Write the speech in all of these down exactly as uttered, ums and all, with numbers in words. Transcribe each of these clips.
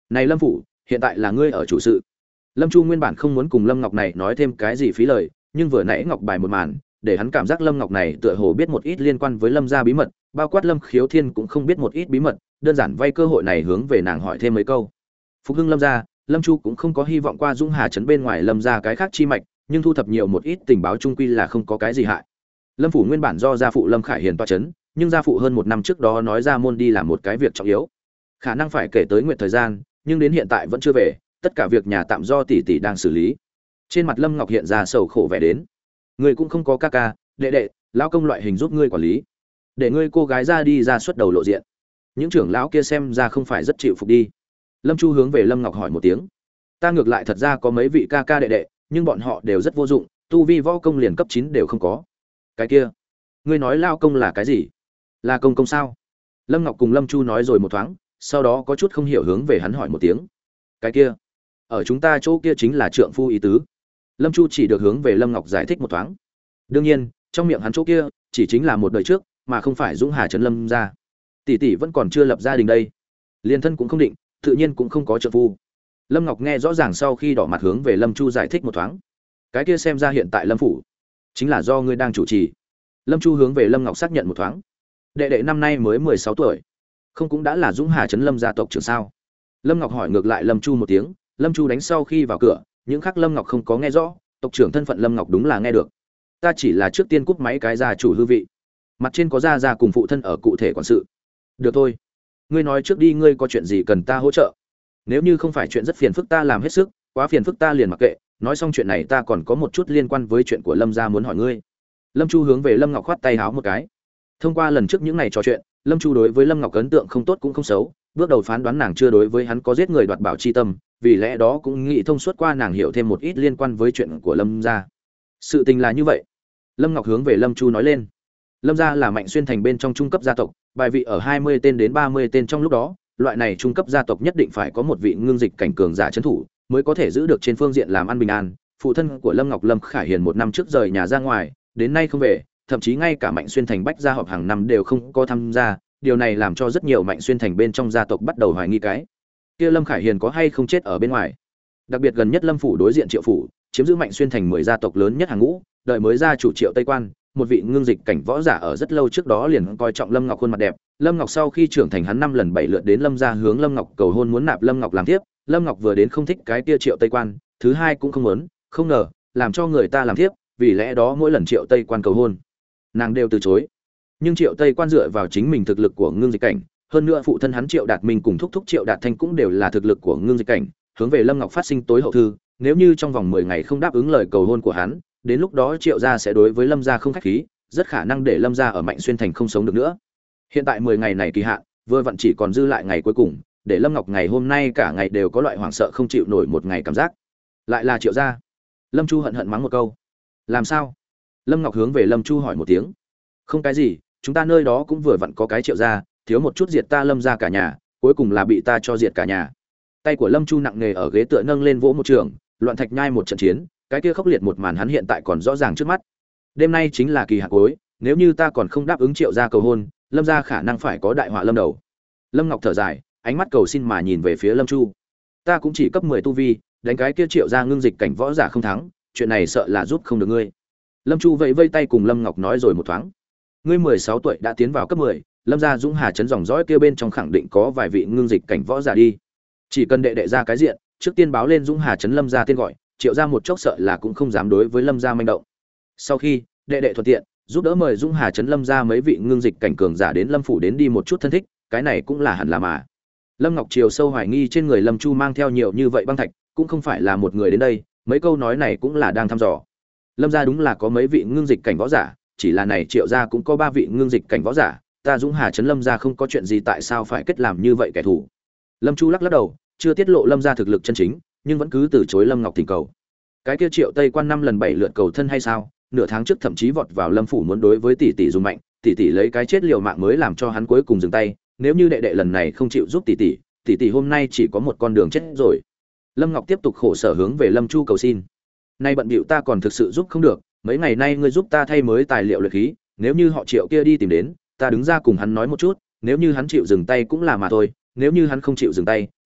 Này Lâm phủ, hiện tại là ngươi ở chủ sự. Lâm Chu nguyên bản không muốn cùng Lâm Ngọc này nói thêm cái gì phí lời, nhưng vừa nãy Ngọc bài một màn, để hắn cảm giác Lâm Ngọc này tựa hồ biết một ít liên quan với Lâm gia bí mật, bao quát Lâm Khiếu Thiên cũng không biết một ít bí mật, đơn giản vay cơ hội này hướng về nàng hỏi thêm mấy câu. Phục hưng Lâm gia, Lâm Chu cũng không có hy vọng qua Dũng Hà trấn bên ngoài Lâm gia cái khác chi mạch, nhưng thu thập nhiều một ít tình báo chung quy là không có cái gì hại. Lâm phủ nguyên bản do gia phụ Lâm Khải Hiền tọa trấn, nhưng gia phụ hơn một năm trước đó nói ra môn đi làm một cái việc trọng yếu, khả năng phải kể tới nguyện thời gian, nhưng đến hiện tại vẫn chưa về, tất cả việc nhà tạm do tỷ tỷ đang xử lý. Trên mặt Lâm Ngọc hiện ra sầu khổ vẻ đến. Ngươi cũng không có ca ca, đệ đệ, lão công loại hình giúp ngươi quản lý, để ngươi cô gái ra đi ra xuất đầu lộ diện. Những trưởng lão kia xem ra không phải rất chịu phục đi. Lâm Chu hướng về Lâm Ngọc hỏi một tiếng. Ta ngược lại thật ra có mấy vị ca ca đệ đệ, nhưng bọn họ đều rất vô dụng, tu vi võ công liền cấp chín đều không có. Cái kia, ngươi nói lao công là cái gì? Là công công sao? Lâm Ngọc cùng Lâm Chu nói rồi một thoáng, sau đó có chút không hiểu hướng về hắn hỏi một tiếng. Cái kia, ở chúng ta chỗ kia chính là trượng phu ý tứ. Lâm Chu chỉ được hướng về Lâm Ngọc giải thích một thoáng. Đương nhiên, trong miệng hắn chỗ kia chỉ chính là một đời trước, mà không phải Dũng Hà trấn Lâm gia. Tỷ tỷ vẫn còn chưa lập gia đình đây, liên thân cũng không định, tự nhiên cũng không có trợ phu. Lâm Ngọc nghe rõ ràng sau khi đỏ mặt hướng về Lâm Chu giải thích một thoáng. Cái kia xem ra hiện tại Lâm phủ chính là do ngươi đang chủ trì. Lâm Chu hướng về Lâm Ngọc xác nhận một thoáng. Đệ đệ năm nay mới mười sáu tuổi, không cũng đã là Dũng Hà trấn Lâm gia tộc trưởng sao? Lâm Ngọc hỏi ngược lại Lâm Chu một tiếng. Lâm Chu đánh sau khi vào cửa, những khác Lâm Ngọc không có nghe rõ, tộc trưởng thân phận Lâm Ngọc đúng là nghe được. Ta chỉ là trước tiên cúp máy cái gia chủ hư vị, mặt trên có gia gia cùng phụ thân ở cụ thể quản sự. Được thôi, ngươi nói trước đi, ngươi có chuyện gì cần ta hỗ trợ? Nếu như không phải chuyện rất phiền phức ta làm hết sức, quá phiền phức ta liền mặc kệ. Nói xong chuyện này ta còn có một chút liên quan với chuyện của Lâm gia muốn hỏi ngươi. Lâm Chu hướng về Lâm Ngọc khoát tay háo một cái. Thông qua lần trước những ngày trò chuyện, Lâm Chu đối với Lâm Ngọc ấn tượng không tốt cũng không xấu, bước đầu phán đoán nàng chưa đối với hắn có giết người đoạt bảo chi tâm, vì lẽ đó cũng nghĩ thông suốt qua nàng hiểu thêm một ít liên quan với chuyện của Lâm gia. Sự tình là như vậy. Lâm Ngọc hướng về Lâm Chu nói lên. Lâm gia là Mạnh Xuyên thành bên trong trung cấp gia tộc, bài vị ở hai mươi tên đến ba mươi tên trong lúc đó, loại này trung cấp gia tộc nhất định phải có một vị ngưng dịch cảnh cường giả trấn thủ, mới có thể giữ được trên phương diện làm ăn bình an. Phụ thân của Lâm Ngọc Lâm Khải Hiền một năm trước rời nhà ra ngoài, đến nay không về, thậm chí ngay cả Mạnh Xuyên thành bách gia họp hàng năm đều không có tham gia, điều này làm cho rất nhiều Mạnh Xuyên thành bên trong gia tộc bắt đầu hoài nghi cái kia Lâm Khải Hiền có hay không chết ở bên ngoài. Đặc biệt gần nhất Lâm phủ đối diện Triệu phủ, chiếm giữ Mạnh Xuyên thành mười gia tộc lớn nhất hàng ngũ, đợi mới ra chủ Triệu Tây Quan, một vị ngưng dịch cảnh võ giả ở rất lâu trước đó liền coi trọng Lâm Ngọc khuôn mặt đẹp. Lâm Ngọc sau khi trưởng thành hắn năm lần bảy lượt đến Lâm gia hướng Lâm Ngọc cầu hôn muốn nạp Lâm Ngọc làm tiếp, Lâm Ngọc vừa đến không thích cái kia Triệu Tây Quan, thứ hai cũng không muốn, không ngờ làm cho người ta làm tiếp, vì lẽ đó mỗi lần Triệu Tây Quan cầu hôn, nàng đều từ chối. Nhưng Triệu Tây Quan dựa vào chính mình thực lực của ngưng dịch cảnh, hơn nữa phụ thân hắn Triệu Đạt Minh cùng thúc thúc Triệu Đạt Thanh cũng đều là thực lực của ngưng dịch cảnh, hướng về Lâm Ngọc phát sinh tối hậu thư, nếu như trong vòng mười ngày không đáp ứng lời cầu hôn của hắn, đến lúc đó Triệu gia sẽ đối với Lâm gia không khách khí, rất khả năng để Lâm gia ở Mạnh Xuyên thành không sống được nữa. Hiện tại mười ngày này kỳ hạn, vừa vặn chỉ còn dư lại ngày cuối cùng, để Lâm Ngọc ngày hôm nay cả ngày đều có loại hoảng sợ không chịu nổi một ngày cảm giác. Lại là Triệu gia. Lâm Chu hận hận mắng một câu. Làm sao? Lâm Ngọc hướng về Lâm Chu hỏi một tiếng. Không cái gì, chúng ta nơi đó cũng vừa vặn có cái Triệu gia, thiếu một chút diệt ta Lâm gia cả nhà, cuối cùng là bị ta cho diệt cả nhà. Tay của Lâm Chu nặng nề ở ghế tựa nâng lên vỗ một trường, loạn thạch nhai một trận chiến, cái kia khốc liệt một màn hắn hiện tại còn rõ ràng trước mắt. Đêm nay chính là kỳ hạn cuối, nếu như ta còn không đáp ứng Triệu gia cầu hôn, Lâm gia khả năng phải có đại họa lâm đầu. Lâm Ngọc thở dài, ánh mắt cầu xin mà nhìn về phía Lâm Chu. Ta cũng chỉ cấp mười tu vi, đánh cái kia Triệu gia ngưng dịch cảnh võ giả không thắng, chuyện này sợ là giúp không được ngươi. Lâm Chu vẫy vây tay cùng Lâm Ngọc nói rồi một thoáng. Ngươi mười sáu tuổi đã tiến vào cấp mười, Lâm gia Dũng Hà trấn dòng dõi kia bên trong khẳng định có vài vị ngưng dịch cảnh võ giả đi. Chỉ cần đệ đệ ra cái diện, trước tiên báo lên Dũng Hà trấn Lâm gia tên gọi, Triệu gia một chốc sợ là cũng không dám đối với Lâm gia manh động. Sau khi đệ đệ thuận tiện giúp đỡ mời Dũng Hà trấn Lâm gia mấy vị ngưng dịch cảnh cường giả đến Lâm phủ đến đi một chút thân thích, cái này cũng là hẳn là mà. Lâm Ngọc chiều sâu hoài nghi trên người Lâm Chu mang theo nhiều như vậy băng thạch, cũng không phải là một người đến đây, mấy câu nói này cũng là đang thăm dò. Lâm gia đúng là có mấy vị ngưng dịch cảnh võ giả, chỉ là này Triệu gia cũng có ba vị ngưng dịch cảnh võ giả, ta Dũng Hà trấn Lâm gia không có chuyện gì tại sao phải kết làm như vậy kẻ thù. Lâm Chu lắc lắc đầu, chưa tiết lộ Lâm gia thực lực chân chính, nhưng vẫn cứ từ chối Lâm Ngọc thỉnh cầu. Cái kia Triệu Tây Quan năm lần bảy lượt cầu thân hay sao? Nửa tháng trước thậm chí vọt vào Lâm phủ muốn đối với tỷ tỷ dùng mạnh, tỷ tỷ lấy cái chết liều mạng mới làm cho hắn cuối cùng dừng tay, nếu như đệ đệ lần này không chịu giúp tỷ tỷ, tỷ tỷ hôm nay chỉ có một con đường chết rồi. Lâm Ngọc tiếp tục khổ sở hướng về Lâm Chu cầu xin. Nay bận bịu ta còn thực sự giúp không được, mấy ngày nay ngươi giúp ta thay mới tài liệu luyện khí, nếu như họ Triệu kia đi tìm đến, ta đứng ra cùng hắn nói một chút, nếu như hắn chịu dừng tay cũng là mà thôi, nếu như hắn không chịu dừng tay,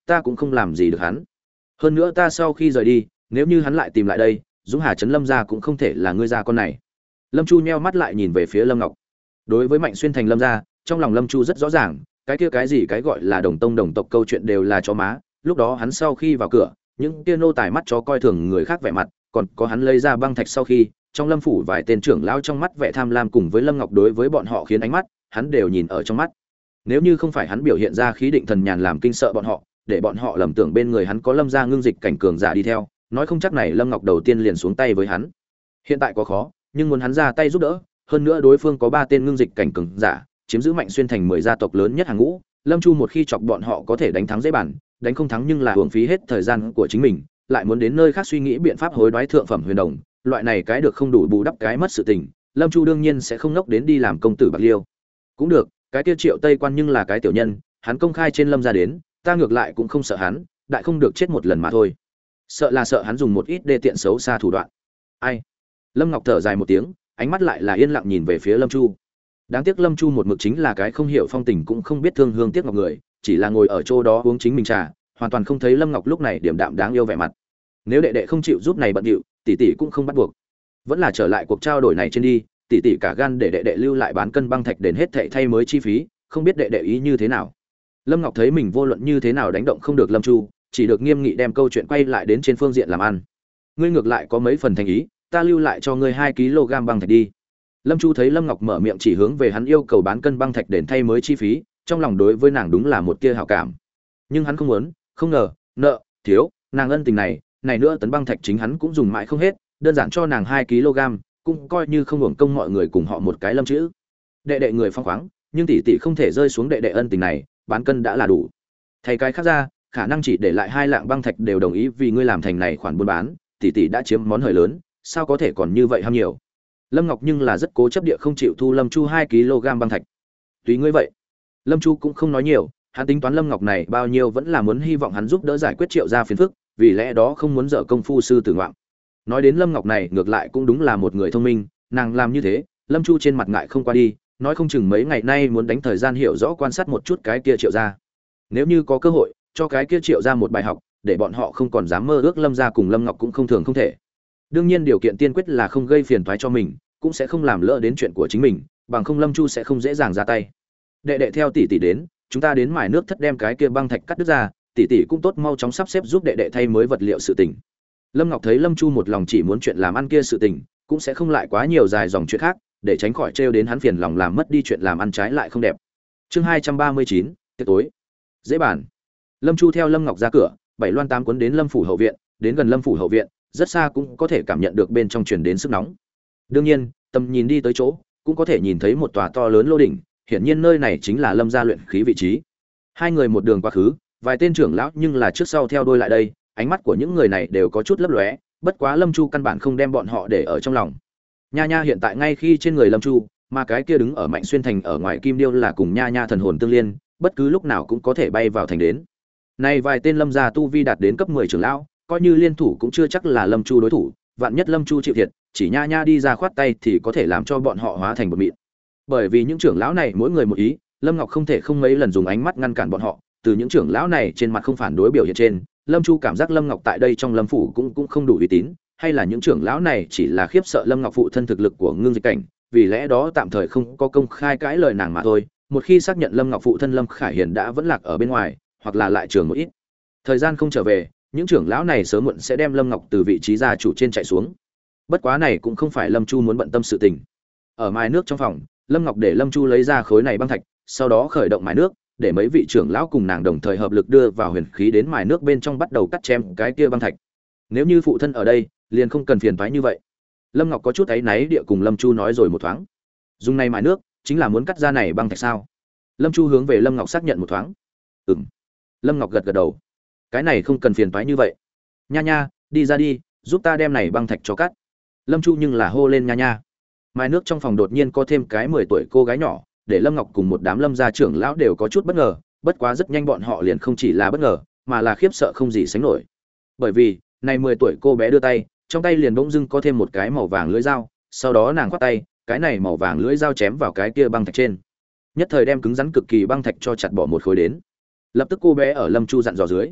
ta cũng không làm gì được hắn. Hơn nữa ta sau khi rời đi, nếu như hắn lại tìm lại đây, Dũng Hà trấn Lâm gia cũng không thể là ngươi gia con này. Lâm Chu nheo mắt lại nhìn về phía Lâm Ngọc. Đối với Mạnh Xuyên thành Lâm gia, trong lòng Lâm Chu rất rõ ràng, cái kia cái gì cái gọi là đồng tông đồng tộc câu chuyện đều là chó má. Lúc đó hắn sau khi vào cửa, những kia nô tài mắt chó coi thường người khác vẻ mặt, còn có hắn lấy ra băng thạch sau khi, trong Lâm phủ vài tên trưởng lão trong mắt vẻ tham lam cùng với Lâm Ngọc đối với bọn họ khiến ánh mắt, hắn đều nhìn ở trong mắt. Nếu như không phải hắn biểu hiện ra khí định thần nhàn làm kinh sợ bọn họ, để bọn họ lầm tưởng bên người hắn có Lâm gia ngưng dịch cảnh cường giả đi theo, nói không chắc này Lâm Ngọc đầu tiên liền xuống tay với hắn. Hiện tại có khó, nhưng muốn hắn ra tay giúp đỡ, hơn nữa đối phương có ba tên ngưng dịch cảnh cường giả, chiếm giữ Mạnh Xuyên thành mười gia tộc lớn nhất hàng ngũ, Lâm Chu một khi chọc bọn họ có thể đánh thắng dễ bản, đánh không thắng nhưng là uổng phí hết thời gian của chính mình, lại muốn đến nơi khác suy nghĩ biện pháp hối đoái thượng phẩm huyền đồng, loại này cái được không đủ bù đắp cái mất sự tình, Lâm Chu đương nhiên sẽ không ngốc đến đi làm công tử bạc liêu. Cũng được, cái kia Triệu Tây Quan nhưng là cái tiểu nhân, hắn công khai trên Lâm gia đến, ta ngược lại cũng không sợ hắn, đại không được chết một lần mà thôi. Sợ là sợ hắn dùng một ít đê tiện xấu xa thủ đoạn. Ai? Lâm Ngọc thở dài một tiếng, ánh mắt lại là yên lặng nhìn về phía Lâm Chu. Đáng tiếc Lâm Chu một mực chính là cái không hiểu phong tình cũng không biết thương hương tiếc ngọc người, chỉ là ngồi ở chỗ đó uống chính mình trà, hoàn toàn không thấy Lâm Ngọc lúc này điểm đạm đáng yêu vẻ mặt. Nếu đệ đệ không chịu giúp này bận điệu, tỷ tỷ cũng không bắt buộc. Vẫn là trở lại cuộc trao đổi này trên đi, tỷ tỷ cả gan để đệ đệ lưu lại bán cân băng thạch đến hết thảy thay mới chi phí, không biết đệ đệ ý như thế nào. Lâm Ngọc thấy mình vô luận như thế nào đánh động không được Lâm Chu, chỉ được nghiêm nghị đem câu chuyện quay lại đến trên phương diện làm ăn. Ngươi ngược lại có mấy phần thành ý, ta lưu lại cho ngươi hai ki lô gam băng thạch đi. Lâm Chu thấy Lâm Ngọc mở miệng chỉ hướng về hắn yêu cầu bán cân băng thạch đền thay mới chi phí, trong lòng đối với nàng đúng là một tia hảo cảm. Nhưng hắn không muốn, không ngờ, nợ, thiếu, nàng ân tình này, này nữa tấn băng thạch chính hắn cũng dùng mãi không hết, đơn giản cho nàng hai ki lô gam, cũng coi như không hưởng công mọi người cùng họ một cái Lâm chữ. Đệ đệ người phong khoáng, nhưng tỷ tỷ không thể rơi xuống đệ đệ ân tình này, bán cân đã là đủ. Thay cái khác ra, khả năng chỉ để lại hai lạng băng thạch đều đồng ý vì ngươi làm thành này khoản buôn bán, tỷ tỷ đã chiếm món hời lớn, sao có thể còn như vậy ham nhiều. Lâm Ngọc nhưng là rất cố chấp địa không chịu thu Lâm Chu hai ki lô gam băng thạch. Tùy ngươi vậy. Lâm Chu cũng không nói nhiều, hắn tính toán Lâm Ngọc này bao nhiêu vẫn là muốn hy vọng hắn giúp đỡ giải quyết Triệu gia phiền phức, vì lẽ đó không muốn dở công phu sư tử ngoạm. Nói đến Lâm Ngọc này ngược lại cũng đúng là một người thông minh, nàng làm như thế, Lâm Chu trên mặt ngại không qua đi, nói không chừng mấy ngày nay muốn đánh thời gian hiểu rõ quan sát một chút cái kia Triệu gia. Nếu như có cơ hội, cho cái kia Triệu gia một bài học, để bọn họ không còn dám mơ ước Lâm gia cùng Lâm Ngọc cũng không thường không thể. Đương nhiên điều kiện tiên quyết là không gây phiền toái cho mình, cũng sẽ không làm lỡ đến chuyện của chính mình, bằng không Lâm Chu sẽ không dễ dàng ra tay. Đệ đệ theo tỷ tỷ đến, chúng ta đến mài nước thất đem cái kia băng thạch cắt đứt ra, tỷ tỷ cũng tốt mau chóng sắp xếp giúp đệ đệ thay mới vật liệu sự tình. Lâm Ngọc thấy Lâm Chu một lòng chỉ muốn chuyện làm ăn kia sự tình, cũng sẽ không lại quá nhiều dài dòng chuyện khác, để tránh khỏi trêu đến hắn phiền lòng làm mất đi chuyện làm ăn trái lại không đẹp. Chương hai trăm ba mươi chín, tiệc tối. Dễ bàn. Lâm Chu theo Lâm Ngọc ra cửa, bảy loan tám cuốn đến Lâm phủ hậu viện, đến gần Lâm phủ hậu viện, rất xa cũng có thể cảm nhận được bên trong truyền đến sức nóng. Đương nhiên, tầm nhìn đi tới chỗ, cũng có thể nhìn thấy một tòa to lớn lô đỉnh, hiển nhiên nơi này chính là Lâm gia luyện khí vị trí. Hai người một đường quá khứ, vài tên trưởng lão nhưng là trước sau theo đuôi lại đây, ánh mắt của những người này đều có chút lấp lóe, bất quá Lâm Chu căn bản không đem bọn họ để ở trong lòng. Nha Nha hiện tại ngay khi trên người Lâm Chu, mà cái kia đứng ở Mạnh Xuyên thành ở ngoài Kim Điêu là cùng Nha Nha thần hồn tương liên, bất cứ lúc nào cũng có thể bay vào thành đến. Này vài tên Lâm gia tu vi đạt đến cấp mười trưởng lão, coi như liên thủ cũng chưa chắc là Lâm Chu đối thủ, vạn nhất Lâm Chu chịu thiệt, chỉ Nha Nha đi ra khoát tay thì có thể làm cho bọn họ hóa thành bột mịn. Bởi vì những trưởng lão này mỗi người một ý, Lâm Ngọc không thể không mấy lần dùng ánh mắt ngăn cản bọn họ, từ những trưởng lão này trên mặt không phản đối biểu hiện trên, Lâm Chu cảm giác Lâm Ngọc tại đây trong Lâm phủ cũng cũng không đủ uy tín, hay là những trưởng lão này chỉ là khiếp sợ Lâm Ngọc phụ thân thực lực của ngưng dịch cảnh, vì lẽ đó tạm thời không có công khai cãi lời nàng mà thôi, một khi xác nhận Lâm Ngọc phụ thân Lâm Khải Hiền đã vẫn lạc ở bên ngoài, hoặc là lại trường một ít thời gian không trở về, những trưởng lão này sớm muộn sẽ đem Lâm Ngọc từ vị trí gia chủ trên chạy xuống. Bất quá này cũng không phải Lâm Chu muốn bận tâm sự tình. Ở mài nước trong phòng, Lâm Ngọc để Lâm Chu lấy ra khối này băng thạch, sau đó khởi động mài nước, để mấy vị trưởng lão cùng nàng đồng thời hợp lực đưa vào huyền khí đến mài nước bên trong bắt đầu cắt chém cái kia băng thạch. Nếu như phụ thân ở đây, liền không cần phiền toái như vậy. Lâm Ngọc có chút áy náy địa cùng Lâm Chu nói rồi một thoáng. Dùng này mài nước, chính là muốn cắt ra này băng thạch sao? Lâm Chu hướng về Lâm Ngọc xác nhận một thoáng. Ừm. Lâm Ngọc gật gật đầu. Cái này không cần phiền toái như vậy. Nha Nha, đi ra đi, giúp ta đem này băng thạch cho cắt. Lâm Chu nhưng là hô lên Nha Nha. Mài nước trong phòng đột nhiên có thêm cái mười tuổi cô gái nhỏ, để Lâm Ngọc cùng một đám Lâm gia trưởng lão đều có chút bất ngờ, bất quá rất nhanh bọn họ liền không chỉ là bất ngờ, mà là khiếp sợ không gì sánh nổi. Bởi vì, này mười tuổi cô bé đưa tay, trong tay liền bỗng dưng có thêm một cái màu vàng lưỡi dao, sau đó nàng khoát tay, cái này màu vàng lưỡi dao chém vào cái kia băng thạch trên. Nhất thời đem cứng rắn cực kỳ băng thạch cho chặt bỏ một khối đến. Lập tức cô bé ở Lâm Chu dặn dò dưới,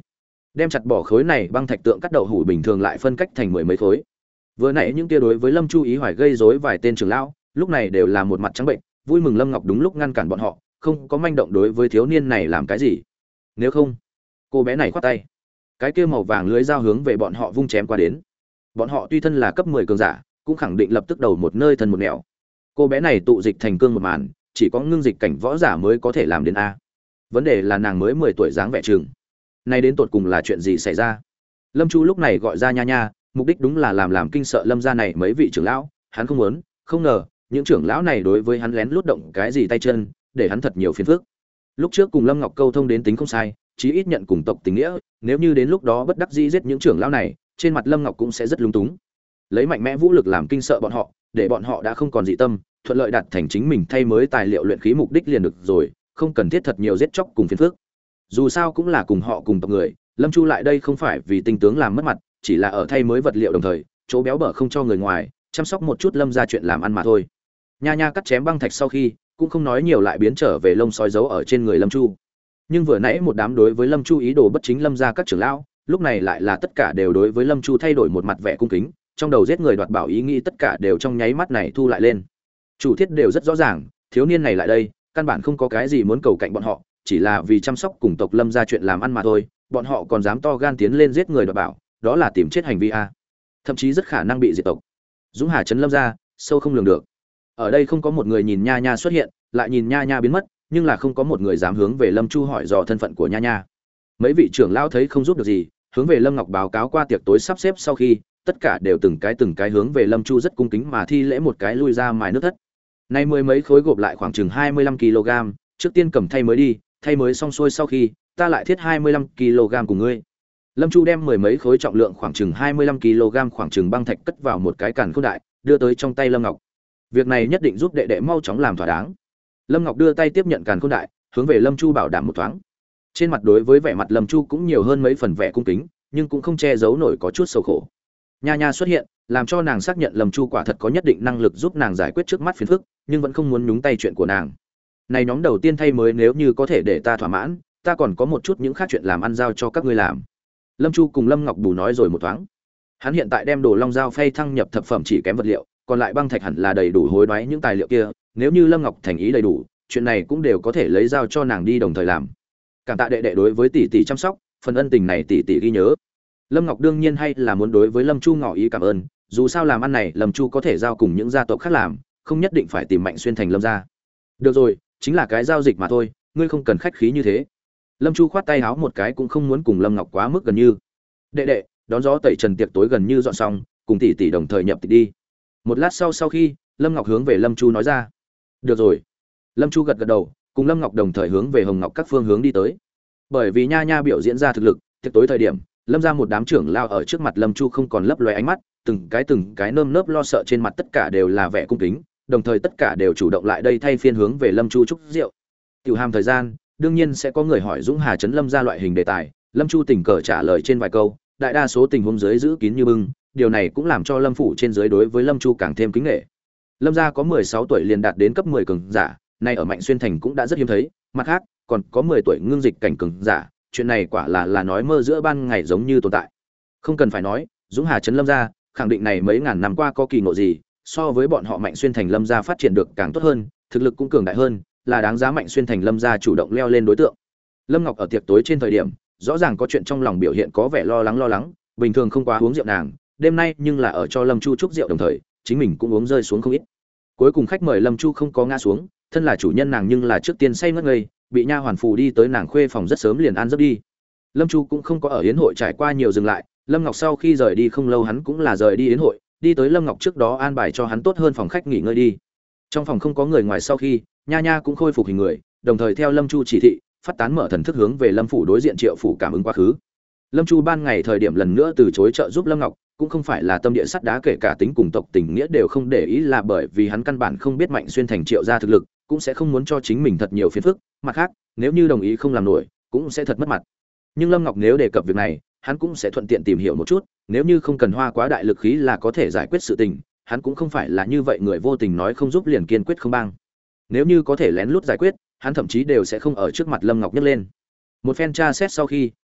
đem chặt bỏ khối này băng thạch tượng cắt đậu hủ bình thường lại phân cách thành mười mấy khối. Vừa nãy những kia đối với Lâm Chu ý hoài gây rối vài tên trưởng lão, lúc này đều là một mặt trắng bệnh, vui mừng Lâm Ngọc đúng lúc ngăn cản bọn họ, không có manh động đối với thiếu niên này làm cái gì. Nếu không, cô bé này khoát tay, cái kia màu vàng lưới dao hướng về bọn họ vung chém qua đến. Bọn họ tuy thân là cấp mười cường giả, cũng khẳng định lập tức đầu một nơi thân một nẻo. Cô bé này tụ dịch thành cương một màn, chỉ có ngưng dịch cảnh võ giả mới có thể làm đến a. Vấn đề là nàng mới mười tuổi dáng vẻ trường. Nay đến tột cùng là chuyện gì xảy ra? Lâm Chu lúc này gọi ra Nha Nha, mục đích đúng là làm làm kinh sợ Lâm gia này mấy vị trưởng lão, hắn không muốn, không ngờ, những trưởng lão này đối với hắn lén lút động cái gì tay chân, để hắn thật nhiều phiền phức. Lúc trước cùng Lâm Ngọc câu thông đến tính không sai, chí ít nhận cùng tộc tình nghĩa, nếu như đến lúc đó bất đắc dĩ giết những trưởng lão này, trên mặt Lâm Ngọc cũng sẽ rất lung túng. Lấy mạnh mẽ vũ lực làm kinh sợ bọn họ, để bọn họ đã không còn dị tâm, thuận lợi đạt thành chính mình thay mới tài liệu luyện khí mục đích liền được rồi, không cần thiết thật nhiều giết chóc cùng phiền phức. Dù sao cũng là cùng họ cùng tộc người, Lâm Chu lại đây không phải vì tinh tướng làm mất mặt, chỉ là ở thay mới vật liệu đồng thời, chỗ béo bở không cho người ngoài, chăm sóc một chút Lâm gia chuyện làm ăn mà thôi. Nha Nha cắt chém băng thạch sau khi, cũng không nói nhiều lại biến trở về lông sói giấu ở trên người Lâm Chu. Nhưng vừa nãy một đám đối với Lâm Chu ý đồ bất chính Lâm gia các trưởng lão, lúc này lại là tất cả đều đối với Lâm Chu thay đổi một mặt vẻ cung kính, trong đầu giết người đoạt bảo ý nghĩ tất cả đều trong nháy mắt này thu lại lên. Chủ thiết đều rất rõ ràng, thiếu niên này lại đây, căn bản không có cái gì muốn cầu cạnh bọn họ, chỉ là vì chăm sóc cùng tộc Lâm gia chuyện làm ăn mà thôi, bọn họ còn dám to gan tiến lên giết người đoạt bảo, đó là tìm chết hành vi a. Thậm chí rất khả năng bị diệt tộc. Dũng Hà trấn Lâm gia, sâu không lường được. Ở đây không có một người nhìn Nha Nha xuất hiện, lại nhìn Nha Nha biến mất, nhưng là không có một người dám hướng về Lâm Chu hỏi dò thân phận của Nha Nha. Mấy vị trưởng lão thấy không giúp được gì, hướng về Lâm Ngọc báo cáo qua tiệc tối sắp xếp sau khi, tất cả đều từng cái từng cái hướng về Lâm Chu rất cung kính mà thi lễ một cái lui ra mài nước thất. Nay mười mấy khối gộp lại khoảng chừng hai mươi lăm ki lô gam, trước tiên cầm thay mới đi, thay mới xong xuôi sau khi, ta lại thiết hai mươi lăm ki lô gam cùng ngươi. Lâm Chu đem mười mấy khối trọng lượng khoảng chừng hai mươi lăm ki lô gam khoảng chừng băng thạch cất vào một cái càn khôn đại, đưa tới trong tay Lâm Ngọc. Việc này nhất định giúp đệ đệ mau chóng làm thỏa đáng. Lâm Ngọc đưa tay tiếp nhận càn khôn đại, hướng về Lâm Chu bảo đảm một thoáng. Trên mặt đối với vẻ mặt Lâm Chu cũng nhiều hơn mấy phần vẻ cung kính, nhưng cũng không che giấu nổi có chút sầu khổ. Nha Nha xuất hiện, làm cho nàng xác nhận Lâm Chu quả thật có nhất định năng lực giúp nàng giải quyết trước mắt phiền phức, nhưng vẫn không muốn nhúng tay chuyện của nàng. Này nhóm đầu tiên thay mới nếu như có thể để ta thỏa mãn, ta còn có một chút những khác chuyện làm ăn giao cho các ngươi làm. Lâm Chu cùng Lâm Ngọc bù nói rồi một thoáng. Hắn hiện tại đem đồ long dao phay thăng nhập thập phẩm chỉ kém vật liệu, còn lại băng thạch hẳn là đầy đủ hối đoái những tài liệu kia, nếu như Lâm Ngọc thành ý đầy đủ, chuyện này cũng đều có thể lấy giao cho nàng đi đồng thời làm. Cảm tạ đệ đệ đối với tỷ tỷ chăm sóc, phần ân tình này tỷ tỷ ghi nhớ. Lâm Ngọc đương nhiên hay là muốn đối với Lâm Chu ngỏ ý cảm ơn, dù sao làm ăn này Lâm Chu có thể giao cùng những gia tộc khác làm, không nhất định phải tìm Mạnh Xuyên thành Lâm gia. Được rồi, chính là cái giao dịch mà thôi, ngươi không cần khách khí như thế. Lâm Chu khoát tay háo một cái cũng không muốn cùng Lâm Ngọc quá mức gần như. Đệ đệ, đón gió tẩy trần tiệc tối gần như dọn xong, cùng tỷ tỷ đồng thời nhập tịch đi. Một lát sau sau khi, Lâm Ngọc hướng về Lâm Chu nói ra. Được rồi. Lâm Chu gật gật đầu, cùng Lâm Ngọc đồng thời hướng về Hồng Ngọc các phương hướng đi tới. Bởi vì Nha Nha biểu diễn ra thực lực, tiệc tối thời điểm, Lâm ra một đám trưởng lao ở trước mặt Lâm Chu không còn lấp loé ánh mắt, từng cái từng cái nơm nớp lo sợ trên mặt tất cả đều là vẻ cung kính, đồng thời tất cả đều chủ động lại đây thay phiên hướng về Lâm Chu chúc rượu. Tiểu hàm thời gian, đương nhiên sẽ có người hỏi Dũng Hà trấn Lâm ra loại hình đề tài, Lâm Chu tình cờ trả lời trên vài câu, đại đa số tình huống dưới giữ kín như bưng, điều này cũng làm cho Lâm phủ trên dưới đối với Lâm Chu càng thêm kính nể. Lâm gia có mười sáu tuổi liền đạt đến cấp mười cường giả, nay ở Mạnh Xuyên thành cũng đã rất hiếm thấy, mặt khác, còn có mười tuổi ngưng dịch cảnh cường giả, chuyện này quả là là nói mơ giữa ban ngày giống như tồn tại. Không cần phải nói, Dũng Hà trấn Lâm gia, khẳng định này mấy ngàn năm qua có kỳ ngộ gì, so với bọn họ Mạnh Xuyên thành Lâm gia phát triển được càng tốt hơn, thực lực cũng cường đại hơn, là đáng giá Mạnh Xuyên thành Lâm gia chủ động leo lên đối tượng. Lâm Ngọc ở tiệc tối trên thời điểm, rõ ràng có chuyện trong lòng biểu hiện có vẻ lo lắng lo lắng, bình thường không quá uống rượu nàng, đêm nay nhưng là ở cho Lâm Chu chúc rượu đồng thời, chính mình cũng uống rơi xuống không ít. Cuối cùng khách mời Lâm Chu không có ngã xuống, thân là chủ nhân nàng nhưng là trước tiên say ngất ngây, bị nha hoàn phù đi tới nàng khuê phòng rất sớm liền an giấc đi. Lâm Chu cũng không có ở yến hội trải qua nhiều dừng lại, Lâm Ngọc sau khi rời đi không lâu hắn cũng là rời đi yến hội, đi tới Lâm Ngọc trước đó an bài cho hắn tốt hơn phòng khách nghỉ ngơi đi. Trong phòng không có người ngoài sau khi, Nha Nha cũng khôi phục hình người, đồng thời theo Lâm Chu chỉ thị, phát tán mở thần thức hướng về Lâm phủ đối diện Triệu phủ cảm ứng quá khứ. Lâm Chu ban ngày thời điểm lần nữa từ chối trợ giúp Lâm Ngọc, cũng không phải là tâm địa sắt đá, kể cả tính cùng tộc tình nghĩa đều không để ý, là bởi vì hắn căn bản không biết Mạnh Xuyên thành Triệu gia thực lực, cũng sẽ không muốn cho chính mình thật nhiều phiền phức, mặt khác, nếu như đồng ý không làm nổi, cũng sẽ thật mất mặt. Nhưng Lâm Ngọc nếu đề cập việc này, hắn cũng sẽ thuận tiện tìm hiểu một chút, nếu như không cần hoa quá đại lực khí là có thể giải quyết sự tình, hắn cũng không phải là như vậy người vô tình nói không giúp liền kiên quyết không bang. Nếu như có thể lén lút giải quyết, hắn thậm chí đều sẽ không ở trước mặt Lâm Ngọc nhấc lên. Một phen tra xét sau khi,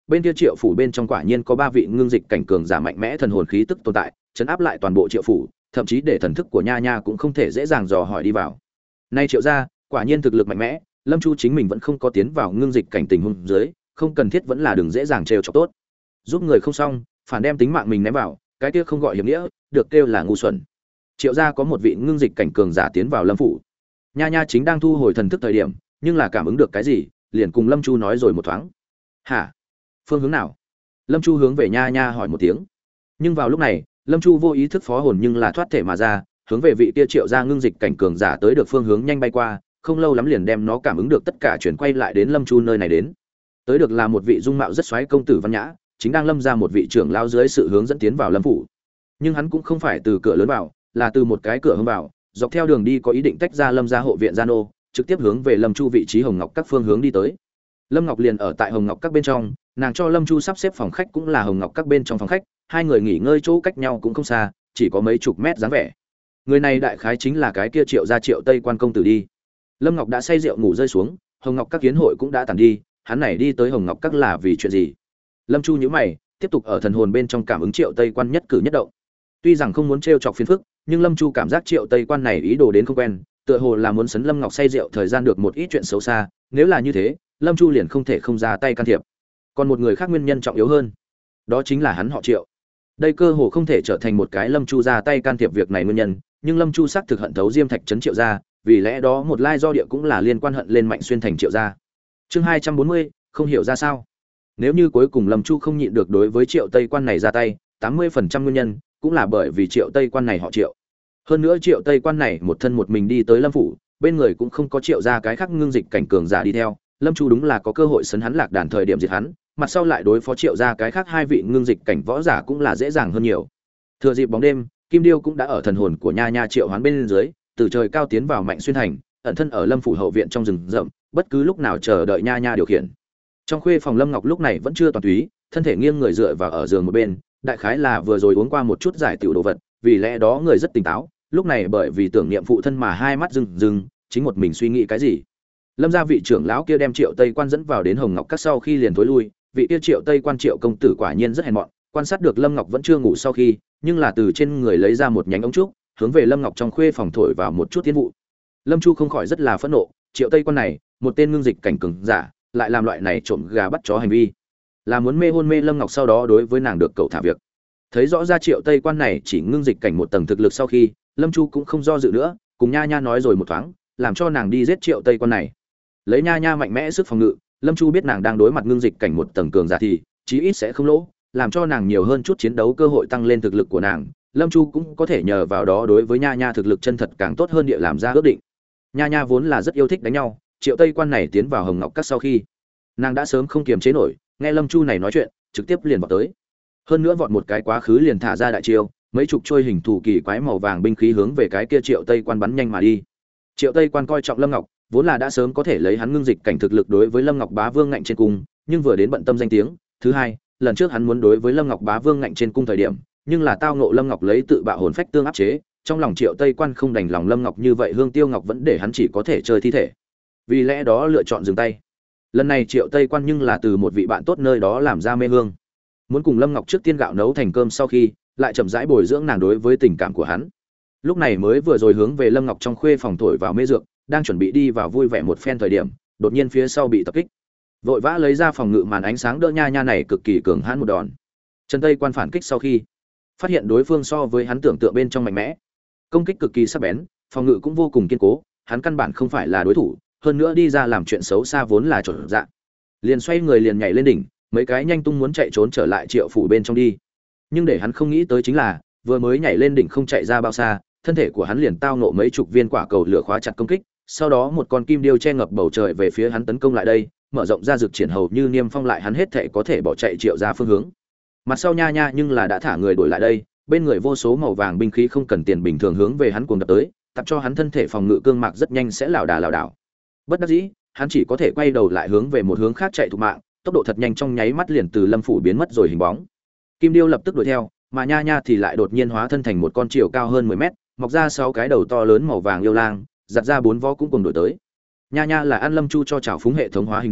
bên kia Triệu phủ bên trong quả nhiên có ba vị ngưng dịch cảnh cường giả mạnh mẽ thần hồn khí tức tồn tại, chấn áp lại toàn bộ Triệu phủ, thậm chí để thần thức của Nha Nha cũng không thể dễ dàng dò hỏi đi vào. Nay Triệu gia, quả nhiên thực lực mạnh mẽ, Lâm Chu chính mình vẫn không có tiến vào ngưng dịch cảnh tình huống dưới, không cần thiết vẫn là đường dễ dàng trêu chọc tốt. Giúp người không xong, phản đem tính mạng mình ném vào, cái kia không gọi hiểm nghĩa, được kêu là ngu xuẩn. Triệu gia có một vị ngưng dịch cảnh cường giả tiến vào Lâm phủ. Nha Nha chính đang thu hồi thần thức thời điểm, nhưng là cảm ứng được cái gì, liền cùng Lâm Chu nói rồi một thoáng. "Hả? Phương hướng nào?" Lâm Chu hướng về Nha Nha hỏi một tiếng. Nhưng vào lúc này, Lâm Chu vô ý thức phó hồn nhưng là thoát thể mà ra, hướng về vị kia Triệu gia ngưng dịch cảnh cường giả tới được phương hướng nhanh bay qua, không lâu lắm liền đem nó cảm ứng được tất cả chuyển quay lại đến Lâm Chu nơi này đến. Tới được là một vị dung mạo rất xoáy công tử văn nhã, chính đang lâm ra một vị trưởng lao dưới sự hướng dẫn tiến vào Lâm phủ. Nhưng hắn cũng không phải từ cửa lớn vào, là từ một cái cửa hông vào, dọc theo đường đi có ý định tách ra Lâm gia hộ viện gia nô, trực tiếp hướng về Lâm Chu vị trí Hồng Ngọc các phương hướng đi tới. Lâm Ngọc liền ở tại Hồng Ngọc các bên trong, nàng cho Lâm Chu sắp xếp phòng khách cũng là Hồng Ngọc các bên trong phòng khách, hai người nghỉ ngơi chỗ cách nhau cũng không xa, chỉ có mấy chục mét dáng vẻ. Người này đại khái chính là cái kia Triệu gia Triệu Tây quan công tử đi. Lâm Ngọc đã say rượu ngủ rơi xuống, Hồng Ngọc các kiến hội cũng đã tàn đi, hắn này đi tới Hồng Ngọc các là vì chuyện gì? Lâm Chu nhíu mày, tiếp tục ở thần hồn bên trong cảm ứng Triệu Tây quan nhất cử nhất động. Tuy rằng không muốn trêu chọc phiền phức, nhưng Lâm Chu cảm giác Triệu Tây quan này ý đồ đến không quen, tựa hồ là muốn sấn Lâm Ngọc say rượu thời gian được một ít chuyện xấu xa, nếu là như thế, Lâm Chu liền không thể không ra tay can thiệp. Còn một người khác nguyên nhân trọng yếu hơn, đó chính là hắn họ Triệu. Đây cơ hồ không thể trở thành một cái Lâm Chu ra tay can thiệp việc này nguyên nhân, nhưng Lâm Chu xác thực hận thấu Diêm Thạch trấn Triệu gia, vì lẽ đó một lai do địa cũng là liên quan hận lên Mạnh Xuyên thành Triệu gia. Chương hai trăm bốn mươi, không hiểu ra sao. Nếu như cuối cùng Lâm Chu không nhịn được đối với Triệu Tây quan này ra tay, tám mươi phần trăm nguyên nhân cũng là bởi vì Triệu Tây quan này họ Triệu. Hơn nữa Triệu Tây quan này một thân một mình đi tới Lâm phủ, bên người cũng không có Triệu gia cái khác ngưng dịch cảnh cường giả đi theo, Lâm Chu đúng là có cơ hội sấn hắn lạc đàn thời điểm diệt hắn, mặt sau lại đối phó Triệu gia cái khác hai vị ngưng dịch cảnh võ giả cũng là dễ dàng hơn nhiều. Thừa dịp bóng đêm, Kim Điêu cũng đã ở thần hồn của Nha Nha triệu hoán bên dưới, từ trời cao tiến vào Mạnh Xuyên thành, ẩn thân ở Lâm phủ hậu viện trong rừng rậm, bất cứ lúc nào chờ đợi Nha Nha điều khiển. Trong khuê phòng Lâm Ngọc lúc này vẫn chưa toàn túy, thân thể nghiêng người dựa vào ở giường một bên, đại khái là vừa rồi uống qua một chút giải tiểu đồ vật, vì lẽ đó người rất tỉnh táo, lúc này bởi vì tưởng niệm phụ thân mà hai mắt rưng rưng, chính một mình suy nghĩ cái gì. Lâm gia vị trưởng lão kia đem Triệu Tây quan dẫn vào đến Hồng Ngọc các sau khi liền thối lui, vị kia Triệu Tây quan Triệu công tử quả nhiên rất hèn mọn, quan sát được Lâm Ngọc vẫn chưa ngủ sau khi, nhưng là từ trên người lấy ra một nhánh ống trúc, hướng về Lâm Ngọc trong khuê phòng thổi vào một chút tiến vụ. Lâm Chu không khỏi rất là phẫn nộ, Triệu Tây quan này, một tên ngưng dịch cảnh cường giả, lại làm loại này trộm gà bắt chó hành vi, là muốn mê hôn mê Lâm Ngọc sau đó đối với nàng được cậu thả việc. Thấy rõ ra Triệu Tây quan này chỉ ngưng dịch cảnh một tầng thực lực sau khi, Lâm Chu cũng không do dự nữa, cùng Nha Nha nói rồi một thoáng, làm cho nàng đi giết Triệu Tây quan này. Lấy Nha Nha mạnh mẽ sức phòng ngự, Lâm Chu biết nàng đang đối mặt ngưng dịch cảnh một tầng cường giả thì chí ít sẽ không lỗ, làm cho nàng nhiều hơn chút chiến đấu cơ hội tăng lên thực lực của nàng. Lâm Chu cũng có thể nhờ vào đó đối với Nha Nha thực lực chân thật càng tốt hơn địa làm ra ước định. Nha Nha vốn là rất yêu thích đánh nhau, Triệu Tây quan này tiến vào Hồng Ngọc các sau khi, nàng đã sớm không kiềm chế nổi, nghe Lâm Chu này nói chuyện, trực tiếp liền vọt tới. Hơn nữa vọt một cái quá khứ liền thả ra đại chiêu, mấy chục trôi hình thủ kỳ quái màu vàng binh khí hướng về cái kia Triệu Tây quan bắn nhanh mà đi. Triệu Tây quan coi trọng Lâm Ngọc, vốn là đã sớm có thể lấy hắn ngưng dịch cảnh thực lực đối với Lâm Ngọc Bá Vương ngạnh trên cung, nhưng vừa đến bận tâm danh tiếng, thứ hai, lần trước hắn muốn đối với Lâm Ngọc Bá Vương ngạnh trên cung thời điểm, nhưng là tao ngộ Lâm Ngọc lấy tự bạo hồn phách tương áp chế, trong lòng Triệu Tây quan không đành lòng Lâm Ngọc như vậy, Hương Tiêu Ngọc vẫn để hắn chỉ có thể chơi thi thể. Vì lẽ đó lựa chọn dừng tay. Lần này Triệu Tây quan nhưng là từ một vị bạn tốt nơi đó làm ra mê hương, muốn cùng Lâm Ngọc trước tiên gạo nấu thành cơm sau khi, lại chậm rãi bồi dưỡng nàng đối với tình cảm của hắn. Lúc này mới vừa rồi hướng về Lâm Ngọc trong khuê phòng thổi vào mê dược, đang chuẩn bị đi vào vui vẻ một phen thời điểm, đột nhiên phía sau bị tập kích. Vội vã lấy ra phòng ngự màn ánh sáng đỡ Nha Nha này cực kỳ cường hãn một đòn. Trần Tây quan phản kích sau khi, phát hiện đối phương so với hắn tưởng tượng bên trong mạnh mẽ, công kích cực kỳ sắc bén, phòng ngự cũng vô cùng kiên cố, hắn căn bản không phải là đối thủ, hơn nữa đi ra làm chuyện xấu xa vốn là chuẩn dạng. Liền xoay người liền nhảy lên đỉnh, mấy cái nhanh tung muốn chạy trốn trở lại Triệu phủ bên trong đi. Nhưng để hắn không nghĩ tới chính là, vừa mới nhảy lên đỉnh không chạy ra bao xa, thân thể của hắn liền tao nộ mấy chục viên quả cầu lửa khóa chặt công kích, sau đó một con kim điêu che ngập bầu trời về phía hắn tấn công lại đây, mở rộng ra dược triển hầu như niêm phong lại hắn hết thể có thể bỏ chạy Triệu ra phương hướng. Mặt sau Nha Nha nhưng là đã thả người đuổi lại đây, bên người vô số màu vàng binh khí không cần tiền bình thường hướng về hắn cuồng đập tới, tập cho hắn thân thể phòng ngự cương mạc rất nhanh sẽ lảo đà lảo đảo. Bất đắc dĩ, hắn chỉ có thể quay đầu lại hướng về một hướng khác chạy thục mạng, tốc độ thật nhanh, trong nháy mắt liền từ Lâm phủ biến mất rồi hình bóng. Kim điêu lập tức đuổi theo, mà Nha Nha thì lại đột nhiên hóa thân thành một con chiều cao hơn mười mét, mọc ra sáu cái đầu to lớn màu vàng yêu lang, giật ra bốn vó cũng cùng đuổi tới. Nha Nha là ăn Lâm Chu cho trảo phúng hệ thống hóa hình đan,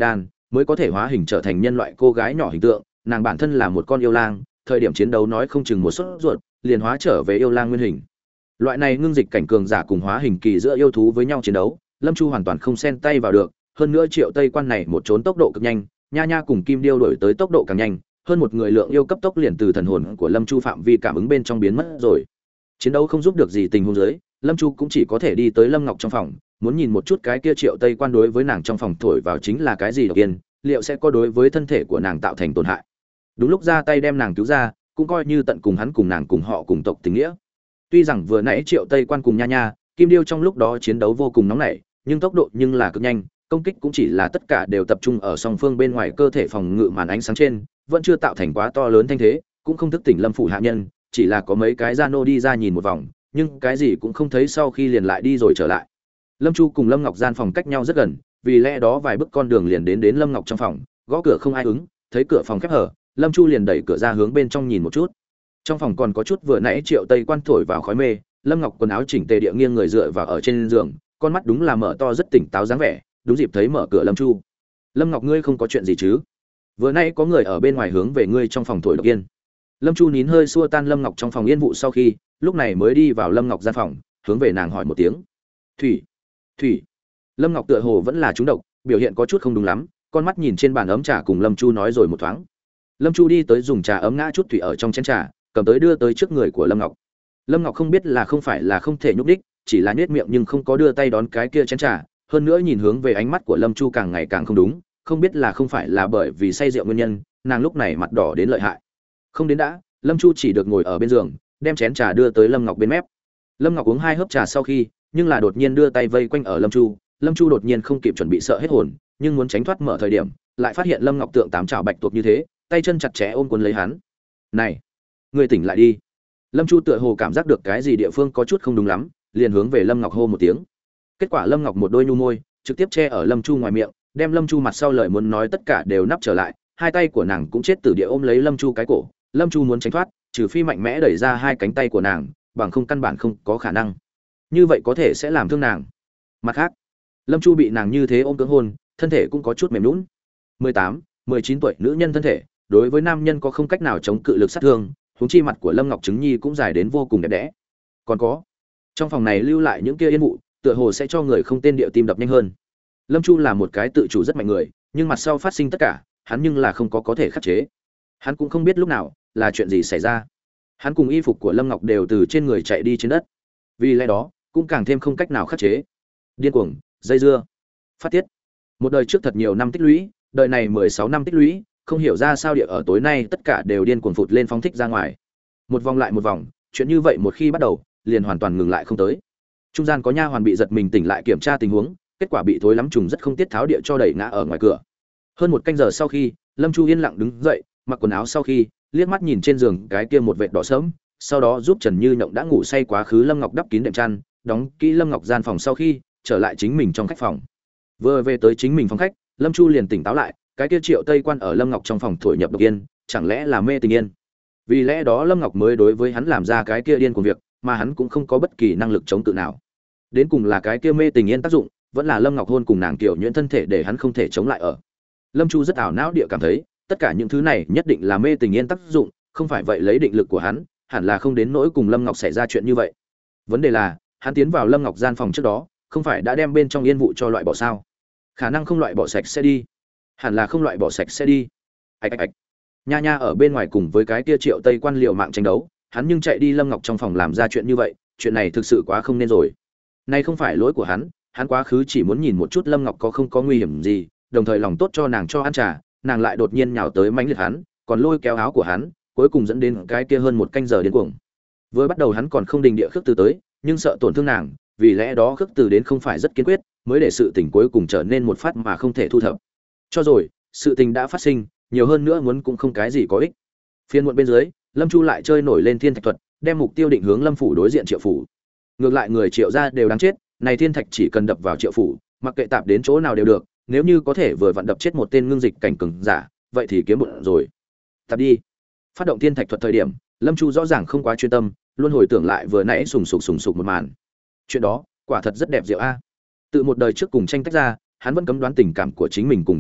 mới có thể hóa hình trở thành nhân loại cô gái nhỏ hình tượng. Nàng bản thân là một con yêu lang, thời điểm chiến đấu nói không chừng một sốt ruột liền hóa trở về yêu lang nguyên hình. Loại này ngưng dịch cảnh cường giả cùng hóa hình kỳ giữa yêu thú với nhau chiến đấu, Lâm Chu hoàn toàn không xen tay vào được. Hơn nữa Triệu Tây Quan này một trốn tốc độ cực nhanh, Nha Nha cùng Kim Điêu đổi tới tốc độ càng nhanh, hơn một người lượng yêu cấp tốc liền từ thần hồn của Lâm Chu phạm vi cảm ứng bên trong biến mất rồi. Chiến đấu không giúp được gì tình huống dưới, Lâm Chu cũng chỉ có thể đi tới Lâm Ngọc trong phòng, muốn nhìn một chút cái kia Triệu Tây Quan đối với nàng trong phòng thổi vào chính là cái gì đầu tiên, liệu sẽ có đối với thân thể của nàng tạo thành tổn hại. Đúng lúc ra tay đem nàng cứu ra, cũng coi như tận cùng hắn cùng nàng cùng họ cùng tộc tình nghĩa. Tuy rằng vừa nãy Triệu Tây Quan cùng Nha Nha, Kim Điêu trong lúc đó chiến đấu vô cùng nóng nảy, nhưng tốc độ nhưng là cực nhanh, công kích cũng chỉ là tất cả đều tập trung ở song phương bên ngoài cơ thể phòng ngự màn ánh sáng trên, vẫn chưa tạo thành quá to lớn thanh thế, cũng không thức tỉnh Lâm phủ hạ nhân, chỉ là có mấy cái gia nô đi ra nhìn một vòng, nhưng cái gì cũng không thấy, sau khi liền lại đi rồi trở lại. Lâm Chu cùng Lâm Ngọc gian phòng cách nhau rất gần, vì lẽ đó vài bước con đường liền đến đến Lâm Ngọc trong phòng, gõ cửa không ai ứng, thấy cửa phòng khép hở, Lâm Chu liền đẩy cửa ra hướng bên trong nhìn một chút. Trong phòng còn có chút vừa nãy Triệu Tây Quan thổi vào khói mê, Lâm Ngọc quần áo chỉnh tề địa nghiêng người dựa vào ở trên giường, con mắt đúng là mở to rất tỉnh táo dáng vẻ, đúng dịp thấy mở cửa Lâm Chu. Lâm Ngọc, ngươi không có chuyện gì chứ? Vừa nãy có người ở bên ngoài hướng về ngươi trong phòng thổi độc yên. Lâm Chu nín hơi xua tan Lâm Ngọc trong phòng yên vụ sau khi, lúc này mới đi vào Lâm Ngọc gian phòng, hướng về nàng hỏi một tiếng. Thủy, thủy. Lâm Ngọc tựa hồ vẫn là trúng độc, biểu hiện có chút không đúng lắm, con mắt nhìn trên bàn ấm trà cùng Lâm Chu nói rồi một thoáng. Lâm Chu đi tới dùng trà ấm ngã chút thủy ở trong chén trà, cầm tới đưa tới trước người của Lâm Ngọc. Lâm Ngọc không biết là không phải là không thể nhúc đích, chỉ là nhếch miệng nhưng không có đưa tay đón cái kia chén trà, hơn nữa nhìn hướng về ánh mắt của Lâm Chu càng ngày càng không đúng, không biết là không phải là bởi vì say rượu nguyên nhân, nàng lúc này mặt đỏ đến lợi hại. Không đến đã, Lâm Chu chỉ được ngồi ở bên giường, đem chén trà đưa tới Lâm Ngọc bên mép. Lâm Ngọc uống hai hớp trà sau khi, nhưng là đột nhiên đưa tay vây quanh ở Lâm Chu, Lâm Chu đột nhiên không kịp chuẩn bị sợ hết hồn, nhưng muốn tránh thoát mở thời điểm, lại phát hiện Lâm Ngọc tượng tám chảo bạch tuộc như thế, tay chân chặt chẽ ôm cuốn lấy hắn. "Này, ngươi tỉnh lại đi." Lâm Chu tựa hồ cảm giác được cái gì địa phương có chút không đúng lắm, liền hướng về Lâm Ngọc hô một tiếng. Kết quả Lâm Ngọc một đôi nhu môi, trực tiếp che ở Lâm Chu ngoài miệng, đem Lâm Chu mặt sau lời muốn nói tất cả đều nắp trở lại, hai tay của nàng cũng chết tử địa ôm lấy Lâm Chu cái cổ. Lâm Chu muốn tránh thoát, trừ phi mạnh mẽ đẩy ra hai cánh tay của nàng, bằng không căn bản không có khả năng. Như vậy có thể sẽ làm thương nàng. Mặt khác, Lâm Chu bị nàng như thế ôm cưỡng hôn, thân thể cũng có chút mềm nhũn. mười tám, mười chín tuổi nữ nhân thân thể, đối với nam nhân có không cách nào chống cự lực sát thương, huống chi mặt của Lâm Ngọc Trứng Nhi cũng dài đến vô cùng đẹp đẽ. Còn có, trong phòng này lưu lại những kia yên vụ, tựa hồ sẽ cho người không tên địa tim đập nhanh hơn. Lâm Chu là một cái tự chủ rất mạnh người, nhưng mặt sau phát sinh tất cả, hắn nhưng là không có có thể khắc chế. Hắn cũng không biết lúc nào là chuyện gì xảy ra. Hắn cùng y phục của Lâm Ngọc đều từ trên người chạy đi trên đất. Vì lẽ đó, cũng càng thêm không cách nào khắc chế. Điên cuồng, dây dưa, phát tiết. Một đời trước thật nhiều năm tích lũy, đời này mười sáu năm tích lũy, không hiểu ra sao địa ở tối nay tất cả đều điên cuồng phụt lên phóng thích ra ngoài. Một vòng lại một vòng, chuyện như vậy một khi bắt đầu, liền hoàn toàn ngừng lại không tới. Trung gian có nha hoàn bị giật mình tỉnh lại kiểm tra tình huống, kết quả bị thối lắm trùng rất không tiết tháo địa cho đẩy ngã ở ngoài cửa. Hơn một canh giờ sau khi, Lâm Chu yên lặng đứng dậy, mặc quần áo sau khi, liếc mắt nhìn trên giường cái kia một vệt đỏ sớm, sau đó giúp Trần Như Nhộng đã ngủ say quá khứ Lâm Ngọc đắp kín đệm chăn, đóng kỹ Lâm Ngọc gian phòng sau khi, trở lại chính mình trong khách phòng. Vừa về tới chính mình phòng khách, Lâm Chu liền tỉnh táo lại, cái kia Triệu Tây Quan ở Lâm Ngọc trong phòng thổi nhập độc yên, chẳng lẽ là mê tình yên? Vì lẽ đó Lâm Ngọc mới đối với hắn làm ra cái kia điên cuồng việc, mà hắn cũng không có bất kỳ năng lực chống cự nào. Đến cùng là cái kia mê tình yên tác dụng, vẫn là Lâm Ngọc hôn cùng nàng tiểu nhuyễn thân thể để hắn không thể chống lại ở. Lâm Chu rất ảo não địa cảm thấy, tất cả những thứ này nhất định là mê tình yên tác dụng, không phải vậy lấy định lực của hắn, hẳn là không đến nỗi cùng Lâm Ngọc xảy ra chuyện như vậy. Vấn đề là, hắn tiến vào Lâm Ngọc gian phòng trước đó, không phải đã đem bên trong yên vụ cho loại bỏ sao? Khả năng không loại bỏ sạch sẽ đi. Hẳn là không loại bỏ sạch sẽ đi. Ạch ạch ạch. Nha Nha ở bên ngoài cùng với cái kia Triệu Tây Quan liều mạng tranh đấu, hắn nhưng chạy đi Lâm Ngọc trong phòng làm ra chuyện như vậy, chuyện này thực sự quá không nên rồi. Này không phải lỗi của hắn, hắn quá khứ chỉ muốn nhìn một chút Lâm Ngọc có không có nguy hiểm gì, đồng thời lòng tốt cho nàng cho ăn trà, nàng lại đột nhiên nhào tới mãnh liệt hắn, còn lôi kéo áo của hắn, cuối cùng dẫn đến cái kia hơn một canh giờ điên cuồng. Vừa bắt đầu hắn còn không đình địa khước từ tới, nhưng sợ tổn thương nàng, vì lẽ đó khước từ đến không phải rất kiên quyết, mới để sự tình cuối cùng trở nên một phát mà không thể thu thập. Cho rồi, sự tình đã phát sinh, nhiều hơn nữa muốn cũng không cái gì có ích. Phiên muộn bên dưới, Lâm Chu lại chơi nổi lên thiên thạch thuật, đem mục tiêu định hướng Lâm phủ đối diện Triệu phủ. Ngược lại người Triệu gia đều đáng chết, này thiên thạch chỉ cần đập vào Triệu phủ, mặc kệ tạp đến chỗ nào đều được, nếu như có thể vừa vặn đập chết một tên ngưng dịch cảnh cường giả, vậy thì kiếm bộn rồi. Tạp đi. Phát động thiên thạch thuật thời điểm, Lâm Chu rõ ràng không quá chuyên tâm, luôn hồi tưởng lại vừa nãy sùng sục sùng sục một màn. Chuyện đó, quả thật rất đẹp diệu a. Từ một đời trước cùng tranh tách ra, hắn vẫn cấm đoán tình cảm của chính mình cùng thân thể,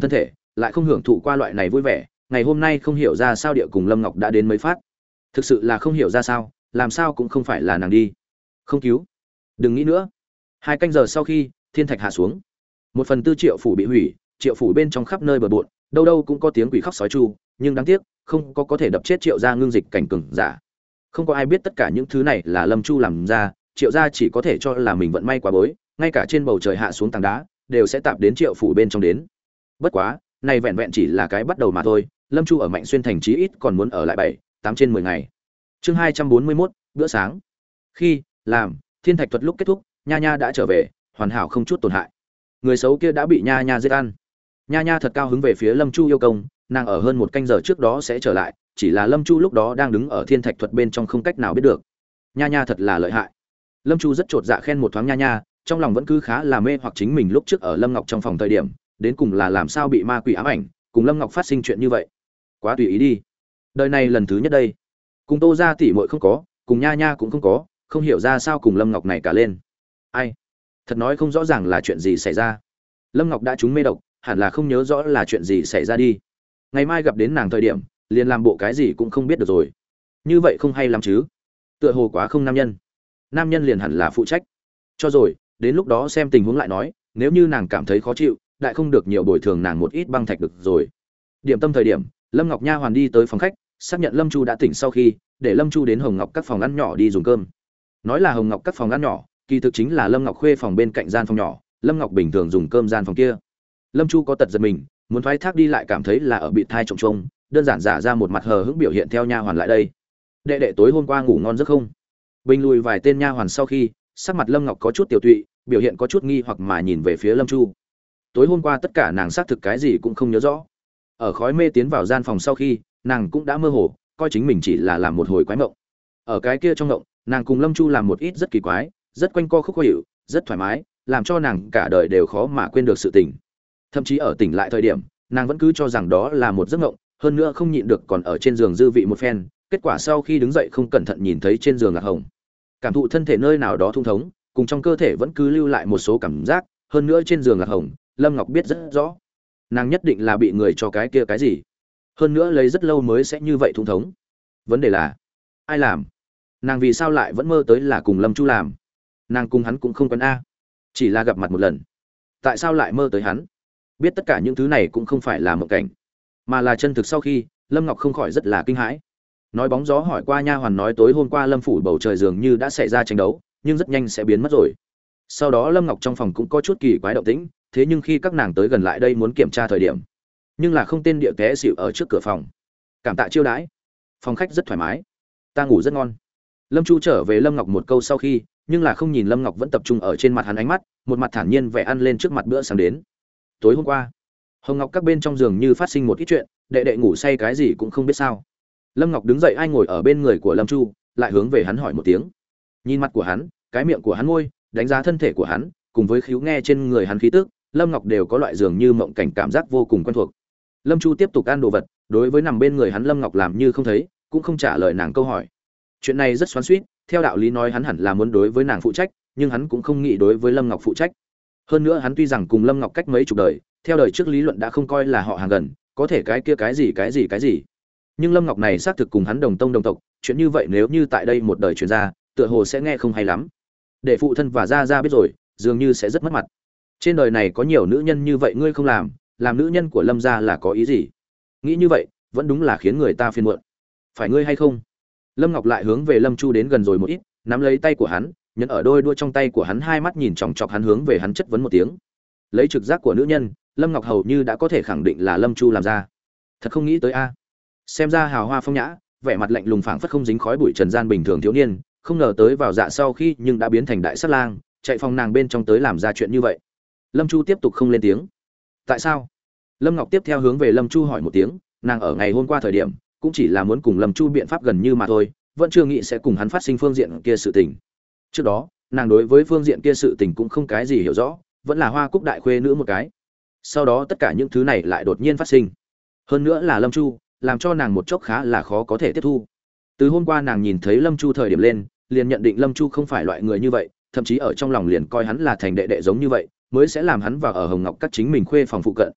lại không hưởng thụ qua loại này vui vẻ, ngày hôm nay không hiểu ra sao địa cùng Lâm Ngọc đã đến mấy phát. Thực sự là không hiểu ra sao, làm sao cũng không phải là nàng đi. Không cứu. Đừng nghĩ nữa. Hai canh giờ sau khi, thiên thạch hạ xuống. Một phần tư triệu phủ bị hủy, triệu phủ bên trong khắp nơi bừa bộn, đâu đâu cũng có tiếng quỷ khóc sói tru, nhưng đáng tiếc, không có có thể đập chết triệu gia ngưng dịch cảnh cường giả. Không có ai biết tất cả những thứ này là Lâm Chu làm ra, triệu gia chỉ có thể cho là mình vận may quá bối, ngay cả trên bầu trời hạ xuống tảng đá, đều sẽ tạp đến triệu phủ bên trong đến. Bất quá, này vẹn vẹn chỉ là cái bắt đầu mà thôi, Lâm Chu ở Mạnh Xuyên thành chí ít còn muốn ở lại bảy, tám trên mười ngày. Chương hai trăm bốn mươi mốt, bữa sáng. Khi làm thiên thạch thuật lúc kết thúc, Nha Nha đã trở về, hoàn hảo không chút tổn hại. Người xấu kia đã bị Nha Nha giết ăn. Nha Nha thật cao hứng về phía Lâm Chu yêu công, nàng ở hơn một canh giờ trước đó sẽ trở lại, chỉ là Lâm Chu lúc đó đang đứng ở thiên thạch thuật bên trong không cách nào biết được. Nha Nha thật là lợi hại. Lâm Chu rất chột dạ khen một thoáng Nha Nha, trong lòng vẫn cứ khá là mê hoặc chính mình lúc trước ở Lâm Ngọc trong phòng thời điểm, đến cùng là làm sao bị ma quỷ ám ảnh, cùng Lâm Ngọc phát sinh chuyện như vậy. Quá tùy ý đi. Đời này lần thứ nhất đây. Cùng Tô gia tỷ muội không có, cùng Nha Nha cũng không có, không hiểu ra sao cùng Lâm Ngọc này cả lên. Ai? Thật nói không rõ ràng là chuyện gì xảy ra. Lâm Ngọc đã trúng mê độc, hẳn là không nhớ rõ là chuyện gì xảy ra đi. Ngày mai gặp đến nàng thời điểm, liền làm bộ cái gì cũng không biết được rồi. Như vậy không hay lắm chứ? Tựa hồ quá không nam nhân. Nam nhân liền hẳn là phụ trách. Cho rồi, đến lúc đó xem tình huống lại nói, nếu như nàng cảm thấy khó chịu, lại không được nhiều bồi thường nàng một ít băng thạch được rồi. Điểm tâm thời điểm, Lâm Ngọc Nha hoàn đi tới phòng khách, xác nhận Lâm Chu đã tỉnh sau khi, để Lâm Chu đến Hồng Ngọc các phòng ăn nhỏ đi dùng cơm. Nói là Hồng Ngọc các phòng ăn nhỏ, kỳ thực chính là Lâm Ngọc Khuê phòng bên cạnh gian phòng nhỏ, Lâm Ngọc bình thường dùng cơm gian phòng kia. Lâm Chu có tật giật mình, muốn thoái thác đi lại cảm thấy là ở bị thai trồng trông, đơn giản giả ra một mặt hờ hững biểu hiện theo nha hoàn lại đây. Đệ đệ tối hôm qua ngủ ngon giấc không? Bình lùi vài tên nha hoàn sau khi, sắc mặt Lâm Ngọc có chút tiểu tụy, biểu hiện có chút nghi hoặc mà nhìn về phía Lâm Chu. Tối hôm qua tất cả nàng xác thực cái gì cũng không nhớ rõ. Ở khói mê tiến vào gian phòng sau khi, nàng cũng đã mơ hồ, coi chính mình chỉ là làm một hồi quái mộng. Ở cái kia trong mộng, nàng cùng Lâm Chu làm một ít rất kỳ quái, rất quanh co khúc khó hiểu, rất thoải mái, làm cho nàng cả đời đều khó mà quên được sự tình. Thậm chí ở tỉnh lại thời điểm, nàng vẫn cứ cho rằng đó là một giấc mộng, hơn nữa không nhịn được còn ở trên giường dư vị một phen, kết quả sau khi đứng dậy không cẩn thận nhìn thấy trên giường là hồng. Cảm thụ thân thể nơi nào đó thung thống, cùng trong cơ thể vẫn cứ lưu lại một số cảm giác, hơn nữa trên giường là hồng, Lâm Ngọc biết rất rõ. Nàng nhất định là bị người cho cái kia cái gì. Hơn nữa lấy rất lâu mới sẽ như vậy thung thống. Vấn đề là, ai làm? Nàng vì sao lại vẫn mơ tới là cùng Lâm Chu làm? Nàng cùng hắn cũng không quen a, chỉ là gặp mặt một lần. Tại sao lại mơ tới hắn? Biết tất cả những thứ này cũng không phải là mộng cảnh, mà là chân thực. Sau khi, Lâm Ngọc không khỏi rất là kinh hãi. Nói bóng gió hỏi qua nha hoàn nói tối hôm qua Lâm phủ bầu trời dường như đã xảy ra tranh đấu, nhưng rất nhanh sẽ biến mất rồi. Sau đó Lâm Ngọc trong phòng cũng có chút kỳ quái động tĩnh, thế nhưng khi các nàng tới gần lại đây muốn kiểm tra thời điểm, nhưng là không tên địa té xỉu ở trước cửa phòng. Cảm tạ chiêu đãi, phòng khách rất thoải mái, ta ngủ rất ngon. Lâm Chu trở về Lâm Ngọc một câu sau khi, nhưng là không nhìn Lâm Ngọc vẫn tập trung ở trên mặt hắn ánh mắt, một mặt thản nhiên vẻ ăn lên trước mặt bữa sáng đến. Tối hôm qua, Hồng Ngọc các bên trong giường như phát sinh một ít chuyện, đệ đệ ngủ say cái gì cũng không biết sao. Lâm Ngọc đứng dậy ai ngồi ở bên người của Lâm Chu, lại hướng về hắn hỏi một tiếng. Nhìn mặt của hắn, cái miệng của hắn môi, đánh giá thân thể của hắn, cùng với khíu nghe trên người hắn khí tức, Lâm Ngọc đều có loại dường như mộng cảnh cảm giác vô cùng quen thuộc. Lâm Chu tiếp tục ăn đồ vật, đối với nằm bên người hắn Lâm Ngọc làm như không thấy, cũng không trả lời nàng câu hỏi. Chuyện này rất xoắn xuýt, theo đạo lý nói hắn hẳn là muốn đối với nàng phụ trách, nhưng hắn cũng không nghĩ đối với Lâm Ngọc phụ trách. Hơn nữa hắn tuy rằng cùng Lâm Ngọc cách mấy chục đời, theo đời trước lý luận đã không coi là họ hàng gần, có thể cái kia cái gì cái gì cái gì. Nhưng Lâm Ngọc này xác thực cùng hắn đồng tông đồng tộc, chuyện như vậy nếu như tại đây một đời truyền ra, tựa hồ sẽ nghe không hay lắm. Để phụ thân và gia gia biết rồi, dường như sẽ rất mất mặt. Trên đời này có nhiều nữ nhân như vậy ngươi không làm, làm nữ nhân của Lâm gia là có ý gì? Nghĩ như vậy, vẫn đúng là khiến người ta phiền muộn. Phải ngươi hay không? Lâm Ngọc lại hướng về Lâm Chu đến gần rồi một ít, nắm lấy tay của hắn, nhấn ở đôi đua trong tay của hắn, hai mắt nhìn chòng chọc hắn, hướng về hắn chất vấn một tiếng. Lấy trực giác của nữ nhân, Lâm Ngọc hầu như đã có thể khẳng định là Lâm Chu làm ra. Thật không nghĩ tới a. Xem ra hào hoa phong nhã, vẻ mặt lạnh lùng phảng phất không dính khói bụi trần gian bình thường thiếu niên, không ngờ tới vào dạ sau khi nhưng đã biến thành đại sát lang, chạy phòng nàng bên trong tới làm ra chuyện như vậy. Lâm Chu tiếp tục không lên tiếng. Tại sao? Lâm Ngọc tiếp theo hướng về Lâm Chu hỏi một tiếng, nàng ở ngày hôm qua thời điểm, cũng chỉ là muốn cùng Lâm Chu biện pháp gần như mà thôi, vẫn chưa nghĩ sẽ cùng hắn phát sinh phương diện kia sự tình. Trước đó, nàng đối với phương diện kia sự tình cũng không cái gì hiểu rõ, vẫn là Hoa Cúc đại khuê nữ một cái. Sau đó tất cả những thứ này lại đột nhiên phát sinh. Hơn nữa là Lâm Chu, làm cho nàng một chốc khá là khó có thể tiếp thu. Từ hôm qua nàng nhìn thấy Lâm Chu thời điểm lên, liền nhận định Lâm Chu không phải loại người như vậy, thậm chí ở trong lòng liền coi hắn là thành đệ đệ giống như vậy, mới sẽ làm hắn vào ở Hồng Ngọc các chính mình khuê phòng phụ cận.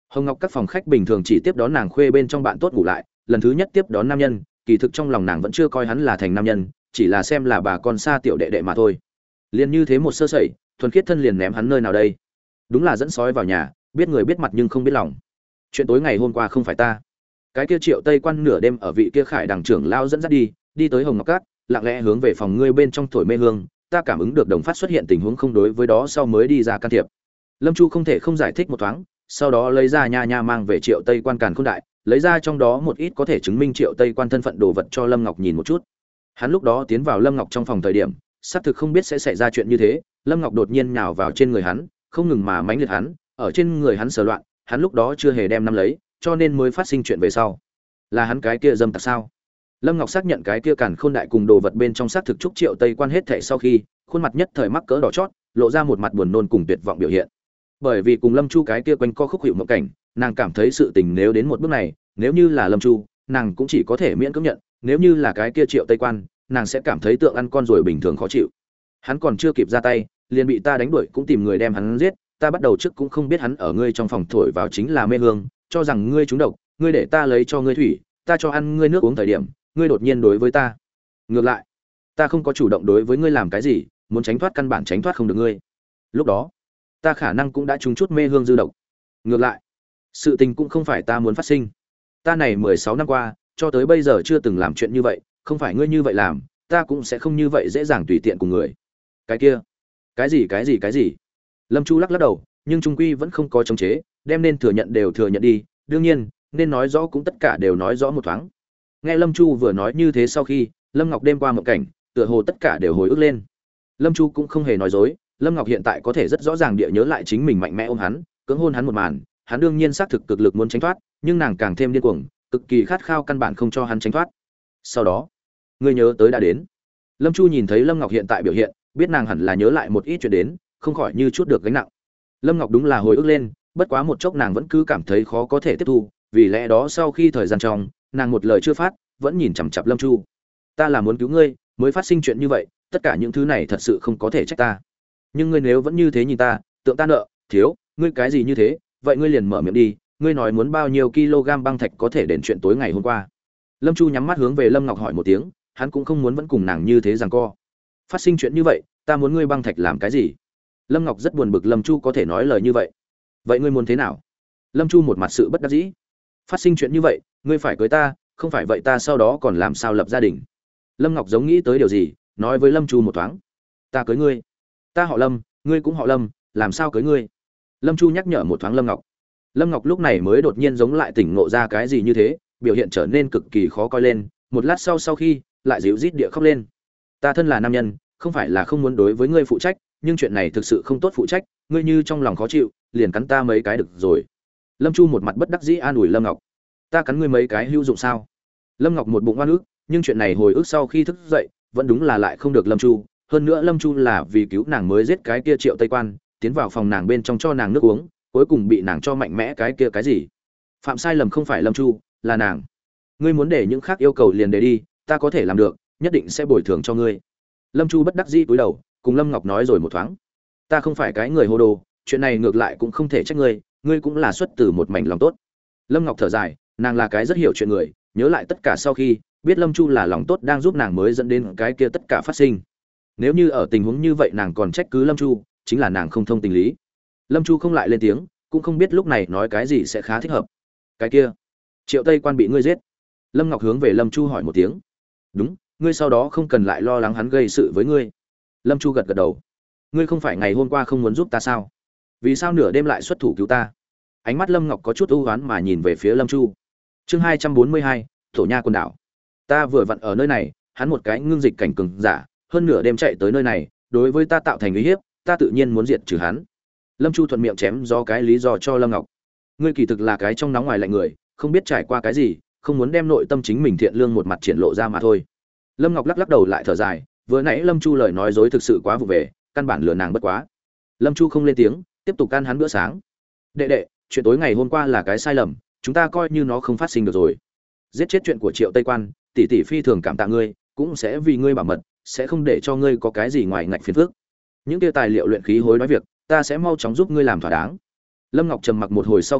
Hồng Ngọc các phòng khách bình thường chỉ tiếp đón nàng khuê bên trong bạn tốt ngủ lại, lần thứ nhất tiếp đón nam nhân, kỳ thực trong lòng nàng vẫn chưa coi hắn là thành nam nhân, chỉ là xem là bà con xa tiểu đệ đệ mà thôi. Liền như thế một sơ sẩy, thuần khiết thân liền ném hắn nơi nào đây? Đúng là dẫn sói vào nhà, biết người biết mặt nhưng không biết lòng. Chuyện tối ngày hôm qua không phải ta. Cái kia Triệu Tây Quan nửa đêm ở vị kia Khải đằng trưởng lao dẫn dắt đi, đi tới Hồng Ngọc các, lặng lẽ hướng về phòng ngươi bên trong thổi mê hương, ta cảm ứng được đồng phát xuất hiện tình huống không đối với đó sau mới đi ra can thiệp. Lâm Chu không thể không giải thích một thoáng, sau đó lấy ra nha nha mang về Triệu Tây Quan Càn Khôn Đại, lấy ra trong đó một ít có thể chứng minh Triệu Tây Quan thân phận đồ vật cho Lâm Ngọc nhìn một chút. Hắn lúc đó tiến vào Lâm Ngọc trong phòng thời điểm, xác thực không biết sẽ xảy ra chuyện như thế, Lâm Ngọc đột nhiên nhào vào trên người hắn, không ngừng mà mãnh liệt hắn, ở trên người hắn sờ loạn, hắn lúc đó chưa hề đem nắm lấy, cho nên mới phát sinh chuyện về sau. Là hắn cái kia dâm tặc sao? Lâm Ngọc xác nhận cái kia Càn Khôn Đại cùng đồ vật bên trong xác thực trúc Triệu Tây Quan hết thảy sau khi, khuôn mặt nhất thời mắc cỡ đỏ chót, lộ ra một mặt buồn nôn cùng tuyệt vọng biểu hiện. Bởi vì cùng Lâm Chu cái kia quanh co khúc hiệu mộng cảnh, nàng cảm thấy sự tình nếu đến một bước này, nếu như là Lâm Chu, nàng cũng chỉ có thể miễn cưỡng nhận, nếu như là cái kia Triệu Tây Quan, nàng sẽ cảm thấy tượng ăn con rồi bình thường khó chịu. Hắn còn chưa kịp ra tay, liền bị ta đánh đuổi cũng tìm người đem hắn giết, ta bắt đầu trước cũng không biết hắn ở ngươi trong phòng thổi vào chính là mê hương, cho rằng ngươi trúng độc, ngươi để ta lấy cho ngươi thủy, ta cho ăn ngươi nước uống thời điểm, ngươi đột nhiên đối với ta. Ngược lại, ta không có chủ động đối với ngươi làm cái gì, muốn tránh thoát căn bản tránh thoát không được ngươi. Lúc đó, ta khả năng cũng đã trúng chút mê hương dư độc. Ngược lại, sự tình cũng không phải ta muốn phát sinh. Ta này mười sáu năm qua, cho tới bây giờ chưa từng làm chuyện như vậy, không phải ngươi như vậy làm, ta cũng sẽ không như vậy dễ dàng tùy tiện cùng người. Cái kia, cái gì cái gì cái gì? Lâm Chu lắc lắc đầu, nhưng trung quy vẫn không có chống chế, đem nên thừa nhận đều thừa nhận đi, đương nhiên, nên nói rõ cũng tất cả đều nói rõ một thoáng. Nghe Lâm Chu vừa nói như thế sau khi, Lâm Ngọc đêm qua mộng cảnh, tựa hồ tất cả đều hồi ức lên. Lâm Chu cũng không hề nói dối, Lâm Ngọc hiện tại có thể rất rõ ràng địa nhớ lại chính mình mạnh mẽ ôm hắn, cưỡng hôn hắn một màn, hắn đương nhiên xác thực cực lực muốn tránh thoát, nhưng nàng càng thêm điên cuồng, cực kỳ khát khao căn bản không cho hắn tránh thoát. Sau đó, ngươi nhớ tới đã đến. Lâm Chu nhìn thấy Lâm Ngọc hiện tại biểu hiện, biết nàng hẳn là nhớ lại một ít chuyện đến, không khỏi như chút được gánh nặng. Lâm Ngọc đúng là hồi ức lên, bất quá một chốc nàng vẫn cứ cảm thấy khó có thể tiếp thu, vì lẽ đó sau khi thời gian trong, nàng một lời chưa phát, vẫn nhìn chằm chằm Lâm Chu. Ta là muốn cứu ngươi, mới phát sinh chuyện như vậy, tất cả những thứ này thật sự không có thể trách ta. Nhưng ngươi nếu vẫn như thế nhìn ta, tượng ta nợ, thiếu, ngươi cái gì như thế, vậy ngươi liền mở miệng đi, ngươi nói muốn bao nhiêu kg băng thạch có thể đền chuyện tối ngày hôm qua. Lâm Chu nhắm mắt hướng về Lâm Ngọc hỏi một tiếng, hắn cũng không muốn vẫn cùng nàng như thế giằng co. Phát sinh chuyện như vậy, ta muốn ngươi băng thạch làm cái gì? Lâm Ngọc rất buồn bực Lâm Chu có thể nói lời như vậy. Vậy ngươi muốn thế nào? Lâm Chu một mặt sự bất đắc dĩ. Phát sinh chuyện như vậy, ngươi phải cưới ta, không phải vậy ta sau đó còn làm sao lập gia đình? Lâm Ngọc giống nghĩ tới điều gì, nói với Lâm Chu một thoáng. Ta cưới ngươi. Ta họ Lâm, ngươi cũng họ Lâm, làm sao cưới ngươi? Lâm Chu nhắc nhở một thoáng Lâm Ngọc. Lâm Ngọc lúc này mới đột nhiên giống lại tỉnh ngộ ra cái gì như thế, biểu hiện trở nên cực kỳ khó coi lên, một lát sau sau khi, lại dịu rít địa khóc lên. Ta thân là nam nhân, không phải là không muốn đối với ngươi phụ trách, nhưng chuyện này thực sự không tốt phụ trách, ngươi như trong lòng khó chịu, liền cắn ta mấy cái được rồi. Lâm Chu một mặt bất đắc dĩ an ủi Lâm Ngọc. Ta cắn ngươi mấy cái hữu dụng sao? Lâm Ngọc một bụng oan ức, nhưng chuyện này hồi ức sau khi thức dậy, vẫn đúng là lại không được Lâm Chu, hơn nữa Lâm Chu là vì cứu nàng mới giết cái kia Triệu Tây Quan, tiến vào phòng nàng bên trong cho nàng nước uống, cuối cùng bị nàng cho mạnh mẽ cái kia cái gì? Phạm sai lầm không phải Lâm Chu, là nàng. Ngươi muốn để những khác yêu cầu liền để đi, ta có thể làm được, nhất định sẽ bồi thường cho ngươi. Lâm Chu bất đắc dĩ cúi đầu, cùng Lâm Ngọc nói rồi một thoáng. Ta không phải cái người hồ đồ, chuyện này ngược lại cũng không thể trách ngươi, ngươi cũng là xuất từ một mảnh lòng tốt. Lâm Ngọc thở dài, nàng là cái rất hiểu chuyện người, nhớ lại tất cả sau khi biết Lâm Chu là lòng tốt đang giúp nàng mới dẫn đến cái kia tất cả phát sinh. Nếu như ở tình huống như vậy nàng còn trách cứ Lâm Chu, chính là nàng không thông tình lý. Lâm Chu không lại lên tiếng, cũng không biết lúc này nói cái gì sẽ khá thích hợp. Cái kia, Triệu Tây Quan bị ngươi giết. Lâm Ngọc hướng về Lâm Chu hỏi một tiếng. Đúng, ngươi sau đó không cần lại lo lắng hắn gây sự với ngươi. Lâm Chu gật gật đầu. Ngươi không phải ngày hôm qua không muốn giúp ta sao? Vì sao nửa đêm lại xuất thủ cứu ta? Ánh mắt Lâm Ngọc có chút ưu oán mà nhìn về phía Lâm Chu. Chương hai trăm bốn mươi hai, Thổ Nha quần đảo. Ta vừa vặn ở nơi này, hắn một cái ngưng dịch cảnh cường giả, hơn nửa đêm chạy tới nơi này, đối với ta tạo thành uy hiếp, ta tự nhiên muốn diệt trừ hắn. Lâm Chu thuận miệng chém do cái lý do cho Lâm Ngọc. Ngươi kỳ thực là cái trong nóng ngoài lạnh người, không biết trải qua cái gì, không muốn đem nội tâm chính mình thiện lương một mặt triển lộ ra mà thôi. Lâm Ngọc lắc lắc đầu lại thở dài, vừa nãy Lâm Chu lời nói dối thực sự quá vụ về, căn bản lừa nàng bất quá. Lâm Chu không lên tiếng, tiếp tục ăn hắn bữa sáng. Đệ đệ, chuyện tối ngày hôm qua là cái sai lầm, chúng ta coi như nó không phát sinh được rồi. Giết chết chuyện của Triệu Tây Quan, tỷ tỷ phi thường cảm tạ ngươi, cũng sẽ vì ngươi bảo mật, sẽ không để cho ngươi có cái gì ngoài ngạch phiền phức. Những kia tài liệu luyện khí hối nói việc, ta sẽ mau chóng giúp ngươi làm thỏa đáng. Lâm Ngọc trầm mặc một hồi sau khi,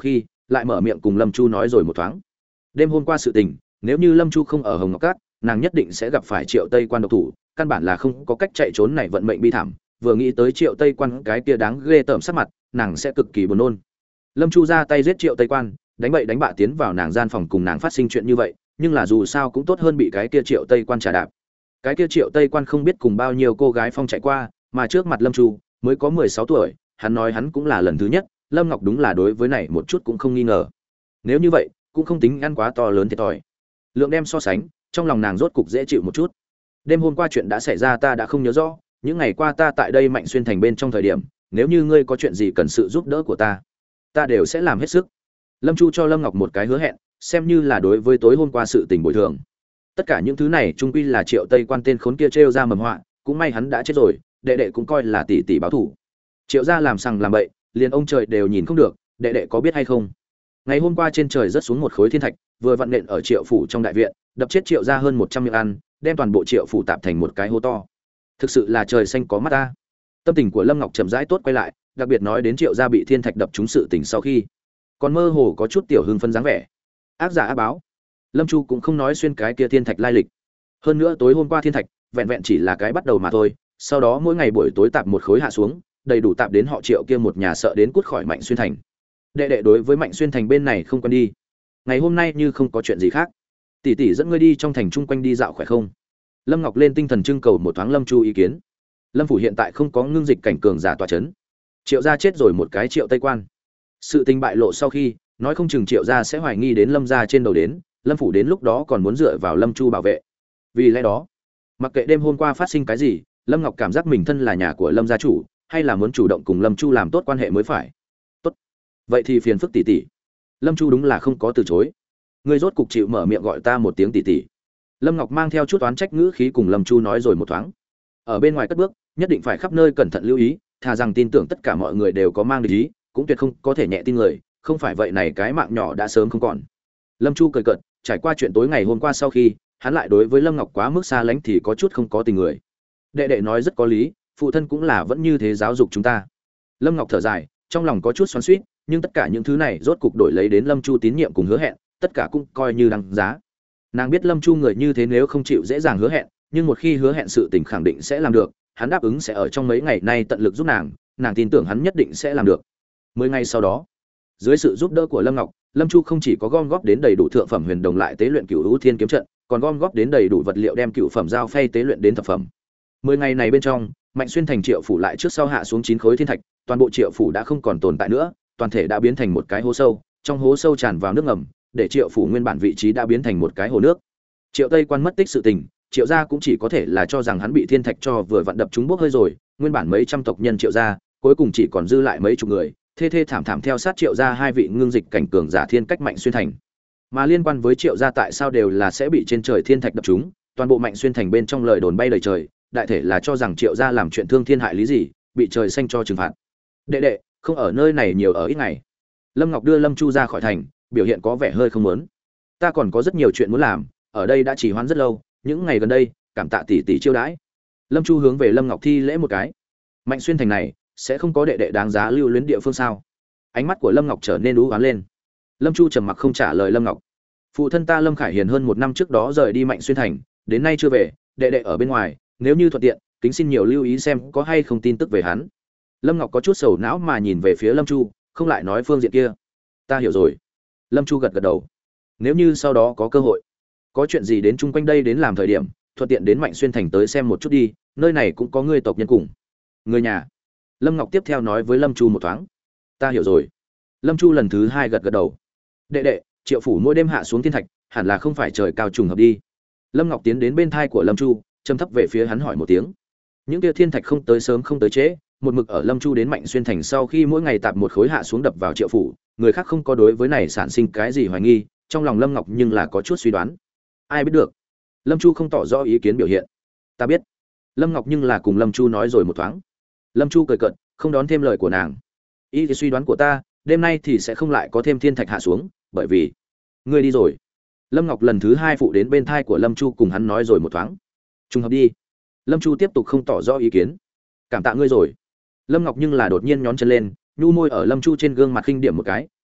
lại mở miệng cùng Lâm Chu nói rồi một thoáng. Đêm hôm qua sự tình, nếu như Lâm Chu không ở Hồng Ngọc Cát, nàng nhất định sẽ gặp phải Triệu Tây Quan độc thủ, căn bản là không có cách chạy trốn này vận mệnh bi thảm, vừa nghĩ tới Triệu Tây Quan cái kia đáng ghê tởm sắc mặt, nàng sẽ cực kỳ buồn nôn. Lâm Chu ra tay giết Triệu Tây Quan, đánh bậy đánh bạ tiến vào nàng gian phòng cùng nàng phát sinh chuyện như vậy, nhưng là dù sao cũng tốt hơn bị cái kia Triệu Tây Quan trả đạp. Cái kia Triệu Tây Quan không biết cùng bao nhiêu cô gái phong chạy qua, mà trước mặt Lâm Chu, mới có mười sáu tuổi, hắn nói hắn cũng là lần thứ nhất, Lâm Ngọc đúng là đối với này một chút cũng không nghi ngờ. Nếu như vậy, cũng không tính ăn quá to lớn thiệt thòi. Lượng đem so sánh, trong lòng nàng rốt cục dễ chịu một chút. Đêm hôm qua chuyện đã xảy ra ta đã không nhớ rõ, những ngày qua ta tại đây Mạnh Xuyên thành bên trong thời điểm, nếu như ngươi có chuyện gì cần sự giúp đỡ của ta, ta đều sẽ làm hết sức. Lâm Chu cho Lâm Ngọc một cái hứa hẹn, xem như là đối với tối hôm qua sự tình bồi thường. Tất cả những thứ này chung quy là Triệu Tây Quan tên khốn kia trêu ra mầm họa, cũng may hắn đã chết rồi, đệ đệ cũng coi là tỷ tỷ báo thủ. Triệu gia làm sằng làm bậy, liền ông trời đều nhìn không được, đệ đệ có biết hay không? Ngày hôm qua trên trời rớt xuống một khối thiên thạch, vừa vặn nện ở Triệu phủ trong đại viện, đập chết Triệu gia hơn một trăm miệng ăn, đem toàn bộ Triệu phủ tạp thành một cái hố to. Thực sự là trời xanh có mắt ta. Tâm tình của Lâm Ngọc chậm rãi tốt quay lại, đặc biệt nói đến Triệu gia bị thiên thạch đập trúng sự tình sau khi, còn mơ hồ có chút tiểu hưng phân dáng vẻ. Ác giả ác báo. Lâm Chu cũng không nói xuyên cái kia thiên thạch lai lịch. Hơn nữa tối hôm qua thiên thạch, vẹn vẹn chỉ là cái bắt đầu mà thôi, sau đó mỗi ngày buổi tối tạp một khối hạ xuống, đầy đủ tạp đến họ Triệu kia một nhà sợ đến cút khỏi Mạnh Xuyên thành. Đệ đệ đối với Mạnh Xuyên thành bên này không quen đi. Ngày hôm nay như không có chuyện gì khác, tỷ tỷ dẫn ngươi đi trong thành chung quanh đi dạo khỏe không? Lâm Ngọc lên tinh thần trưng cầu một thoáng Lâm Chu ý kiến. Lâm phủ hiện tại không có ngưng dịch cảnh cường giả tọa chấn. Triệu gia chết rồi một cái Triệu Tây Quan. Sự tình bại lộ sau khi, nói không chừng Triệu gia sẽ hoài nghi đến Lâm gia trên đầu đến, Lâm phủ đến lúc đó còn muốn dựa vào Lâm Chu bảo vệ. Vì lẽ đó, mặc kệ đêm hôm qua phát sinh cái gì, Lâm Ngọc cảm giác mình thân là nhà của Lâm gia chủ, hay là muốn chủ động cùng Lâm Chu làm tốt quan hệ mới phải. Tốt. Vậy thì phiền phức tỷ tỷ. Lâm Chu đúng là không có từ chối. Ngươi rốt cục chịu mở miệng gọi ta một tiếng tỷ tỷ. Lâm Ngọc mang theo chút oán trách ngữ khí cùng Lâm Chu nói rồi một thoáng. Ở bên ngoài cất bước, nhất định phải khắp nơi cẩn thận lưu ý, thà rằng tin tưởng tất cả mọi người đều có mang địch ý, cũng tuyệt không có thể nhẹ tin người, không phải vậy này cái mạng nhỏ đã sớm không còn. Lâm Chu cười cợt, trải qua chuyện tối ngày hôm qua sau khi, hắn lại đối với Lâm Ngọc quá mức xa lánh thì có chút không có tình người. Đệ đệ nói rất có lý, phụ thân cũng là vẫn như thế giáo dục chúng ta. Lâm Ngọc thở dài, trong lòng có chút xoắn xuýt, nhưng tất cả những thứ này rốt cục đổi lấy đến Lâm Chu tín nhiệm cùng hứa hẹn, tất cả cũng coi như đăng giá. Nàng biết Lâm Chu người như thế nếu không chịu dễ dàng hứa hẹn, nhưng một khi hứa hẹn sự tình khẳng định sẽ làm được, hắn đáp ứng sẽ ở trong mấy ngày nay tận lực giúp nàng, nàng tin tưởng hắn nhất định sẽ làm được. Mười ngày sau đó, dưới sự giúp đỡ của Lâm Ngọc, Lâm Chu không chỉ có gom góp đến đầy đủ thượng phẩm huyền đồng lại tế luyện Cửu Vũ Thiên kiếm trận, còn gom góp đến đầy đủ vật liệu đem cửu phẩm giao phay tế luyện đến thập phẩm. Mười ngày này bên trong, Mạnh Xuyên thành Triệu phủ lại trước sau hạ xuống chín khối thiên thạch, toàn bộ Triệu phủ đã không còn tồn tại nữa, toàn thể đã biến thành một cái hố sâu, trong hố sâu tràn vào nước ngầm, để Triệu phủ nguyên bản vị trí đã biến thành một cái hồ nước. Triệu Tây Quan mất tích sự tình, Triệu gia cũng chỉ có thể là cho rằng hắn bị thiên thạch cho vừa vặn đập trúng bốc hơi rồi, nguyên bản mấy trăm tộc nhân Triệu gia, cuối cùng chỉ còn dư lại mấy chục người, thê thê thảm thảm theo sát Triệu gia hai vị ngưng dịch cảnh cường giả thiên cách Mạnh Xuyên thành. Mà liên quan với Triệu gia tại sao đều là sẽ bị trên trời thiên thạch đập trúng, toàn bộ Mạnh Xuyên thành bên trong lời đồn bay đầy trời, đại thể là cho rằng Triệu gia làm chuyện thương thiên hại lý gì, bị trời xanh cho trừng phạt. Đệ đệ, không ở nơi này nhiều ở ít ngày. Lâm Ngọc đưa Lâm Chu ra khỏi thành, biểu hiện có vẻ hơi không muốn. Ta còn có rất nhiều chuyện muốn làm, ở đây đã trì hoãn rất lâu, những ngày gần đây, cảm tạ tỷ tỷ chiêu đãi. Lâm Chu hướng về Lâm Ngọc thi lễ một cái. Mạnh Xuyên thành này sẽ không có đệ đệ đáng giá lưu luyến địa phương sao? Ánh mắt của Lâm Ngọc trở nên u ám lên. Lâm Chu trầm mặc không trả lời Lâm Ngọc. Phụ thân ta Lâm Khải Hiền hơn một năm trước đó rời đi Mạnh Xuyên thành, đến nay chưa về, đệ đệ ở bên ngoài, nếu như thuận tiện, kính xin nhiều lưu ý xem có hay không tin tức về hắn. Lâm Ngọc có chút sầu não mà nhìn về phía Lâm Chu, không lại nói phương diện kia. Ta hiểu rồi. Lâm Chu gật gật đầu. Nếu như sau đó có cơ hội, có chuyện gì đến chung quanh đây đến làm thời điểm, thuận tiện đến Mạnh Xuyên thành tới xem một chút đi, nơi này cũng có người tộc nhân cùng. Người nhà. Lâm Ngọc tiếp theo nói với Lâm Chu một thoáng. Ta hiểu rồi. Lâm Chu lần thứ hai gật gật đầu. Đệ đệ, Triệu phủ mỗi đêm hạ xuống thiên thạch, hẳn là không phải trời cao trùng hợp đi. Lâm Ngọc tiến đến bên thai của Lâm Chu, trầm thấp về phía hắn hỏi một tiếng. Những kia thiên thạch không tới sớm không tới trễ, một mực ở Lâm Chu đến Mạnh Xuyên thành sau khi mỗi ngày tạp một khối hạ xuống đập vào Triệu phủ, người khác không có đối với này sản sinh cái gì hoài nghi, trong lòng Lâm Ngọc nhưng là có chút suy đoán. Ai biết được? Lâm Chu không tỏ rõ ý kiến biểu hiện. Ta biết. Lâm Ngọc nhưng là cùng Lâm Chu nói rồi một thoáng. Lâm Chu cười cợt, không đón thêm lời của nàng. Ý thì suy đoán của ta, đêm nay thì sẽ không lại có thêm thiên thạch hạ xuống, bởi vì ngươi đi rồi. Lâm Ngọc lần thứ hai phụ đến bên thai của Lâm Chu cùng hắn nói rồi một thoáng. Trùng hợp đi. Lâm Chu tiếp tục không tỏ rõ ý kiến. Cảm tạ ngươi rồi. Lâm Ngọc nhưng là đột nhiên nhón chân lên, nhu môi ở Lâm Chu trên gương mặt khinh điểm một cái,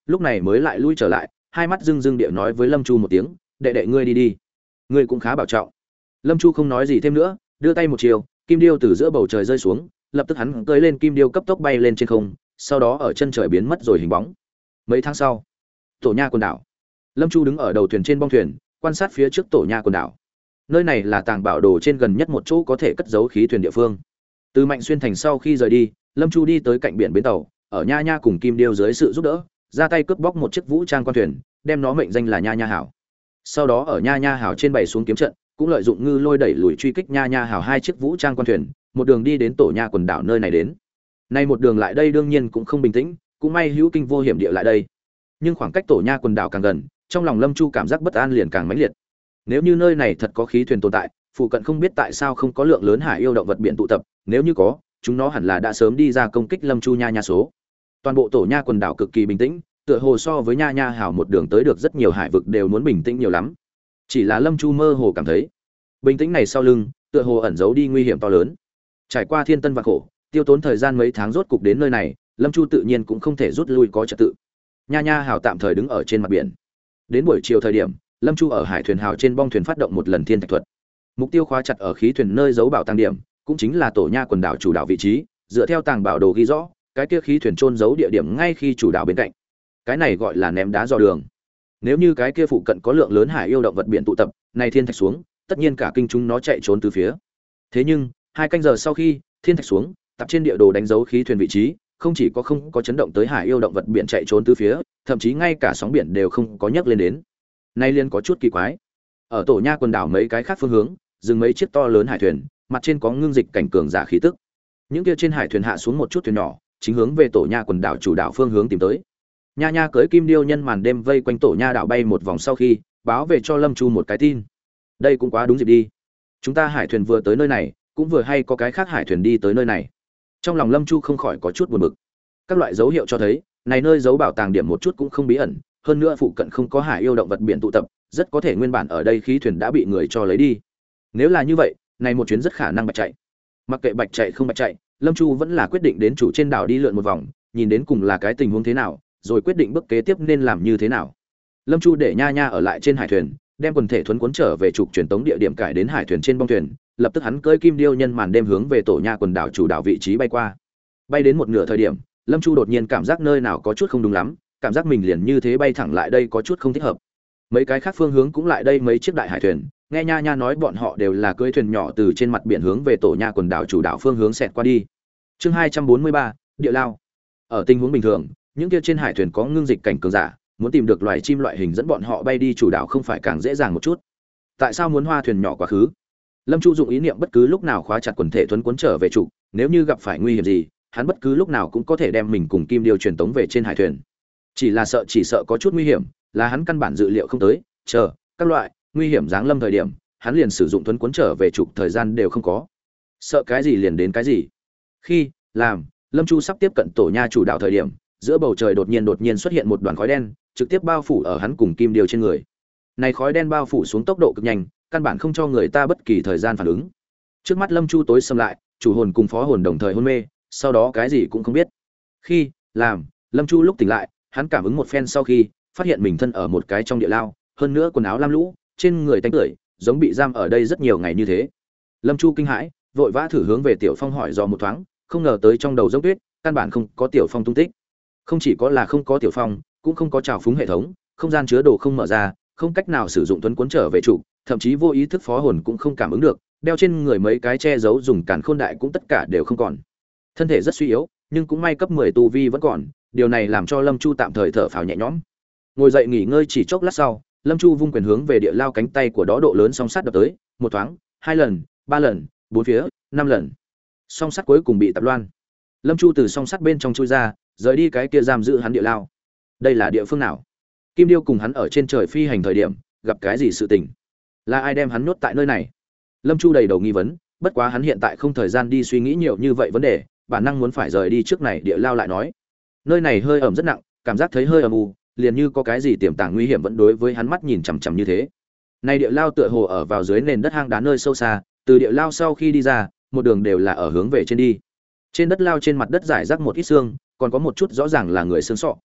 lúc này mới lại lui trở lại, hai mắt rưng rưng địa nói với Lâm Chu một tiếng, đệ đệ ngươi đi đi, ngươi cũng khá bảo trọng. Lâm Chu không nói gì thêm nữa, đưa tay một chiều, kim điêu từ giữa bầu trời rơi xuống, lập tức hắn cưỡi lên kim điêu cấp tốc bay lên trên không, sau đó ở chân trời biến mất rồi hình bóng. Mấy tháng sau, Tổ Nha quần đảo. Lâm Chu đứng ở đầu thuyền trên bong thuyền, quan sát phía trước Tổ Nha quần đảo. Nơi này là tàng bảo đồ trên gần nhất một chỗ có thể cất giấu khí thuyền địa phương. Từ Mạnh Xuyên thành sau khi rời đi, Lâm Chu đi tới cạnh biển bến tàu, ở Nha Nha cùng Kim Điêu dưới sự giúp đỡ, ra tay cướp bóc một chiếc vũ trang quan thuyền, đem nó mệnh danh là Nha Nha Hảo. Sau đó ở Nha Nha Hảo trên bày xuống kiếm trận, cũng lợi dụng ngư lôi đẩy lùi truy kích Nha Nha Hảo hai chiếc vũ trang quan thuyền, một đường đi đến Tổ Nha quần đảo nơi này đến. Nay một đường lại đây đương nhiên cũng không bình tĩnh, cũng may hữu kinh vô hiểm địa lại đây. Nhưng khoảng cách Tổ Nha quần đảo càng gần, trong lòng Lâm Chu cảm giác bất an liền càng mãnh liệt. Nếu như nơi này thật có khí thuyền tồn tại, phụ cận không biết tại sao không có lượng lớn hải yêu động vật biển tụ tập, nếu như có, chúng nó hẳn là đã sớm đi ra công kích Lâm Chu Nha Nha số. Toàn bộ Tổ Nha quần đảo cực kỳ bình tĩnh, tựa hồ so với Nha Nha Hảo một đường tới được rất nhiều hải vực đều muốn bình tĩnh nhiều lắm. Chỉ là Lâm Chu mơ hồ cảm thấy, bình tĩnh này sau lưng, tựa hồ ẩn giấu đi nguy hiểm to lớn. Trải qua thiên tân vạn khổ, tiêu tốn thời gian mấy tháng rốt cục đến nơi này, Lâm Chu tự nhiên cũng không thể rút lui có trật tự. Nha Nha Hảo tạm thời đứng ở trên mặt biển. Đến buổi chiều thời điểm, Lâm Chu ở hải thuyền hào trên bong thuyền phát động một lần thiên thạch thuật. Mục tiêu khóa chặt ở khí thuyền nơi giấu bảo tàng điểm, cũng chính là Tổ Nha quần đảo chủ đảo vị trí, dựa theo tàng bảo đồ ghi rõ, cái kia khí thuyền trôn giấu địa điểm ngay khi chủ đảo bên cạnh. Cái này gọi là ném đá dò đường. Nếu như cái kia phụ cận có lượng lớn hải yêu động vật biển tụ tập, này thiên thạch xuống, tất nhiên cả kinh chúng nó chạy trốn từ phía. Thế nhưng, hai canh giờ sau khi thiên thạch xuống, tập trên địa đồ đánh dấu khí thuyền vị trí, không chỉ có không có chấn động tới hải yêu động vật biển chạy trốn từ phía, thậm chí ngay cả sóng biển đều không có nhấc lên đến. Nay liên có chút kỳ quái. Ở Tổ Nha quần đảo mấy cái khác phương hướng, dừng mấy chiếc to lớn hải thuyền, mặt trên có ngưng dịch cảnh cường giả khí tức. Những kia trên hải thuyền hạ xuống một chút thuyền nhỏ, chính hướng về Tổ Nha quần đảo chủ đảo phương hướng tìm tới. Nha Nha cưỡi kim điêu nhân màn đêm vây quanh Tổ Nha đảo bay một vòng sau khi, báo về cho Lâm Chu một cái tin. Đây cũng quá đúng dịp đi. Chúng ta hải thuyền vừa tới nơi này, cũng vừa hay có cái khác hải thuyền đi tới nơi này. Trong lòng Lâm Chu không khỏi có chút buồn bực. Các loại dấu hiệu cho thấy, này nơi giấu bảo tàng điểm một chút cũng không bí ẩn, hơn nữa phụ cận không có hải yêu động vật biển tụ tập, rất có thể nguyên bản ở đây khí thuyền đã bị người cho lấy đi. Nếu là như vậy, này một chuyến rất khả năng bạch chạy. Mặc kệ bạch chạy không bạch chạy, Lâm Chu vẫn là quyết định đến chủ trên đảo đi lượn một vòng, nhìn đến cùng là cái tình huống thế nào, rồi quyết định bước kế tiếp nên làm như thế nào. Lâm Chu để Nha Nha ở lại trên hải thuyền, đem quần thể thuấn cuốn trở về trục truyền tống địa điểm cải đến hải thuyền trên bong thuyền, lập tức hắn cưỡi kim điêu nhân màn đêm hướng về Tổ Nha quần đảo chủ đảo vị trí bay qua. Bay đến một nửa thời điểm, Lâm Chu đột nhiên cảm giác nơi nào có chút không đúng lắm, cảm giác mình liền như thế bay thẳng lại đây có chút không thích hợp. Mấy cái khác phương hướng cũng lại đây mấy chiếc đại hải thuyền, nghe Nha Nha nói bọn họ đều là cưỡi thuyền nhỏ từ trên mặt biển hướng về Tổ Nha quần đảo chủ đảo phương hướng xẹt qua đi. Chương hai trăm bốn mươi ba, địa lao. Ở tình huống bình thường, những kia trên hải thuyền có ngưng dịch cảnh cường giả, muốn tìm được loài chim loại hình dẫn bọn họ bay đi chủ đảo không phải càng dễ dàng một chút. Tại sao muốn hoa thuyền nhỏ quá khứ? Lâm Chu dụng ý niệm bất cứ lúc nào khóa chặt quần thể thuấn cuốn trở về trụ, nếu như gặp phải nguy hiểm gì, hắn bất cứ lúc nào cũng có thể đem mình cùng kim điêu truyền tống về trên hải thuyền. Chỉ là sợ chỉ sợ có chút nguy hiểm, là hắn căn bản dự liệu không tới, chờ các loại nguy hiểm giáng lâm thời điểm, hắn liền sử dụng thuấn cuốn trở về trụ thời gian đều không có. Sợ cái gì liền đến cái gì. Khi làm Lâm Chu sắp tiếp cận Tổ Nha chủ đạo thời điểm, giữa bầu trời đột nhiên đột nhiên xuất hiện một đoàn khói đen, trực tiếp bao phủ ở hắn cùng kim điêu trên người. Này khói đen bao phủ xuống tốc độ cực nhanh, căn bản không cho người ta bất kỳ thời gian phản ứng. Trước mắt Lâm Chu tối sầm lại, chủ hồn cùng phó hồn đồng thời hôn mê, sau đó cái gì cũng không biết. Khi làm Lâm Chu lúc tỉnh lại, hắn cảm ứng một phen sau khi, phát hiện mình thân ở một cái trong địa lao, hơn nữa quần áo lam lũ, trên người tanh tưởi, giống bị giam ở đây rất nhiều ngày như thế. Lâm Chu kinh hãi, vội vã thử hướng về Tiểu Phong hỏi dò một thoáng, không ngờ tới trong đầu dốc tuyết, căn bản không có Tiểu Phong tung tích. Không chỉ có là không có Tiểu Phong, cũng không có trào phúng hệ thống, không gian chứa đồ không mở ra, không cách nào sử dụng tuấn cuốn trở về trụ, thậm chí vô ý thức phó hồn cũng không cảm ứng được, đeo trên người mấy cái che giấu dùng càn khôn đại cũng tất cả đều không còn. Thân thể rất suy yếu, nhưng cũng may cấp mười tu vi vẫn còn, điều này làm cho Lâm Chu tạm thời thở phào nhẹ nhõm. Ngồi dậy nghỉ ngơi chỉ chốc lát sau, Lâm Chu vung quyền hướng về địa lao cánh tay của đó độ lớn song sắt đập tới, một thoáng, hai lần, ba lần, bốn phía, năm lần. Song sắt cuối cùng bị tập loan. Lâm Chu từ song sắt bên trong chui ra, rời đi cái kia giam giữ hắn địa lao. Đây là địa phương nào? Kim Điêu cùng hắn ở trên trời phi hành thời điểm, gặp cái gì sự tình? Là ai đem hắn nhốt tại nơi này? Lâm Chu đầy đầu nghi vấn, bất quá hắn hiện tại không thời gian đi suy nghĩ nhiều như vậy vấn đề, bản năng muốn phải rời đi trước này địa lao lại nói. Nơi này hơi ẩm rất nặng, cảm giác thấy hơi ẩm u, liền như có cái gì tiềm tàng nguy hiểm vẫn đối với hắn mắt nhìn chằm chằm như thế. Này địa lao tựa hồ ở vào dưới nền đất hang đá nơi sâu xa, từ địa lao sau khi đi ra, một đường đều là ở hướng về trên đi. Trên đất lao trên mặt đất rải rác một ít xương, còn có một chút rõ ràng là người xương sọ.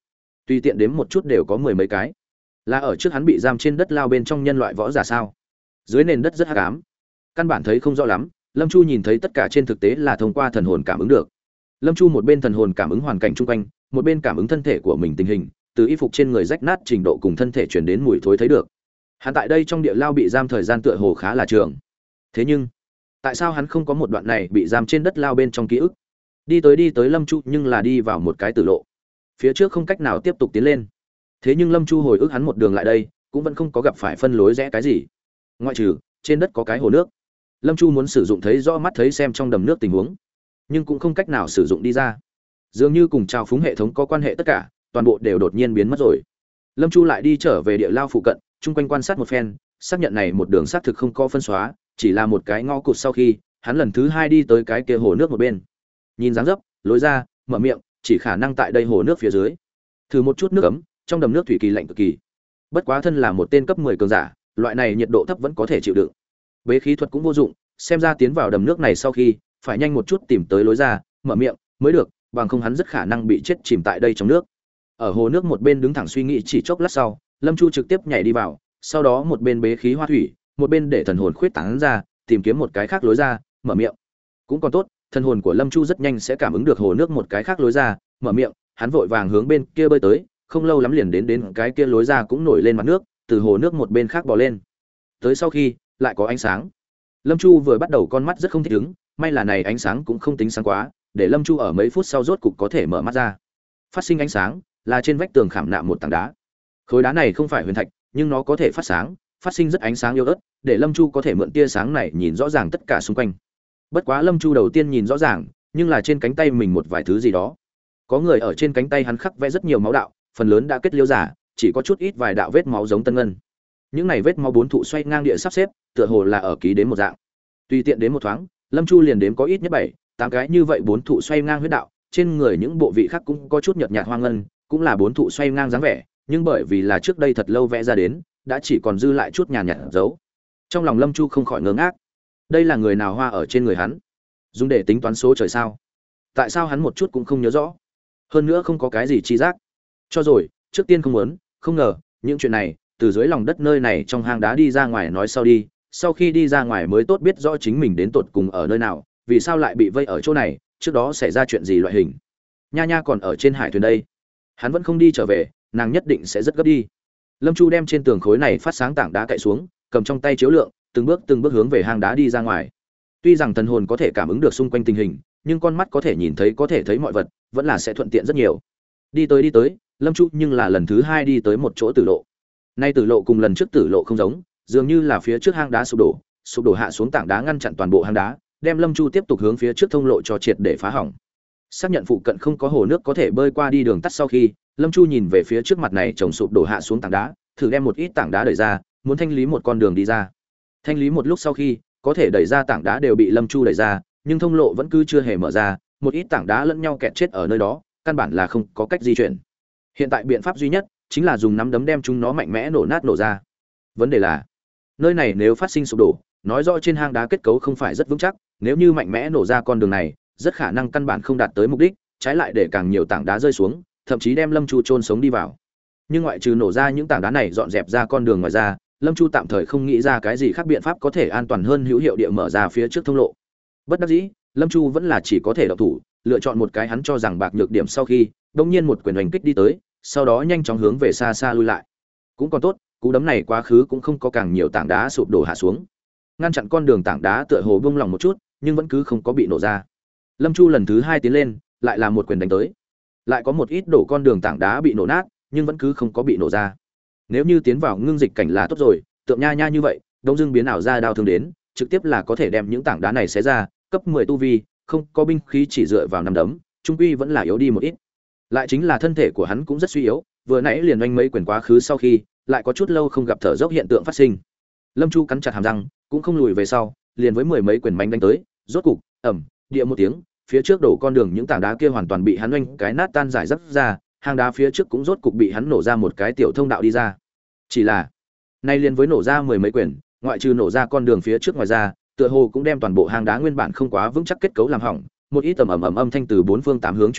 Tùy tiện đếm một chút đều có mười mấy cái. Là ở trước hắn bị giam trên đất lao bên trong nhân loại võ giả sao? Dưới nền đất rất hắc ám, căn bản thấy không rõ lắm. Lâm Chu nhìn thấy tất cả trên thực tế là thông qua thần hồn cảm ứng được. Lâm Chu một bên thần hồn cảm ứng hoàn cảnh chung quanh, một bên cảm ứng thân thể của mình tình hình, từ y phục trên người rách nát trình độ cùng thân thể truyền đến mùi thối thấy được. Hắn tại đây trong địa lao bị giam thời gian tựa hồ khá là trường. Thế nhưng, tại sao hắn không có một đoạn này bị giam trên đất lao bên trong ký ức? Đi tới đi tới Lâm Chu nhưng là đi vào một cái tử lộ. Phía trước không cách nào tiếp tục tiến lên. Thế nhưng Lâm Chu hồi ức hắn một đường lại đây, cũng vẫn không có gặp phải phân lối rẽ cái gì. Ngoại trừ, trên đất có cái hồ nước. Lâm Chu muốn sử dụng thấy rõ mắt thấy xem trong đầm nước tình huống, nhưng cũng không cách nào sử dụng đi ra. Dường như cùng trào phúng hệ thống có quan hệ tất cả, toàn bộ đều đột nhiên biến mất rồi. Lâm Chu lại đi trở về địa lao phụ cận, chung quanh quan sát một phen, xác nhận này một đường xác thực không có phân xóa, chỉ là một cái ngõ cụt. Sau khi hắn lần thứ hai đi tới cái kia hồ nước một bên, nhìn dáng dấp, lối ra, mở miệng, chỉ khả năng tại đây hồ nước phía dưới. Thử một chút nước ấm, trong đầm nước thủy kỳ lạnh cực kỳ. Bất quá thân là một tên cấp mười cường giả, loại này nhiệt độ thấp vẫn có thể chịu đựng. Bế khí thuật cũng vô dụng, xem ra tiến vào đầm nước này sau khi, phải nhanh một chút tìm tới lối ra, mở miệng mới được, bằng không hắn rất khả năng bị chết chìm tại đây trong nước. Ở hồ nước một bên đứng thẳng suy nghĩ chỉ chốc lát sau, Lâm Chu trực tiếp nhảy đi vào, sau đó một bên bế khí hoa thủy, một bên để thần hồn khuyết tán ra, tìm kiếm một cái khác lối ra, mở miệng. Cũng còn tốt, thần hồn của Lâm Chu rất nhanh sẽ cảm ứng được hồ nước một cái khác lối ra, mở miệng, hắn vội vàng hướng bên kia bơi tới, không lâu lắm liền đến đến cái kia lối ra cũng nổi lên mặt nước, từ hồ nước một bên khác bò lên. Tới sau khi, lại có ánh sáng. Lâm Chu vừa bắt đầu con mắt rất không thích ứng, may là này ánh sáng cũng không tính sáng quá, để Lâm Chu ở mấy phút sau rốt cục có thể mở mắt ra. Phát sinh ánh sáng, là trên vách tường khảm nạm một tảng đá. Khối đá này không phải huyền thạch, nhưng nó có thể phát sáng, phát sinh rất ánh sáng yếu ớt, để Lâm Chu có thể mượn tia sáng này nhìn rõ ràng tất cả xung quanh. Bất quá Lâm Chu đầu tiên nhìn rõ ràng, nhưng là trên cánh tay mình một vài thứ gì đó. Có người ở trên cánh tay hắn khắc vẽ rất nhiều máu đạo, phần lớn đã kết liễu giả, chỉ có chút ít vài đạo vết máu giống tân ngân. Những này vết máu bốn thụ xoay ngang địa sắp xếp, tựa hồ là ở ký đến một dạng. Tùy tiện đến một thoáng, Lâm Chu liền đếm có ít nhất bảy, tám cái như vậy bốn thụ xoay ngang huyết đạo, trên người những bộ vị khác cũng có chút nhợt nhạt hoang ngân, cũng là bốn thụ xoay ngang dáng vẻ, nhưng bởi vì là trước đây thật lâu vẽ ra đến, đã chỉ còn dư lại chút nhàn nhạt dấu. Trong lòng Lâm Chu không khỏi ngơ ngác. Đây là người nào hoa ở trên người hắn? Dùng để tính toán số trời sao? Tại sao hắn một chút cũng không nhớ rõ? Hơn nữa không có cái gì chi giác. Cho rồi, trước tiên không muốn, không ngờ, những chuyện này, từ dưới lòng đất nơi này trong hang đá đi ra ngoài nói sau đi, sau khi đi ra ngoài mới tốt biết rõ chính mình đến tột cùng ở nơi nào, vì sao lại bị vây ở chỗ này, trước đó xảy ra chuyện gì loại hình. Nha Nha còn ở trên hải thuyền đây, hắn vẫn không đi trở về, nàng nhất định sẽ rất gấp đi. Lâm Chu đem trên tường khối này phát sáng tảng đá cậy xuống, cầm trong tay chiếu lượng, từng bước từng bước hướng về hang đá đi ra ngoài. Tuy rằng thần hồn có thể cảm ứng được xung quanh tình hình, nhưng con mắt có thể nhìn thấy có thể thấy mọi vật, vẫn là sẽ thuận tiện rất nhiều. Đi tới đi tới, Lâm Chu nhưng là lần thứ hai đi tới một chỗ tử lộ. Nay tử lộ cùng lần trước tử lộ không giống, dường như là phía trước hang đá sụp đổ, sụp đổ hạ xuống tảng đá ngăn chặn toàn bộ hang đá, đem Lâm Chu tiếp tục hướng phía trước thông lộ cho triệt để phá hỏng. Xác nhận phụ cận không có hồ nước có thể bơi qua đi đường tắt sau khi, Lâm Chu nhìn về phía trước mặt này chồng sụp đổ hạ xuống tảng đá, thử đem một ít tảng đá đẩy ra, muốn thanh lý một con đường đi ra. Thanh lý một lúc sau khi, có thể đẩy ra tảng đá đều bị Lâm Chu đẩy ra, nhưng thông lộ vẫn cứ chưa hề mở ra, một ít tảng đá lẫn nhau kẹt chết ở nơi đó, căn bản là không có cách di chuyển. Hiện tại biện pháp duy nhất chính là dùng nắm đấm đem chúng nó mạnh mẽ nổ nát nổ ra. Vấn đề là, nơi này nếu phát sinh sụp đổ, nói rõ trên hang đá kết cấu không phải rất vững chắc, nếu như mạnh mẽ nổ ra con đường này, rất khả năng căn bản không đạt tới mục đích, trái lại để càng nhiều tảng đá rơi xuống, thậm chí đem Lâm Chu chôn sống đi vào. Nhưng ngoại trừ nổ ra những tảng đá này dọn dẹp ra con đường ngoài ra, Lâm Chu tạm thời không nghĩ ra cái gì khác biện pháp có thể an toàn hơn hữu hiệu địa mở ra phía trước thông lộ. Bất đắc dĩ, Lâm Chu vẫn là chỉ có thể động thủ, lựa chọn một cái hắn cho rằng bạc nhược điểm sau khi, đột nhiên một quyền hành kích đi tới, sau đó nhanh chóng hướng về xa xa lui lại. Cũng còn tốt, cú đấm này quá khứ cũng không có càng nhiều tảng đá sụp đổ hạ xuống, ngăn chặn con đường tảng đá tựa hồ bung lỏng một chút, nhưng vẫn cứ không có bị nổ ra. Lâm Chu lần thứ hai tiến lên, lại là một quyền đánh tới, lại có một ít đổ con đường tảng đá bị nổ nát, nhưng vẫn cứ không có bị nổ ra. Nếu như tiến vào ngưng dịch cảnh là tốt rồi, tượng Nha Nha như vậy, đông dưng biến ảo ra đao thương đến, trực tiếp là có thể đem những tảng đá này xé ra, cấp mười tu vi, không có binh khí chỉ dựa vào nắm đấm, trung quy vẫn là yếu đi một ít. Lại chính là thân thể của hắn cũng rất suy yếu, vừa nãy liền oanh mấy quyền quá khứ sau khi, lại có chút lâu không gặp thở dốc hiện tượng phát sinh. Lâm Chu cắn chặt hàm răng, cũng không lùi về sau, liền với mười mấy quyền manh đánh tới, rốt cục, ầm, địa một tiếng, phía trước đổ con đường những tảng đá kia hoàn toàn bị hắn oanh cái nát tan giải rắc ra, hang đá phía trước cũng rốt cục bị hắn nổ ra một cái tiểu thông đạo đi ra. Chỉ là, nay liền với nổ ra mười mấy quyền, ngoại trừ nổ ra con đường phía trước ngoài ra, tựa hồ cũng đem toàn bộ hang đá nguyên bản không quá vững chắc kết cấu làm hỏng, một ít tầm ầm ầm âm thanh từ bốn phương tám hướng truyền tới,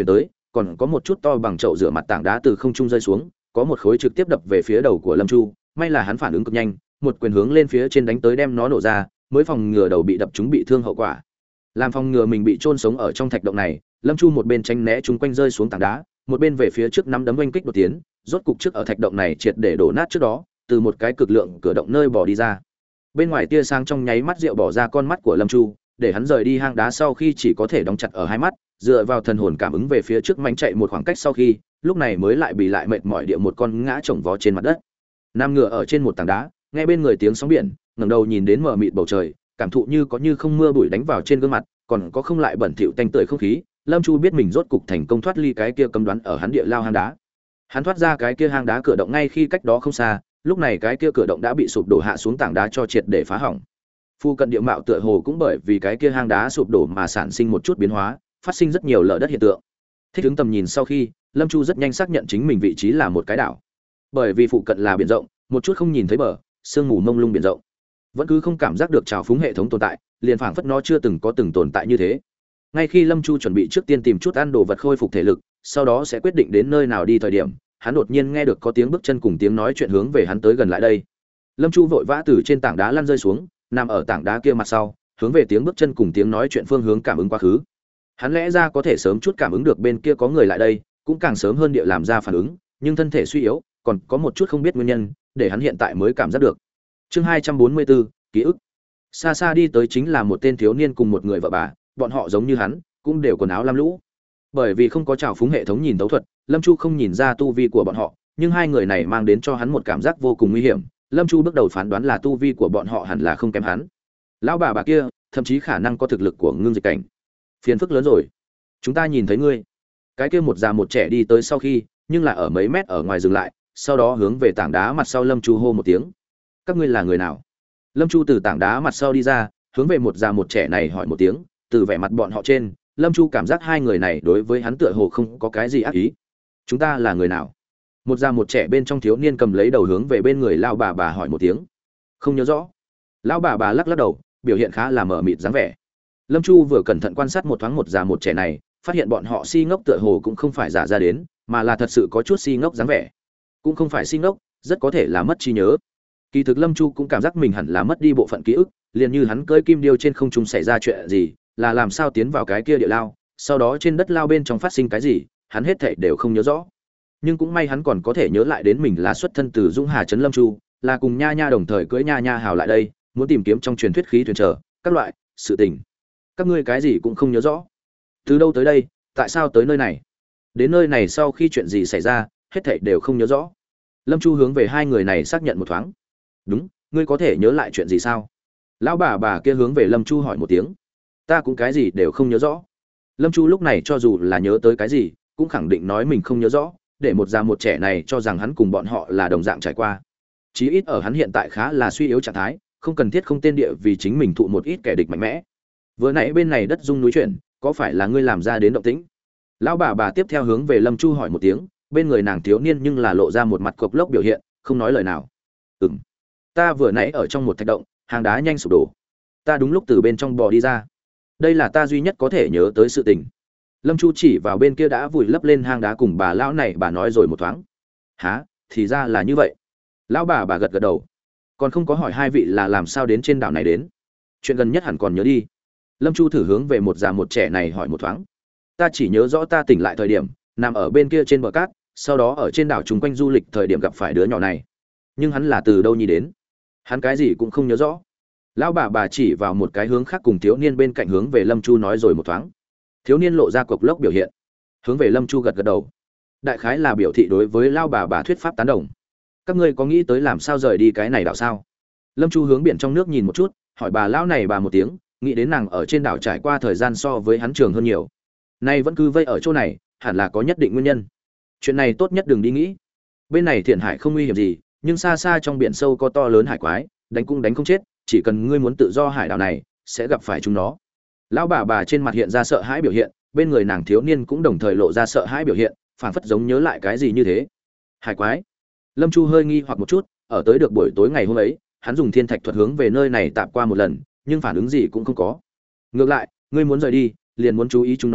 còn có một chút to bằng chậu rửa mặt tảng đá từ không trung rơi xuống, có một khối trực tiếp đập về phía đầu của Lâm Chu, may là hắn phản ứng cực nhanh, một quyền hướng lên phía trên đánh tới đem nó nổ ra, mới phòng ngừa đầu bị đập trúng bị thương hậu quả. Làm phòng ngừa mình bị chôn sống ở trong thạch động này, Lâm Chu một bên tránh né chúng quanh rơi xuống tảng đá, một bên về phía trước nắm đấm oanh kích đột tiến, rốt cục trước ở thạch động này triệt để đổ nát trước đó, từ một cái cực lượng cửa động nơi bỏ đi ra. Bên ngoài tia sáng trong nháy mắt rượu bỏ ra con mắt của Lâm Chu, để hắn rời đi hang đá sau khi chỉ có thể đóng chặt ở hai mắt, dựa vào thần hồn cảm ứng về phía trước mạnh chạy một khoảng cách sau khi, lúc này mới lại bị lại mệt mỏi địa một con ngã chồng vó trên mặt đất. Nam ngựa ở trên một tảng đá, nghe bên người tiếng sóng biển, ngẩng đầu nhìn đến mờ mịt bầu trời, cảm thụ như có như không mưa bụi đánh vào trên gương mặt, còn có không lại bẩn thỉu tanh tưởi không khí, Lâm Chu biết mình rốt cục thành công thoát ly cái kia cấm đoán ở hắn địa lao hang đá. Hắn thoát ra cái kia hang đá cửa động ngay khi cách đó không xa, lúc này cái kia cửa động đã bị sụp đổ hạ xuống tảng đá cho triệt để phá hỏng. Phu cận địa mạo tựa hồ cũng bởi vì cái kia hang đá sụp đổ mà sản sinh một chút biến hóa, phát sinh rất nhiều lở đất hiện tượng. Thích ứng tầm nhìn sau khi, Lâm Chu rất nhanh xác nhận chính mình vị trí là một cái đảo. Bởi vì phụ cận là biển rộng, một chút không nhìn thấy bờ, sương mù mông lung biển rộng, vẫn cứ không cảm giác được trào phúng hệ thống tồn tại, liền phảng phất nó chưa từng có từng tồn tại như thế. Ngay khi Lâm Chu chuẩn bị trước tiên tìm chút ăn đồ vật khôi phục thể lực, sau đó sẽ quyết định đến nơi nào đi thời điểm, hắn đột nhiên nghe được có tiếng bước chân cùng tiếng nói chuyện hướng về hắn tới gần lại đây. Lâm Chu vội vã từ trên tảng đá lăn rơi xuống, nằm ở tảng đá kia mặt sau, hướng về tiếng bước chân cùng tiếng nói chuyện phương hướng cảm ứng quá khứ. Hắn lẽ ra có thể sớm chút cảm ứng được bên kia có người lại đây, cũng càng sớm hơn địa làm ra phản ứng, nhưng thân thể suy yếu, còn có một chút không biết nguyên nhân, để hắn hiện tại mới cảm giác được. Chương hai trăm bốn mươi bốn, ký ức. Xa xa đi tới chính là một tên thiếu niên cùng một người vợ bà, bọn họ giống như hắn, cũng đều quần áo lam lũ. Bởi vì không có trào phúng hệ thống nhìn tấu thuật, Lâm Chu không nhìn ra tu vi của bọn họ, nhưng hai người này mang đến cho hắn một cảm giác vô cùng nguy hiểm. Lâm Chu bước đầu phán đoán là tu vi của bọn họ hẳn là không kém hắn. Lão bà bà kia, thậm chí khả năng có thực lực của ngưng dịch cảnh. Phiền phức lớn rồi. Chúng ta nhìn thấy ngươi. Cái kia một già một trẻ đi tới sau khi, nhưng là ở mấy mét ở ngoài dừng lại, sau đó hướng về tảng đá mặt sau Lâm Chu hô một tiếng. Các ngươi là người nào? Lâm Chu từ tảng đá mặt sau đi ra, hướng về một già một trẻ này hỏi một tiếng, từ vẻ mặt bọn họ trên, Lâm Chu cảm giác hai người này đối với hắn tựa hồ không có cái gì ác ý. Chúng ta là người nào? Một già một trẻ bên trong thiếu niên cầm lấy đầu hướng về bên người lão bà bà hỏi một tiếng. Không nhớ rõ. Lão bà bà lắc lắc đầu, biểu hiện khá là mờ mịt dáng vẻ. Lâm Chu vừa cẩn thận quan sát một thoáng một già một trẻ này, phát hiện bọn họ si ngốc tựa hồ cũng không phải giả ra đến, mà là thật sự có chút si ngốc dáng vẻ. Cũng không phải si ngốc, rất có thể là mất trí nhớ. Kỳ thực Lâm Chu cũng cảm giác mình hẳn là mất đi bộ phận ký ức, liền như hắn cưỡi kim điêu trên không trung xảy ra chuyện gì, là làm sao tiến vào cái kia địa lao, sau đó trên đất lao bên trong phát sinh cái gì, hắn hết thảy đều không nhớ rõ. Nhưng cũng may hắn còn có thể nhớ lại đến mình là xuất thân từ Dũng Hà trấn Lâm Chu, là cùng Nha Nha đồng thời cưỡi Nha Nha hào lại đây, muốn tìm kiếm trong truyền thuyết khí thuyền trở, các loại sự tình. Các ngươi cái gì cũng không nhớ rõ. Từ đâu tới đây, tại sao tới nơi này? Đến nơi này sau khi chuyện gì xảy ra, hết thảy đều không nhớ rõ. Lâm Chu hướng về hai người này xác nhận một thoáng. Đúng, ngươi có thể nhớ lại chuyện gì sao? Lão bà bà kia hướng về Lâm Chu hỏi một tiếng. Ta cũng cái gì đều không nhớ rõ. Lâm Chu lúc này cho dù là nhớ tới cái gì, cũng khẳng định nói mình không nhớ rõ, để một già một trẻ này cho rằng hắn cùng bọn họ là đồng dạng trải qua. Chí ít ở hắn hiện tại khá là suy yếu trạng thái, không cần thiết không tên địa vì chính mình thụ một ít kẻ địch mạnh mẽ. Vừa nãy bên này đất rung núi chuyển, có phải là ngươi làm ra đến động tĩnh? Lão bà bà tiếp theo hướng về Lâm Chu hỏi một tiếng, bên người nàng thiếu niên nhưng là lộ ra một mặt cộc lốc biểu hiện, không nói lời nào. Ừm, ta vừa nãy ở trong một thạch động, hang đá nhanh sụp đổ. Ta đúng lúc từ bên trong bò đi ra. Đây là ta duy nhất có thể nhớ tới sự tình. Lâm Chu chỉ vào bên kia đã vùi lấp lên hang đá cùng bà lão này bà nói rồi một thoáng. Hả, thì ra là như vậy. Lão bà bà gật gật đầu. Còn không có hỏi hai vị là làm sao đến trên đảo này đến. Chuyện gần nhất hẳn còn nhớ đi. Lâm Chu thử hướng về một già một trẻ này hỏi một thoáng. Ta chỉ nhớ rõ ta tỉnh lại thời điểm nằm ở bên kia trên bờ cát, sau đó ở trên đảo chung quanh du lịch thời điểm gặp phải đứa nhỏ này. Nhưng hắn là từ đâu nhi đến? Hắn cái gì cũng không nhớ rõ. Lão bà bà chỉ vào một cái hướng khác cùng thiếu niên bên cạnh hướng về Lâm Chu nói rồi một thoáng. Thiếu niên lộ ra cộc lốc biểu hiện, hướng về Lâm Chu gật gật đầu. Đại khái là biểu thị đối với lão bà bà thuyết pháp tán đồng. Các ngươi có nghĩ tới làm sao rời đi cái này đảo sao? Lâm Chu hướng biển trong nước nhìn một chút, hỏi bà lão này bà một tiếng, nghĩ đến nàng ở trên đảo trải qua thời gian so với hắn trường hơn nhiều. Nay vẫn cứ vây ở chỗ này, hẳn là có nhất định nguyên nhân. Chuyện này tốt nhất đừng đi nghĩ. Bên này Thiện Hải không nguy hiểm gì, nhưng xa xa trong biển sâu có to lớn hải quái, đánh cũng đánh không chết, chỉ cần ngươi muốn tự do hải đảo này, sẽ gặp phải chúng nó. Lão bà bà trên mặt hiện ra sợ hãi biểu hiện, bên người nàng thiếu niên cũng đồng thời lộ ra sợ hãi biểu hiện, phảng phất giống nhớ lại cái gì như thế. Hải quái? Lâm Chu hơi nghi hoặc một chút, ở tới được buổi tối ngày hôm ấy, hắn dùng thiên thạch thuật hướng về nơi này tạm qua một lần, nhưng phản ứng gì cũng không có. Ngược lại, ngươi muốn rời đi, liền muốn chú ý chúng nó,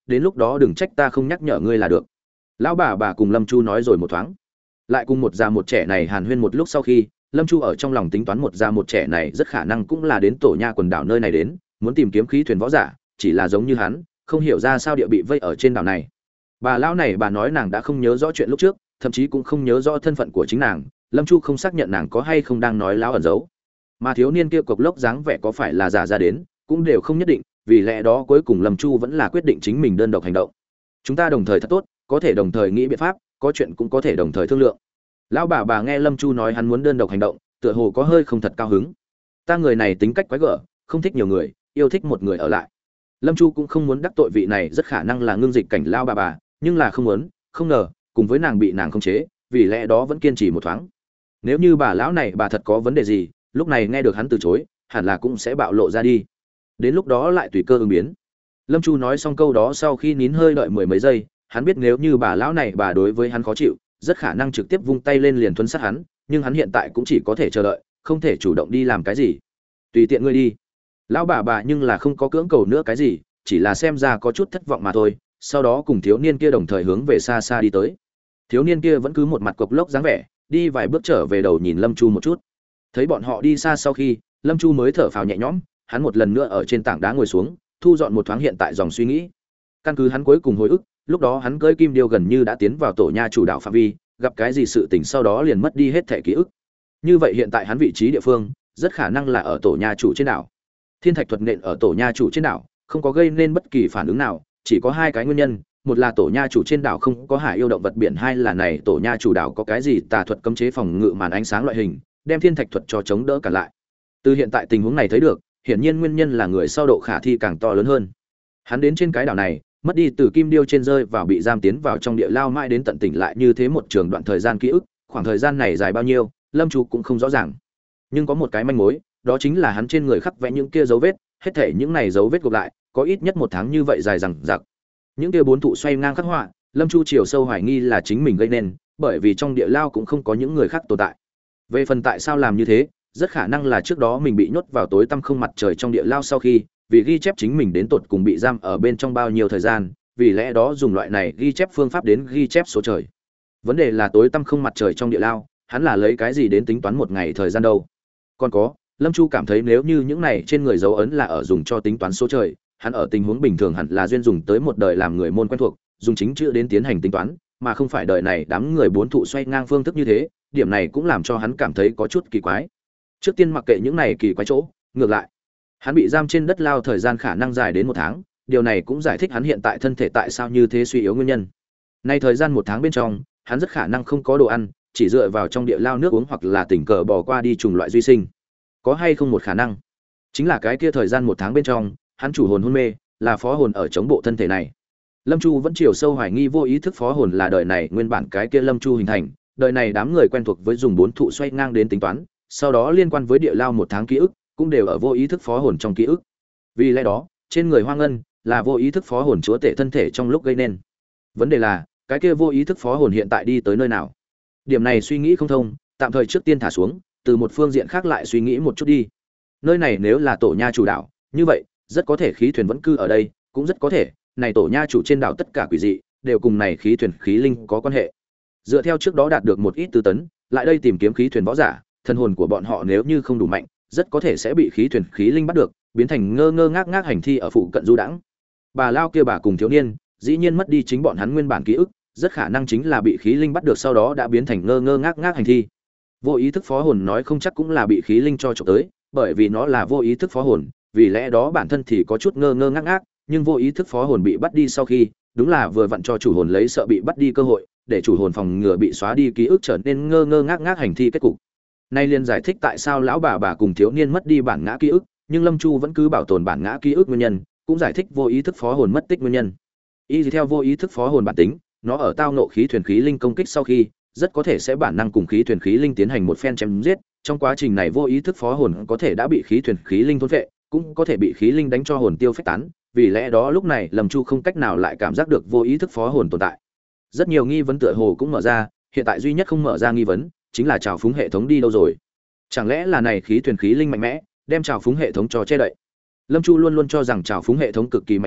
đến lúc đó đừng trách ta không nhắc nhở ngươi là được. Lão bà bà cùng Lâm Chu nói rồi một thoáng, lại cùng một già một trẻ này hàn huyên một lúc sau khi, Lâm Chu ở trong lòng tính toán một già một trẻ này rất khả năng cũng là đến Tổ Nha quần đảo nơi này đến, muốn tìm kiếm khí thuyền võ giả, chỉ là giống như hắn, không hiểu ra sao địa bị vây ở trên đảo này. Bà lão này bà nói nàng đã không nhớ rõ chuyện lúc trước, thậm chí cũng không nhớ rõ thân phận của chính nàng, Lâm Chu không xác nhận nàng có hay không đang nói láo ẩn giấu. Mà thiếu niên kia cục lốc dáng vẻ có phải là giả ra đến, cũng đều không nhất định, vì lẽ đó cuối cùng Lâm Chu vẫn là quyết định chính mình đơn độc hành động. Chúng ta đồng thời thật tốt, có thể đồng thời nghĩ biện pháp, có chuyện cũng có thể đồng thời thương lượng. Lão bà bà nghe Lâm Chu nói hắn muốn đơn độc hành động, tựa hồ có hơi không thật cao hứng. Ta người này tính cách quái gở, không thích nhiều người, yêu thích một người ở lại. Lâm Chu cũng không muốn đắc tội vị này rất khả năng là ngưng dịch cảnh lão bà bà, nhưng là không muốn, không ngờ, cùng với nàng bị nàng khống chế, vì lẽ đó vẫn kiên trì một thoáng. Nếu như bà lão này bà thật có vấn đề gì, lúc này nghe được hắn từ chối, hẳn là cũng sẽ bạo lộ ra đi. Đến lúc đó lại tùy cơ ứng biến. Lâm Chu nói xong câu đó sau khi nín hơi đợi mười mấy giây, hắn biết nếu như bà lão này bà đối với hắn khó chịu, rất khả năng trực tiếp vung tay lên liền thuấn sát hắn, nhưng hắn hiện tại cũng chỉ có thể chờ đợi, không thể chủ động đi làm cái gì. Tùy tiện ngươi đi. Lão bà bà nhưng là không có cưỡng cầu nữa cái gì, chỉ là xem ra có chút thất vọng mà thôi, sau đó cùng thiếu niên kia đồng thời hướng về xa xa đi tới. Thiếu niên kia vẫn cứ một mặt cộc lốc dáng vẻ, đi vài bước trở về đầu nhìn Lâm Chu một chút. Thấy bọn họ đi xa sau khi, Lâm Chu mới thở phào nhẹ nhõm, hắn một lần nữa ở trên tảng đá ngồi xuống, thu dọn một thoáng hiện tại dòng suy nghĩ. Căn cứ hắn cuối cùng hồi ức, lúc đó hắn cưỡi kim điêu gần như đã tiến vào Tổ Nha chủ đạo phạm vi, gặp cái gì sự tình sau đó liền mất đi hết thể ký ức. Như vậy hiện tại hắn vị trí địa phương, rất khả năng là ở Tổ Nha chủ trên đảo. Thiên thạch thuật nện ở Tổ Nha chủ trên đảo, không có gây nên bất kỳ phản ứng nào, chỉ có hai cái nguyên nhân, một là Tổ Nha chủ trên đảo không có hải yêu động vật biển, hai là này Tổ Nha chủ đảo có cái gì tà thuật cấm chế phòng ngự màn ánh sáng loại hình, đem thiên thạch thuật cho chống đỡ cả lại. Từ hiện tại tình huống này thấy được, hiển nhiên nguyên nhân là người sau độ khả thi càng to lớn hơn. Hắn đến trên cái đảo này, mất đi từ kim điêu trên rơi vào bị giam tiến vào trong địa lao mãi đến tận tỉnh lại như thế một trường đoạn thời gian ký ức, khoảng thời gian này dài bao nhiêu, Lâm Chu cũng không rõ ràng. Nhưng có một cái manh mối, đó chính là hắn trên người khắc vẽ những kia dấu vết, hết thể những này dấu vết gộp lại, có ít nhất một tháng như vậy dài dằng dặc. Những kia bốn thụ xoay ngang khắc họa, Lâm Chu chiều sâu hoài nghi là chính mình gây nên, bởi vì trong địa lao cũng không có những người khác tồn tại. Về phần tại sao làm như thế, rất khả năng là trước đó mình bị nhốt vào tối tăm không mặt trời trong địa lao sau khi, vì ghi chép chính mình đến tột cùng bị giam ở bên trong bao nhiêu thời gian, vì lẽ đó dùng loại này ghi chép phương pháp đến ghi chép số trời. Vấn đề là tối tăm không mặt trời trong địa lao, hắn là lấy cái gì đến tính toán một ngày thời gian đâu? Còn có, Lâm Chu cảm thấy nếu như những này trên người dấu ấn là ở dùng cho tính toán số trời, hắn ở tình huống bình thường hẳn là duyên dùng tới một đời làm người môn quen thuộc, dùng chính chữ đến tiến hành tính toán, mà không phải đời này đám người bốn thụ xoay ngang phương thức như thế, điểm này cũng làm cho hắn cảm thấy có chút kỳ quái. Trước tiên mặc kệ những này kỳ quái chỗ, ngược lại, hắn bị giam trên đất lao thời gian khả năng dài đến một tháng, điều này cũng giải thích hắn hiện tại thân thể tại sao như thế suy yếu nguyên nhân. Nay thời gian một tháng bên trong, hắn rất khả năng không có đồ ăn, chỉ dựa vào trong địa lao nước uống hoặc là tình cờ bò qua đi trùng loại duy sinh. Có hay không một khả năng, chính là cái kia thời gian một tháng bên trong, hắn chủ hồn hôn mê, là phó hồn ở chống bộ thân thể này. Lâm Chu vẫn chiều sâu hoài nghi vô ý thức phó hồn là đời này nguyên bản cái kia Lâm Chu hình thành, đời này đám người quen thuộc với dùng bốn thụ xoay ngang đến tính toán, sau đó liên quan với địa lao một tháng ký ức, cũng đều ở vô ý thức phó hồn trong ký ức. Vì lẽ đó, trên người Hoang Ngân là vô ý thức phó hồn chúa tể thân thể trong lúc gây nên. Vấn đề là, cái kia vô ý thức phó hồn hiện tại đi tới nơi nào? Điểm này suy nghĩ không thông, tạm thời trước tiên thả xuống, từ một phương diện khác lại suy nghĩ một chút đi. Nơi này nếu là Tổ Nha chủ đảo, như vậy, rất có thể khí thuyền vẫn cư ở đây, cũng rất có thể, này Tổ Nha chủ trên đảo tất cả quỷ dị đều cùng này khí thuyền khí linh có quan hệ. Dựa theo trước đó đạt được một ít tư tấn, lại đây tìm kiếm khí thuyền võ giả, thân hồn của bọn họ nếu như không đủ mạnh, rất có thể sẽ bị khí thuyền khí linh bắt được, biến thành ngơ ngơ ngác ngác hành thi ở phụ cận du đãng. Bà lao kia bà cùng thiếu niên, dĩ nhiên mất đi chính bọn hắn nguyên bản ký ức, rất khả năng chính là bị khí linh bắt được sau đó đã biến thành ngơ ngơ ngác ngác hành thi. Vô ý thức phó hồn nói không chắc cũng là bị khí linh cho chụp tới, bởi vì nó là vô ý thức phó hồn, vì lẽ đó bản thân thì có chút ngơ ngơ ngác ngác, nhưng vô ý thức phó hồn bị bắt đi sau khi, đúng là vừa vặn cho chủ hồn lấy sợ bị bắt đi cơ hội, để chủ hồn phòng ngừa bị xóa đi ký ức trở nên ngơ ngơ ngác ngác hành thi kết cục. Nay liền giải thích tại sao lão bà bà cùng thiếu niên mất đi bản ngã ký ức, nhưng Lâm Chu vẫn cứ bảo tồn bản ngã ký ức nguyên nhân, cũng giải thích vô ý thức phó hồn mất tích nguyên nhân. Y theo vô ý thức phó hồn bản tính, nó ở tao nộ khí thuyền khí linh công kích sau khi, rất có thể sẽ bản năng cùng khí thuyền khí linh tiến hành một phen chém giết, trong quá trình này vô ý thức phó hồn có thể đã bị khí thuyền khí linh thôn phệ, cũng có thể bị khí linh đánh cho hồn tiêu phách tán, vì lẽ đó lúc này Lâm Chu không cách nào lại cảm giác được vô ý thức phó hồn tồn tại. Rất nhiều nghi vấn tựa hồ cũng mở ra, hiện tại duy nhất không mở ra nghi vấn chính là trào phúng hệ thống đi đâu rồi. Chẳng lẽ là này khí thuyền khí linh mạnh mẽ đem trào phúng hệ thống cho che đậy? Lâm Chu luôn luôn cho rằng trào phúng hệ thống cực kỳ mạnh mẽ,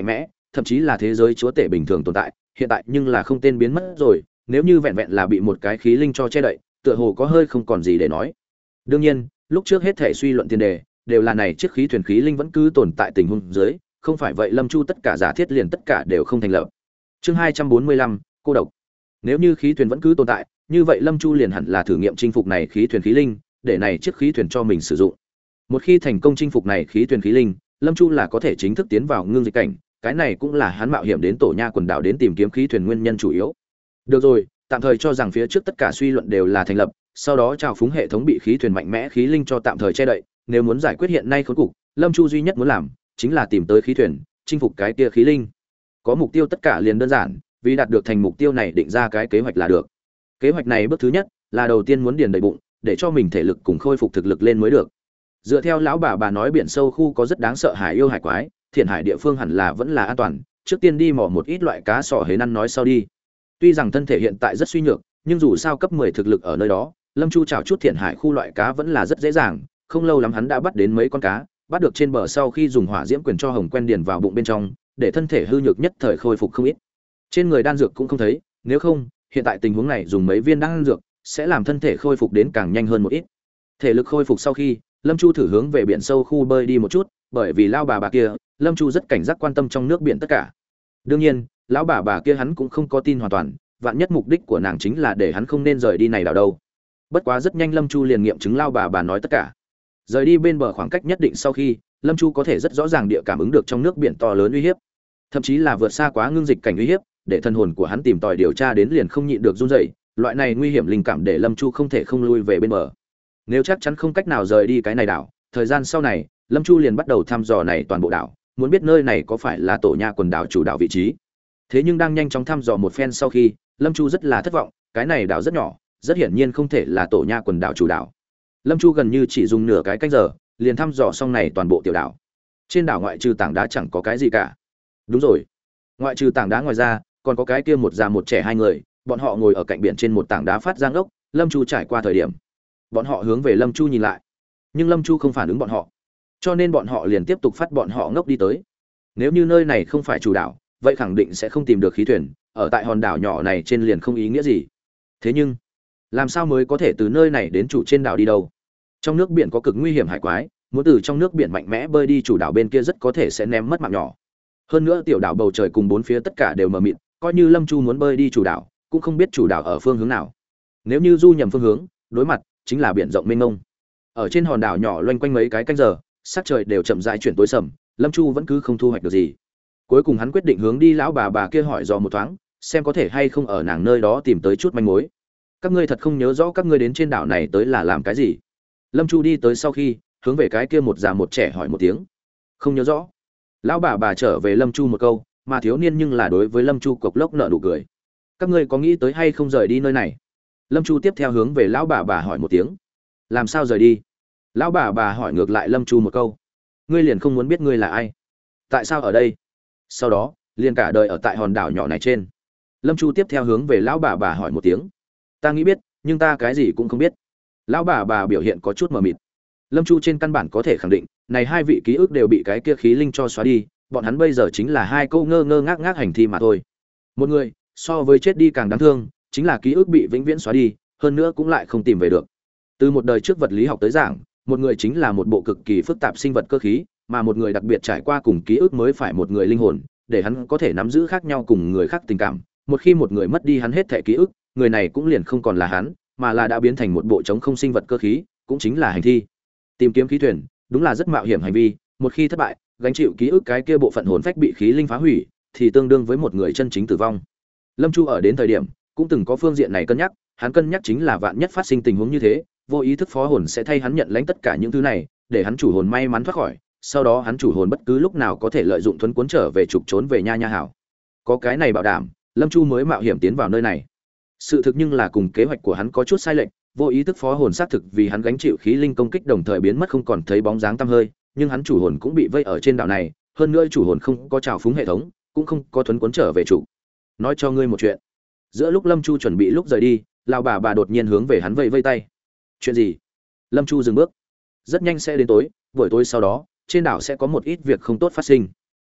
thậm chí là thế giới chúa tể bình thường tồn tại, hiện tại nhưng là không tên biến mất rồi, nếu như vẹn vẹn là bị một cái khí linh cho che đậy, tựa hồ có hơi không còn gì để nói. Đương nhiên, lúc trước hết thể suy luận tiền đề đều là này chiếc khí thuyền khí linh vẫn cứ tồn tại tình huống dưới, không phải vậy Lâm Chu tất cả giả thiết liền tất cả đều không thành lập. Chương hai trăm bốn mươi lăm, cô độc. Nếu như khí thuyền vẫn cứ tồn tại, như vậy Lâm Chu liền hẳn là thử nghiệm chinh phục này khí thuyền khí linh, để này chiếc khí thuyền cho mình sử dụng. Một khi thành công chinh phục này khí thuyền khí linh, Lâm Chu là có thể chính thức tiến vào ngưng dịch cảnh, cái này cũng là hắn mạo hiểm đến Tổ Nha quần đảo đến tìm kiếm khí thuyền nguyên nhân chủ yếu. Được rồi, tạm thời cho rằng phía trước tất cả suy luận đều là thành lập, sau đó trào phúng hệ thống bị khí thuyền mạnh mẽ khí linh cho tạm thời che đậy, nếu muốn giải quyết hiện nay khốn cục, Lâm Chu duy nhất muốn làm chính là tìm tới khí thuyền, chinh phục cái kia khí linh. Có mục tiêu tất cả liền đơn giản, vì đạt được thành mục tiêu này định ra cái kế hoạch là được. Kế hoạch này bước thứ nhất là đầu tiên muốn điền đầy bụng, để cho mình thể lực cùng khôi phục thực lực lên mới được. Dựa theo lão bà bà nói biển sâu khu có rất đáng sợ hải yêu hải quái, thiện hải địa phương hẳn là vẫn là an toàn, trước tiên đi mò một ít loại cá sò hế năn nói sau đi. Tuy rằng thân thể hiện tại rất suy nhược, nhưng dù sao cấp mười thực lực ở nơi đó, Lâm Chu chảo chút thiện hải khu loại cá vẫn là rất dễ dàng, không lâu lắm hắn đã bắt đến mấy con cá, bắt được trên bờ sau khi dùng hỏa diễm quyền cho hồng quen điền vào bụng bên trong, để thân thể hư nhược nhất thời khôi phục không ít. Trên người đan dược cũng không thấy, nếu không, hiện tại tình huống này dùng mấy viên đan dược sẽ làm thân thể khôi phục đến càng nhanh hơn một ít. Thể lực khôi phục sau khi, Lâm Chu thử hướng về biển sâu khu bơi đi một chút, bởi vì lão bà bà kia, Lâm Chu rất cảnh giác quan tâm trong nước biển tất cả. Đương nhiên, lão bà bà kia hắn cũng không có tin hoàn toàn, vạn nhất mục đích của nàng chính là để hắn không nên rời đi này đảo đâu. Bất quá rất nhanh Lâm Chu liền nghiệm chứng lão bà bà nói tất cả. Rời đi bên bờ khoảng cách nhất định sau khi, Lâm Chu có thể rất rõ ràng địa cảm ứng được trong nước biển to lớn uy hiếp, thậm chí là vượt xa quá ngưng dịch cảnh uy hiếp, để thân hồn của hắn tìm tòi điều tra đến liền không nhịn được run rẩy, loại này nguy hiểm linh cảm để Lâm Chu không thể không lui về bên bờ. Nếu chắc chắn không cách nào rời đi cái này đảo, thời gian sau này, Lâm Chu liền bắt đầu thăm dò này toàn bộ đảo, muốn biết nơi này có phải là Tổ Nha quần đảo chủ đảo vị trí. Thế nhưng đang nhanh chóng thăm dò một phen sau khi, Lâm Chu rất là thất vọng, cái này đảo rất nhỏ, rất hiển nhiên không thể là Tổ Nha quần đảo chủ đảo. Lâm Chu gần như chỉ dùng nửa cái canh giờ, liền thăm dò xong này toàn bộ tiểu đảo. Trên đảo ngoại trừ tảng đá chẳng có cái gì cả. Đúng rồi, ngoại trừ tảng đá ngoài ra, còn có cái kia một già một trẻ hai người, bọn họ ngồi ở cạnh biển trên một tảng đá phát giang ốc. Lâm Chu trải qua thời điểm, bọn họ hướng về Lâm Chu nhìn lại, nhưng Lâm Chu không phản ứng bọn họ, cho nên bọn họ liền tiếp tục phát bọn họ ngốc đi tới. Nếu như nơi này không phải chủ đảo, vậy khẳng định sẽ không tìm được khí thuyền, ở tại hòn đảo nhỏ này trên liền không ý nghĩa gì. Thế nhưng, làm sao mới có thể từ nơi này đến chủ trên đảo đi đâu? Trong nước biển có cực nguy hiểm hải quái, muốn từ trong nước biển mạnh mẽ bơi đi chủ đảo bên kia rất có thể sẽ ném mất mạng nhỏ. Hơn nữa tiểu đảo bầu trời cùng bốn phía tất cả đều mờ mịt, coi như Lâm Chu muốn bơi đi chủ đảo, cũng không biết chủ đảo ở phương hướng nào. Nếu như du nhầm phương hướng, đối mặt chính là biển rộng mênh mông. Ở trên hòn đảo nhỏ loanh quanh mấy cái canh giờ, sắc trời đều chậm rãi chuyển tối sầm, Lâm Chu vẫn cứ không thu hoạch được gì. Cuối cùng hắn quyết định hướng đi lão bà bà kia hỏi dò một thoáng, xem có thể hay không ở nàng nơi đó tìm tới chút manh mối. Các ngươi thật không nhớ rõ các ngươi đến trên đảo này tới là làm cái gì? Lâm Chu đi tới sau khi, hướng về cái kia một già một trẻ hỏi một tiếng. Không nhớ rõ. Lão bà bà trở về Lâm Chu một câu, mà thiếu niên nhưng là đối với Lâm Chu cộc lốc nợ nụ cười. Các ngươi có nghĩ tới hay không rời đi nơi này? Lâm Chu tiếp theo hướng về lão bà bà hỏi một tiếng. Làm sao rời đi? Lão bà bà hỏi ngược lại Lâm Chu một câu. Ngươi liền không muốn biết ngươi là ai? Tại sao ở đây? Sau đó, liền cả đời ở tại hòn đảo nhỏ này trên. Lâm Chu tiếp theo hướng về lão bà bà hỏi một tiếng. Ta nghĩ biết, nhưng ta cái gì cũng không biết. Lão bà bà biểu hiện có chút mờ mịt. Lâm Chu trên căn bản có thể khẳng định, này hai vị ký ức đều bị cái kia khí linh cho xóa đi, bọn hắn bây giờ chính là hai câu ngơ ngơ ngác ngác hành thi mà thôi. Một người, so với chết đi càng đáng thương, chính là ký ức bị vĩnh viễn xóa đi, hơn nữa cũng lại không tìm về được. Từ một đời trước vật lý học tới giảng, một người chính là một bộ cực kỳ phức tạp sinh vật cơ khí, mà một người đặc biệt trải qua cùng ký ức mới phải một người linh hồn, để hắn có thể nắm giữ khác nhau cùng người khác tình cảm. Một khi một người mất đi hắn hết thảy ký ức, người này cũng liền không còn là hắn, mà là đã biến thành một bộ trống không sinh vật cơ khí, cũng chính là hành thi. Tìm kiếm khí thuyền, đúng là rất mạo hiểm hành vi, một khi thất bại, gánh chịu ký ức cái kia bộ phận hồn phách bị khí linh phá hủy, thì tương đương với một người chân chính tử vong. Lâm Chu ở đến thời điểm, cũng từng có phương diện này cân nhắc, hắn cân nhắc chính là vạn nhất phát sinh tình huống như thế, vô ý thức phó hồn sẽ thay hắn nhận lãnh tất cả những thứ này, để hắn chủ hồn may mắn thoát khỏi, sau đó hắn chủ hồn bất cứ lúc nào có thể lợi dụng thuấn cuốn trở về trục trốn về nha nha hảo. Có cái này bảo đảm, Lâm Chu mới mạo hiểm tiến vào nơi này. Sự thực nhưng là cùng kế hoạch của hắn có chút sai lệch, vô ý thức phó hồn xác thực vì hắn gánh chịu khí linh công kích đồng thời biến mất không còn thấy bóng dáng tăm hơi, nhưng hắn chủ hồn cũng bị vây ở trên đảo này, hơn nữa chủ hồn không có trào phúng hệ thống, cũng không có thuấn cuốn trở về chủ. Nói cho ngươi một chuyện. Giữa lúc Lâm Chu chuẩn bị lúc rời đi, lão bà bà đột nhiên hướng về hắn vẫy vẫy tay. Chuyện gì? Lâm Chu dừng bước. Rất nhanh sẽ đến tối, buổi tối sau đó, trên đảo sẽ có một ít việc không tốt phát sinh.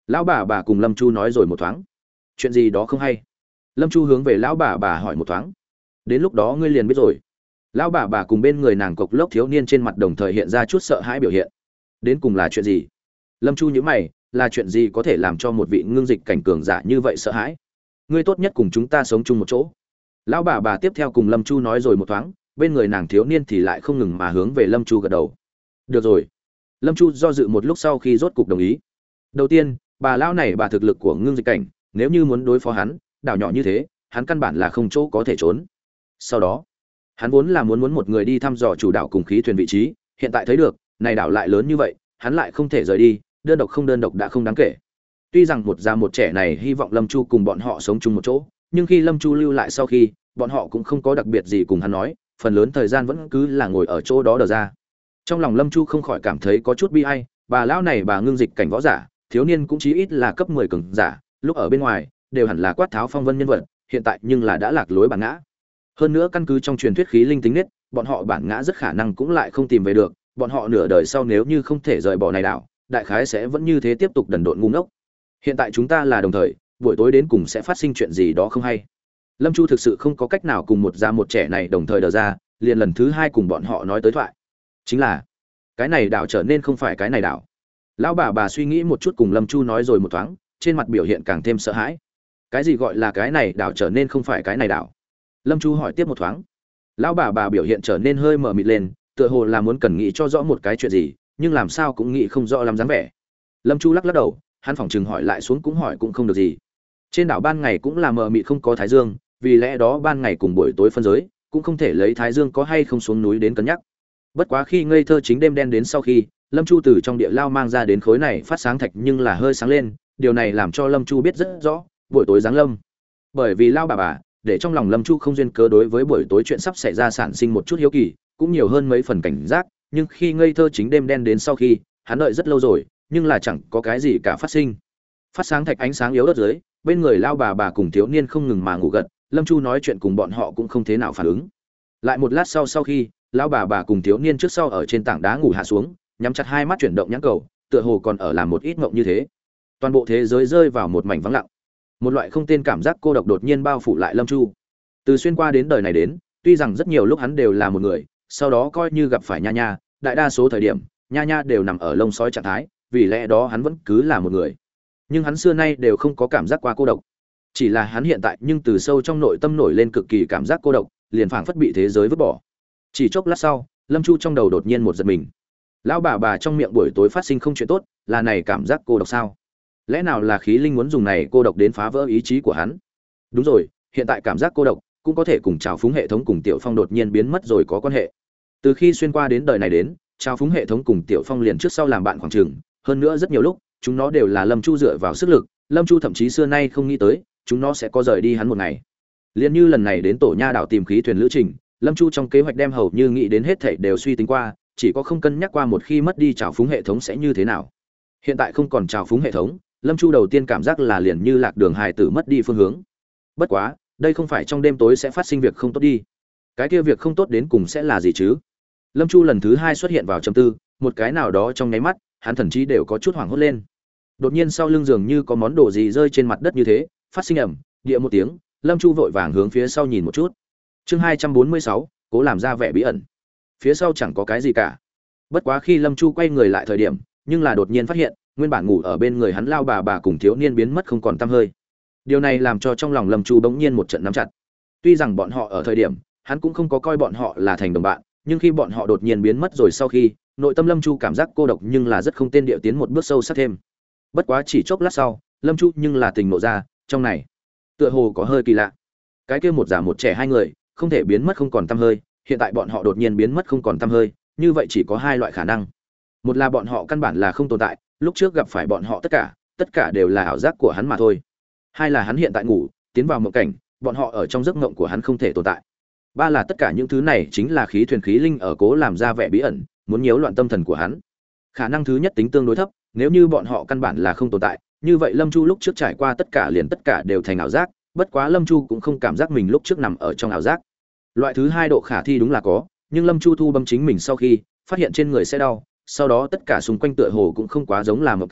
Lão bà bà cùng Lâm Chu nói rồi một thoáng. Chuyện gì đó không hay? Lâm Chu hướng về lão bà bà hỏi một thoáng. Đến lúc đó ngươi liền biết rồi. Lão bà bà cùng bên người nàng cộc lốc thiếu niên trên mặt đồng thời hiện ra chút sợ hãi biểu hiện. Đến cùng là chuyện gì? Lâm Chu nhíu mày, là chuyện gì có thể làm cho một vị ngưng dịch cảnh cường giả như vậy sợ hãi? Ngươi tốt nhất cùng chúng ta sống chung một chỗ. Lão bà bà tiếp theo cùng Lâm Chu nói rồi một thoáng, bên người nàng thiếu niên thì lại không ngừng mà hướng về Lâm Chu gật đầu. Được rồi. Lâm Chu do dự một lúc sau khi rốt cục đồng ý. Đầu tiên, bà lão này bà thực lực của ngưng dịch cảnh, nếu như muốn đối phó hắn, đảo nhỏ như thế, hắn căn bản là không chỗ có thể trốn. Sau đó, hắn vốn là muốn muốn một người đi thăm dò chủ đảo cùng khí thuyền vị trí, hiện tại thấy được, này đảo lại lớn như vậy, hắn lại không thể rời đi, đơn độc không đơn độc đã không đáng kể. Tuy rằng một già một trẻ này hy vọng Lâm Chu cùng bọn họ sống chung một chỗ, nhưng khi Lâm Chu lưu lại sau khi, bọn họ cũng không có đặc biệt gì cùng hắn nói, phần lớn thời gian vẫn cứ là ngồi ở chỗ đó đờ ra. Trong lòng Lâm Chu không khỏi cảm thấy có chút bi ai, bà lão này bà ngưng dịch cảnh võ giả, thiếu niên cũng chí ít là cấp mười cường giả, lúc ở bên ngoài đều hẳn là quát tháo phong vân nhân vật, hiện tại nhưng là đã lạc lối bản ngã. Hơn nữa căn cứ trong truyền thuyết khí linh tính nết, bọn họ bản ngã rất khả năng cũng lại không tìm về được, bọn họ nửa đời sau nếu như không thể rời bỏ này đảo, đại khái sẽ vẫn như thế tiếp tục đần độn ngu ngốc. Hiện tại chúng ta là đồng thời, buổi tối đến cùng sẽ phát sinh chuyện gì đó không hay. Lâm Chu thực sự không có cách nào cùng một già một trẻ này đồng thời đờ ra, liền lần thứ hai cùng bọn họ nói tới thoại. Chính là, cái này đảo trở nên không phải cái này đảo. Lão bà bà suy nghĩ một chút cùng Lâm Chu nói rồi một thoáng, trên mặt biểu hiện càng thêm sợ hãi. Cái gì gọi là cái này đảo trở nên không phải cái này đảo? Lâm Chu hỏi tiếp một thoáng. Lão bà bà biểu hiện trở nên hơi mờ mịt lên, tựa hồ là muốn cần nghĩ cho rõ một cái chuyện gì, nhưng làm sao cũng nghĩ không rõ lắm dáng vẻ. Lâm Chu lắc lắc đầu, hắn phỏng chừng hỏi lại xuống cũng hỏi cũng không được gì. Trên đảo ban ngày cũng là mờ mịt không có thái dương, vì lẽ đó ban ngày cùng buổi tối phân giới, cũng không thể lấy thái dương có hay không xuống núi đến cân nhắc. Bất quá khi ngây thơ chính đêm đen đến sau khi, Lâm Chu từ trong địa lao mang ra đến khối này phát sáng thạch nhưng là hơi sáng lên, điều này làm cho Lâm Chu biết rất rõ, buổi tối giáng lâm. Bởi vì lao bà bà, để trong lòng Lâm Chu không duyên cớ đối với buổi tối chuyện sắp xảy ra sản sinh một chút hiếu kỳ, cũng nhiều hơn mấy phần cảnh giác, nhưng khi ngây thơ chính đêm đen đến sau khi, hắn đợi rất lâu rồi, nhưng là chẳng có cái gì cả phát sinh. Phát sáng thạch ánh sáng yếu ớt dưới, bên người lao bà bà cùng thiếu niên không ngừng mà ngủ gật, Lâm Chu nói chuyện cùng bọn họ cũng không thế nào phản ứng. Lại một lát sau sau khi, lão bà bà cùng thiếu niên trước sau ở trên tảng đá ngủ hạ xuống, nhắm chặt hai mắt chuyển động nhãn cầu, tựa hồ còn ở làm một ít mộng như thế. Toàn bộ thế giới rơi vào một mảnh vắng lặng. Một loại không tên cảm giác cô độc đột nhiên bao phủ lại Lâm Chu. Từ xuyên qua đến đời này đến, tuy rằng rất nhiều lúc hắn đều là một người, sau đó coi như gặp phải Nha Nha, đại đa số thời điểm, Nha Nha đều nằm ở lông sói trạng thái, vì lẽ đó hắn vẫn cứ là một người. Nhưng hắn xưa nay đều không có cảm giác qua cô độc. Chỉ là hắn hiện tại nhưng từ sâu trong nội tâm nổi lên cực kỳ cảm giác cô độc, liền phảng phất bị thế giới vứt bỏ. Chỉ chốc lát sau, Lâm Chu trong đầu đột nhiên một giật mình. Lão bà bà trong miệng buổi tối phát sinh không chuyện tốt, là này cảm giác cô độc sao? Lẽ nào là khí linh muốn dùng này cô độc đến phá vỡ ý chí của hắn? Đúng rồi, hiện tại cảm giác cô độc cũng có thể cùng trào phúng hệ thống cùng Tiểu Phong đột nhiên biến mất rồi có quan hệ. Từ khi xuyên qua đến đời này đến, trào phúng hệ thống cùng Tiểu Phong liền trước sau làm bạn khoảng chừng, hơn nữa rất nhiều lúc, chúng nó đều là Lâm Chu dựa vào sức lực, Lâm Chu thậm chí xưa nay không nghĩ tới, chúng nó sẽ có rời đi hắn một ngày. Liên như lần này đến Tổ Nha đảo tìm khí thuyền lữ trình, Lâm Chu trong kế hoạch đem hầu như nghĩ đến hết thảy đều suy tính qua, chỉ có không cân nhắc qua một khi mất đi trào phúng hệ thống sẽ như thế nào. Hiện tại không còn trào phúng hệ thống, Lâm Chu đầu tiên cảm giác là liền như lạc đường hài tử mất đi phương hướng. Bất quá, đây không phải trong đêm tối sẽ phát sinh việc không tốt đi. Cái kia việc không tốt đến cùng sẽ là gì chứ? Lâm Chu lần thứ hai xuất hiện vào trầm tư, một cái nào đó trong nháy mắt, hắn thần trí đều có chút hoảng hốt lên. Đột nhiên sau lưng giường như có món đồ gì rơi trên mặt đất như thế, phát sinh ầm, địa một tiếng, Lâm Chu vội vàng hướng phía sau nhìn một chút. Chương hai trăm bốn mươi sáu, cố làm ra vẻ bí ẩn. Phía sau chẳng có cái gì cả. Bất quá khi Lâm Chu quay người lại thời điểm, nhưng là đột nhiên phát hiện, nguyên bản ngủ ở bên người hắn lao bà bà cùng thiếu niên biến mất không còn tăm hơi. Điều này làm cho trong lòng Lâm Chu bỗng nhiên một trận nắm chặt. Tuy rằng bọn họ ở thời điểm, hắn cũng không có coi bọn họ là thành đồng bạn, nhưng khi bọn họ đột nhiên biến mất rồi sau khi, nội tâm Lâm Chu cảm giác cô độc nhưng là rất không tên điệu tiến một bước sâu sắc thêm. Bất quá chỉ chốc lát sau, Lâm Chu nhưng là tình nộ ra, trong này tựa hồ có hơi kỳ lạ. Cái kia một già một trẻ hai người, không thể biến mất không còn tăm hơi, hiện tại bọn họ đột nhiên biến mất không còn tăm hơi, như vậy chỉ có hai loại khả năng. Một là bọn họ căn bản là không tồn tại, lúc trước gặp phải bọn họ tất cả, tất cả đều là ảo giác của hắn mà thôi. Hai là hắn hiện tại ngủ, tiến vào mộng cảnh, bọn họ ở trong giấc mộng của hắn không thể tồn tại. Ba là tất cả những thứ này chính là khí thuyền khí linh ở cố làm ra vẻ bí ẩn, muốn nhiễu loạn tâm thần của hắn. Khả năng thứ nhất tính tương đối thấp, nếu như bọn họ căn bản là không tồn tại, như vậy Lâm Chu lúc trước trải qua tất cả liền tất cả đều thành ảo giác, bất quá Lâm Chu cũng không cảm giác mình lúc trước nằm ở trong ảo giác. Loại thứ hai độ khả thi đúng là có, nhưng Lâm Chu thu bấm chính mình sau khi phát hiện trên người sẽ đau, sau đó tất cả xung quanh tựa hồ cũng không quá giống là một cảnh,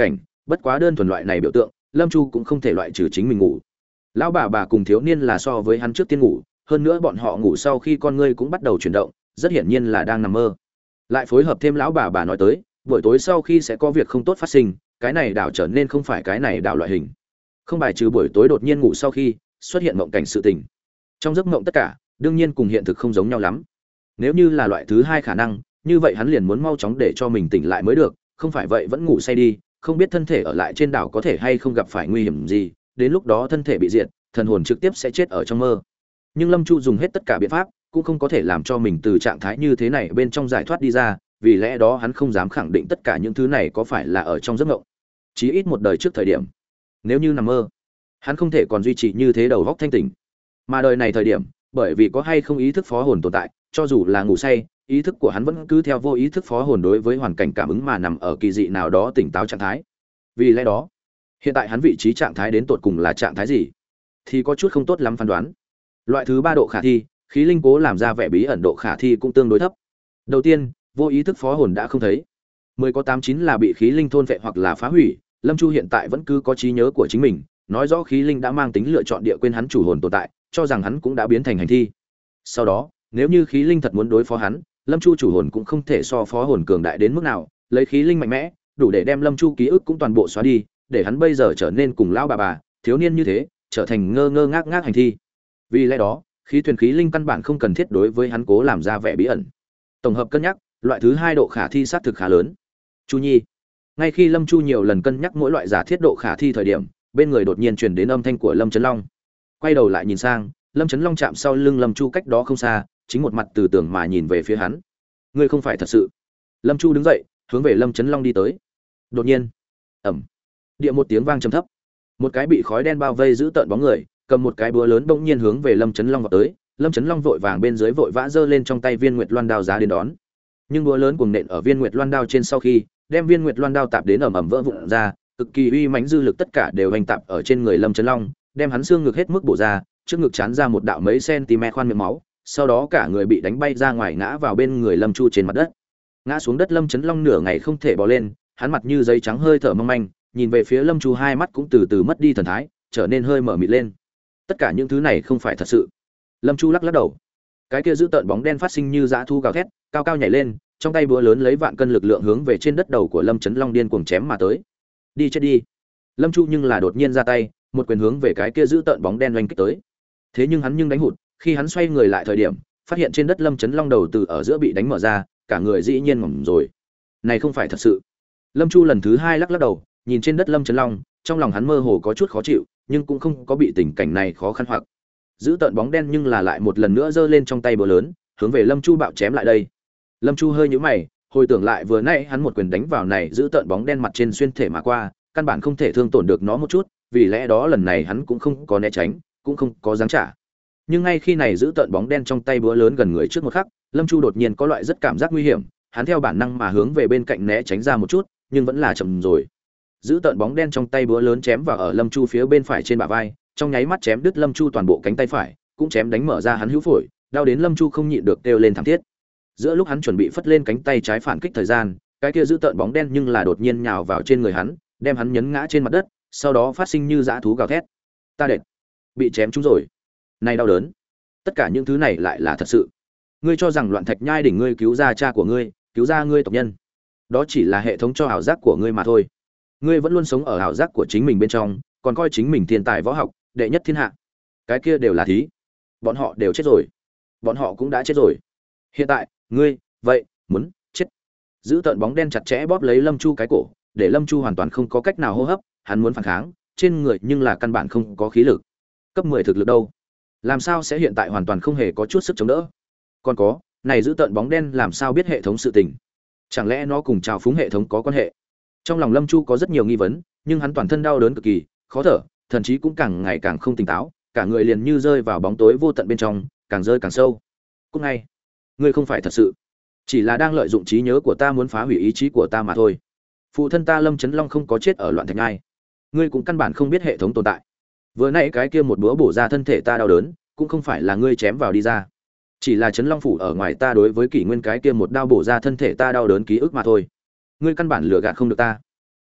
bất quá đơn thuần loại này biểu tượng Lâm Chu cũng không thể loại trừ chính mình ngủ. Lão bà bà cùng thiếu niên là so với hắn trước tiên ngủ, hơn nữa bọn họ ngủ sau khi con ngươi cũng bắt đầu chuyển động, rất hiển nhiên là đang nằm mơ. Lại phối hợp thêm lão bà bà nói tới, buổi tối sau khi sẽ có việc không tốt phát sinh, cái này đảo trở nên không phải cái này đảo loại hình. Không bài trừ buổi tối đột nhiên ngủ sau khi xuất hiện mộng cảnh sự tình. Trong giấc mộng tất cả, đương nhiên cùng hiện thực không giống nhau lắm. Nếu như là loại thứ hai khả năng, như vậy hắn liền muốn mau chóng để cho mình tỉnh lại mới được, không phải vậy vẫn ngủ say đi, không biết thân thể ở lại trên đảo có thể hay không gặp phải nguy hiểm gì, đến lúc đó thân thể bị diệt, thần hồn trực tiếp sẽ chết ở trong mơ. Nhưng Lâm Chu dùng hết tất cả biện pháp, cũng không có thể làm cho mình từ trạng thái như thế này bên trong giải thoát đi ra, vì lẽ đó hắn không dám khẳng định tất cả những thứ này có phải là ở trong giấc mộng. Chí ít một đời trước thời điểm, nếu như nằm mơ, hắn không thể còn duy trì như thế đầu óc thanh tỉnh. Mà đời này thời điểm, bởi vì có hay không ý thức phó hồn tồn tại, cho dù là ngủ say, ý thức của hắn vẫn cứ theo vô ý thức phó hồn đối với hoàn cảnh cảm ứng mà nằm ở kỳ dị nào đó tỉnh táo trạng thái. Vì lẽ đó, hiện tại hắn vị trí trạng thái đến tột cùng là trạng thái gì, thì có chút không tốt lắm phán đoán. Loại thứ ba độ khả thi, khí linh cố làm ra vẻ bí ẩn độ khả thi cũng tương đối thấp. Đầu tiên, vô ý thức phó hồn đã không thấy. Mười có tám chín là bị khí linh thôn phệ hoặc là phá hủy, Lâm Chu hiện tại vẫn cứ có trí nhớ của chính mình, nói rõ khí linh đã mang tính lựa chọn địa quên hắn chủ hồn tồn tại, cho rằng hắn cũng đã biến thành hành thi. Sau đó, nếu như khí linh thật muốn đối phó hắn, Lâm Chu chủ hồn cũng không thể so phó hồn cường đại đến mức nào, lấy khí linh mạnh mẽ, đủ để đem Lâm Chu ký ức cũng toàn bộ xóa đi, để hắn bây giờ trở nên cùng lão bà bà, thiếu niên như thế, trở thành ngơ ngơ ngác ngác hành thi. Vì lẽ đó, khí thuyền khí linh căn bản không cần thiết đối với hắn cố làm ra vẻ bí ẩn. Tổng hợp cân nhắc, loại thứ hai độ khả thi xác thực khá lớn. Chu Nhi. Ngay khi Lâm Chu nhiều lần cân nhắc mỗi loại giả thiết độ khả thi thời điểm, bên người đột nhiên truyền đến âm thanh của Lâm Chấn Long. Quay đầu lại nhìn sang, Lâm Chấn Long chạm sau lưng Lâm Chu cách đó không xa, chính một mặt từ tường mà nhìn về phía hắn. Ngươi không phải thật sự? Lâm Chu đứng dậy, hướng về Lâm Chấn Long đi tới. Đột nhiên, ầm, địa một tiếng vang trầm thấp, một cái bị khói đen bao vây giữ tợn bóng người, cầm một cái búa lớn bỗng nhiên hướng về Lâm Chấn Long vọt tới. Lâm Chấn Long vội vàng bên dưới vội vã giơ lên trong tay viên nguyệt loan đao giá đến đón. Nhưng búa lớn cuồng nện ở viên nguyệt loan đao trên sau khi, đem viên nguyệt loan đao tạp đến ầm ầm vỡ vụn ra, cực kỳ uy mãnh dư lực tất cả đều hành tạp ở trên người Lâm Chấn Long, đem hắn xương ngực hết mức bổ ra, trước ngực chán ra một đạo mấy cm khoan miệng máu, sau đó cả người bị đánh bay ra ngoài ngã vào bên người Lâm Chu trên mặt đất. Ngã xuống đất Lâm Chấn Long nửa ngày không thể bò lên, hắn mặt như giấy trắng hơi thở mong manh, nhìn về phía Lâm Chu hai mắt cũng từ từ mất đi thần thái, trở nên hơi mở mịt lên. Tất cả những thứ này không phải thật sự. Lâm Chu lắc lắc đầu. Cái kia giữ tợn bóng đen phát sinh như dã thu gào thét, cao cao nhảy lên, trong tay búa lớn lấy vạn cân lực lượng hướng về trên đất đầu của Lâm Chấn Long điên cuồng chém mà tới. Đi chết đi. Lâm Chu nhưng là đột nhiên ra tay, một quyền hướng về cái kia giữ tợn bóng đen oanh kích tới. Thế nhưng hắn nhưng đánh hụt, khi hắn xoay người lại thời điểm, phát hiện trên đất Lâm Chấn Long đầu từ ở giữa bị đánh mở ra, cả người dĩ nhiên ngỏm rồi. Này không phải thật sự. Lâm Chu lần thứ hai lắc lắc đầu, nhìn trên đất Lâm Chấn Long, trong lòng hắn mơ hồ có chút khó chịu, nhưng cũng không có bị tình cảnh này khó khăn hoặc. Giữ tợn bóng đen nhưng là lại một lần nữa giơ lên trong tay búa lớn, hướng về Lâm Chu bạo chém lại đây. Lâm Chu hơi nhíu mày, hồi tưởng lại vừa nãy hắn một quyền đánh vào này giữ tợn bóng đen mặt trên xuyên thể mà qua, căn bản không thể thương tổn được nó một chút, vì lẽ đó lần này hắn cũng không có né tránh, cũng không có giáng trả. Nhưng ngay khi này giữ tợn bóng đen trong tay búa lớn gần người trước một khắc, Lâm Chu đột nhiên có loại rất cảm giác nguy hiểm, hắn theo bản năng mà hướng về bên cạnh né tránh ra một chút, nhưng vẫn là chậm rồi. Giữ tợn bóng đen trong tay búa lớn chém vào ở Lâm Chu phía bên phải trên bả vai, trong nháy mắt chém đứt Lâm Chu toàn bộ cánh tay phải, cũng chém đánh mở ra hắn hữu phổi, đau đến Lâm Chu không nhịn được kêu lên thảm thiết. Giữa lúc hắn chuẩn bị phất lên cánh tay trái phản kích thời gian, cái kia giữ tợn bóng đen nhưng là đột nhiên nhào vào trên người hắn, đem hắn nhấn ngã trên mặt đất, sau đó phát sinh như dã thú gào thét. Ta đệt, bị chém trúng rồi. Này đau đớn. Tất cả những thứ này lại là thật sự. Ngươi cho rằng Loạn Thạch Nhai đỉnh ngươi cứu ra cha của ngươi, cứu ra ngươi tộc nhân, đó chỉ là hệ thống cho ảo giác của ngươi mà thôi. Ngươi vẫn luôn sống ở ảo giác của chính mình bên trong, còn coi chính mình thiên tài võ học, đệ nhất thiên hạ. Cái kia đều là thí. Bọn họ đều chết rồi. Bọn họ cũng đã chết rồi. Hiện tại, ngươi, vậy, muốn chết. Giữ tợn bóng đen chặt chẽ bóp lấy Lâm Chu cái cổ, để Lâm Chu hoàn toàn không có cách nào hô hấp, hắn muốn phản kháng, trên người nhưng là căn bản không có khí lực. Cấp mười thực lực đâu? Làm sao sẽ hiện tại hoàn toàn không hề có chút sức chống đỡ? Còn có, này giữ tợn bóng đen làm sao biết hệ thống sự tình? Chẳng lẽ nó cùng trào phúng hệ thống có quan hệ? Trong lòng Lâm Chu có rất nhiều nghi vấn, nhưng hắn toàn thân đau đớn cực kỳ, khó thở, thần trí cũng càng ngày càng không tỉnh táo, cả người liền như rơi vào bóng tối vô tận bên trong, càng rơi càng sâu. Cút ngay, ngươi không phải thật sự, chỉ là đang lợi dụng trí nhớ của ta muốn phá hủy ý chí của ta mà thôi. Phụ thân ta Lâm Chấn Long không có chết ở Loạn Thạch Nhai, ngươi cũng căn bản không biết hệ thống tồn tại. Vừa nãy cái kia một búa bổ ra thân thể ta đau đớn, cũng không phải là ngươi chém vào đi ra, chỉ là Chấn Long phủ ở ngoài ta đối với kỷ nguyên cái kia một đao bổ ra thân thể ta đau đớn ký ức mà thôi. Ngươi căn bản lừa gạt không được ta.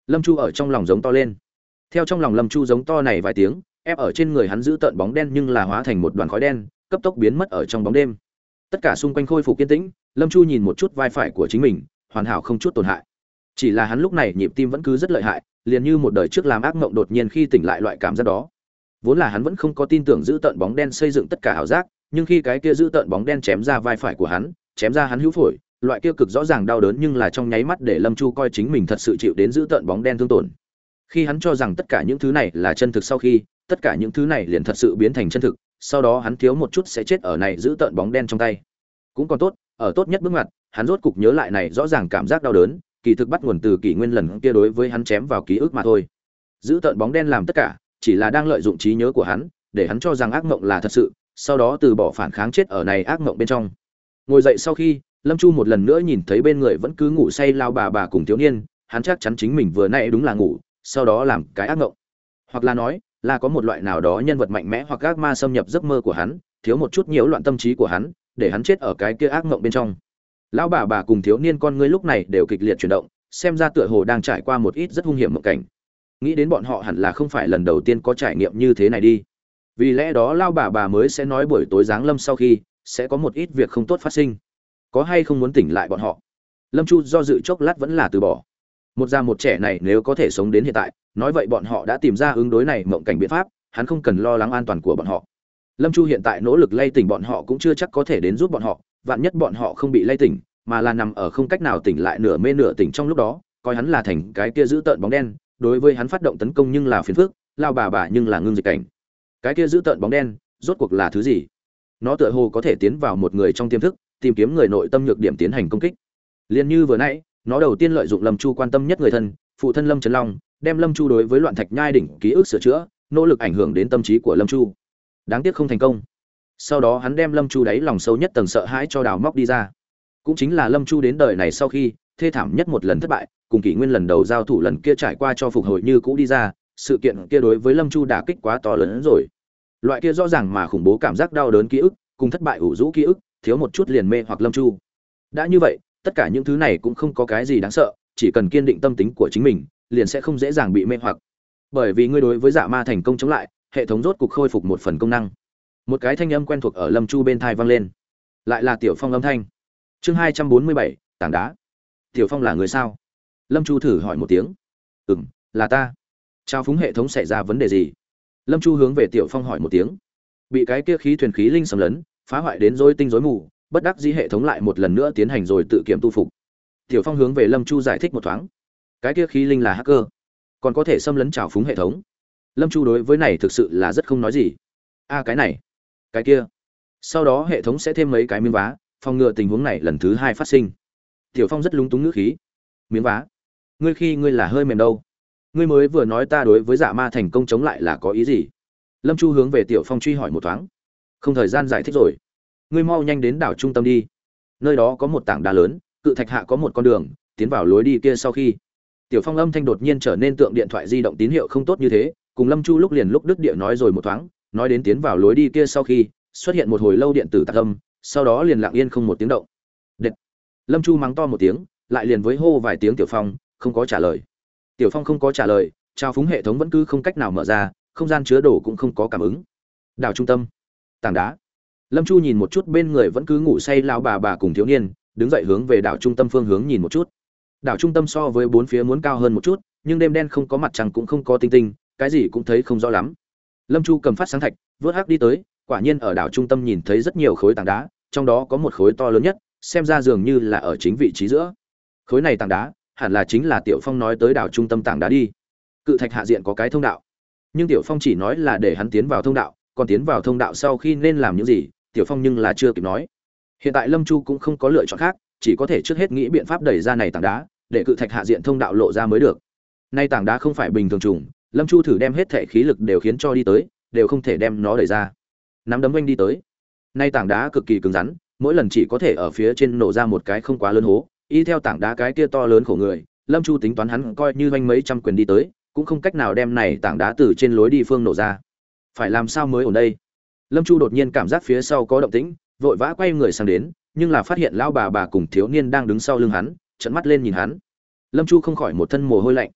Lâm Chu ở trong lòng giống to lên. Theo trong lòng Lâm Chu giống to này vài tiếng, ép ở trên người hắn giữ tợn bóng đen nhưng là hóa thành một đoàn khói đen, cấp tốc biến mất ở trong bóng đêm. Tất cả xung quanh khôi phục yên tĩnh, Lâm Chu nhìn một chút vai phải của chính mình, hoàn hảo không chút tổn hại. Chỉ là hắn lúc này nhịp tim vẫn cứ rất lợi hại, liền như một đời trước làm ác mộng đột nhiên khi tỉnh lại loại cảm giác đó. Vốn là hắn vẫn không có tin tưởng giữ tợn bóng đen xây dựng tất cả ảo giác, nhưng khi cái kia giữ tợn bóng đen chém ra vai phải của hắn, chém ra hắn hữu phổi, loại kia cực rõ ràng đau đớn nhưng là trong nháy mắt để Lâm Chu coi chính mình thật sự chịu đến giữ tợn bóng đen thương tổn. Khi hắn cho rằng tất cả những thứ này là chân thực sau khi, tất cả những thứ này liền thật sự biến thành chân thực, sau đó hắn thiếu một chút sẽ chết ở này giữ tợn bóng đen trong tay. Cũng còn tốt, ở tốt nhất bước ngoặt, hắn rốt cục nhớ lại này rõ ràng cảm giác đau đớn, kỳ thực bắt nguồn từ kỷ nguyên lần kia đối với hắn chém vào ký ức mà thôi. Giữ tợn bóng đen làm tất cả, chỉ là đang lợi dụng trí nhớ của hắn, để hắn cho rằng ác mộng là thật sự, sau đó từ bỏ phản kháng chết ở này ác mộng bên trong. Ngồi dậy sau khi, Lâm Chu một lần nữa nhìn thấy bên người vẫn cứ ngủ say lao bà bà cùng thiếu niên, hắn chắc chắn chính mình vừa nãy đúng là ngủ, sau đó làm cái ác mộng. Hoặc là nói, là có một loại nào đó nhân vật mạnh mẽ hoặc ác ma xâm nhập giấc mơ của hắn, thiếu một chút nhiễu loạn tâm trí của hắn, để hắn chết ở cái kia ác mộng bên trong. Lão bà bà cùng thiếu niên con ngươi lúc này đều kịch liệt chuyển động, xem ra tựa hồ đang trải qua một ít rất hung hiểm mộng cảnh. Nghĩ đến bọn họ hẳn là không phải lần đầu tiên có trải nghiệm như thế này đi. Vì lẽ đó lão bà bà mới sẽ nói buổi tối giáng lâm sau khi sẽ có một ít việc không tốt phát sinh. Có hay không muốn tỉnh lại bọn họ? Lâm Chu do dự chốc lát vẫn là từ bỏ. Một già một trẻ này nếu có thể sống đến hiện tại, nói vậy bọn họ đã tìm ra ứng đối này mộng cảnh biện pháp, hắn không cần lo lắng an toàn của bọn họ. Lâm Chu hiện tại nỗ lực lay tỉnh bọn họ cũng chưa chắc có thể đến giúp bọn họ, vạn nhất bọn họ không bị lay tỉnh, mà là nằm ở không cách nào tỉnh lại nửa mê nửa tỉnh trong lúc đó, coi hắn là thành cái kia giữ tợn bóng đen, đối với hắn phát động tấn công nhưng là phiền phức, lao bà bà nhưng là ngưng dịch cảnh. Cái kia giữ tợn bóng đen, rốt cuộc là thứ gì? Nó tựa hồ có thể tiến vào một người trong tiềm thức, tìm kiếm người nội tâm nhược điểm tiến hành công kích. Liên như vừa nãy, nó đầu tiên lợi dụng Lâm Chu quan tâm nhất người thân, phụ thân Lâm Trấn Long, đem Lâm Chu đối với loạn thạch nhai đỉnh ký ức sửa chữa, nỗ lực ảnh hưởng đến tâm trí của Lâm Chu. Đáng tiếc không thành công. Sau đó hắn đem Lâm Chu đáy lòng sâu nhất tầng sợ hãi cho đào móc đi ra. Cũng chính là Lâm Chu đến đời này sau khi thê thảm nhất một lần thất bại, cùng Kỷ Nguyên lần đầu giao thủ lần kia trải qua cho phục hồi như cũ đi ra, sự kiện kia đối với Lâm Chu đả kích quá to lớn rồi. Loại kia rõ ràng mà khủng bố cảm giác đau đớn ký ức, cùng thất bại ủ rũ ký ức, thiếu một chút liền mê hoặc Lâm Chu. Đã như vậy, tất cả những thứ này cũng không có cái gì đáng sợ, chỉ cần kiên định tâm tính của chính mình, liền sẽ không dễ dàng bị mê hoặc. Bởi vì ngươi đối với Dạ Ma thành công chống lại, hệ thống rốt cục khôi phục một phần công năng. Một cái thanh âm quen thuộc ở Lâm Chu bên tai vang lên. Lại là Tiểu Phong âm thanh. Chương hai trăm bốn mươi bảy, tảng đá. Tiểu Phong là người sao? Lâm Chu thử hỏi một tiếng. Ừm, là ta. Trao phúng hệ thống xảy ra vấn đề gì? Lâm Chu hướng về Tiểu Phong hỏi một tiếng. Bị cái kia khí thuyền khí linh xâm lấn, phá hoại đến rối tinh rối mù, bất đắc dĩ hệ thống lại một lần nữa tiến hành rồi tự kiểm tu phục. Tiểu Phong hướng về Lâm Chu giải thích một thoáng. Cái kia khí linh là hacker, còn có thể xâm lấn trào phúng hệ thống. Lâm Chu đối với này thực sự là rất không nói gì. A cái này, cái kia. Sau đó hệ thống sẽ thêm mấy cái miếng vá, phòng ngừa tình huống này lần thứ hai phát sinh. Tiểu Phong rất lúng túng ngữ khí. Miếng vá? Ngươi khi ngươi là hơi mềm đâu? Ngươi mới vừa nói ta đối với Dạ Ma thành công chống lại là có ý gì? Lâm Chu hướng về Tiểu Phong truy hỏi một thoáng. Không thời gian giải thích rồi. Ngươi mau nhanh đến đảo trung tâm đi. Nơi đó có một tảng đá lớn, cự thạch hạ có một con đường, tiến vào lối đi kia sau khi. Tiểu Phong âm thanh đột nhiên trở nên tượng điện thoại di động tín hiệu không tốt như thế, cùng Lâm Chu lúc liền lúc đứt địa nói rồi một thoáng, nói đến tiến vào lối đi kia sau khi, xuất hiện một hồi lâu điện tử tạc âm, sau đó liền lặng yên không một tiếng động. Đệt. Lâm Chu mắng to một tiếng, lại liền với hô vài tiếng Tiểu Phong, không có trả lời. Tiểu Phong không có trả lời, trao phúng hệ thống vẫn cứ không cách nào mở ra, không gian chứa đồ cũng không có cảm ứng. Đảo trung tâm, tảng đá. Lâm Chu nhìn một chút bên người vẫn cứ ngủ say lão bà bà cùng thiếu niên, đứng dậy hướng về đảo trung tâm phương hướng nhìn một chút. Đảo trung tâm so với bốn phía muốn cao hơn một chút, nhưng đêm đen không có mặt trăng cũng không có tinh tinh, cái gì cũng thấy không rõ lắm. Lâm Chu cầm phát sáng thạch, vớt hắc đi tới, quả nhiên ở đảo trung tâm nhìn thấy rất nhiều khối tảng đá, trong đó có một khối to lớn nhất, xem ra dường như là ở chính vị trí giữa. Khối này tảng đá, hẳn là chính là Tiểu Phong nói tới đảo trung tâm tảng đá đi. Cự thạch hạ diện có cái thông đạo, nhưng Tiểu Phong chỉ nói là để hắn tiến vào thông đạo, còn tiến vào thông đạo sau khi nên làm những gì, Tiểu Phong nhưng là chưa kịp nói. Hiện tại Lâm Chu cũng không có lựa chọn khác, chỉ có thể trước hết nghĩ biện pháp đẩy ra này tảng đá, để cự thạch hạ diện thông đạo lộ ra mới được. Nay tảng đá không phải bình thường trùng, Lâm Chu thử đem hết thể khí lực đều khiến cho đi tới, đều không thể đem nó đẩy ra. Nắm đấm vênh đi tới. Nay tảng đá cực kỳ cứng rắn, mỗi lần chỉ có thể ở phía trên nổ ra một cái không quá lớn hố, y theo tảng đá cái kia to lớn khổ người, Lâm Chu tính toán hắn coi như vênh mấy trăm quyền đi tới, cũng không cách nào đem này tảng đá từ trên lối đi phương nổ ra. Phải làm sao mới ổn đây? Lâm Chu đột nhiên cảm giác phía sau có động tĩnh, vội vã quay người sang đến, nhưng là phát hiện lão bà bà cùng thiếu niên đang đứng sau lưng hắn, trợn mắt lên nhìn hắn. Lâm Chu không khỏi một thân mồ hôi lạnh.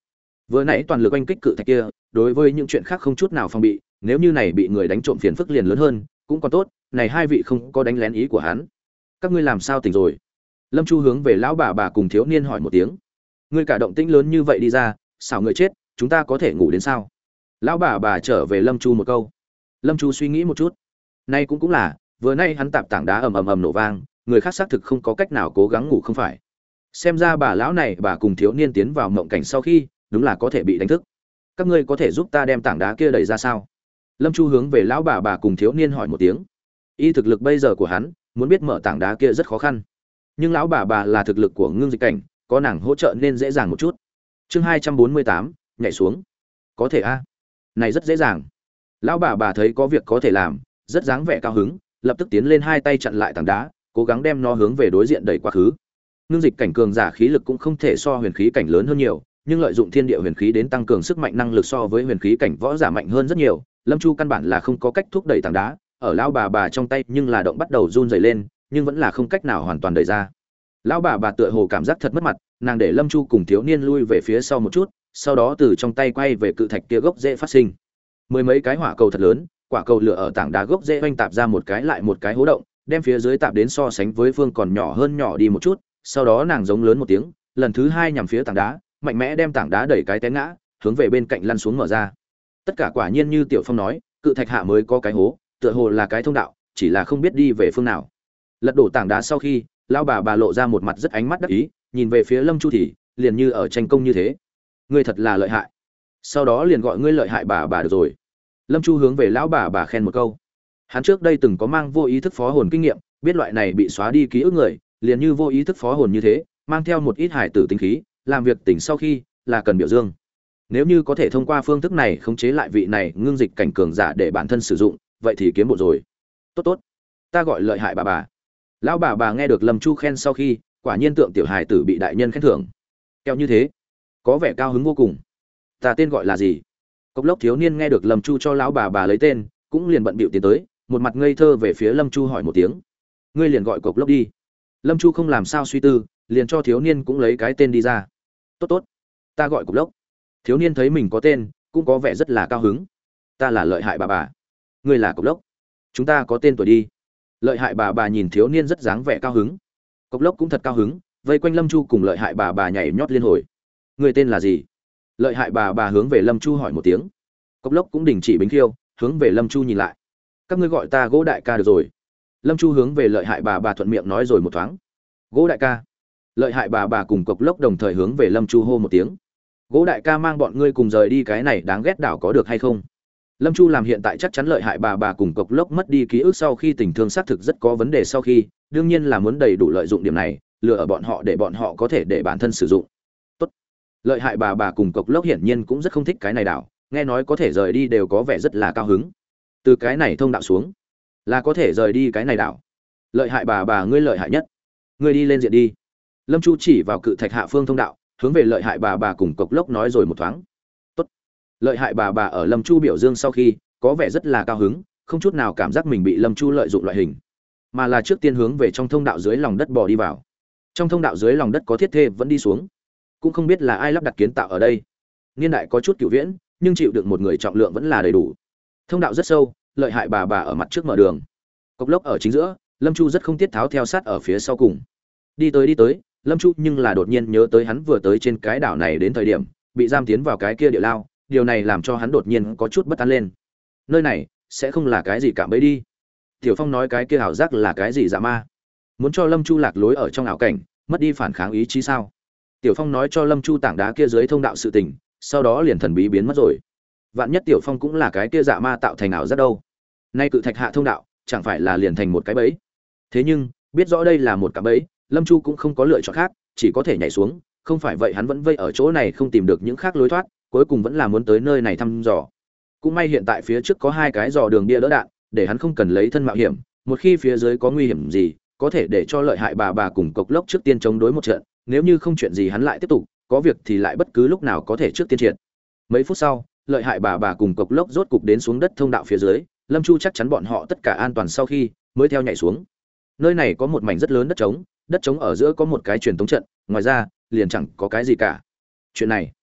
Vừa nãy toàn lực oanh kích cự thạch kia, đối với những chuyện khác không chút nào phòng bị, nếu như này bị người đánh trộm phiền phức liền lớn hơn, cũng còn tốt, này hai vị không có đánh lén ý của hắn. Các ngươi làm sao tỉnh rồi? Lâm Chu hướng về lão bà bà cùng thiếu niên hỏi một tiếng. Ngươi cả động tĩnh lớn như vậy đi ra, xảo người chết, chúng ta có thể ngủ đến sao? Lão bà bà trở về Lâm Chu một câu. Lâm Chu suy nghĩ một chút. Nay cũng cũng là, vừa nay hắn tạp tảng đá ầm ầm ầm nổ vang, người khác xác thực không có cách nào cố gắng ngủ không phải. Xem ra bà lão này bà cùng thiếu niên tiến vào mộng cảnh sau khi, đúng là có thể bị đánh thức. Các ngươi có thể giúp ta đem tảng đá kia đẩy ra sao? Lâm Chu hướng về lão bà bà cùng thiếu niên hỏi một tiếng. Y thực lực bây giờ của hắn, muốn biết mở tảng đá kia rất khó khăn. Nhưng lão bà bà là thực lực của ngưng dịch cảnh, có nàng hỗ trợ nên dễ dàng một chút. Chương hai trăm bốn mươi tám, nhảy xuống. Có thể a? Này rất dễ dàng. Lão bà bà thấy có việc có thể làm, rất dáng vẻ cao hứng, lập tức tiến lên hai tay chặn lại tảng đá, cố gắng đem nó hướng về đối diện đẩy qua khứ. Ngưng dịch cảnh cường giả khí lực cũng không thể so huyền khí cảnh lớn hơn nhiều, nhưng lợi dụng thiên địa huyền khí đến tăng cường sức mạnh năng lực so với huyền khí cảnh võ giả mạnh hơn rất nhiều. Lâm Chu căn bản là không có cách thúc đẩy tảng đá, ở lão bà bà trong tay nhưng là động bắt đầu run rẩy lên, nhưng vẫn là không cách nào hoàn toàn đẩy ra. Lão bà bà tựa hồ cảm giác thật mất mặt, nàng để Lâm Chu cùng thiếu niên lui về phía sau một chút, sau đó từ trong tay quay về cự thạch kia gốc rễ phát sinh. Mười mấy cái hỏa cầu thật lớn, quả cầu lửa ở tảng đá gốc rễ oanh tạp ra một cái lại một cái hố động, đem phía dưới tạp đến so sánh với phương còn nhỏ hơn nhỏ đi một chút, sau đó nàng giống lớn một tiếng, lần thứ hai nhằm phía tảng đá, mạnh mẽ đem tảng đá đẩy cái té ngã, hướng về bên cạnh lăn xuống mở ra. Tất cả quả nhiên như Tiểu Phong nói, cự thạch hạ mới có cái hố, tựa hồ là cái thông đạo, chỉ là không biết đi về phương nào. Lật đổ tảng đá sau khi, lão bà bà lộ ra một mặt rất ánh mắt đắc ý, nhìn về phía Lâm Chu thì liền như ở tranh công như thế. Ngươi thật là lợi hại. Sau đó liền gọi ngươi lợi hại bà bà được rồi. Lâm Chu hướng về lão bà bà khen một câu. Hắn trước đây từng có mang vô ý thức phó hồn kinh nghiệm, biết loại này bị xóa đi ký ức người, liền như vô ý thức phó hồn như thế, mang theo một ít hải tử tinh khí, làm việc tỉnh sau khi là cần biểu dương. Nếu như có thể thông qua phương thức này khống chế lại vị này ngưng dịch cảnh cường giả để bản thân sử dụng, vậy thì kiếm bộ rồi. Tốt tốt, ta gọi lợi hại bà bà. Lão bà bà nghe được Lâm Chu khen sau khi, quả nhiên tượng tiểu hài tử bị đại nhân khen thưởng. Keo như thế, có vẻ cao hứng vô cùng. Ta tên gọi là gì? Cốc Lốc thiếu niên nghe được Lâm Chu cho lão bà bà lấy tên, cũng liền bận bịu tiến tới, một mặt ngây thơ về phía Lâm Chu hỏi một tiếng. Ngươi liền gọi Cốc Lốc đi. Lâm Chu không làm sao suy tư, liền cho thiếu niên cũng lấy cái tên đi ra. Tốt tốt, ta gọi Cốc Lốc. Thiếu niên thấy mình có tên, cũng có vẻ rất là cao hứng. Ta là lợi hại bà bà. Ngươi là Cốc Lốc. Chúng ta có tên tuổi đi. Lợi hại bà bà nhìn thiếu niên rất dáng vẻ cao hứng. Cốc Lốc cũng thật cao hứng, vây quanh Lâm Chu cùng lợi hại bà bà nhảy nhót liên hồi. Người tên là gì? Lợi hại bà bà hướng về Lâm Chu hỏi một tiếng. Cốc Lốc cũng đình chỉ bính khiêu, hướng về Lâm Chu nhìn lại. Các ngươi gọi ta Gỗ đại ca được rồi. Lâm Chu hướng về lợi hại bà bà thuận miệng nói rồi một thoáng. Gỗ đại ca. Lợi hại bà bà cùng Cốc Lốc đồng thời hướng về Lâm Chu hô một tiếng. Gỗ đại ca mang bọn ngươi cùng rời đi cái này đáng ghét đảo có được hay không? Lâm Chu làm hiện tại chắc chắn lợi hại bà bà cùng Cốc Lốc mất đi ký ức sau khi tình thương xác thực rất có vấn đề sau khi, đương nhiên là muốn đầy đủ lợi dụng điểm này, lừa ở bọn họ để bọn họ có thể để bản thân sử dụng. Tốt. Lợi hại bà bà cùng Cốc Lốc hiển nhiên cũng rất không thích cái này đảo, nghe nói có thể rời đi đều có vẻ rất là cao hứng. Từ cái này thông đạo xuống, là có thể rời đi cái này đảo. Lợi hại bà bà ngươi lợi hại nhất. Ngươi đi lên diện đi. Lâm Chu chỉ vào cự thạch hạ phương thông đạo, hướng về lợi hại bà bà cùng Cốc Lốc nói rồi một thoáng. Tốt. Lợi hại bà bà ở Lâm Chu biểu dương sau khi, có vẻ rất là cao hứng, không chút nào cảm giác mình bị Lâm Chu lợi dụng loại hình, mà là trước tiên hướng về trong thông đạo dưới lòng đất bò đi vào. Trong thông đạo dưới lòng đất có thiết thê vẫn đi xuống, cũng không biết là ai lắp đặt kiến tạo ở đây. Niên đại có chút cựu viễn, nhưng chịu đựng một người trọng lượng vẫn là đầy đủ. Thông đạo rất sâu, lợi hại bà bà ở mặt trước mở đường, Cốc Lốc ở chính giữa, Lâm Chu rất không tiết tháo theo sát ở phía sau cùng. Đi tới đi tới, Lâm Chu nhưng là đột nhiên nhớ tới hắn vừa tới trên cái đảo này đến thời điểm bị giam tiến vào cái kia địa lao, điều này làm cho hắn đột nhiên có chút bất an lên. Nơi này sẽ không là cái gì cả bấy đi. Tiểu Phong nói cái kia ảo giác là cái gì dạ ma, muốn cho Lâm Chu lạc lối ở trong ảo cảnh, mất đi phản kháng ý chí sao? Tiểu Phong nói cho Lâm Chu tảng đá kia dưới thông đạo sự tình, sau đó liền thần bí biến mất rồi. Vạn nhất Tiểu Phong cũng là cái kia dạ ma tạo thành ảo giác đâu? Nay cự thạch hạ thông đạo, chẳng phải là liền thành một cái bẫy? Thế nhưng, biết rõ đây là một cái bẫy, Lâm Chu cũng không có lựa chọn khác, chỉ có thể nhảy xuống, không phải vậy hắn vẫn vây ở chỗ này không tìm được những khác lối thoát, cuối cùng vẫn là muốn tới nơi này thăm dò. Cũng may hiện tại phía trước có hai cái dò đường bia đỡ đạn, để hắn không cần lấy thân mạo hiểm, một khi phía dưới có nguy hiểm gì, có thể để cho lợi hại bà bà cùng Cốc Lốc trước tiên chống đối một trận, nếu như không chuyện gì hắn lại tiếp tục, có việc thì lại bất cứ lúc nào có thể trước tiên triệt. Mấy phút sau, lợi hại bà bà cùng Cốc Lốc rốt cục đến xuống đất thông đạo phía dưới, Lâm Chu chắc chắn bọn họ tất cả an toàn sau khi mới theo nhảy xuống. Nơi này có một mảnh rất lớn đất trống, đất trống ở giữa có một cái truyền tống trận, ngoài ra liền chẳng có cái gì cả. Chuyện này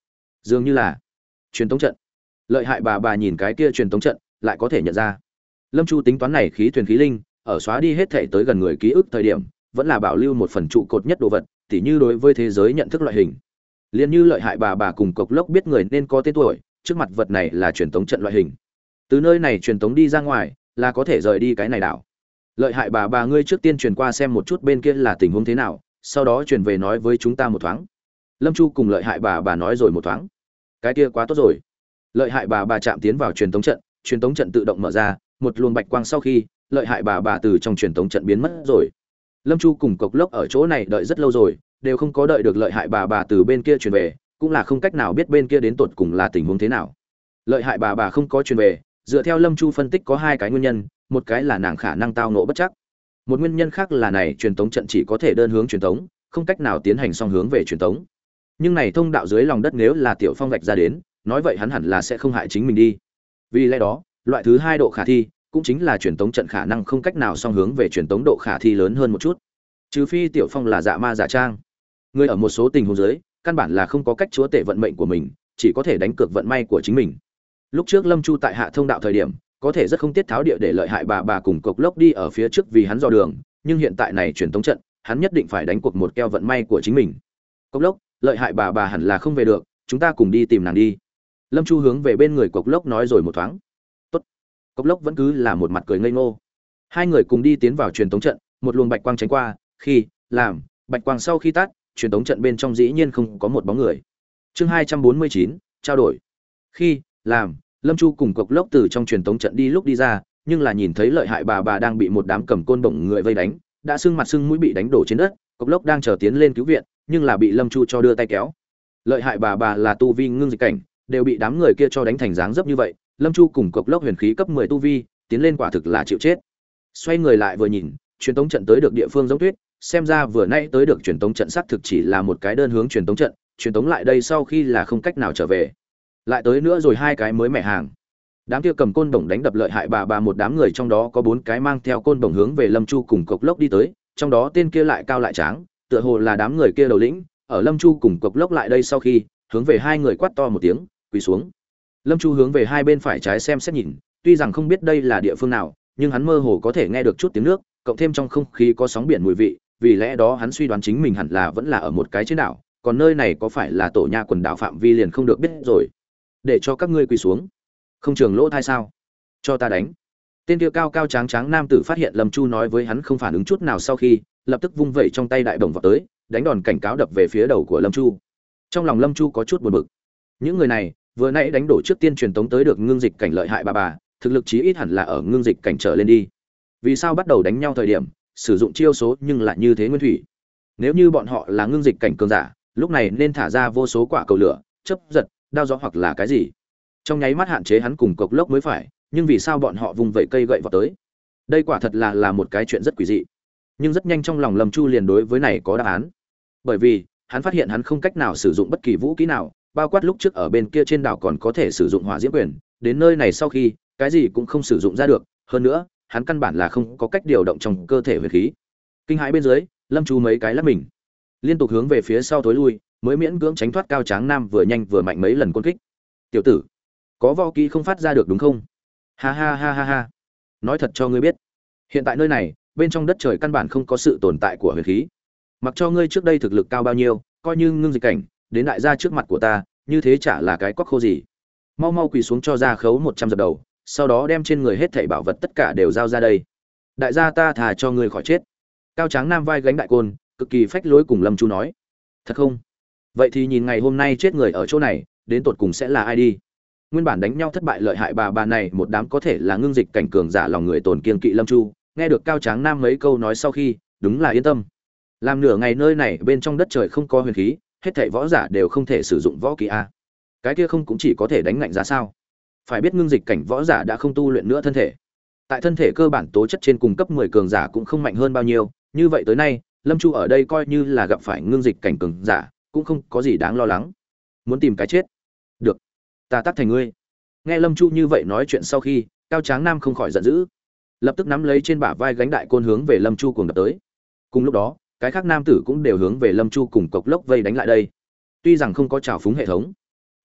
dường như là truyền tống trận. Lợi hại bà bà nhìn cái kia truyền tống trận lại có thể nhận ra. Lâm Chu tính toán này khí thuyền khí linh ở xóa đi hết thể tới gần người ký ức thời điểm vẫn là bảo lưu một phần trụ cột nhất đồ vật, tỉ như đối với thế giới nhận thức loại hình. Liên như lợi hại bà bà cùng cộc lốc biết người nên có tên tuổi, trước mặt vật này là truyền tống trận loại hình. Từ nơi này truyền tống đi ra ngoài là có thể rời đi cái này đảo. Lợi hại bà bà ngươi trước tiên truyền qua xem một chút bên kia là tình huống thế nào, sau đó truyền về nói với chúng ta một thoáng. Lâm Chu cùng lợi hại bà bà nói rồi một thoáng. Cái kia quá tốt rồi. Lợi hại bà bà chạm tiến vào truyền tống trận, truyền tống trận tự động mở ra, một luồng bạch quang sau khi, lợi hại bà bà từ trong truyền tống trận biến mất rồi. Lâm Chu cùng cộc lốc ở chỗ này đợi rất lâu rồi, đều không có đợi được lợi hại bà bà từ bên kia truyền về, cũng là không cách nào biết bên kia đến tột cùng là tình huống thế nào. Lợi hại bà bà không có truyền về, dựa theo Lâm Chu phân tích có hai cái nguyên nhân, một cái là nàng khả năng tao ngộ bất chắc, một nguyên nhân khác là này truyền tống trận chỉ có thể đơn hướng truyền tống, không cách nào tiến hành song hướng về truyền tống. Nhưng này thông đạo dưới lòng đất nếu là Tiểu Phong vạch ra đến, nói vậy hắn hẳn là sẽ không hại chính mình đi. Vì lẽ đó, loại thứ hai độ khả thi cũng chính là truyền tống trận khả năng không cách nào song hướng về truyền tống độ khả thi lớn hơn một chút. Trừ phi Tiểu Phong là dạ ma giả trang. Người ở một số tình huống dưới, căn bản là không có cách chúa tể vận mệnh của mình, chỉ có thể đánh cược vận may của chính mình. Lúc trước Lâm Chu tại hạ thông đạo thời điểm, có thể rất không tiết tháo địa để lợi hại bà bà cùng cộc lốc đi ở phía trước vì hắn dò đường, nhưng hiện tại này truyền tống trận, hắn nhất định phải đánh cuộc một keo vận may của chính mình. Cộc lốc, lợi hại bà bà hẳn là không về được, chúng ta cùng đi tìm nàng đi. Lâm Chu hướng về bên người cộc lốc nói rồi một thoáng. Tốt. Cộc lốc vẫn cứ là một mặt cười ngây ngô. Hai người cùng đi tiến vào truyền tống trận, một luồng bạch quang tránh qua, khi làm bạch quang sau khi tắt, truyền tống trận bên trong dĩ nhiên không có một bóng người. Chương hai trăm bốn mươi chín, trao đổi. Khi làm Lâm Chu cùng cộc lốc từ trong truyền tống trận đi lúc đi ra, nhưng là nhìn thấy lợi hại bà bà đang bị một đám cầm côn bổng người vây đánh, đã sưng mặt sưng mũi bị đánh đổ trên đất, cộc lốc đang chờ tiến lên cứu viện, nhưng là bị Lâm Chu cho đưa tay kéo. Lợi hại bà bà là tu vi ngưng dịch cảnh, đều bị đám người kia cho đánh thành dáng dấp như vậy, Lâm Chu cùng cộc lốc huyền khí cấp mười tu vi, tiến lên quả thực là chịu chết. Xoay người lại vừa nhìn, truyền tống trận tới được địa phương giống tuyết, xem ra vừa nãy tới được truyền tống trận xác thực chỉ là một cái đơn hướng truyền tống trận, truyền tống lại đây sau khi là không cách nào trở về. Lại tới nữa rồi hai cái mới mẻ hàng. Đám kia cầm côn đồng đánh đập lợi hại bà bà một đám người trong đó có bốn cái mang theo côn đồng hướng về Lâm Chu cùng cộc lốc đi tới, trong đó tên kia lại cao lại tráng, tựa hồ là đám người kia đầu lĩnh, ở Lâm Chu cùng cộc lốc lại đây sau khi, hướng về hai người quát to một tiếng, quỳ xuống. Lâm Chu hướng về hai bên phải trái xem xét nhìn, tuy rằng không biết đây là địa phương nào, nhưng hắn mơ hồ có thể nghe được chút tiếng nước, cộng thêm trong không khí có sóng biển mùi vị, vì lẽ đó hắn suy đoán chính mình hẳn là vẫn là ở một cái trên đảo, còn nơi này có phải là tổ nha quần đảo phạm vi liền không được biết rồi. Để cho các ngươi quỳ xuống. Không trường lỗ thai sao? Cho ta đánh. Tên kia cao cao tráng tráng nam tử phát hiện Lâm Chu nói với hắn không phản ứng chút nào sau khi, lập tức vung vẩy trong tay đại bổng vào tới, đánh đòn cảnh cáo đập về phía đầu của Lâm Chu. Trong lòng Lâm Chu có chút buồn bực. Những người này, vừa nãy đánh đổ trước tiên truyền tống tới được ngưng dịch cảnh lợi hại bà bà, thực lực chí ít hẳn là ở ngưng dịch cảnh trở lên đi. Vì sao bắt đầu đánh nhau thời điểm, sử dụng chiêu số nhưng lại như thế nguyên thủy? Nếu như bọn họ là ngưng dịch cảnh cường giả, lúc này nên thả ra vô số quả cầu lửa, chớp giật, đao gió hoặc là cái gì. Trong nháy mắt hạn chế hắn cùng cộc lốc mới phải, nhưng vì sao bọn họ vùng vẩy cây gậy vào tới? Đây quả thật là là một cái chuyện rất quỷ dị. Nhưng rất nhanh trong lòng Lâm Chu liền đối với này có đáp án. Bởi vì, hắn phát hiện hắn không cách nào sử dụng bất kỳ vũ khí nào, bao quát lúc trước ở bên kia trên đảo còn có thể sử dụng hỏa diễm quyền, đến nơi này sau khi, cái gì cũng không sử dụng ra được, hơn nữa, hắn căn bản là không có cách điều động trong cơ thể huyền khí. Kinh hãi bên dưới, Lâm Chu mấy cái lắc mình, liên tục hướng về phía sau tối lui, mới miễn cưỡng tránh thoát cao tráng nam vừa nhanh vừa mạnh mấy lần công kích. "Tiểu tử, có võ kỹ không phát ra được đúng không?" "Ha ha ha ha ha. Nói thật cho ngươi biết, hiện tại nơi này, bên trong đất trời căn bản không có sự tồn tại của huyền khí. Mặc cho ngươi trước đây thực lực cao bao nhiêu, coi như ngưng dịch cảnh, đến đại gia trước mặt của ta, như thế chả là cái quắc khô gì. Mau mau quỳ xuống cho ra khấu một trăm dập đầu, sau đó đem trên người hết thảy bảo vật tất cả đều giao ra đây. Đại gia ta thà cho ngươi khỏi chết." Cao tráng nam vai gánh đại côn, cực kỳ phách lối cùng Lâm Chu nói. "Thật không? Vậy thì nhìn ngày hôm nay chết người ở chỗ này, đến tột cùng sẽ là ai đi?" Nguyên bản đánh nhau thất bại lợi hại bà bà này một đám có thể là ngưng dịch cảnh cường giả lòng người tổn kiên kỵ Lâm Chu, nghe được cao tráng nam mấy câu nói sau khi, đúng là yên tâm. Làm nửa ngày nơi này bên trong đất trời không có huyền khí, hết thảy võ giả đều không thể sử dụng võ kỹ a. Cái kia không cũng chỉ có thể đánh ngạnh giá sao? Phải biết ngưng dịch cảnh võ giả đã không tu luyện nữa thân thể. Tại thân thể cơ bản tố chất trên cùng cấp mười cường giả cũng không mạnh hơn bao nhiêu, như vậy tới nay, Lâm Chu ở đây coi như là gặp phải ngưng dịch cảnh cường giả, cũng không có gì đáng lo lắng. Muốn tìm cái chết? Được, ta tác thành ngươi. Nghe Lâm Chu như vậy nói chuyện sau khi, cao tráng nam không khỏi giận dữ, lập tức nắm lấy trên bả vai gánh đại côn hướng về Lâm Chu cùng đập tới. Cùng lúc đó, cái khác nam tử cũng đều hướng về Lâm Chu cùng cộc lốc vây đánh lại đây. Tuy rằng không có trào phúng hệ thống,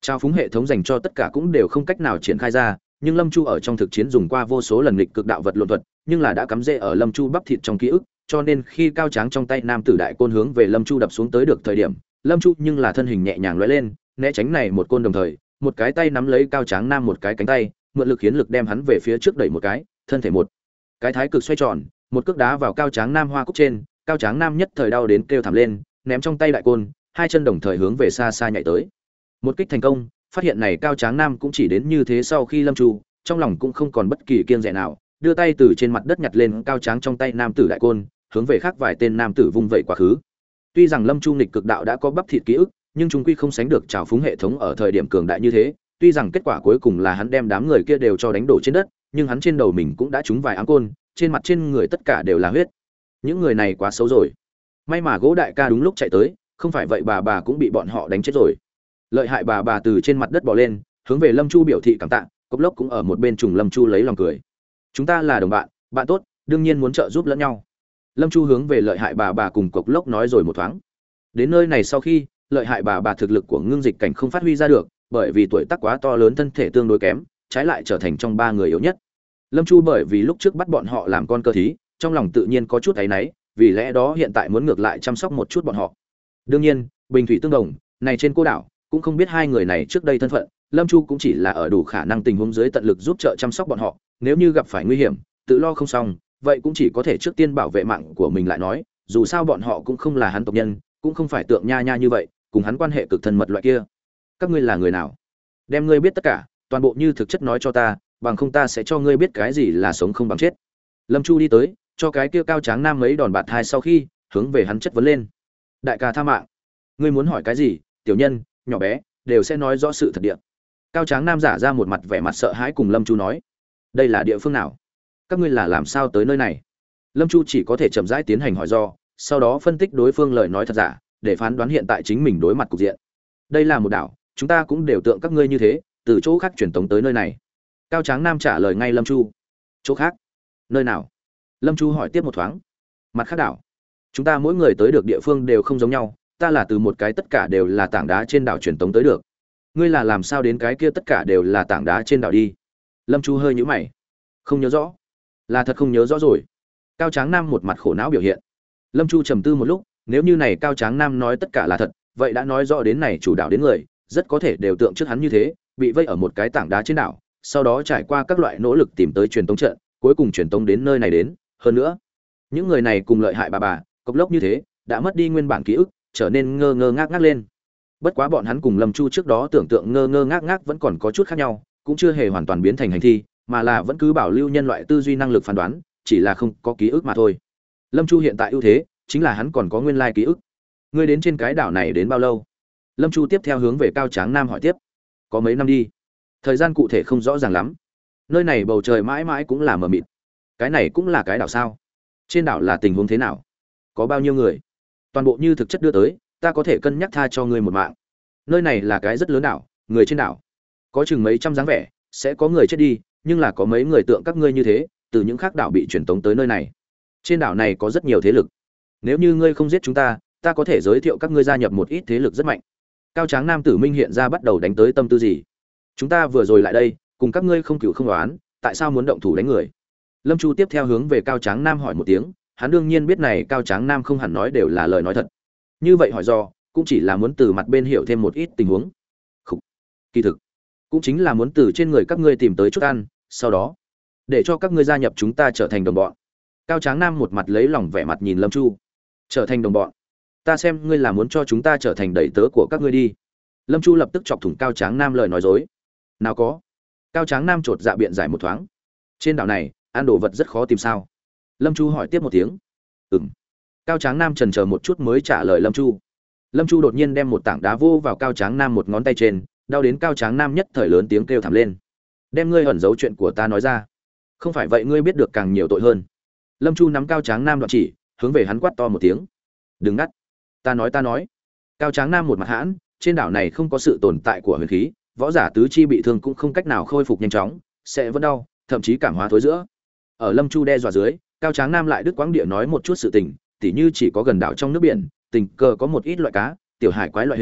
Trao phúng hệ thống dành cho tất cả cũng đều không cách nào triển khai ra, nhưng Lâm Chu ở trong thực chiến dùng qua vô số lần nghịch cực đạo vật lộn thuật, nhưng là đã cắm rễ ở Lâm Chu bắp thịt trong ký ức, cho nên khi cao tráng trong tay nam tử đại côn hướng về Lâm Chu đập xuống tới được thời điểm, Lâm Chu nhưng là thân hình nhẹ nhàng lóe lên, né tránh này một côn đồng thời, một cái tay nắm lấy cao tráng nam một cái cánh tay, mượn lực khiến lực đem hắn về phía trước đẩy một cái, thân thể một cái thái cực xoay tròn, một cước đá vào cao tráng nam hoa cúc trên, cao tráng nam nhất thời đau đến kêu thảm lên, ném trong tay đại côn, hai chân đồng thời hướng về xa xa nhảy tới. Một kích thành công, phát hiện này cao tráng nam cũng chỉ đến như thế sau khi Lâm Chu, trong lòng cũng không còn bất kỳ kiêng dè nào, đưa tay từ trên mặt đất nhặt lên cao tráng trong tay nam tử đại côn, hướng về khác vài tên nam tử vung vẩy quá khứ. Tuy rằng Lâm Chu nghịch cực đạo đã có bắp thịt ký ức, nhưng chúng quy không sánh được trào phúng hệ thống ở thời điểm cường đại như thế. Tuy rằng kết quả cuối cùng là hắn đem đám người kia đều cho đánh đổ trên đất, nhưng hắn trên đầu mình cũng đã trúng vài áng côn, trên mặt trên người tất cả đều là huyết. Những người này quá xấu rồi. May mà Gỗ đại ca đúng lúc chạy tới, không phải vậy bà bà cũng bị bọn họ đánh chết rồi. Lợi hại bà bà từ trên mặt đất bò lên, hướng về Lâm Chu biểu thị cảm tạ, Cốc Lốc cũng ở một bên trùng Lâm Chu lấy lòng cười. Chúng ta là đồng bạn, bạn tốt, đương nhiên muốn trợ giúp lẫn nhau. Lâm Chu hướng về lợi hại bà bà cùng Cốc Lốc nói rồi một thoáng. Đến nơi này sau khi, lợi hại bà bà thực lực của ngưng dịch cảnh không phát huy ra được, bởi vì tuổi tác quá to lớn, thân thể tương đối kém, trái lại trở thành trong ba người yếu nhất. Lâm Chu bởi vì lúc trước bắt bọn họ làm con cơ thí, trong lòng tự nhiên có chút áy náy, vì lẽ đó hiện tại muốn ngược lại chăm sóc một chút bọn họ. Đương nhiên, bình thủy tương đồng, này trên cô đảo, cũng không biết hai người này trước đây thân phận, Lâm Chu cũng chỉ là ở đủ khả năng tình huống dưới tận lực giúp trợ chăm sóc bọn họ, nếu như gặp phải nguy hiểm, tự lo không xong, vậy cũng chỉ có thể trước tiên bảo vệ mạng của mình lại nói, dù sao bọn họ cũng không là hắn tộc nhân, cũng không phải tượng nha nha như vậy, cùng hắn quan hệ cực thân mật loại kia. Các ngươi là người nào? Đem ngươi biết tất cả, toàn bộ như thực chất nói cho ta, bằng không ta sẽ cho ngươi biết cái gì là sống không bằng chết. Lâm Chu đi tới, cho cái kia cao tráng nam mấy đòn bạt hai sau khi, hướng về hắn chất vấn lên. Đại ca tha mạng, ngươi muốn hỏi cái gì, tiểu nhân, nhỏ bé, đều sẽ nói rõ sự thật địa. Cao tráng nam giả ra một mặt vẻ mặt sợ hãi cùng Lâm Chu nói, đây là địa phương nào? Các ngươi là làm sao tới nơi này? Lâm Chu chỉ có thể chậm rãi tiến hành hỏi do, sau đó phân tích đối phương lời nói thật giả, để phán đoán hiện tại chính mình đối mặt cục diện. Đây là một đảo, chúng ta cũng đều tượng các ngươi như thế, từ chỗ khác truyền tống tới nơi này. Cao tráng nam trả lời ngay Lâm Chu. Chỗ khác? Nơi nào? Lâm Chu hỏi tiếp một thoáng. Mặt khác đảo. Chúng ta mỗi người tới được địa phương đều không giống nhau, ta là từ một cái tất cả đều là tảng đá trên đảo truyền tống tới được. Ngươi là làm sao đến cái kia tất cả đều là tảng đá trên đảo đi? Lâm Chu hơi nhíu mày. Không nhớ rõ. Là thật không nhớ rõ rồi. Cao tráng nam một mặt khổ não biểu hiện. Lâm Chu trầm tư một lúc, nếu như này cao tráng nam nói tất cả là thật, vậy đã nói rõ đến này chủ đảo đến người, rất có thể đều tượng trước hắn như thế, bị vây ở một cái tảng đá trên đảo, sau đó trải qua các loại nỗ lực tìm tới truyền tống trận, cuối cùng truyền tống đến nơi này đến, hơn nữa, những người này cùng lợi hại bà bà, Cốc Lốc như thế, đã mất đi nguyên bản ký ức, trở nên ngơ ngơ ngác ngác lên. Bất quá bọn hắn cùng Lâm Chu trước đó tưởng tượng ngơ ngơ ngác ngác vẫn còn có chút khác nhau, cũng chưa hề hoàn toàn biến thành hành thi, mà là vẫn cứ bảo lưu nhân loại tư duy năng lực phán đoán, chỉ là không có ký ức mà thôi. Lâm Chu hiện tại ưu thế chính là hắn còn có nguyên lai ký ức. Ngươi đến trên cái đảo này đến bao lâu? Lâm Chu tiếp theo hướng về cao tráng nam hỏi tiếp. Có mấy năm đi. Thời gian cụ thể không rõ ràng lắm. Nơi này bầu trời mãi mãi cũng là mờ mịt. Cái này cũng là cái đảo sao? Trên đảo là tình huống thế nào? Có bao nhiêu người? Toàn bộ như thực chất đưa tới, ta có thể cân nhắc tha cho ngươi một mạng. Nơi này là cái rất lớn đảo, người trên đảo có chừng mấy trăm dáng vẻ, sẽ có người chết đi, nhưng là có mấy người tượng các ngươi như thế, từ những khác đảo bị truyền tống tới nơi này. Trên đảo này có rất nhiều thế lực. Nếu như ngươi không giết chúng ta, ta có thể giới thiệu các ngươi gia nhập một ít thế lực rất mạnh. Cao tráng nam tử minh hiện ra bắt đầu đánh tới tâm tư gì. Chúng ta vừa rồi lại đây, cùng các ngươi không cửu không đoán, tại sao muốn động thủ đánh người? Lâm Chu tiếp theo hướng về cao tráng nam hỏi một tiếng, hắn đương nhiên biết này cao tráng nam không hẳn nói đều là lời nói thật. Như vậy hỏi do, cũng chỉ là muốn từ mặt bên hiểu thêm một ít tình huống. Khủ. Kỳ thực, cũng chính là muốn từ trên người các ngươi tìm tới chút ăn, sau đó để cho các ngươi gia nhập chúng ta trở thành đồng bọn. Cao tráng nam một mặt lấy lòng vẻ mặt nhìn Lâm Chu. Trở thành đồng bọn? Ta xem ngươi là muốn cho chúng ta trở thành đầy tớ của các ngươi đi. Lâm Chu lập tức chọc thủng cao tráng nam lời nói dối. Nào có. Cao tráng nam chột dạ biện giải một thoáng. Trên đảo này, ăn đồ vật rất khó tìm sao? Lâm Chu hỏi tiếp một tiếng. Ừm. Cao tráng nam chần chờ một chút mới trả lời Lâm Chu. Lâm Chu đột nhiên đem một tảng đá vô vào cao tráng nam một ngón tay trên, đau đến cao tráng nam nhất thời lớn tiếng kêu thảm lên. Đem ngươi ẩn giấu chuyện của ta nói ra. Không phải vậy ngươi biết được càng nhiều tội hơn. Lâm Chu nắm cao tráng nam đoạn chỉ, hướng về hắn quát to một tiếng. Đừng ngắt. Ta nói ta nói. Cao tráng nam một mặt hãn, trên đảo này không có sự tồn tại của huyền khí, võ giả tứ chi bị thương cũng không cách nào khôi phục nhanh chóng, sẽ vẫn đau, thậm chí cảm hóa thối giữa. Ở Lâm Chu đe dọa dưới, cao tráng nam lại đứt quãng địa nói một chút sự tình, tỉ như chỉ có gần đảo trong nước biển, tình cờ có một ít loại cá, tiểu hải quái loại hình,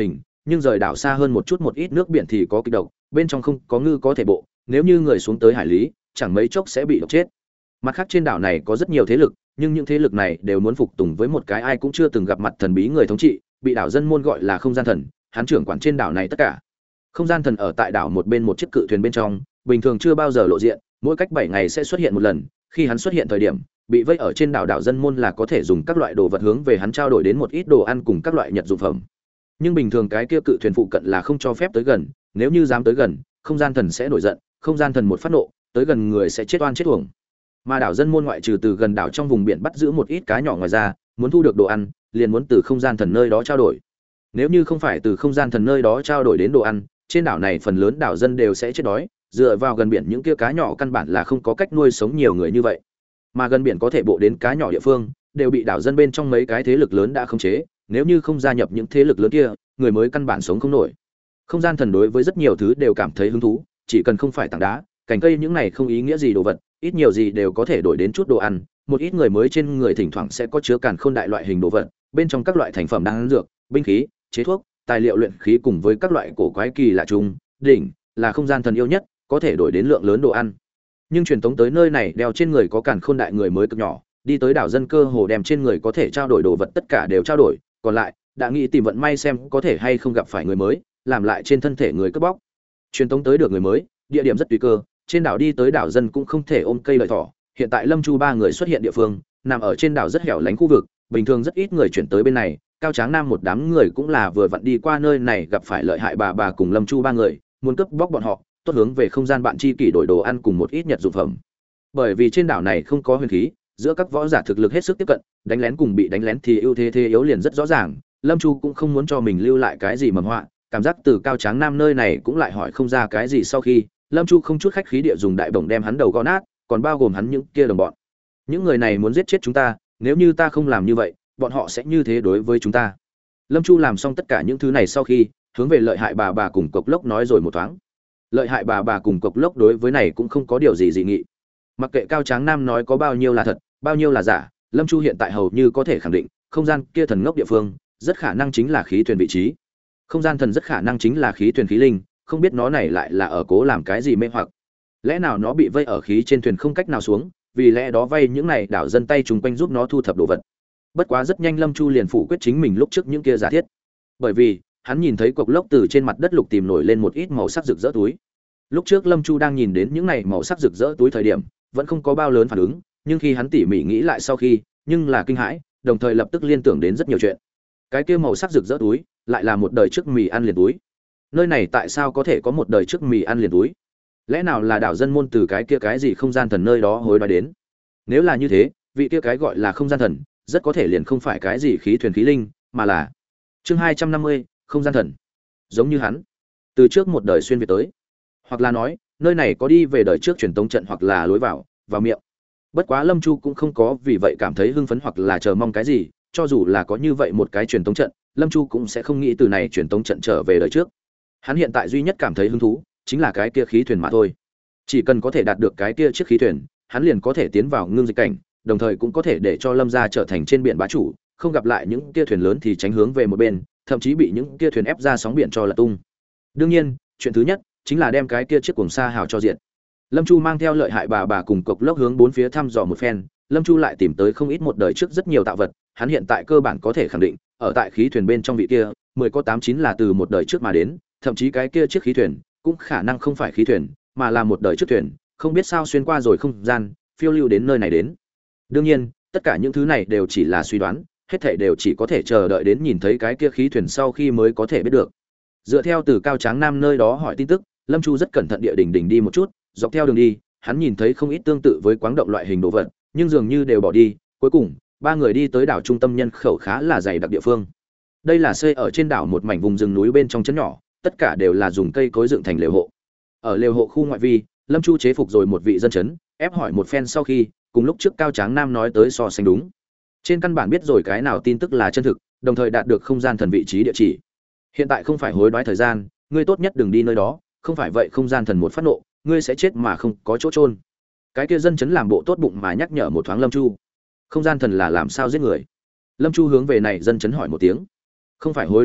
nhưng rời đảo xa hơn một chút một ít nước biển thì có kịch độc, bên trong không có ngư có thể bộ, nếu như người xuống tới hải lý, chẳng mấy chốc sẽ bị độc chết. Mặt khác trên đảo này có rất nhiều thế lực, nhưng những thế lực này đều muốn phục tùng với một cái ai cũng chưa từng gặp mặt thần bí người thống trị, bị đảo dân môn gọi là không gian thần, hắn trưởng quản trên đảo này tất cả. Không gian thần ở tại đảo một bên một chiếc cự thuyền bên trong, bình thường chưa bao giờ lộ diện, mỗi cách bảy ngày sẽ xuất hiện một lần, khi hắn xuất hiện thời điểm, bị vây ở trên đảo đảo dân môn là có thể dùng các loại đồ vật hướng về hắn trao đổi đến một ít đồ ăn cùng các loại nhật dụng phẩm. Nhưng bình thường cái kia cự thuyền phụ cận là không cho phép tới gần, nếu như dám tới gần, không gian thần sẽ nổi giận, không gian thần một phát nộ, tới gần người sẽ chết oan chết uổng. Mà đảo dân môn ngoại trừ từ gần đảo trong vùng biển bắt giữ một ít cá nhỏ ngoài ra, muốn thu được đồ ăn, liền muốn từ không gian thần nơi đó trao đổi. Nếu như không phải từ không gian thần nơi đó trao đổi đến đồ ăn, trên đảo này phần lớn đảo dân đều sẽ chết đói, dựa vào gần biển những kia cá nhỏ căn bản là không có cách nuôi sống nhiều người như vậy. Mà gần biển có thể bộ đến cá nhỏ địa phương, đều bị đảo dân bên trong mấy cái thế lực lớn đã khống chế, nếu như không gia nhập những thế lực lớn kia, người mới căn bản sống không nổi. Không gian thần đối với rất nhiều thứ đều cảm thấy hứng thú, chỉ cần không phải tảng đá, cành cây những này không ý nghĩa gì đồ vật, ít nhiều gì đều có thể đổi đến chút đồ ăn. Một ít người mới trên người thỉnh thoảng sẽ có chứa càn khôn đại loại hình đồ vật, bên trong các loại thành phẩm đan dược, binh khí, chế thuốc, tài liệu luyện khí cùng với các loại cổ quái kỳ lạ chung, đỉnh là không gian thần yêu nhất, có thể đổi đến lượng lớn đồ ăn. Nhưng truyền tống tới nơi này đeo trên người có càn khôn đại người mới cực nhỏ, đi tới đảo dân cơ hồ đem trên người có thể trao đổi đồ vật tất cả đều trao đổi, còn lại đã nghĩ tìm vận may xem có thể hay không gặp phải người mới, làm lại trên thân thể người cướp bóc. Truyền tống tới được người mới, địa điểm rất tùy cơ, trên đảo đi tới đảo dân cũng không thể ôm cây lợi thỏ. Hiện tại Lâm Chu ba người xuất hiện địa phương, nằm ở trên đảo rất hẻo lánh khu vực, bình thường rất ít người chuyển tới bên này. Cao Tráng Nam một đám người cũng là vừa vặn đi qua nơi này gặp phải lợi hại bà bà cùng Lâm Chu ba người, muốn cướp bóc bọn họ, tốt hướng về không gian bạn chi kỷ đổi đồ ăn cùng một ít nhật dụng phẩm. Bởi vì trên đảo này không có huyền khí, giữa các võ giả thực lực hết sức tiếp cận, đánh lén cùng bị đánh lén thì ưu thế thế yếu liền rất rõ ràng. Lâm Chu cũng không muốn cho mình lưu lại cái gì mầm họa, cảm giác từ Cao Tráng Nam nơi này cũng lại hỏi không ra cái gì. Sau khi Lâm Chu không chút khách khí địa dùng đại bổng đem hắn đầu gõ nát, còn bao gồm hắn những kia đồng bọn. Những người này muốn giết chết chúng ta, nếu như ta không làm như vậy, bọn họ sẽ như thế đối với chúng ta. Lâm Chu làm xong tất cả những thứ này sau khi, hướng về lợi hại bà bà cùng Cộc Lốc nói rồi một thoáng. Lợi hại bà bà cùng Cộc Lốc đối với này cũng không có điều gì dị nghị. Mặc kệ Cao Tráng Nam nói có bao nhiêu là thật, bao nhiêu là giả, Lâm Chu hiện tại hầu như có thể khẳng định, không gian kia thần ngốc địa phương, rất khả năng chính là khí thuyền vị trí. Không gian thần rất khả năng chính là khí thuyền khí linh, không biết nó này lại là ở cố làm cái gì mê hoặc. Lẽ nào nó bị vây ở khí trên thuyền không cách nào xuống, vì lẽ đó vây những này đảo dân tay trùng quanh giúp nó thu thập đồ vật. Bất quá rất nhanh Lâm Chu liền phủ quyết chính mình lúc trước những kia giả thiết. Bởi vì, hắn nhìn thấy Cộc Lốc từ trên mặt đất lục tìm nổi lên một ít màu sắc rực rỡ túi. Lúc trước Lâm Chu đang nhìn đến những này màu sắc rực rỡ túi thời điểm, vẫn không có bao lớn phản ứng, nhưng khi hắn tỉ mỉ nghĩ lại sau khi, nhưng là kinh hãi, đồng thời lập tức liên tưởng đến rất nhiều chuyện. Cái kia màu sắc rực rỡ túi, lại là một đời trước mì ăn liền túi. Nơi này tại sao có thể có một đời trước mì ăn liền túi? Lẽ nào là đảo dân môn từ cái kia cái gì không gian thần nơi đó hối đoái đến? Nếu là như thế, vị kia cái gọi là không gian thần, rất có thể liền không phải cái gì khí thuyền khí linh, mà là chương hai trăm năm mươi, không gian thần. Giống như hắn, từ trước một đời xuyên việt tới, hoặc là nói, nơi này có đi về đời trước truyền tống trận hoặc là lối vào, vào miệng. Bất quá Lâm Chu cũng không có vì vậy cảm thấy hưng phấn hoặc là chờ mong cái gì, cho dù là có như vậy một cái truyền tống trận, Lâm Chu cũng sẽ không nghĩ từ này truyền tống trận trở về đời trước. Hắn hiện tại duy nhất cảm thấy hứng thú chính là cái kia khí thuyền mà thôi. Chỉ cần có thể đạt được cái kia chiếc khí thuyền, hắn liền có thể tiến vào ngưng dịch cảnh, đồng thời cũng có thể để cho Lâm gia trở thành trên biển bá chủ, không gặp lại những kia thuyền lớn thì tránh hướng về một bên, thậm chí bị những kia thuyền ép ra sóng biển cho lật tung. Đương nhiên, chuyện thứ nhất chính là đem cái kia chiếc cuồng sa hào cho diện. Lâm Chu mang theo lợi hại bà bà cùng Cộc Lốc hướng bốn phía thăm dò một phen, Lâm Chu lại tìm tới không ít một đời trước rất nhiều tạo vật, hắn hiện tại cơ bản có thể khẳng định, ở tại khí thuyền bên trong vị kia, mười có tám chín là từ một đời trước mà đến, thậm chí cái kia chiếc khí thuyền cũng khả năng không phải khí thuyền, mà là một đời trước thuyền, không biết sao xuyên qua rồi không gian, phiêu lưu đến nơi này đến. Đương nhiên, tất cả những thứ này đều chỉ là suy đoán, hết thảy đều chỉ có thể chờ đợi đến nhìn thấy cái kia khí thuyền sau khi mới có thể biết được. Dựa theo từ Cao Tráng Nam nơi đó hỏi tin tức, Lâm Chu rất cẩn thận địa đỉnh đỉnh đi một chút, dọc theo đường đi, hắn nhìn thấy không ít tương tự với quáng động loại hình đồ vật, nhưng dường như đều bỏ đi, cuối cùng, ba người đi tới đảo trung tâm nhân khẩu khá là dày đặc địa phương. Đây là xây ở trên đảo một mảnh vùng rừng núi bên trong trấn nhỏ, tất cả đều là dùng cây cối dựng thành lều hộ. Ở lều hộ khu ngoại vi, Lâm Chu chế phục rồi một vị dân trấn, ép hỏi một phen sau khi, cùng lúc trước Cao Tráng Nam nói tới so sánh đúng. Trên căn bản biết rồi cái nào tin tức là chân thực, đồng thời đạt được không gian thần vị trí địa chỉ. Hiện tại không phải hối đoái thời gian, ngươi tốt nhất đừng đi nơi đó, không phải vậy không gian thần một phát nộ, ngươi sẽ chết mà không có chỗ chôn. Cái kia dân trấn làm bộ tốt bụng mà nhắc nhở một thoáng Lâm Chu. Không gian thần là làm sao giết người? Lâm Chu hướng về này dân trấn hỏi một tiếng. Không phải hối đoái nhật,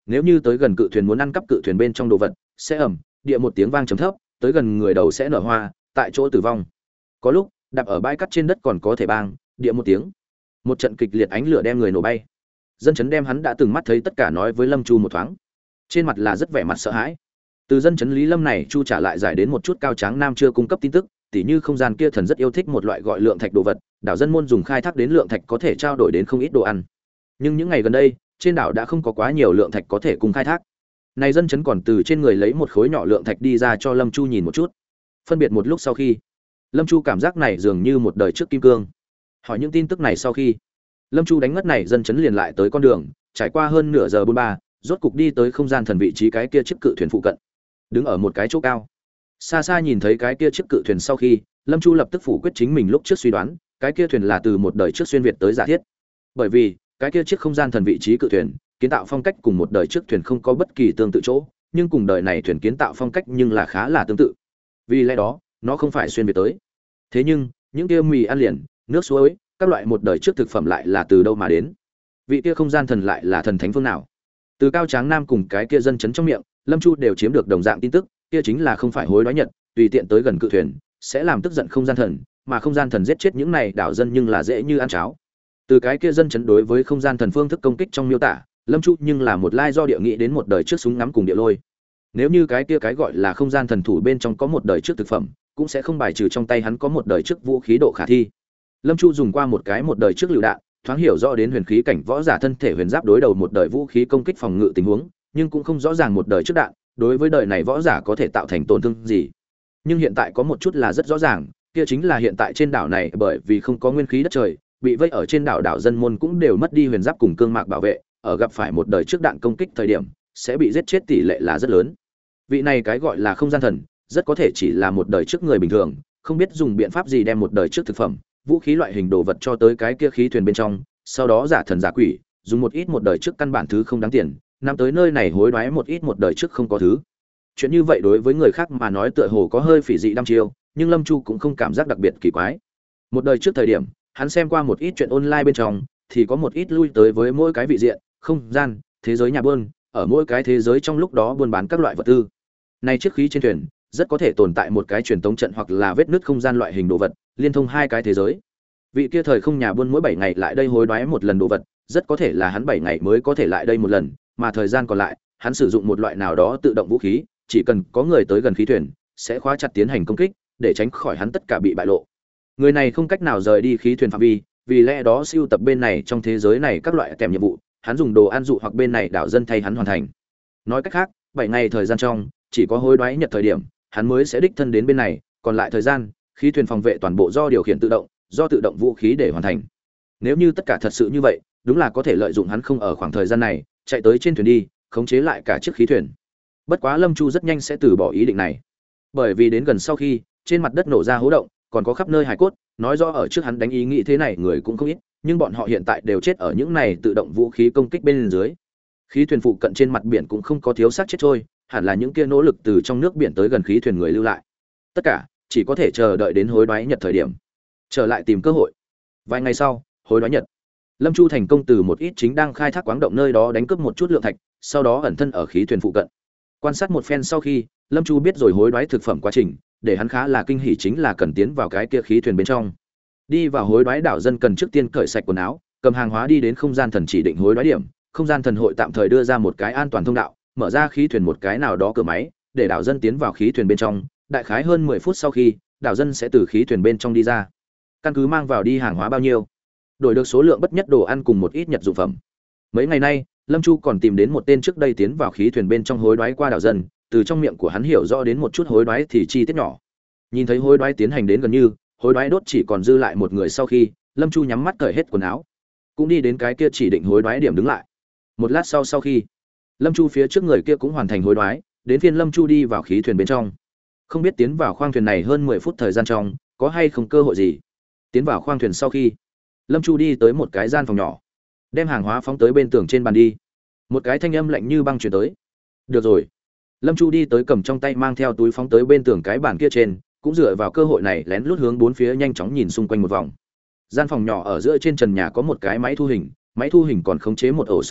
nếu như tới gần cự thuyền muốn ăn cắp cự thuyền bên trong đồ vật sẽ ầm địa một tiếng vang trầm thấp, tới gần người đầu sẽ nở hoa, tại chỗ tử vong. Có lúc đạp ở bãi cát trên đất còn có thể bang địa một tiếng, một trận kịch liệt ánh lửa đem người nổ bay. Dân chấn đem hắn đã từng mắt thấy tất cả nói với Lâm Chu một thoáng, trên mặt là rất vẻ mặt sợ hãi. Từ dân chấn Lý Lâm này Chu trả lại giải đến một chút Cao Tráng Nam chưa cung cấp tin tức, tỉ như không gian kia thần rất yêu thích một loại gọi lượng thạch đồ vật, đảo dân môn dùng khai thác đến lượng thạch có thể trao đổi đến không ít đồ ăn. Nhưng những ngày gần đây, trên đảo đã không có quá nhiều lượng thạch có thể cùng khai thác. Này dân chấn còn từ trên người lấy một khối nhỏ lượng thạch đi ra cho Lâm Chu nhìn một chút. Phân biệt một lúc sau khi, Lâm Chu cảm giác này dường như một đời trước kim cương. Hỏi những tin tức này sau khi, Lâm Chu đánh ngất này dân chấn liền lại tới con đường, trải qua hơn nửa giờ bốn ba, rốt cục đi tới không gian thần vị trí cái kia chiếc cự thuyền phụ cận. Đứng ở một cái chỗ cao, xa xa nhìn thấy cái kia chiếc cự thuyền sau khi, Lâm Chu lập tức phủ quyết chính mình lúc trước suy đoán, cái kia thuyền là từ một đời trước xuyên việt tới giả thiết. Bởi vì, cái kia chiếc không gian thần vị trí cự thuyền, kiến tạo phong cách cùng một đời trước thuyền không có bất kỳ tương tự chỗ, nhưng cùng đời này thuyền kiến tạo phong cách nhưng là khá là tương tự. Vì lẽ đó, nó không phải xuyên việt tới. Thế nhưng, những kia mì ăn liền, nước suối, các loại một đời trước thực phẩm lại là từ đâu mà đến? Vị kia không gian thần lại là thần thánh phương nào? Từ Cao Tráng Nam cùng cái kia dân chấn trong miệng, Lâm Chu đều chiếm được đồng dạng tin tức, kia chính là không phải hối đoái nhật, tùy tiện tới gần cự thuyền, sẽ làm tức giận không gian thần, mà không gian thần giết chết những này đảo dân nhưng là dễ như ăn cháo. Từ cái kia dân chấn đối với không gian thần phương thức công kích trong miêu tả, Lâm Chu nhưng là một lai do địa nghĩ đến một đời trước súng ngắm cùng địa lôi. Nếu như cái kia cái gọi là không gian thần thủ bên trong có một đời trước thực phẩm, cũng sẽ không bài trừ trong tay hắn có một đời trước vũ khí độ khả thi. Lâm Chu dùng qua một cái một đời trước lựu đạn, thoáng hiểu rõ đến huyền khí cảnh võ giả thân thể huyền giáp đối đầu một đời vũ khí công kích phòng ngự tình huống, nhưng cũng không rõ ràng một đời trước đạn đối với đời này võ giả có thể tạo thành tổn thương gì. Nhưng hiện tại có một chút là rất rõ ràng, kia chính là hiện tại trên đảo này bởi vì không có nguyên khí đất trời, bị vây ở trên đảo đảo dân môn cũng đều mất đi huyền giáp cùng cương mạc bảo vệ, ở gặp phải một đời trước đạn công kích thời điểm, sẽ bị giết chết tỷ lệ là rất lớn. Vị này cái gọi là không gian thần, rất có thể chỉ là một đời trước người bình thường, không biết dùng biện pháp gì đem một đời trước thực phẩm, vũ khí loại hình đồ vật cho tới cái kia khí thuyền bên trong, sau đó giả thần giả quỷ, dùng một ít một đời trước căn bản thứ không đáng tiền, nằm tới nơi này hối đoái một ít một đời trước không có thứ. Chuyện như vậy đối với người khác mà nói tựa hồ có hơi phỉ dị đăm chiêu, nhưng Lâm Chu cũng không cảm giác đặc biệt kỳ quái. Một đời trước thời điểm, hắn xem qua một ít chuyện online bên trong, thì có một ít lui tới với mỗi cái vị diện, không gian, thế giới nhà buôn, ở mỗi cái thế giới trong lúc đó buôn bán các loại vật tư. Này chiếc khí trên thuyền, rất có thể tồn tại một cái truyền tống trận hoặc là vết nứt không gian loại hình đồ vật, liên thông hai cái thế giới. Vị kia thời không nhà buôn mỗi bảy ngày lại đây hối đoái một lần đồ vật, rất có thể là hắn bảy ngày mới có thể lại đây một lần, mà thời gian còn lại, hắn sử dụng một loại nào đó tự động vũ khí, chỉ cần có người tới gần khí thuyền, sẽ khóa chặt tiến hành công kích, để tránh khỏi hắn tất cả bị bại lộ. Người này không cách nào rời đi khí thuyền phạm vi, vì lẽ đó siêu tập bên này trong thế giới này các loại kèm nhiệm vụ, hắn dùng đồ ăn dụ hoặc bên này đảo dân thay hắn hoàn thành. Nói cách khác, bảy ngày thời gian trong, chỉ có hối đoái nhật thời điểm, hắn mới sẽ đích thân đến bên này, còn lại thời gian, khí thuyền phòng vệ toàn bộ do điều khiển tự động, do tự động vũ khí để hoàn thành. Nếu như tất cả thật sự như vậy, đúng là có thể lợi dụng hắn không ở khoảng thời gian này, chạy tới trên thuyền đi, khống chế lại cả chiếc khí thuyền. Bất quá Lâm Chu rất nhanh sẽ từ bỏ ý định này, bởi vì đến gần sau khi, trên mặt đất nổ ra hố động, còn có khắp nơi hài cốt, nói rõ ở trước hắn đánh ý nghĩ thế này người cũng không ít, nhưng bọn họ hiện tại đều chết ở những này tự động vũ khí công kích bên dưới. Khí thuyền phụ cận trên mặt biển cũng không có thiếu xác chết trôi, hẳn là những kia nỗ lực từ trong nước biển tới gần khí thuyền người lưu lại. Tất cả chỉ có thể chờ đợi đến hối đoái nhật thời điểm, trở lại tìm cơ hội. Vài ngày sau, hối đoái nhật, Lâm Chu thành công từ một ít chính đang khai thác khoáng động nơi đó đánh cướp một chút lượng thạch, sau đó ẩn thân ở khí thuyền phụ cận. Quan sát một phen sau khi, Lâm Chu biết rồi hối đoái thực phẩm quá trình, để hắn khá là kinh hỉ chính là cần tiến vào cái kia khí thuyền bên trong. Đi vào hối đoái đảo dân cần trước tiên cởi sạch quần áo, cầm hàng hóa đi đến không gian thần chỉ định hối đoái điểm, không gian thần hội tạm thời đưa ra một cái an toàn thông đạo, mở ra khí thuyền một cái nào đó cửa máy, để đảo dân tiến vào khí thuyền bên trong, đại khái hơn mười phút sau khi, đảo dân sẽ từ khí thuyền bên trong đi ra. Căn cứ mang vào đi hàng hóa bao nhiêu, đổi được số lượng bất nhất đồ ăn cùng một ít nhật dụng phẩm. Mấy ngày nay, Lâm Chu còn tìm đến một tên trước đây tiến vào khí thuyền bên trong hối đoái qua đảo dân, từ trong miệng của hắn hiểu rõ đến một chút hối đoái thì chi tiết nhỏ. Nhìn thấy hối đoái tiến hành đến gần như, hối đoái đốt chỉ còn dư lại một người sau khi, Lâm Chu nhắm mắt cởi hết quần áo, cũng đi đến cái kia chỉ định hối đoái điểm đứng lại. Một lát sau sau khi, Lâm Chu phía trước người kia cũng hoàn thành hối đoái, đến phiên Lâm Chu đi vào khí thuyền bên trong. Không biết tiến vào khoang thuyền này hơn mười phút thời gian trong, có hay không cơ hội gì. Tiến vào khoang thuyền sau khi, Lâm Chu đi tới một cái gian phòng nhỏ, đem hàng hóa phóng tới bên tường trên bàn đi. Một cái thanh âm lạnh như băng truyền tới. Được rồi. Lâm Chu đi tới cầm trong tay mang theo túi phóng tới bên tường cái bàn kia trên, cũng dựa vào cơ hội này lén lút hướng bốn phía nhanh chóng nhìn xung quanh một vòng. Gian phòng nhỏ ở giữa trên trần nhà có một cái máy thu hình, máy thu hình còn khống chế một ổ súng máy,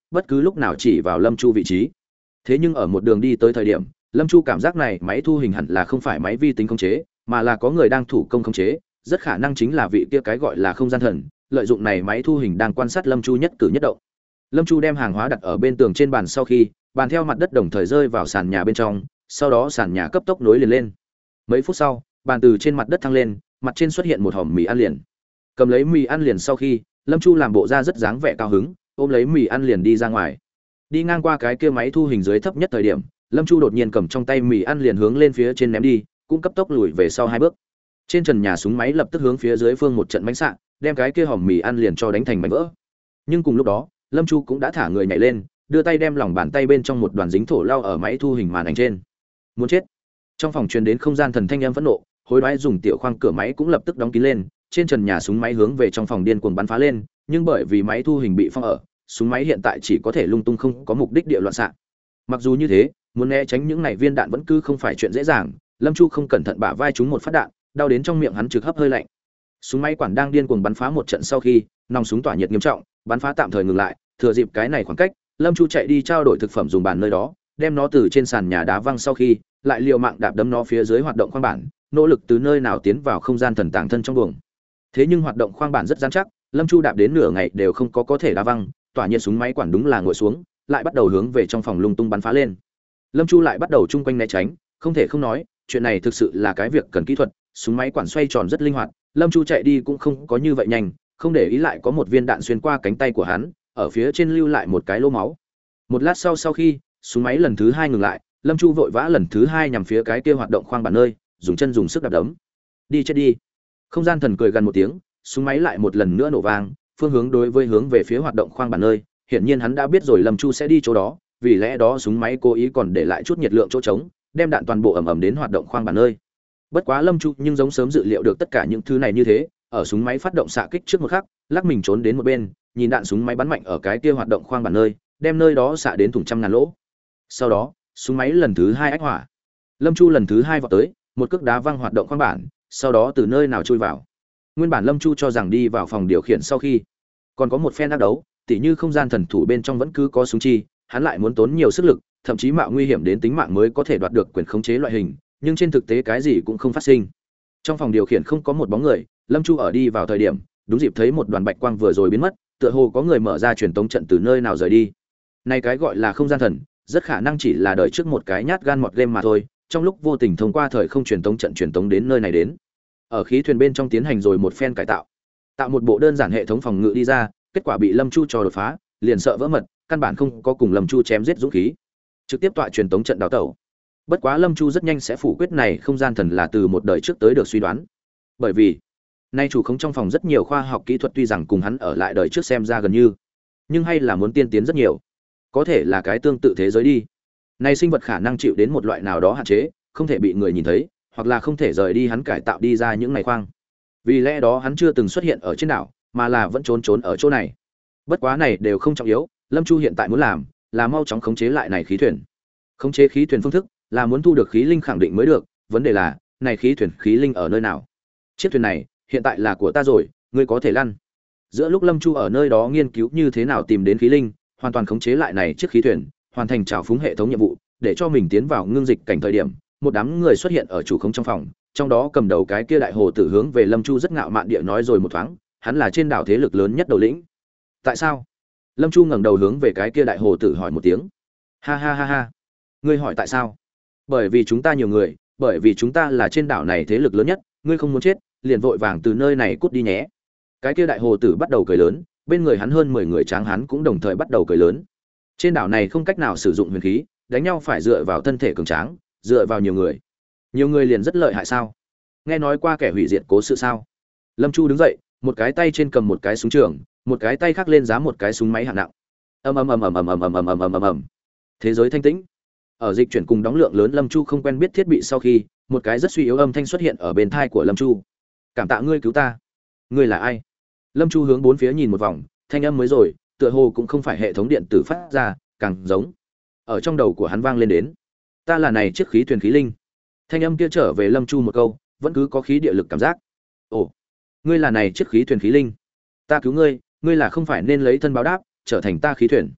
bất cứ lúc nào chỉ vào Lâm Chu vị trí. Thế nhưng ở một đường đi tới thời điểm, Lâm Chu cảm giác này máy thu hình hẳn là không phải máy vi tính khống chế, mà là có người đang thủ công khống chế, rất khả năng chính là vị kia cái gọi là không gian thần, lợi dụng này máy thu hình đang quan sát Lâm Chu nhất cử nhất động. Lâm Chu đem hàng hóa đặt ở bên tường trên bàn sau khi, bàn theo mặt đất đồng thời rơi vào sàn nhà bên trong, sau đó sàn nhà cấp tốc nối liền lên. Mấy phút sau, bàn từ trên mặt đất thăng lên, mặt trên xuất hiện một hòm mì ăn liền. Cầm lấy mì ăn liền sau khi, Lâm Chu làm bộ ra rất dáng vẻ cao hứng, ôm lấy mì ăn liền đi ra ngoài. Đi ngang qua cái kia máy thu hình dưới thấp nhất thời điểm, Lâm Chu đột nhiên cầm trong tay mì ăn liền hướng lên phía trên ném đi, cũng cấp tốc lùi về sau hai bước. Trên trần nhà súng máy lập tức hướng phía dưới phương một trận bánh xạ, đem cái kia hòm mì ăn liền cho đánh thành mảnh vỡ. Nhưng cùng lúc đó, Lâm Chu cũng đã thả người nhảy lên, đưa tay đem lòng bàn tay bên trong một đoàn dính thổ lao ở máy thu hình màn ảnh trên. Muốn chết. Trong phòng truyền đến không gian thần thanh âm phẫn nộ, hối đoái dùng tiểu khoang cửa máy cũng lập tức đóng kín lên, trên trần nhà súng máy hướng về trong phòng điên cuồng bắn phá lên, nhưng bởi vì máy thu hình bị phong ở, súng máy hiện tại chỉ có thể lung tung không có mục đích địa loạn xạ. Mặc dù như thế, muốn né tránh những này viên đạn vẫn cứ không phải chuyện dễ dàng, Lâm Chu không cẩn thận bả vai trúng một phát đạn, đau đến trong miệng hắn trực hấp hơi lạnh. Súng máy quản đang điên cuồng bắn phá một trận sau khi, nòng súng tỏa nhiệt nghiêm trọng, bắn phá tạm thời ngừng lại, thừa dịp cái này khoảng cách, Lâm Chu chạy đi trao đổi thực phẩm dùng bàn nơi đó, đem nó từ trên sàn nhà đá văng sau khi, lại liều mạng đạp đấm nó phía dưới hoạt động khoang bản, nỗ lực từ nơi nào tiến vào không gian thần tàng thân trong buồng. Thế nhưng hoạt động khoang bản rất rắn chắc, Lâm Chu đạp đến nửa ngày đều không có có thể đá văng, tỏa nhiệt súng máy quản đúng là ngồi xuống, lại bắt đầu hướng về trong phòng lung tung bắn phá lên. Lâm Chu lại bắt đầu chung quanh né tránh, không thể không nói, chuyện này thực sự là cái việc cần kỹ thuật, súng máy quản xoay tròn rất linh hoạt, Lâm Chu chạy đi cũng không có như vậy nhanh, không để ý lại có một viên đạn xuyên qua cánh tay của hắn, ở phía trên lưu lại một cái lỗ máu. Một lát sau sau khi, súng máy lần thứ hai ngừng lại, Lâm Chu vội vã lần thứ hai nhằm phía cái kia hoạt động khoang bản nơi, dùng chân dùng sức đạp đấm. Đi chết đi. Không gian thần cười gần một tiếng, súng máy lại một lần nữa nổ vang, phương hướng đối với hướng về phía hoạt động khoang bản nơi, hiển nhiên hắn đã biết rồi Lâm Chu sẽ đi chỗ đó, vì lẽ đó súng máy cố ý còn để lại chút nhiệt lượng chỗ trống, đem đạn toàn bộ ầm ầm đến hoạt động khoang bản nơi. Bất quá Lâm Chu nhưng giống sớm dự liệu được tất cả những thứ này như thế, ở súng máy phát động xạ kích trước một khắc, lắc mình trốn đến một bên, nhìn đạn súng máy bắn mạnh ở cái kia hoạt động khoang bản nơi, đem nơi đó xạ đến thủng trăm ngàn lỗ. Sau đó, súng máy lần thứ hai ách hỏa. Lâm Chu lần thứ hai vọt tới, một cước đá văng hoạt động khoang bản, sau đó từ nơi nào chui vào. Nguyên bản Lâm Chu cho rằng đi vào phòng điều khiển sau khi, còn có một phen đắc đấu, tỉ như không gian thần thủ bên trong vẫn cứ có súng chi, hắn lại muốn tốn nhiều sức lực, thậm chí mạo nguy hiểm đến tính mạng mới có thể đoạt được quyền khống chế loại hình, nhưng trên thực tế cái gì cũng không phát sinh. Trong phòng điều khiển không có một bóng người, Lâm Chu ở đi vào thời điểm, đúng dịp thấy một đoàn bạch quang vừa rồi biến mất, tựa hồ có người mở ra truyền tống trận từ nơi nào rời đi. Này cái gọi là không gian thần, rất khả năng chỉ là đời trước một cái nhát gan mọt game mà thôi, trong lúc vô tình thông qua thời không truyền tống trận truyền tống đến nơi này đến. Ở khí thuyền bên trong tiến hành rồi một phen cải tạo, tạo một bộ đơn giản hệ thống phòng ngự đi ra, kết quả bị Lâm Chu cho đột phá, liền sợ vỡ mật, căn bản không có cùng Lâm Chu chém giết dũng khí, trực tiếp tọa truyền tống trận đào tẩu. Bất quá Lâm Chu rất nhanh sẽ phủ quyết này không gian thần là từ một đời trước tới được suy đoán, bởi vì nay chủ khống trong phòng rất nhiều khoa học kỹ thuật tuy rằng cùng hắn ở lại đời trước xem ra gần như, nhưng hay là muốn tiên tiến rất nhiều, có thể là cái tương tự thế giới đi. Này sinh vật khả năng chịu đến một loại nào đó hạn chế, không thể bị người nhìn thấy, hoặc là không thể rời đi hắn cải tạo đi ra những này khoang. Vì lẽ đó hắn chưa từng xuất hiện ở trên đảo, mà là vẫn trốn trốn ở chỗ này. Bất quá này đều không trọng yếu, Lâm Chu hiện tại muốn làm là mau chóng khống chế lại này khí thuyền. Khống chế khí thuyền phương thức là muốn thu được khí linh khẳng định mới được, vấn đề là, này khí thuyền khí linh ở nơi nào? Chiếc thuyền này hiện tại là của ta rồi, ngươi có thể lăn. Giữa lúc Lâm Chu ở nơi đó nghiên cứu như thế nào tìm đến khí linh, hoàn toàn khống chế lại này chiếc khí thuyền, hoàn thành trào phúng hệ thống nhiệm vụ, để cho mình tiến vào ngưng dịch cảnh thời điểm, một đám người xuất hiện ở chủ khống trong phòng, trong đó cầm đầu cái kia đại hồ tử hướng về Lâm Chu rất ngạo mạn địa nói rồi một thoáng, hắn là trên đảo thế lực lớn nhất đầu lĩnh. Tại sao? Lâm Chu ngẩng đầu hướng về cái kia đại hồ tử hỏi một tiếng. Ha ha ha ha. Ngươi hỏi tại sao? Bởi vì chúng ta nhiều người, bởi vì chúng ta là trên đảo này thế lực lớn nhất, ngươi không muốn chết, liền vội vàng từ nơi này cút đi nhé. Cái kia đại hồ tử bắt đầu cười lớn, bên người hắn hơn mười người tráng hán cũng đồng thời bắt đầu cười lớn. Trên đảo này không cách nào sử dụng huyền khí, đánh nhau phải dựa vào thân thể cường tráng, dựa vào nhiều người. Nhiều người liền rất lợi hại sao? Nghe nói qua kẻ hủy diệt cố sự sao? Lâm Chu đứng dậy, một cái tay trên cầm một cái súng trường, một cái tay khác lên giá một cái súng máy hạng nặng. Ầm ầm ầm ầm ầm ầm ầm ầm ầm ầm ầm ầm. Thế giới thanh tĩnh. Ở dịch chuyển cùng đóng lượng lớn Lâm Chu không quen biết thiết bị sau khi, một cái rất suy yếu âm thanh xuất hiện ở bên tai của Lâm Chu. Cảm tạ ngươi cứu ta. Ngươi là ai? Lâm Chu hướng bốn phía nhìn một vòng, thanh âm mới rồi, tựa hồ cũng không phải hệ thống điện tử phát ra, càng giống. Ở trong đầu của hắn vang lên đến, ta là này chiếc khí thuyền khí linh. Thanh âm kia trở về Lâm Chu một câu, vẫn cứ có khí địa lực cảm giác. Ồ, ngươi là này chiếc khí thuyền khí linh. Ta cứu ngươi, ngươi là không phải nên lấy thân báo đáp, trở thành ta khí thuyền.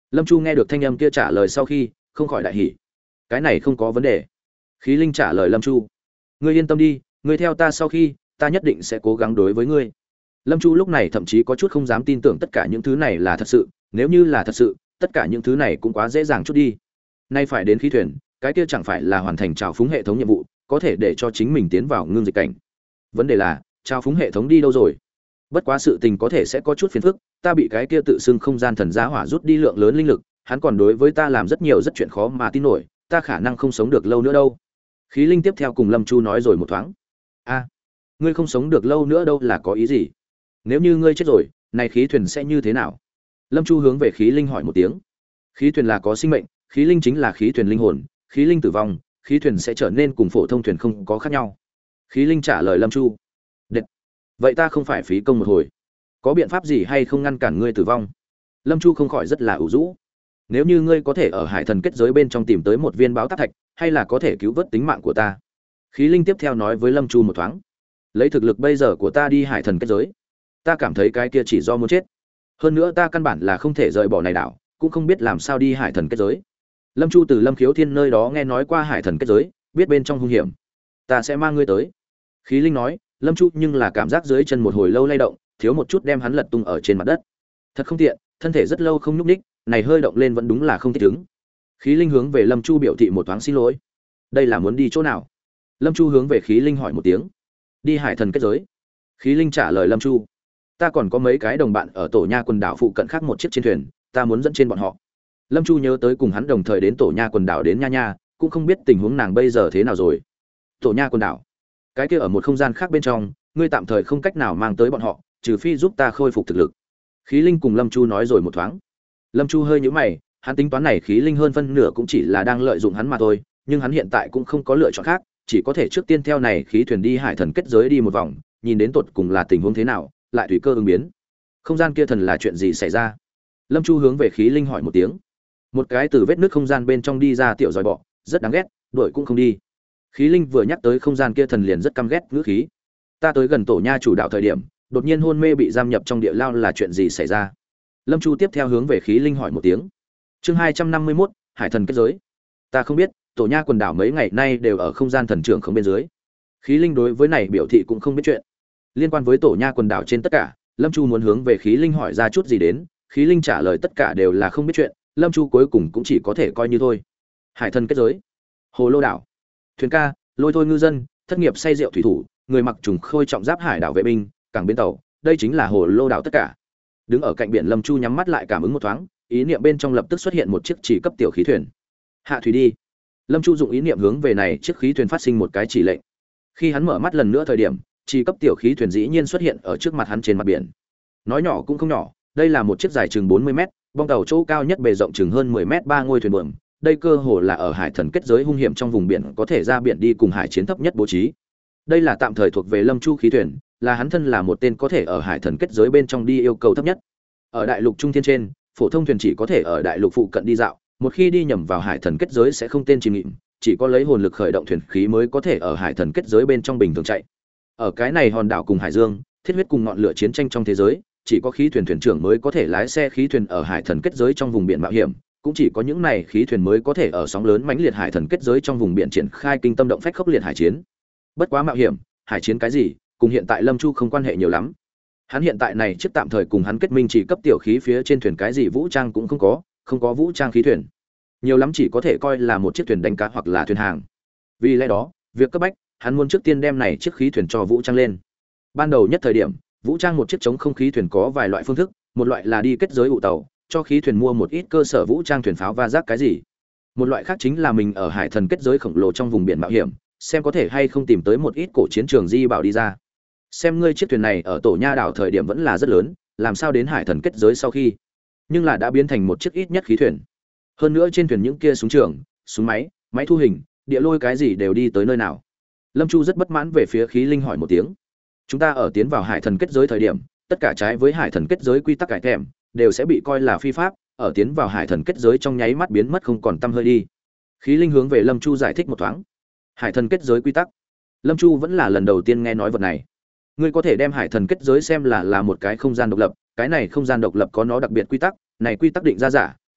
Lâm Chu nghe được thanh âm kia trả lời sau khi không khỏi đại hỉ. Cái này không có vấn đề. Khí linh trả lời Lâm Chu. Ngươi yên tâm đi, ngươi theo ta sau khi, ta nhất định sẽ cố gắng đối với ngươi. Lâm Chu lúc này thậm chí có chút không dám tin tưởng tất cả những thứ này là thật sự, nếu như là thật sự, tất cả những thứ này cũng quá dễ dàng chút đi. Nay phải đến khí thuyền, cái kia chẳng phải là hoàn thành trào phúng hệ thống nhiệm vụ, có thể để cho chính mình tiến vào ngưng dịch cảnh. Vấn đề là, trào phúng hệ thống đi đâu rồi? Bất quá sự tình có thể sẽ có chút phiền phức, ta bị cái kia tự xưng không gian thần giá hỏa rút đi lượng lớn linh lực, hắn còn đối với ta làm rất nhiều rất chuyện khó mà tin nổi, ta khả năng không sống được lâu nữa đâu. Khí linh tiếp theo cùng Lâm Chu nói rồi một thoáng. A, ngươi không sống được lâu nữa đâu là có ý gì? Nếu như ngươi chết rồi, này khí thuyền sẽ như thế nào? Lâm Chu hướng về khí linh hỏi một tiếng. Khí thuyền là có sinh mệnh, khí linh chính là khí thuyền linh hồn, khí linh tử vong, khí thuyền sẽ trở nên cùng phổ thông thuyền không có khác nhau. Khí linh trả lời Lâm Chu. Đệt. Vậy ta không phải phí công một hồi, có biện pháp gì hay không ngăn cản ngươi tử vong? Lâm Chu không khỏi rất là ủ rũ. Nếu như ngươi có thể ở hải thần kết giới bên trong tìm tới một viên báo táp thạch, hay là có thể cứu vớt tính mạng của ta. Khí linh tiếp theo nói với Lâm Chu một thoáng. Lấy thực lực bây giờ của ta đi hải thần kết giới, ta cảm thấy cái kia chỉ do muốn chết. Hơn nữa ta căn bản là không thể rời bỏ này đảo, cũng không biết làm sao đi hải thần kết giới. Lâm Chu từ Lâm Khiếu Thiên nơi đó nghe nói qua hải thần kết giới, biết bên trong hung hiểm. Ta sẽ mang ngươi tới. Khí linh nói. Lâm Chu nhưng là cảm giác dưới chân một hồi lâu lay động, thiếu một chút đem hắn lật tung ở trên mặt đất. Thật không tiện, thân thể rất lâu không nhúc nhích, này hơi động lên vẫn đúng là không thích ứng. Khí linh hướng về Lâm Chu biểu thị một thoáng xin lỗi. Đây là muốn đi chỗ nào? Lâm Chu hướng về khí linh hỏi một tiếng. Đi hải thần kết giới. Khí linh trả lời Lâm Chu. Ta còn có mấy cái đồng bạn ở tổ nha quần đảo phụ cận khác một chiếc trên thuyền, ta muốn dẫn trên bọn họ. Lâm Chu nhớ tới cùng hắn đồng thời đến tổ nha quần đảo đến nha nha, cũng không biết tình huống nàng bây giờ thế nào rồi. Tổ nha quần đảo, cái kia ở một không gian khác bên trong, ngươi tạm thời không cách nào mang tới bọn họ, trừ phi giúp ta khôi phục thực lực. Khí linh cùng Lâm Chu nói rồi một thoáng. Lâm Chu hơi nhíu mày, hắn tính toán này khí linh hơn phân nửa cũng chỉ là đang lợi dụng hắn mà thôi, nhưng hắn hiện tại cũng không có lựa chọn khác, chỉ có thể trước tiên theo này khí thuyền đi hải thần kết giới đi một vòng, nhìn đến tột cùng là tình huống thế nào, lại tùy cơ ứng biến. Không gian kia thần là chuyện gì xảy ra? Lâm Chu hướng về khí linh hỏi một tiếng. Một cái từ vết nứt không gian bên trong đi ra tiểu giòi bọ, rất đáng ghét, đuổi cũng không đi. Khí linh vừa nhắc tới không gian kia thần liền rất căm ghét ngữ khí. Ta tới gần tổ nha chủ đạo thời điểm, đột nhiên hôn mê bị giam nhập trong địa lao là chuyện gì xảy ra? Lâm Chu tiếp theo hướng về khí linh hỏi một tiếng. Chương hai trăm năm mươi mốt, hải thần kết giới. Ta không biết, tổ nha quần đảo mấy ngày nay đều ở không gian thần trưởng không bên dưới. Khí linh đối với này biểu thị cũng không biết chuyện. Liên quan với tổ nha quần đảo trên tất cả, Lâm Chu muốn hướng về khí linh hỏi ra chút gì đến, khí linh trả lời tất cả đều là không biết chuyện, Lâm Chu cuối cùng cũng chỉ có thể coi như thôi. Hải thần kết giới, hồ lô đảo, thuyền ca, lôi thôi ngư dân, thất nghiệp say rượu thủy thủ, người mặc trùng khôi trọng giáp hải đảo vệ binh, cảng bến tàu, đây chính là hồ lô đảo tất cả. Đứng ở cạnh biển Lâm Chu nhắm mắt lại cảm ứng một thoáng, ý niệm bên trong lập tức xuất hiện một chiếc chỉ cấp tiểu khí thuyền. Hạ thủy đi. Lâm Chu dụng ý niệm hướng về này chiếc khí thuyền phát sinh một cái chỉ lệnh. Khi hắn mở mắt lần nữa thời điểm, chỉ cấp tiểu khí thuyền dĩ nhiên xuất hiện ở trước mặt hắn trên mặt biển. Nói nhỏ cũng không nhỏ, đây là một chiếc dài chừng bốn mươi mét, bong tàu chỗ cao nhất bề rộng chừng hơn mười mét ba ngôi thuyền buồm. Đây cơ hồ là ở hải thần kết giới hung hiểm trong vùng biển có thể ra biển đi cùng hải chiến thấp nhất bố trí. Đây là tạm thời thuộc về Lâm Chu khí thuyền, là hắn thân là một tên có thể ở hải thần kết giới bên trong đi yêu cầu thấp nhất. Ở đại lục trung thiên trên, phổ thông thuyền chỉ có thể ở đại lục phụ cận đi dạo, một khi đi nhầm vào hải thần kết giới sẽ không tên chìm nghỉm, chỉ có lấy hồn lực khởi động thuyền khí mới có thể ở hải thần kết giới bên trong bình thường chạy. Ở cái này hòn đảo cùng hải dương, thiết huyết cùng ngọn lửa chiến tranh trong thế giới, chỉ có khí thuyền thuyền trưởng mới có thể lái xe khí thuyền ở hải thần kết giới trong vùng biển mạo hiểm, cũng chỉ có những này khí thuyền mới có thể ở sóng lớn mãnh liệt hải thần kết giới trong vùng biển triển khai kinh tâm động phách khốc liệt hải chiến. Bất quá mạo hiểm, hải chiến cái gì, cùng hiện tại Lâm Chu không quan hệ nhiều lắm. Hắn hiện tại này chiếc tạm thời cùng hắn kết minh chỉ cấp tiểu khí phía trên thuyền cái gì vũ trang cũng không có, không có vũ trang khí thuyền. Nhiều lắm chỉ có thể coi là một chiếc thuyền đánh cá hoặc là thuyền hàng. Vì lẽ đó, việc cấp bách, hắn muốn trước tiên đem này chiếc khí thuyền cho vũ trang lên. Ban đầu nhất thời điểm, vũ trang một chiếc chống không khí thuyền có vài loại phương thức, một loại là đi kết giới ụ tàu, cho khí thuyền mua một ít cơ sở vũ trang thuyền pháo và rác cái gì. Một loại khác chính là mình ở hải thần kết giới khổng lồ trong vùng biển mạo hiểm, xem có thể hay không tìm tới một ít cổ chiến trường di bảo đi ra. Xem ngươi chiếc thuyền này ở tổ nha đảo thời điểm vẫn là rất lớn, làm sao đến hải thần kết giới sau khi, nhưng là đã biến thành một chiếc ít nhất khí thuyền. Hơn nữa trên thuyền những kia súng trường, súng máy, máy thu hình, địa lôi cái gì đều đi tới nơi nào. Lâm Chu rất bất mãn về phía khí linh hỏi một tiếng. Chúng ta ở tiến vào hải thần kết giới thời điểm, tất cả trái với hải thần kết giới quy tắc cải thèm đều sẽ bị coi là phi pháp, ở tiến vào hải thần kết giới trong nháy mắt biến mất không còn tăm hơi đi. Khí linh hướng về Lâm Chu giải thích một thoáng. Hải thần kết giới quy tắc. Lâm Chu vẫn là lần đầu tiên nghe nói vật này. Ngươi có thể đem hải thần kết giới xem là là một cái không gian độc lập, cái này không gian độc lập có nó đặc biệt quy tắc, này quy tắc định ra giả,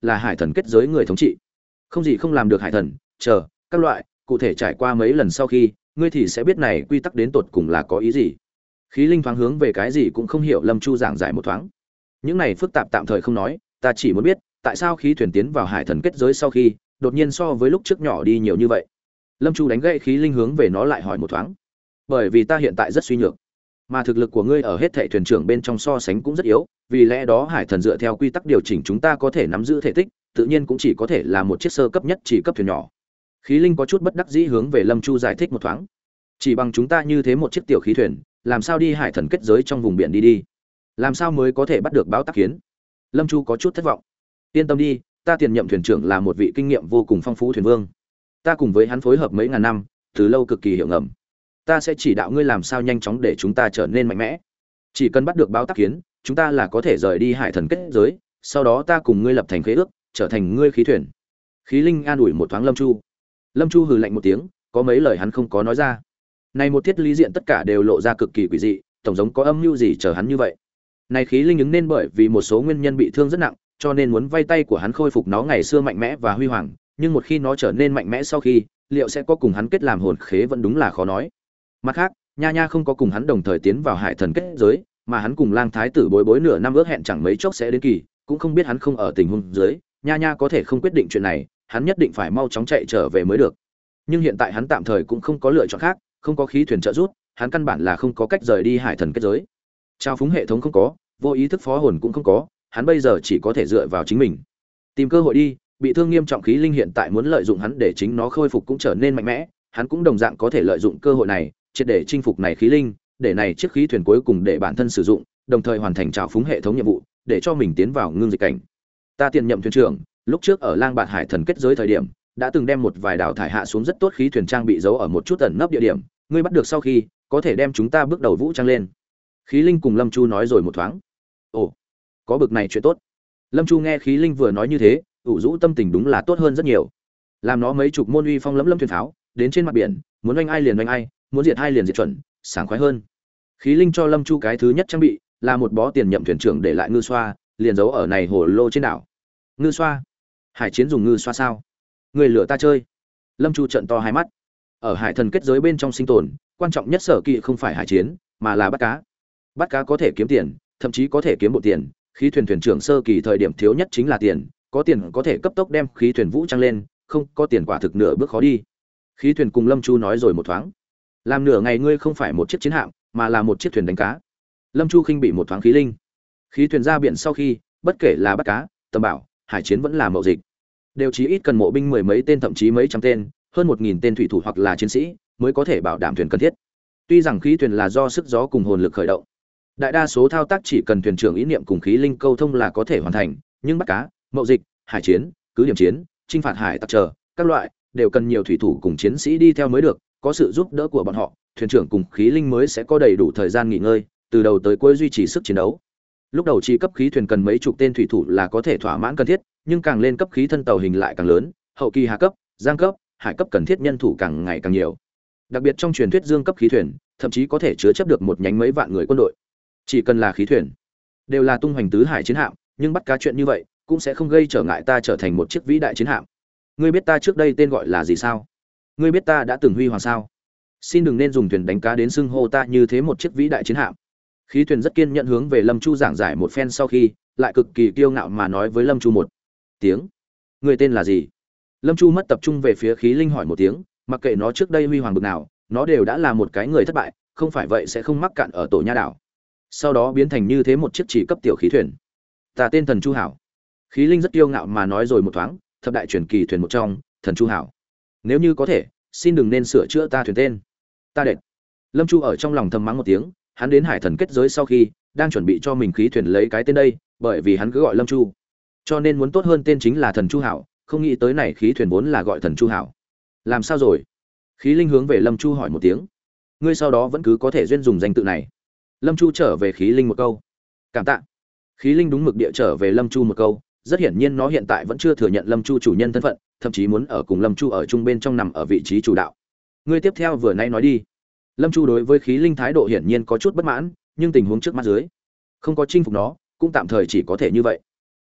là hải thần kết giới người thống trị. Không gì không làm được hải thần, chờ, các loại, cụ thể trải qua mấy lần sau khi, ngươi thì sẽ biết này quy tắc đến tột cùng là có ý gì. Khí Linh thoáng hướng về cái gì cũng không hiểu Lâm Chu giảng giải một thoáng. Những này phức tạp tạm thời không nói, ta chỉ muốn biết, tại sao khí thuyền tiến vào hải thần kết giới sau khi, đột nhiên so với lúc trước nhỏ đi nhiều như vậy. Lâm Chu đánh gãy Khí Linh hướng về nó lại hỏi một thoáng. Bởi vì ta hiện tại rất suy nhược, mà thực lực của ngươi ở hết thảy thuyền trưởng bên trong so sánh cũng rất yếu, vì lẽ đó hải thần dựa theo quy tắc điều chỉnh chúng ta có thể nắm giữ thể tích, tự nhiên cũng chỉ có thể là một chiếc sơ cấp nhất chỉ cấp thuyền nhỏ. Khí Linh có chút bất đắc dĩ hướng về Lâm Chu giải thích một thoáng. Chỉ bằng chúng ta như thế một chiếc tiểu khí thuyền, làm sao đi hải thần kết giới trong vùng biển đi đi? Làm sao mới có thể bắt được báo tắc kiến? Lâm Chu có chút thất vọng. Yên tâm đi, ta tiền nhậm thuyền trưởng là một vị kinh nghiệm vô cùng phong phú thuyền vương. Ta cùng với hắn phối hợp mấy ngàn năm, từ lâu cực kỳ hiểu ngầm. Ta sẽ chỉ đạo ngươi làm sao nhanh chóng để chúng ta trở nên mạnh mẽ. Chỉ cần bắt được báo tắc kiến, chúng ta là có thể rời đi hải thần kết giới, sau đó ta cùng ngươi lập thành khế ước, trở thành ngươi khí thuyền. Khí Linh an ủi một thoáng Lâm Chu. Lâm Chu hừ lạnh một tiếng, có mấy lời hắn không có nói ra. Này một thiết lý diện tất cả đều lộ ra cực kỳ quỷ dị, tổng giống có âm mưu gì chờ hắn như vậy. Này Khí Linh ứng nên bởi vì một số nguyên nhân bị thương rất nặng, cho nên muốn vay tay của hắn khôi phục nó ngày xưa mạnh mẽ và huy hoàng, nhưng một khi nó trở nên mạnh mẽ sau khi, liệu sẽ có cùng hắn kết làm hồn khế vẫn đúng là khó nói. Mặt khác, Nha Nha không có cùng hắn đồng thời tiến vào hải thần kết giới, mà hắn cùng Lang Thái tử bối bối nửa năm ước hẹn chẳng mấy chốc sẽ đến kỳ, cũng không biết hắn không ở tình huống dưới, Nha Nha có thể không quyết định chuyện này, hắn nhất định phải mau chóng chạy trở về mới được. Nhưng hiện tại hắn tạm thời cũng không có lựa chọn khác, không có khí thuyền trợ giúp, hắn căn bản là không có cách rời đi hải thần kết giới. Trao phúng hệ thống không có, vô ý thức phó hồn cũng không có, hắn bây giờ chỉ có thể dựa vào chính mình. Tìm cơ hội đi, bị thương nghiêm trọng Khí Linh hiện tại muốn lợi dụng hắn để chính nó khôi phục cũng trở nên mạnh mẽ, hắn cũng đồng dạng có thể lợi dụng cơ hội này, triệt để chinh phục này Khí Linh, để này chiếc khí thuyền cuối cùng để bản thân sử dụng, đồng thời hoàn thành trào phúng hệ thống nhiệm vụ, để cho mình tiến vào ngưng dịch cảnh. Ta tiền nhậm thuyền trưởng, lúc trước ở Lang Bạt Hải thần kết giới thời điểm, đã từng đem một vài đảo thải hạ xuống rất tốt khí thuyền trang bị giấu ở một chút ẩn nấp địa điểm, ngươi bắt được sau khi, có thể đem chúng ta bước đầu vũ trang lên. Khí Linh cùng Lâm Chu nói rồi một thoáng. Ồ, có bực này chuyện tốt. Lâm Chu nghe Khí Linh vừa nói như thế, ủ rũ tâm tình đúng là tốt hơn rất nhiều. Làm nó mấy chục môn uy phong lẫm lâm thuyền pháo, đến trên mặt biển, muốn oanh ai liền oanh ai, muốn diệt hai liền diệt chuẩn, sảng khoái hơn. Khí Linh cho Lâm Chu cái thứ nhất trang bị là một bó tiền nhậm thuyền trưởng để lại ngư xoa, liền giấu ở này hồ lô trên đảo. Ngư xoa? Hải chiến dùng ngư xoa sao? Người lửa ta chơi. Lâm Chu trợn to hai mắt. Ở hải thần kết giới bên trong sinh tồn, quan trọng nhất sở kỵ không phải hải chiến, mà là bắt cá. Bắt cá có thể kiếm tiền, thậm chí có thể kiếm bộ tiền, khí thuyền thuyền trưởng sơ kỳ thời điểm thiếu nhất chính là tiền, có tiền có thể cấp tốc đem khí thuyền vũ trang lên, không có tiền quả thực nửa bước khó đi. Khí thuyền cùng Lâm Chu nói rồi một thoáng. Làm nửa ngày ngươi không phải một chiếc chiến hạm, mà là một chiếc thuyền đánh cá. Lâm Chu khinh bị một thoáng Khí Linh. Khí thuyền ra biển sau khi, bất kể là bắt cá, tầm bảo, hải chiến vẫn là mậu dịch, đều chí ít cần mộ binh mười mấy tên thậm chí mấy trăm tên, hơn một nghìn tên thủy thủ hoặc là chiến sĩ mới có thể bảo đảm thuyền cần thiết. Tuy rằng khí thuyền là do sức gió cùng hồn lực khởi động, đại đa số thao tác chỉ cần thuyền trưởng ý niệm cùng Khí Linh câu thông là có thể hoàn thành, nhưng bắt cá, mậu dịch, hải chiến, cứ điểm chiến, chinh phạt hải tặc trở, các loại đều cần nhiều thủy thủ cùng chiến sĩ đi theo mới được, có sự giúp đỡ của bọn họ, thuyền trưởng cùng Khí Linh mới sẽ có đầy đủ thời gian nghỉ ngơi, từ đầu tới cuối duy trì sức chiến đấu. Lúc đầu chi cấp khí thuyền cần mấy chục tên thủy thủ là có thể thỏa mãn cần thiết, nhưng càng lên cấp khí thân tàu hình lại càng lớn, hậu kỳ hạ cấp, giang cấp, hải cấp cần thiết nhân thủ càng ngày càng nhiều. Đặc biệt trong truyền thuyết dương cấp khí thuyền, thậm chí có thể chứa chấp được một nhánh mấy vạn người quân đội. Chỉ cần là khí thuyền, đều là tung hoành tứ hải chiến hạm, nhưng bắt cá chuyện như vậy cũng sẽ không gây trở ngại ta trở thành một chiếc vĩ đại chiến hạm. Ngươi biết ta trước đây tên gọi là gì sao? Ngươi biết ta đã từng huy hoàng sao? Xin đừng nên dùng thuyền đánh cá đến xưng hô ta như thế một chiếc vĩ đại chiến hạm. Khí thuyền rất kiên nhẫn hướng về Lâm Chu giảng giải một phen sau khi, lại cực kỳ kiêu ngạo mà nói với Lâm Chu một tiếng. Người tên là gì? Lâm Chu mất tập trung về phía Khí Linh hỏi một tiếng, mặc kệ nó trước đây huy hoàng bực nào, nó đều đã là một cái người thất bại, không phải vậy sẽ không mắc cạn ở tổ nha đảo. Sau đó biến thành như thế một chiếc chỉ cấp tiểu khí thuyền. Ta tên Thần Chu Hảo. Khí Linh rất kiêu ngạo mà nói rồi một thoáng, thập đại truyền kỳ thuyền một trong, Thần Chu Hảo. Nếu như có thể, xin đừng nên sửa chữa ta thuyền tên. Ta đệt. Lâm Chu ở trong lòng thầm mắng một tiếng, hắn đến hải thần kết giới sau khi đang chuẩn bị cho mình khí thuyền lấy cái tên đây, bởi vì hắn cứ gọi Lâm Chu, cho nên muốn tốt hơn tên chính là Thần Chu Hảo, không nghĩ tới này khí thuyền vốn là gọi Thần Chu Hảo. Làm sao rồi? Khí Linh hướng về Lâm Chu hỏi một tiếng. Ngươi sau đó vẫn cứ có thể duyên dùng danh tự này. Lâm Chu trở về Khí Linh một câu. Cảm tạ. Khí Linh đúng mực địa trở về Lâm Chu một câu, rất hiển nhiên nó hiện tại vẫn chưa thừa nhận Lâm Chu chủ nhân thân phận, thậm chí muốn ở cùng Lâm Chu ở chung bên trong nằm ở vị trí chủ đạo. Ngươi tiếp theo vừa nãy nói đi. Lâm Chu đối với Khí Linh thái độ hiển nhiên có chút bất mãn, nhưng tình huống trước mắt dưới, không có chinh phục nó, cũng tạm thời chỉ có thể như vậy.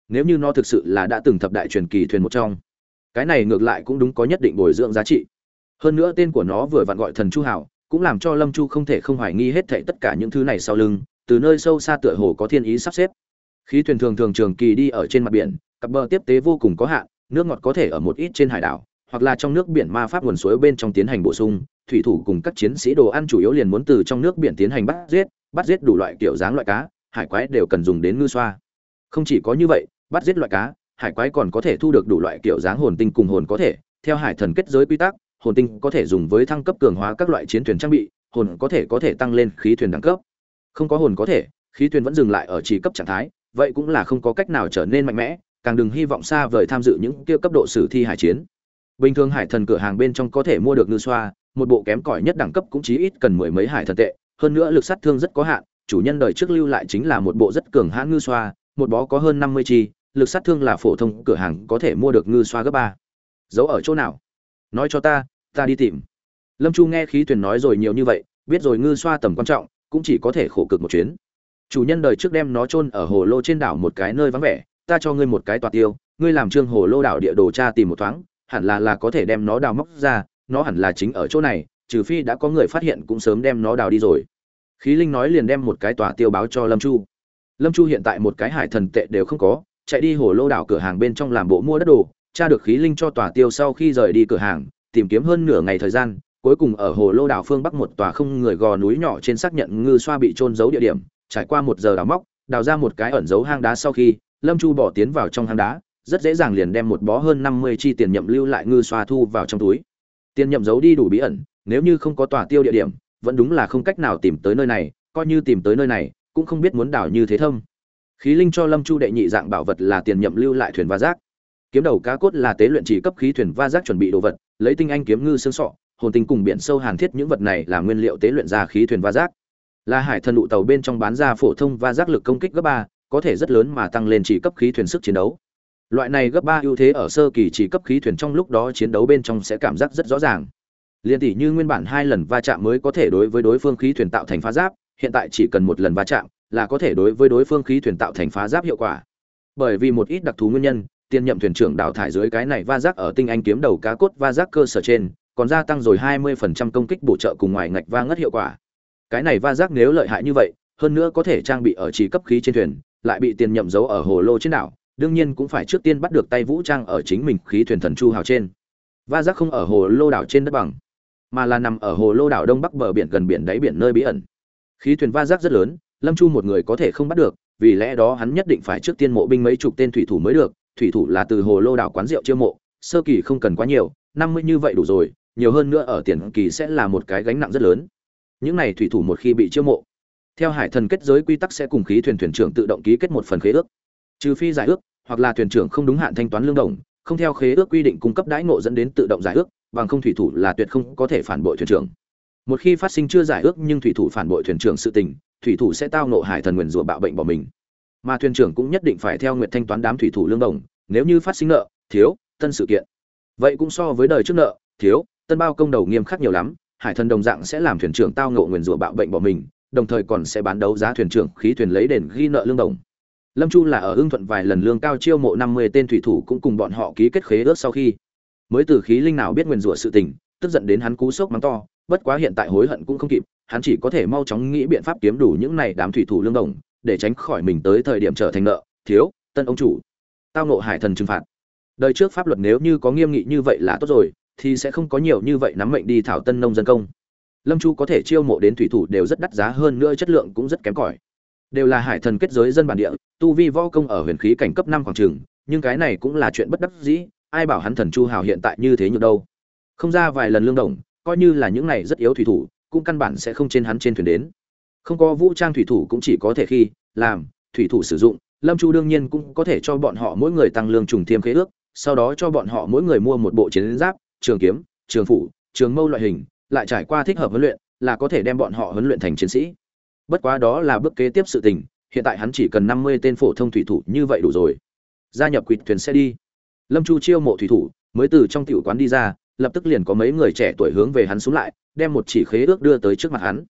Nếu như nó thực sự là đã từng thập đại truyền kỳ thuyền một trong, cái này ngược lại cũng đúng có nhất định bồi dưỡng giá trị. Hơn nữa tên của nó vừa vặn gọi Thần Chu Hảo, cũng làm cho Lâm Chu không thể không hoài nghi hết thảy tất cả những thứ này sau lưng, từ nơi sâu xa tựa hồ có thiên ý sắp xếp. Khí thuyền thường thường trường kỳ đi ở trên mặt biển, cặp bờ tiếp tế vô cùng có hạn, nước ngọt có thể ở một ít trên hải đảo, hoặc là trong nước biển ma pháp nguồn suối bên trong tiến hành bổ sung, thủy thủ cùng các chiến sĩ đồ ăn chủ yếu liền muốn từ trong nước biển tiến hành bắt giết, bắt giết đủ loại kiểu dáng loại cá, hải quái đều cần dùng đến ngư xoa. Không chỉ có như vậy, bắt giết loại cá, hải quái còn có thể thu được đủ loại kiểu dáng hồn tinh cùng hồn có thể, theo hải thần kết giới quy tắc, hồn tinh có thể dùng với thăng cấp cường hóa các loại chiến thuyền trang bị, hồn có thể có thể tăng lên khí thuyền đẳng cấp. Không có hồn có thể, khí thuyền vẫn dừng lại ở chỉ cấp trạng thái, vậy cũng là không có cách nào trở nên mạnh mẽ, càng đừng hy vọng xa vời tham dự những kia cấp độ sử thi hải chiến. Bình thường hải thần cửa hàng bên trong có thể mua được ngư xoa, một bộ kém cỏi nhất đẳng cấp cũng chí ít cần mười mấy hải thần tệ, hơn nữa lực sát thương rất có hạn, chủ nhân đời trước lưu lại chính là một bộ rất cường hãn ngư xoa, một bó có hơn năm mươi chi, lực sát thương là phổ thông cửa hàng có thể mua được ngư xoa gấp ba. Giấu ở chỗ nào? Nói cho ta, ta đi tìm. Lâm Chu nghe khí thuyền nói rồi nhiều như vậy, biết rồi ngư xoa tầm quan trọng, cũng chỉ có thể khổ cực một chuyến. Chủ nhân đời trước đem nó chôn ở hồ lô trên đảo một cái nơi vắng vẻ, ta cho ngươi một cái tọa tiêu, ngươi làm trương hồ lô đảo địa đồ tra tìm một thoáng, hẳn là là có thể đem nó đào móc ra, nó hẳn là chính ở chỗ này, trừ phi đã có người phát hiện cũng sớm đem nó đào đi rồi. Khí Linh nói liền đem một cái tọa tiêu báo cho Lâm Chu. Lâm Chu hiện tại một cái hải thần tệ đều không có, chạy đi hồ lô đảo cửa hàng bên trong làm bộ mua đất đồ, tra được Khí Linh cho tòa tiêu sau khi rời đi cửa hàng, tìm kiếm hơn nửa ngày thời gian, cuối cùng ở hồ lô đảo phương bắc một tòa không người gò núi nhỏ trên xác nhận ngư xoa bị trôn giấu địa điểm, trải qua một giờ đào móc, đào ra một cái ẩn giấu hang đá sau khi, Lâm Chu bỏ tiến vào trong hang đá, rất dễ dàng liền đem một bó hơn năm mươi chi tiền nhậm lưu lại ngư xoa thu vào trong túi. Tiền nhậm giấu đi đủ bí ẩn, nếu như không có tòa tiêu địa điểm, vẫn đúng là không cách nào tìm tới nơi này, coi như tìm tới nơi này, cũng không biết muốn đào như thế thâm. Khí Linh cho Lâm Chu đệ nhị dạng bảo vật là tiền nhậm lưu lại thuyền va giác. Kiếm đầu cá cốt là tế luyện chỉ cấp khí thuyền va giác chuẩn bị đồ vật, lấy tinh anh kiếm ngư xương sọ, hồn tinh cùng biển sâu hàn thiết những vật này làm nguyên liệu tế luyện ra khí thuyền va giác. Là hải thần đụ tàu bên trong bán ra phổ thông va giác lực công kích gấp ba, có thể rất lớn mà tăng lên chỉ cấp khí thuyền sức chiến đấu. Loại này gấp ba ưu thế ở sơ kỳ chỉ cấp khí thuyền trong lúc đó chiến đấu bên trong sẽ cảm giác rất rõ ràng. Liên tỷ như nguyên bản hai lần va chạm mới có thể đối với đối phương khí thuyền tạo thành phá giáp, hiện tại chỉ cần một lần va chạm là có thể đối với đối phương khí thuyền tạo thành phá giáp hiệu quả. Bởi vì một ít đặc thú nguyên nhân, tiền nhậm thuyền trưởng đào thải dưới cái này va giáp ở tinh anh kiếm đầu cá cốt va giáp cơ sở trên, còn gia tăng rồi hai mươi phần trăm công kích bổ trợ cùng ngoài ngạch va ngất hiệu quả. Cái này va giáp nếu lợi hại như vậy, hơn nữa có thể trang bị ở chỉ cấp khí trên thuyền, lại bị tiền nhậm giấu ở hồ lô trên đảo, đương nhiên cũng phải trước tiên bắt được tay vũ trang ở chính mình khí thuyền thần chu hào trên. Va giáp không ở hồ lô đảo trên đất bằng, mà là nằm ở hồ lô đảo đông bắc bờ biển gần biển đáy biển nơi bí ẩn. Khí thuyền va giáp rất lớn, Lâm Chu một người có thể không bắt được, vì lẽ đó hắn nhất định phải trước tiên mộ binh mấy chục tên thủy thủ mới được, thủy thủ là từ hồ lô đảo quán rượu chiêu mộ, sơ kỳ không cần quá nhiều, năm mươi như vậy đủ rồi, nhiều hơn nữa ở tiền kỳ sẽ là một cái gánh nặng rất lớn. Những này thủy thủ một khi bị chiêu mộ, theo hải thần kết giới quy tắc sẽ cùng khí thuyền thuyền trưởng tự động ký kết một phần khế ước. Trừ phi giải ước, hoặc là thuyền trưởng không đúng hạn thanh toán lương đồng, không theo khế ước quy định cung cấp đãi ngộ dẫn đến tự động giải ước, bằng không thủy thủ là tuyệt không có thể phản bội thuyền trưởng. Một khi phát sinh chưa giải ước nhưng thủy thủ phản bội thuyền trưởng sự tình, thủy thủ sẽ tao ngộ hải thần nguyền rủa bạo bệnh bỏ mình. Mà thuyền trưởng cũng nhất định phải theo nguyện thanh toán đám thủy thủ lương đồng, nếu như phát sinh nợ, thiếu, tân sự kiện. Vậy cũng so với đời trước nợ, thiếu, tân bao công đầu nghiêm khắc nhiều lắm, hải thần đồng dạng sẽ làm thuyền trưởng tao ngộ nguyền rủa bạo bệnh bỏ mình, đồng thời còn sẽ bán đấu giá thuyền trưởng khí thuyền lấy đền ghi nợ lương đồng. Lâm Chu là ở ưng thuận vài lần lương cao chiêu mộ năm mươi tên thủy thủ cũng cùng bọn họ ký kết khế ước sau khi, mới từ khí linh nào biết nguyền rủa sự tình, tức giận đến hắn cú sốc mắng to, bất quá hiện tại hối hận cũng không kịp, hắn chỉ có thể mau chóng nghĩ biện pháp kiếm đủ những này đám thủy thủ lương đồng, để tránh khỏi mình tới thời điểm trở thành nợ, thiếu, tân ông chủ, tao ngộ hải thần trừng phạt. Đời trước pháp luật nếu như có nghiêm nghị như vậy là tốt rồi, thì sẽ không có nhiều như vậy nắm mệnh đi thảo tân nông dân công. Lâm Chu có thể chiêu mộ đến thủy thủ đều rất đắt giá, hơn nữa chất lượng cũng rất kém cỏi. Đều là hải thần kết giới dân bản địa, tu vi võ công ở huyền khí cảnh cấp năm khoảng chừng, nhưng cái này cũng là chuyện bất đắc dĩ, ai bảo hắn thần chu hào hiện tại như thế nhược đâu. Không ra vài lần lương đồng, coi như là những này rất yếu thủy thủ, cũng căn bản sẽ không trên hắn trên thuyền đến. Không có vũ trang thủy thủ cũng chỉ có thể khi làm thủy thủ sử dụng, Lâm Chu đương nhiên cũng có thể cho bọn họ mỗi người tăng lương trùng thiêm khế ước, sau đó cho bọn họ mỗi người mua một bộ chiến giáp, trường kiếm, trường phủ, trường mâu loại hình, lại trải qua thích hợp huấn luyện, là có thể đem bọn họ huấn luyện thành chiến sĩ. Bất quá đó là bước kế tiếp sự tình, hiện tại hắn chỉ cần năm mươi tên phổ thông thủy thủ như vậy đủ rồi. Gia nhập quỵt thuyền sẽ đi. Lâm Chu chiêu mộ thủy thủ, mới từ trong tiểu quán đi ra, lập tức liền có mấy người trẻ tuổi hướng về hắn xuống lại, đem một chỉ khế ước đưa tới trước mặt hắn.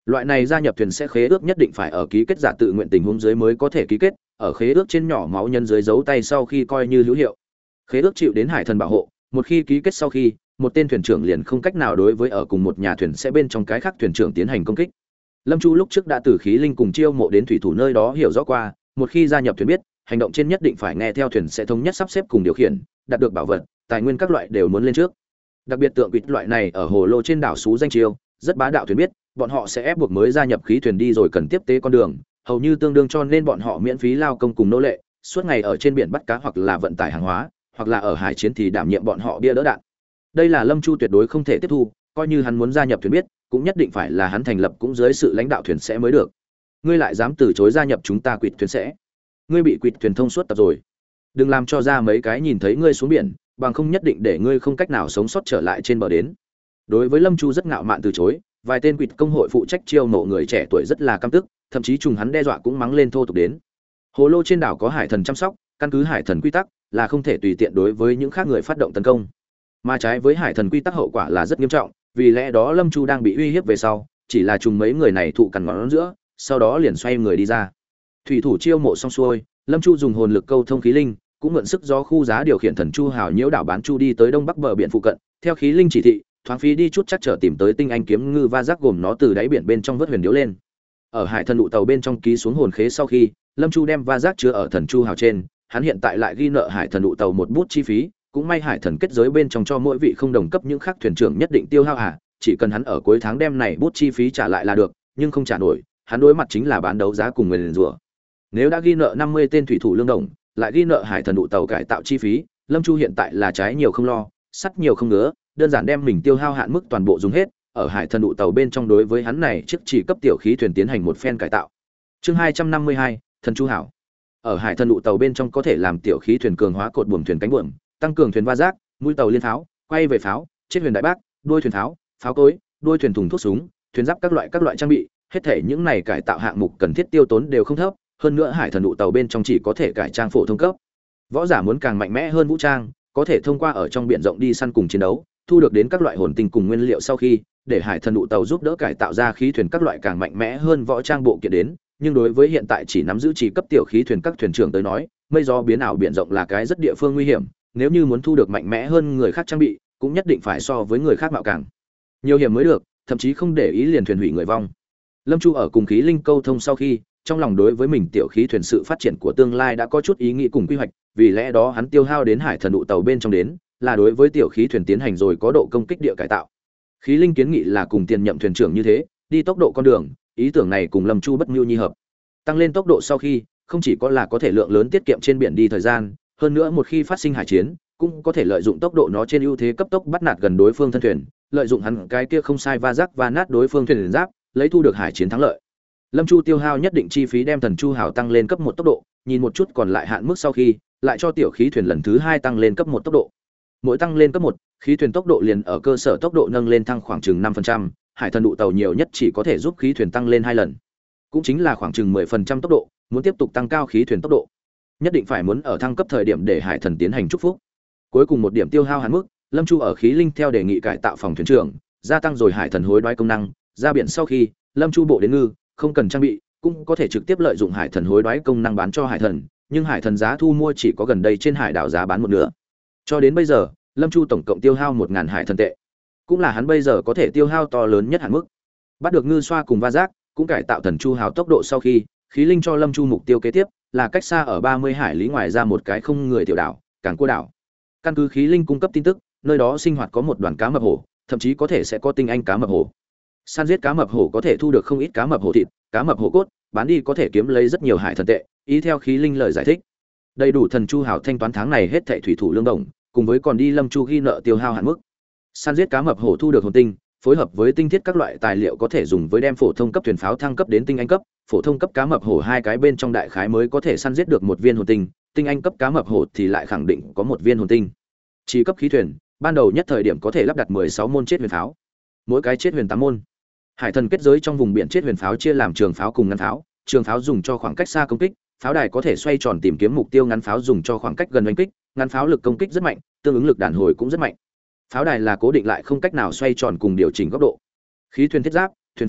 Loại này gia nhập thuyền sẽ khế ước nhất định phải ở ký kết giả tự nguyện tình huống dưới mới có thể ký kết, ở khế ước trên nhỏ máu nhân dưới dấu tay sau khi coi như hữu hiệu. Khế ước chịu đến hải thần bảo hộ, một khi ký kết sau khi, một tên thuyền trưởng liền không cách nào đối với ở cùng một nhà thuyền sẽ bên trong cái khác thuyền trưởng tiến hành công kích. Lâm Chu lúc trước đã từ khí linh cùng chiêu mộ đến thủy thủ nơi đó hiểu rõ qua, một khi gia nhập thuyền biết, hành động trên nhất định phải nghe theo thuyền sẽ thống nhất sắp xếp cùng điều khiển, đạt được bảo vật, tài nguyên các loại đều muốn lên trước. Đặc biệt tượng quỷ loại này ở hồ lô trên đảo xú danh chiêu, rất bá đạo thuyền biết, bọn họ sẽ ép buộc mới gia nhập khí thuyền đi rồi cần tiếp tế con đường, hầu như tương đương cho nên bọn họ miễn phí lao công cùng nô lệ, suốt ngày ở trên biển bắt cá hoặc là vận tải hàng hóa, hoặc là ở hải chiến thì đảm nhiệm bọn họ bia đỡ đạn. Đây là Lâm Chu tuyệt đối không thể tiếp thu, coi như hắn muốn gia nhập thuyền biết, cũng nhất định phải là hắn thành lập cũng dưới sự lãnh đạo thuyền sẽ mới được. Ngươi lại dám từ chối gia nhập chúng ta quỵt thuyền sẽ? Ngươi bị quỵt thuyền thông suốt tập rồi. Đừng làm cho ra mấy cái nhìn thấy ngươi xuống biển, bằng không nhất định để ngươi không cách nào sống sót trở lại trên bờ đến. Đối với Lâm Chu rất ngạo mạn từ chối, vài tên quỵt công hội phụ trách chiêu mộ người trẻ tuổi rất là căm tức, thậm chí trùng hắn đe dọa cũng mắng lên thô tục đến. Hồ lô trên đảo có hải thần chăm sóc, căn cứ hải thần quy tắc là không thể tùy tiện đối với những khác người phát động tấn công. Mà trái với hải thần quy tắc hậu quả là rất nghiêm trọng, vì lẽ đó Lâm Chu đang bị uy hiếp về sau, chỉ là trùng mấy người này thụ cằn ngón giữa, sau đó liền xoay người đi ra. Thủy thủ chiêu mộ xong xuôi, Lâm Chu dùng hồn lực câu thông khí linh, cũng mượn sức gió khu giá điều khiển thần chu hào nhiễu đảo bán chu đi tới đông bắc bờ biển phụ cận, theo khí linh chỉ thị, thoáng phí đi chút chắc trở tìm tới tinh anh kiếm ngư va giác gồm nó từ đáy biển bên trong vớt huyền điếu lên. Ở hải thần đụ tàu bên trong ký xuống hồn khế sau khi, Lâm Chu đem va giác chứa ở thần chu hào trên, hắn hiện tại lại ghi nợ hải thần đụ tàu một bút chi phí, cũng may hải thần kết giới bên trong cho mỗi vị không đồng cấp những khác thuyền trưởng nhất định tiêu hao à, chỉ cần hắn ở cuối tháng đem này bút chi phí trả lại là được, nhưng không trả nổi, hắn đối mặt chính là bán đấu giá cùng người liền rủa. Nếu đã ghi nợ năm mươi tên thủy thủ lương đồng, lại ghi nợ hải thần đụ tàu cải tạo chi phí, Lâm Chu hiện tại là trái nhiều không lo, sắt nhiều không ngứa, đơn giản đem mình tiêu hao hạn mức toàn bộ dùng hết, ở hải thần đụ tàu bên trong đối với hắn này chiếc chỉ cấp tiểu khí thuyền tiến hành một phen cải tạo. Chương hai trăm năm mươi hai, thần chu hảo. Ở hải thần đụ tàu bên trong có thể làm tiểu khí thuyền cường hóa cột buồm thuyền cánh buồm, tăng cường thuyền va giác, mũi tàu liên pháo, quay về pháo, chết thuyền đại bác, đuôi thuyền pháo, pháo cối, đuôi thuyền thùng thuốc súng, thuyền giáp các loại các loại trang bị, hết thể những này cải tạo hạng mục cần thiết tiêu tốn đều không thấp, hơn nữa hải thần đụ tàu bên trong chỉ có thể cải trang phổ thông cấp. Võ giả muốn càng mạnh mẽ hơn vũ trang, có thể thông qua ở trong biển rộng đi săn cùng chiến đấu, thu được đến các loại hồn tinh cùng nguyên liệu sau khi, để hải thần đụ tàu giúp đỡ cải tạo ra khí thuyền các loại càng mạnh mẽ hơn võ trang bộ kiện đến, nhưng đối với hiện tại chỉ nắm giữ chỉ cấp tiểu khí thuyền các thuyền trưởng tới nói, mây gió biến ảo biển rộng là cái rất địa phương nguy hiểm, nếu như muốn thu được mạnh mẽ hơn người khác trang bị, cũng nhất định phải so với người khác mạo càng nhiều hiểm mới được, thậm chí không để ý liền thuyền hủy người vong. Lâm Chu ở cùng khí linh câu thông sau khi, trong lòng đối với mình tiểu khí thuyền sự phát triển của tương lai đã có chút ý nghĩ cùng quy hoạch, vì lẽ đó hắn tiêu hao đến hải thần đụ tàu bên trong đến, là đối với tiểu khí thuyền tiến hành rồi có độ công kích địa cải tạo. Khí linh kiến nghị là cùng tiền nhậm thuyền trưởng như thế, đi tốc độ con đường, ý tưởng này cùng Lâm Chu bất mưu nhi hợp. Tăng lên tốc độ sau khi, không chỉ có là có thể lượng lớn tiết kiệm trên biển đi thời gian, hơn nữa một khi phát sinh hải chiến, cũng có thể lợi dụng tốc độ nó trên ưu thế cấp tốc bắt nạt gần đối phương thân thuyền, lợi dụng hắn cái kia không sai va rắc và nát đối phương thuyền giáp, lấy thu được hải chiến thắng lợi. Lâm Chu tiêu hao nhất định chi phí đem thần chu hào tăng lên cấp một tốc độ, nhìn một chút còn lại hạn mức sau khi, lại cho tiểu khí thuyền lần thứ hai tăng lên cấp một tốc độ. Mỗi tăng lên cấp một, khí thuyền tốc độ liền ở cơ sở tốc độ nâng lên thăng khoảng chừng năm phần trăm, hải thần đụ tàu nhiều nhất chỉ có thể giúp khí thuyền tăng lên hai lần. Cũng chính là khoảng chừng mười phần trăm tốc độ, muốn tiếp tục tăng cao khí thuyền tốc độ, nhất định phải muốn ở thăng cấp thời điểm để hải thần tiến hành chúc phúc. Cuối cùng một điểm tiêu hao hạn mức, Lâm Chu ở khí linh theo đề nghị cải tạo phòng thuyền trưởng, gia tăng rồi hải thần hối đoái công năng, ra biển sau khi, Lâm Chu bộ đến ngư, không cần trang bị, cũng có thể trực tiếp lợi dụng hải thần hối đoái công năng bán cho hải thần, nhưng hải thần giá thu mua chỉ có gần đây trên hải đảo giá bán một nửa. Cho đến bây giờ, Lâm Chu tổng cộng tiêu hao một nghìn hải thần tệ, cũng là hắn bây giờ có thể tiêu hao to lớn nhất hạn mức. Bắt được ngư xoa cùng va giác, cũng cải tạo thần chu hào tốc độ sau khi, khí linh cho Lâm Chu mục tiêu kế tiếp là cách xa ở ba mươi hải lý ngoài ra một cái không người tiểu đảo, Cảng Cua đảo. Căn cứ khí linh cung cấp tin tức, nơi đó sinh hoạt có một đoàn cá mập hổ, thậm chí có thể sẽ có tinh anh cá mập hổ. Săn giết cá mập hổ có thể thu được không ít cá mập hổ thịt, cá mập hổ cốt, bán đi có thể kiếm lấy rất nhiều hải thần tệ, ý theo khí linh lời giải thích. Đầy đủ thần chu hào thanh toán tháng này hết thảy thủy thủ lương đồng, cùng với còn đi Lâm Chu ghi nợ tiêu hao hạn mức. Săn giết cá mập hổ thu được hồn tinh, phối hợp với tinh thiết các loại tài liệu có thể dùng với đem phổ thông cấp thuyền pháo thăng cấp đến tinh anh cấp, phổ thông cấp cá mập hổ hai cái bên trong đại khái mới có thể săn giết được một viên hồn tinh, tinh anh cấp cá mập hổ thì lại khẳng định có một viên hồn tinh. Chỉ cấp khí thuyền, ban đầu nhất thời điểm có thể lắp đặt mười sáu môn chết huyền pháo, mỗi cái chết huyền tám môn. Hải thần kết giới trong vùng biển chết huyền pháo chia làm trường pháo cùng ngắn pháo, trường pháo dùng cho khoảng cách xa công kích, pháo đài có thể xoay tròn tìm kiếm mục tiêu, ngắn pháo dùng cho khoảng cách gần đánh kích, ngắn pháo lực công kích rất mạnh, tương ứng lực đàn hồi cũng rất mạnh. Pháo đài là cố định lại không cách nào xoay tròn cùng điều chỉnh góc độ. Khí thuyền thiết giáp, thuyền pháo,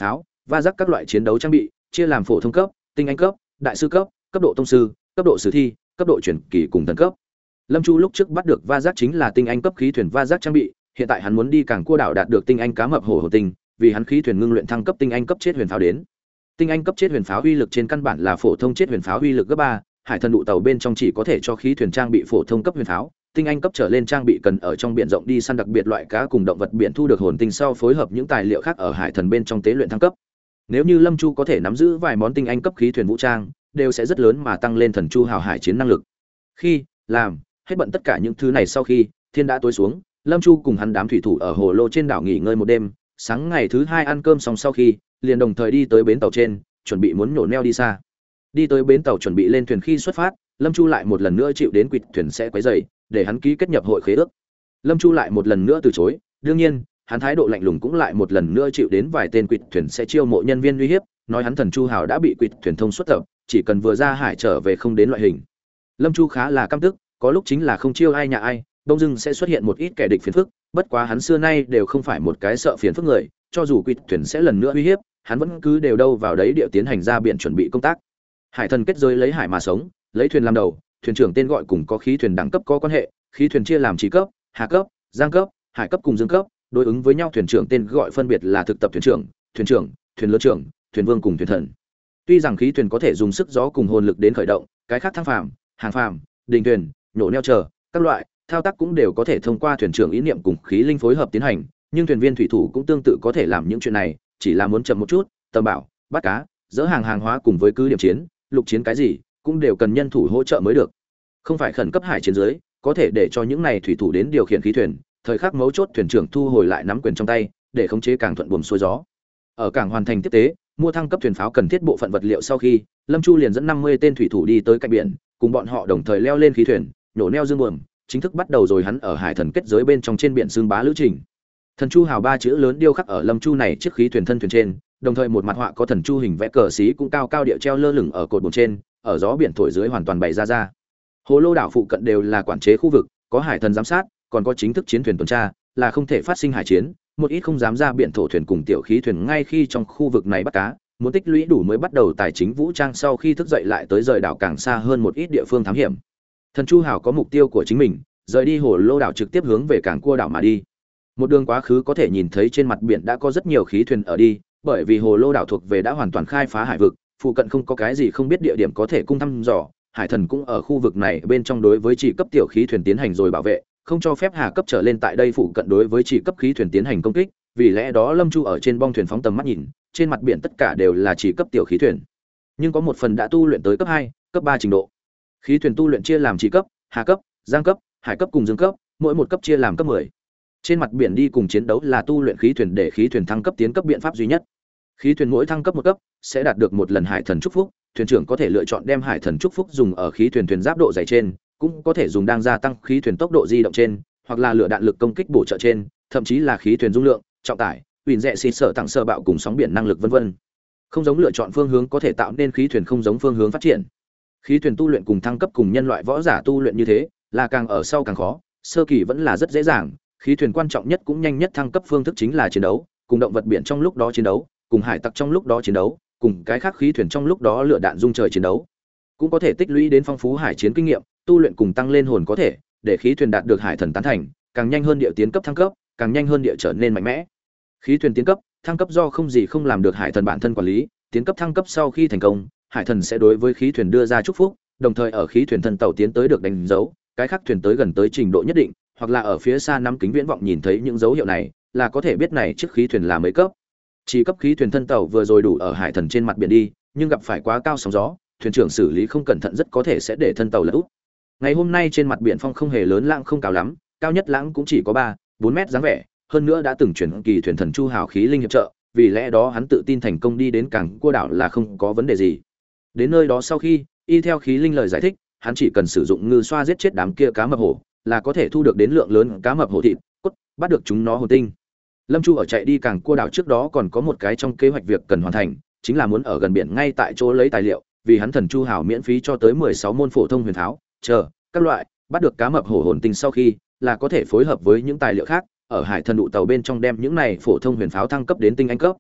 va rắc các loại chiến đấu trang bị chia làm phổ thông cấp, tinh anh cấp, đại sư cấp, cấp độ tông sư, cấp độ sử thi, cấp độ truyền kỳ cùng thần cấp. Lâm Chu lúc trước bắt được va rắc chính là tinh anh cấp khí thuyền va rắc trang bị, hiện tại hắn muốn đi càng cua đảo đạt được tinh anh cá mập hổ hổ tinh, vì hắn khí thuyền ngưng luyện thăng cấp tinh anh cấp chết huyền pháo đến. Tinh anh cấp chết huyền pháo uy lực trên căn bản là phổ thông chết huyền pháo uy lực gấp ba, hải thần đụ tàu bên trong chỉ có thể cho khí thuyền trang bị phổ thông cấp huyền pháo, tinh anh cấp trở lên trang bị cần ở trong biển rộng đi săn đặc biệt loại cá cùng động vật biển thu được hồn tinh sau phối hợp những tài liệu khác ở hải thần bên trong tế luyện thăng cấp. Nếu như Lâm Chu có thể nắm giữ vài món tinh anh cấp khí thuyền vũ trang, đều sẽ rất lớn mà tăng lên thần chu hào hải chiến năng lực. Khi làm hết bận tất cả những thứ này sau khi thiên đã tối xuống, Lâm Chu cùng hắn đám thủy thủ ở hồ lô trên đảo nghỉ ngơi một đêm, sáng ngày thứ hai ăn cơm xong sau khi, liền đồng thời đi tới bến tàu trên, chuẩn bị muốn nhổ neo đi xa. Đi tới bến tàu chuẩn bị lên thuyền khi xuất phát, Lâm Chu lại một lần nữa chịu đến quỵt thuyền sẽ quấy rầy, để hắn ký kết nhập hội khế ước. Lâm Chu lại một lần nữa từ chối, đương nhiên, hắn thái độ lạnh lùng cũng lại một lần nữa chịu đến vài tên quỵt thuyền sẽ chiêu mộ nhân viên uy hiếp, nói hắn thần chu hào đã bị quỵt thuyền thông xuất tập, chỉ cần vừa ra hải trở về không đến loại hình. Lâm Chu khá là căm tức, có lúc chính là không chiêu ai nhà ai, đông dưng sẽ xuất hiện một ít kẻ địch phiền phức, bất quá hắn xưa nay đều không phải một cái sợ phiền phức người, cho dù quỵt thuyền sẽ lần nữa uy hiếp, hắn vẫn cứ đều đâu vào đấy địa tiến hành ra biển chuẩn bị công tác. Hải thần kết giới lấy hải mà sống, lấy thuyền làm đầu, thuyền trưởng tên gọi cùng có khí thuyền đẳng cấp có quan hệ, khí thuyền chia làm trí cấp, hạ cấp, giang cấp, hải cấp cùng dương cấp, đối ứng với nhau thuyền trưởng tên gọi phân biệt là thực tập thuyền trưởng, thuyền trưởng, thuyền lớn trưởng, thuyền vương cùng thuyền thần. Tuy rằng khí thuyền có thể dùng sức gió cùng hồn lực đến khởi động, cái khác thăng phàm, hàng phàm, đình thuyền, nhổ neo chờ, các loại thao tác cũng đều có thể thông qua thuyền trưởng ý niệm cùng khí linh phối hợp tiến hành, nhưng thuyền viên thủy thủ cũng tương tự có thể làm những chuyện này, chỉ là muốn chậm một chút, tầm bảo, bắt cá, dỡ hàng hàng hóa cùng với cứ điểm chiến, lục chiến cái gì, cũng đều cần nhân thủ hỗ trợ mới được. Không phải khẩn cấp hải chiến dưới, có thể để cho những này thủy thủ đến điều khiển khí thuyền, thời khắc mấu chốt thuyền trưởng thu hồi lại nắm quyền trong tay, để khống chế càng thuận buồm xuôi gió. Ở cảng hoàn thành tiếp tế, mua thăng cấp thuyền pháo cần thiết bộ phận vật liệu sau khi, Lâm Chu liền dẫn năm mươi tên thủy thủ đi tới cạnh biển, cùng bọn họ đồng thời leo lên khí thuyền, nhổ neo dương buồm, chính thức bắt đầu rồi hắn ở hải thần kết giới bên trong trên biển xương bá lữ trình. Thần Chu hào ba chữ lớn điêu khắc ở Lâm Chu này chiếc khí thuyền thân thuyền trên, đồng thời một mặt họa có thần chu hình vẽ cờ xí cũng cao cao địa treo lơ lửng ở cột buồm trên, ở gió biển thổi dưới hoàn toàn bày ra ra. Hồ lô đảo phụ cận đều là quản chế khu vực, có hải thần giám sát, còn có chính thức chiến thuyền tuần tra, là không thể phát sinh hải chiến, một ít không dám ra biển thổ thuyền cùng tiểu khí thuyền ngay khi trong khu vực này bắt cá, muốn tích lũy đủ mới bắt đầu tài chính vũ trang sau khi thức dậy lại tới rời đảo càng xa hơn một ít địa phương thám hiểm. Thần Chu hào có mục tiêu của chính mình, rời đi hồ lô đảo trực tiếp hướng về cảng cua đảo mà đi. Một đường quá khứ có thể nhìn thấy trên mặt biển đã có rất nhiều khí thuyền ở đi, bởi vì hồ lô đảo thuộc về đã hoàn toàn khai phá hải vực, phụ cận không có cái gì không biết địa điểm có thể cung thăm dò, hải thần cũng ở khu vực này bên trong đối với chỉ cấp tiểu khí thuyền tiến hành rồi bảo vệ, không cho phép hà cấp trở lên tại đây phụ cận đối với chỉ cấp khí thuyền tiến hành công kích, vì lẽ đó Lâm Chu ở trên bong thuyền phóng tầm mắt nhìn, trên mặt biển tất cả đều là chỉ cấp tiểu khí thuyền. Nhưng có một phần đã tu luyện tới cấp hai, cấp ba trình độ. Khí thuyền tu luyện chia làm chỉ cấp, hà cấp, giang cấp, hải cấp cùng dương cấp, mỗi một cấp chia làm cấp mười. Trên mặt biển đi cùng chiến đấu là tu luyện khí thuyền để khí thuyền thăng cấp tiến cấp biện pháp duy nhất. Khí thuyền mỗi thăng cấp một cấp sẽ đạt được một lần hải thần chúc phúc, thuyền trưởng có thể lựa chọn đem hải thần chúc phúc dùng ở khí thuyền thuyền giáp độ dày trên, cũng có thể dùng đang gia tăng khí thuyền tốc độ di động trên, hoặc là lựa đạn lực công kích bổ trợ trên, thậm chí là khí thuyền dung lượng, trọng tải, uyển rẽ xịt sở tặng sơ bạo cùng sóng biển năng lực vân vân. Không giống lựa chọn phương hướng có thể tạo nên khí thuyền không giống phương hướng phát triển. Khí thuyền tu luyện cùng thăng cấp cùng nhân loại võ giả tu luyện như thế, là càng ở sau càng khó, sơ kỳ vẫn là rất dễ dàng, khí thuyền quan trọng nhất cũng nhanh nhất thăng cấp phương thức chính là chiến đấu, cùng động vật biển trong lúc đó chiến đấu, cùng hải tặc trong lúc đó chiến đấu, cùng cái khác khí thuyền trong lúc đó lựa đạn dung trời chiến đấu. Cũng có thể tích lũy đến phong phú hải chiến kinh nghiệm, tu luyện cùng tăng lên hồn có thể, để khí thuyền đạt được hải thần tán thành, càng nhanh hơn địa tiến cấp thăng cấp, càng nhanh hơn địa trở nên mạnh mẽ. Khí thuyền tiến cấp, thăng cấp do không gì không làm được hải thần bản thân quản lý, tiến cấp thăng cấp sau khi thành công, hải thần sẽ đối với khí thuyền đưa ra chúc phúc, đồng thời ở khí thuyền thân tàu tiến tới được đánh dấu, cái khác thuyền tới gần tới trình độ nhất định, hoặc là ở phía xa nắm kính viễn vọng nhìn thấy những dấu hiệu này, là có thể biết này chiếc khí thuyền là mấy cấp. Chỉ cấp khí thuyền thân tàu vừa rồi đủ ở hải thần trên mặt biển đi, nhưng gặp phải quá cao sóng gió, thuyền trưởng xử lý không cẩn thận rất có thể sẽ để thân tàu lật úp. Ngày hôm nay trên mặt biển phong không hề lớn lãng không cao lắm, cao nhất lãng cũng chỉ có ba, bốn mét dáng vẻ, hơn nữa đã từng chuyển kỳ thuyền thần Chu hào khí linh hiệp trợ, vì lẽ đó hắn tự tin thành công đi đến cảng cua đảo là không có vấn đề gì. Đến nơi đó sau khi, y theo khí linh lời giải thích, hắn chỉ cần sử dụng ngư xoa giết chết đám kia cá mập hổ, là có thể thu được đến lượng lớn cá mập hổ thịt, cốt, bắt được chúng nó hồn tinh. Lâm Chu ở chạy đi cảng cua đảo trước đó còn có một cái trong kế hoạch việc cần hoàn thành, chính là muốn ở gần biển ngay tại chỗ lấy tài liệu, vì hắn thần Chu hào miễn phí cho tới mười sáu môn phổ thông huyền tháo, chờ các loại, bắt được cá mập hổ hồn tinh sau khi, là có thể phối hợp với những tài liệu khác, ở hải thần đụ tàu bên trong đem những này phổ thông huyền pháo thăng cấp đến tinh anh cấp.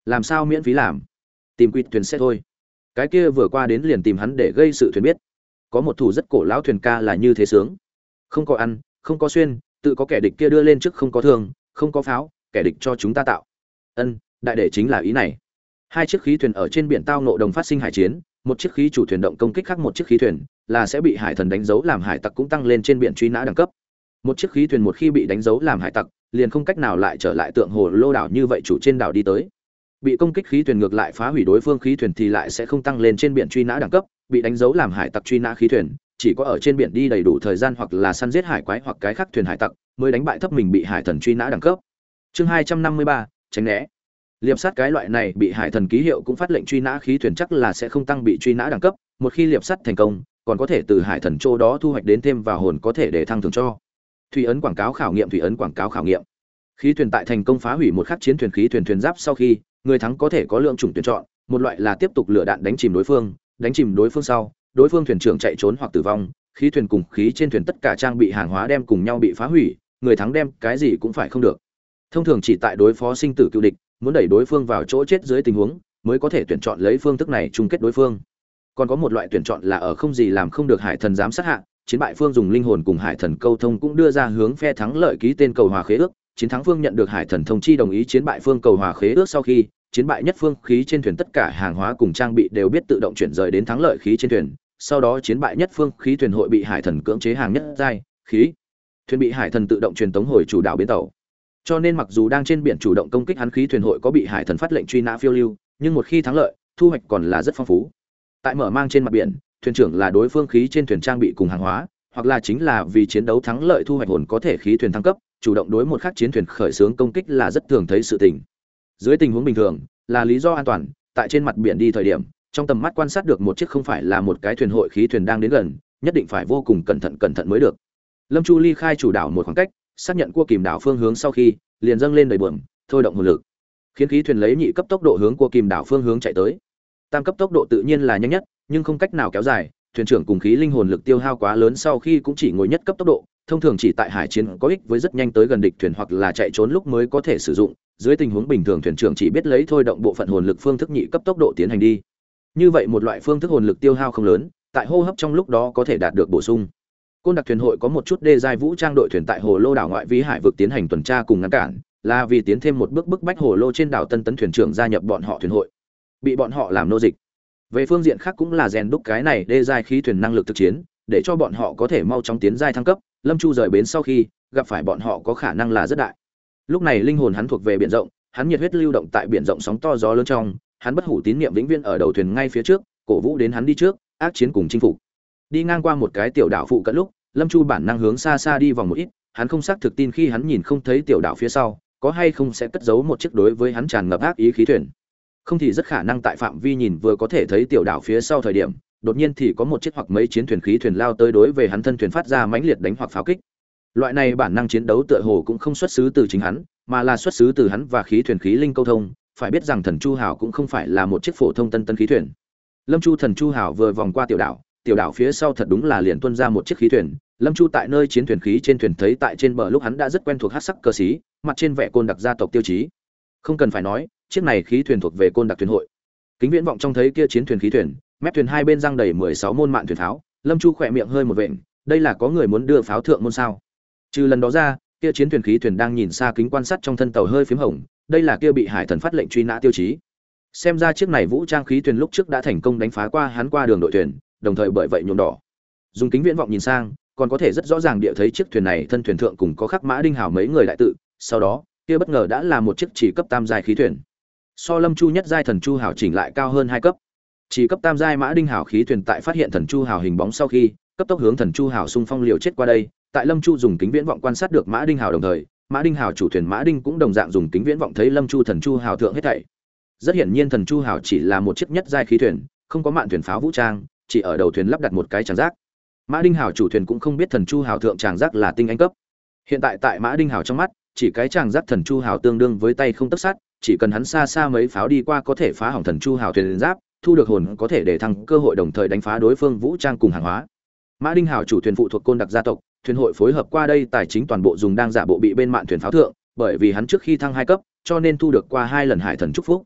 Làm sao miễn phí làm? Tìm quỵt thuyền xe thôi. Cái kia vừa qua đến liền tìm hắn để gây sự thuyền biết. Có một thủ rất cổ lão thuyền ca là như thế sướng. Không có ăn, không có xuyên, tự có kẻ địch kia đưa lên trước, không có thương, không có pháo, kẻ địch cho chúng ta tạo. Ân, đại đệ chính là ý này. Hai chiếc khí thuyền ở trên biển tao ngộ đồng phát sinh hải chiến, một chiếc khí chủ thuyền động công kích khác một chiếc khí thuyền, là sẽ bị hải thần đánh dấu làm hải tặc, cũng tăng lên trên biển truy nã đẳng cấp. Một chiếc khí thuyền một khi bị đánh dấu làm hải tặc, liền không cách nào lại trở lại tượng hồ lô đảo như vậy chủ trên đảo đi tới. Bị công kích khí thuyền ngược lại phá hủy đối phương khí thuyền thì lại sẽ không tăng lên trên biển truy nã đẳng cấp, bị đánh dấu làm hải tặc truy nã khí thuyền, chỉ có ở trên biển đi đầy đủ thời gian hoặc là săn giết hải quái hoặc cái khác thuyền hải tặc mới đánh bại thấp mình bị hải thần truy nã đẳng cấp. Chương hai trăm năm mươi ba, tránh né. Liệp sát cái loại này bị hải thần ký hiệu cũng phát lệnh truy nã khí thuyền chắc là sẽ không tăng bị truy nã đẳng cấp, một khi liệp sát thành công, còn có thể từ hải thần chỗ đó thu hoạch đến thêm vào hồn có thể để thăng thưởng cho. Thủy ấn quảng cáo khảo nghiệm, thủy ấn quảng cáo khảo nghiệm. Khí thuyền tại thành công phá hủy một khắc chiến thuyền khí thuyền thuyền giáp sau khi, người thắng có thể có lượng chủng tuyển chọn, một loại là tiếp tục lựa đạn đánh chìm đối phương, đánh chìm đối phương sau, đối phương thuyền trưởng chạy trốn hoặc tử vong, khí thuyền cùng khí trên thuyền tất cả trang bị hàng hóa đem cùng nhau bị phá hủy, người thắng đem cái gì cũng phải không được. Thông thường chỉ tại đối phó sinh tử cựu địch, muốn đẩy đối phương vào chỗ chết dưới tình huống, mới có thể tuyển chọn lấy phương thức này chung kết đối phương. Còn có một loại tuyển chọn là ở không gì làm không được hải thần giám sát hạ, chiến bại phương dùng linh hồn cùng hải thần câu thông cũng đưa ra hướng phe thắng lợi ký tên cầu hòa khế ước, chiến thắng phương nhận được hải thần thông chi đồng ý chiến bại phương cầu hòa khế ước sau khi, chiến bại nhất phương khí trên thuyền tất cả hàng hóa cùng trang bị đều biết tự động chuyển rời đến thắng lợi khí trên thuyền, sau đó chiến bại nhất phương khí thuyền hội bị hải thần cưỡng chế hàng nhất giai khí thuyền bị hải thần tự động truyền tống hồi chủ đạo bến tàu. Cho nên mặc dù đang trên biển chủ động công kích hắn khí thuyền hội có bị hải thần phát lệnh truy nã phiêu lưu, nhưng một khi thắng lợi, thu hoạch còn là rất phong phú. Tại mở mang trên mặt biển, thuyền trưởng là đối phương khí trên thuyền trang bị cùng hàng hóa, hoặc là chính là vì chiến đấu thắng lợi thu hoạch hồn có thể khí thuyền thăng cấp, chủ động đối một khắc chiến thuyền khởi xướng công kích là rất thường thấy sự tình. Dưới tình huống bình thường, là lý do an toàn, tại trên mặt biển đi thời điểm, trong tầm mắt quan sát được một chiếc không phải là một cái thuyền hội khí thuyền đang đến gần, nhất định phải vô cùng cẩn thận cẩn thận mới được. Lâm Chu ly khai chủ đảo một khoảng cách, xác nhận cua kìm đảo phương hướng sau khi, liền dâng lên đầy buồm, thôi động hồn lực, khiến khí thuyền lấy nhị cấp tốc độ hướng cua kìm đảo phương hướng chạy tới. Tam cấp tốc độ tự nhiên là nhanh nhất, nhưng không cách nào kéo dài, thuyền trưởng cùng khí linh hồn lực tiêu hao quá lớn sau khi cũng chỉ ngồi nhất cấp tốc độ, thông thường chỉ tại hải chiến có ích với rất nhanh tới gần địch thuyền hoặc là chạy trốn lúc mới có thể sử dụng, dưới tình huống bình thường thuyền trưởng chỉ biết lấy thôi động bộ phận hồn lực phương thức nhị cấp tốc độ tiến hành đi. Như vậy một loại phương thức hồn lực tiêu hao không lớn, tại hô hấp trong lúc đó có thể đạt được bổ sung. Côn đặc thuyền hội có một chút đê giai vũ trang đội thuyền tại hồ lô đảo ngoại vi hải vực tiến hành tuần tra cùng ngăn cản, là vì tiến thêm một bước bức bách hồ lô trên đảo Tân Tấn thuyền trưởng gia nhập bọn họ thuyền hội, bị bọn họ làm nô dịch. Về phương diện khác cũng là rèn đúc cái này đê giai khí thuyền năng lực thực chiến, để cho bọn họ có thể mau chóng tiến giai thăng cấp. Lâm Chu rời bến sau khi gặp phải bọn họ có khả năng là rất đại. Lúc này linh hồn hắn thuộc về biển rộng, hắn nhiệt huyết lưu động tại biển rộng sóng to gió lớn trong, hắn bất hủ tín niệm vĩnh viễn ở đầu thuyền ngay phía trước, cổ vũ đến hắn đi trước, ác chiến cùng chinh phục. Đi ngang qua một cái tiểu đảo phụ cận lúc, Lâm Chu bản năng hướng xa xa đi vòng một ít, hắn không xác thực tin khi hắn nhìn không thấy tiểu đảo phía sau, có hay không sẽ cất giấu một chiếc đối với hắn tràn ngập ác ý khí thuyền. Không thì rất khả năng tại phạm vi nhìn vừa có thể thấy tiểu đảo phía sau thời điểm, đột nhiên thì có một chiếc hoặc mấy chiến thuyền khí thuyền lao tới đối về hắn thân thuyền phát ra mãnh liệt đánh hoặc pháo kích. Loại này bản năng chiến đấu tựa hồ cũng không xuất xứ từ chính hắn, mà là xuất xứ từ hắn và khí thuyền khí linh câu thông, phải biết rằng Thần Chu Hào cũng không phải là một chiếc phổ thông tân tân khí thuyền. Lâm Chu Thần Chu Hào vừa vòng qua tiểu đảo, tiểu đảo phía sau thật đúng là liền tuôn ra một chiếc khí thuyền. Lâm Chu tại nơi chiến thuyền khí trên thuyền thấy tại trên bờ lúc hắn đã rất quen thuộc hắc sắc cờ xí, mặt trên vẽ côn đặc gia tộc tiêu chí. Không cần phải nói, chiếc này khí thuyền thuộc về côn đặc thuyền hội. Kính viễn vọng trong thấy kia chiến thuyền khí thuyền, mép thuyền hai bên răng đầy mười sáu môn mạn thuyền pháo, Lâm Chu khỏe miệng hơi một vện, đây là có người muốn đưa pháo thượng môn sao? Trừ lần đó ra, kia chiến thuyền khí thuyền đang nhìn xa kính quan sát trong thân tàu hơi phím hồng, đây là kia bị hải thần phát lệnh truy nã tiêu chí. Xem ra chiếc này vũ trang khí thuyền lúc trước đã thành công đánh phá qua hắn qua đường đội thuyền, đồng thời bởi vậy nhuộm đỏ. Dùng kính viễn vọng nhìn sang, còn có thể rất rõ ràng địa thấy chiếc thuyền này thân thuyền thượng cùng có khắc Mã Đinh Hào mấy người đại tự, sau đó, kia bất ngờ đã là một chiếc chỉ cấp tam giai khí thuyền. So Lâm Chu nhất giai Thần Chu Hào chỉnh lại cao hơn hai cấp. Chỉ cấp tam giai Mã Đinh Hào khí thuyền tại phát hiện Thần Chu Hào hình bóng sau khi, cấp tốc hướng Thần Chu Hào xung phong liều chết qua đây, tại Lâm Chu dùng kính viễn vọng quan sát được Mã Đinh Hào đồng thời, Mã Đinh Hào chủ thuyền Mã Đinh cũng đồng dạng dùng kính viễn vọng thấy Lâm Chu Thần Chu Hào thượng hết thảy. Rất hiển nhiên Thần Chu Hào chỉ là một chiếc nhất giai khí thuyền, không có mạn thuyền pháo vũ trang, chỉ ở đầu thuyền lắp đặt một cái tràng giác. Mã Đinh Hào chủ thuyền cũng không biết Thần Chu Hào thượng tràng giác là tinh anh cấp. Hiện tại tại Mã Đinh Hào trong mắt, chỉ cái tràng giác Thần Chu Hào tương đương với tay không tấc sắt, chỉ cần hắn xa xa mấy pháo đi qua có thể phá hỏng Thần Chu Hào thuyền giáp, thu được hồn có thể để thăng cơ hội đồng thời đánh phá đối phương vũ trang cùng hàng hóa. Mã Đinh Hào chủ thuyền phụ thuộc côn đặc gia tộc, thuyền hội phối hợp qua đây tài chính toàn bộ dùng đang giả bộ bị bên mạn thuyền pháo thượng, bởi vì hắn trước khi thăng hai cấp, cho nên thu được qua hai lần hải thần chúc phúc.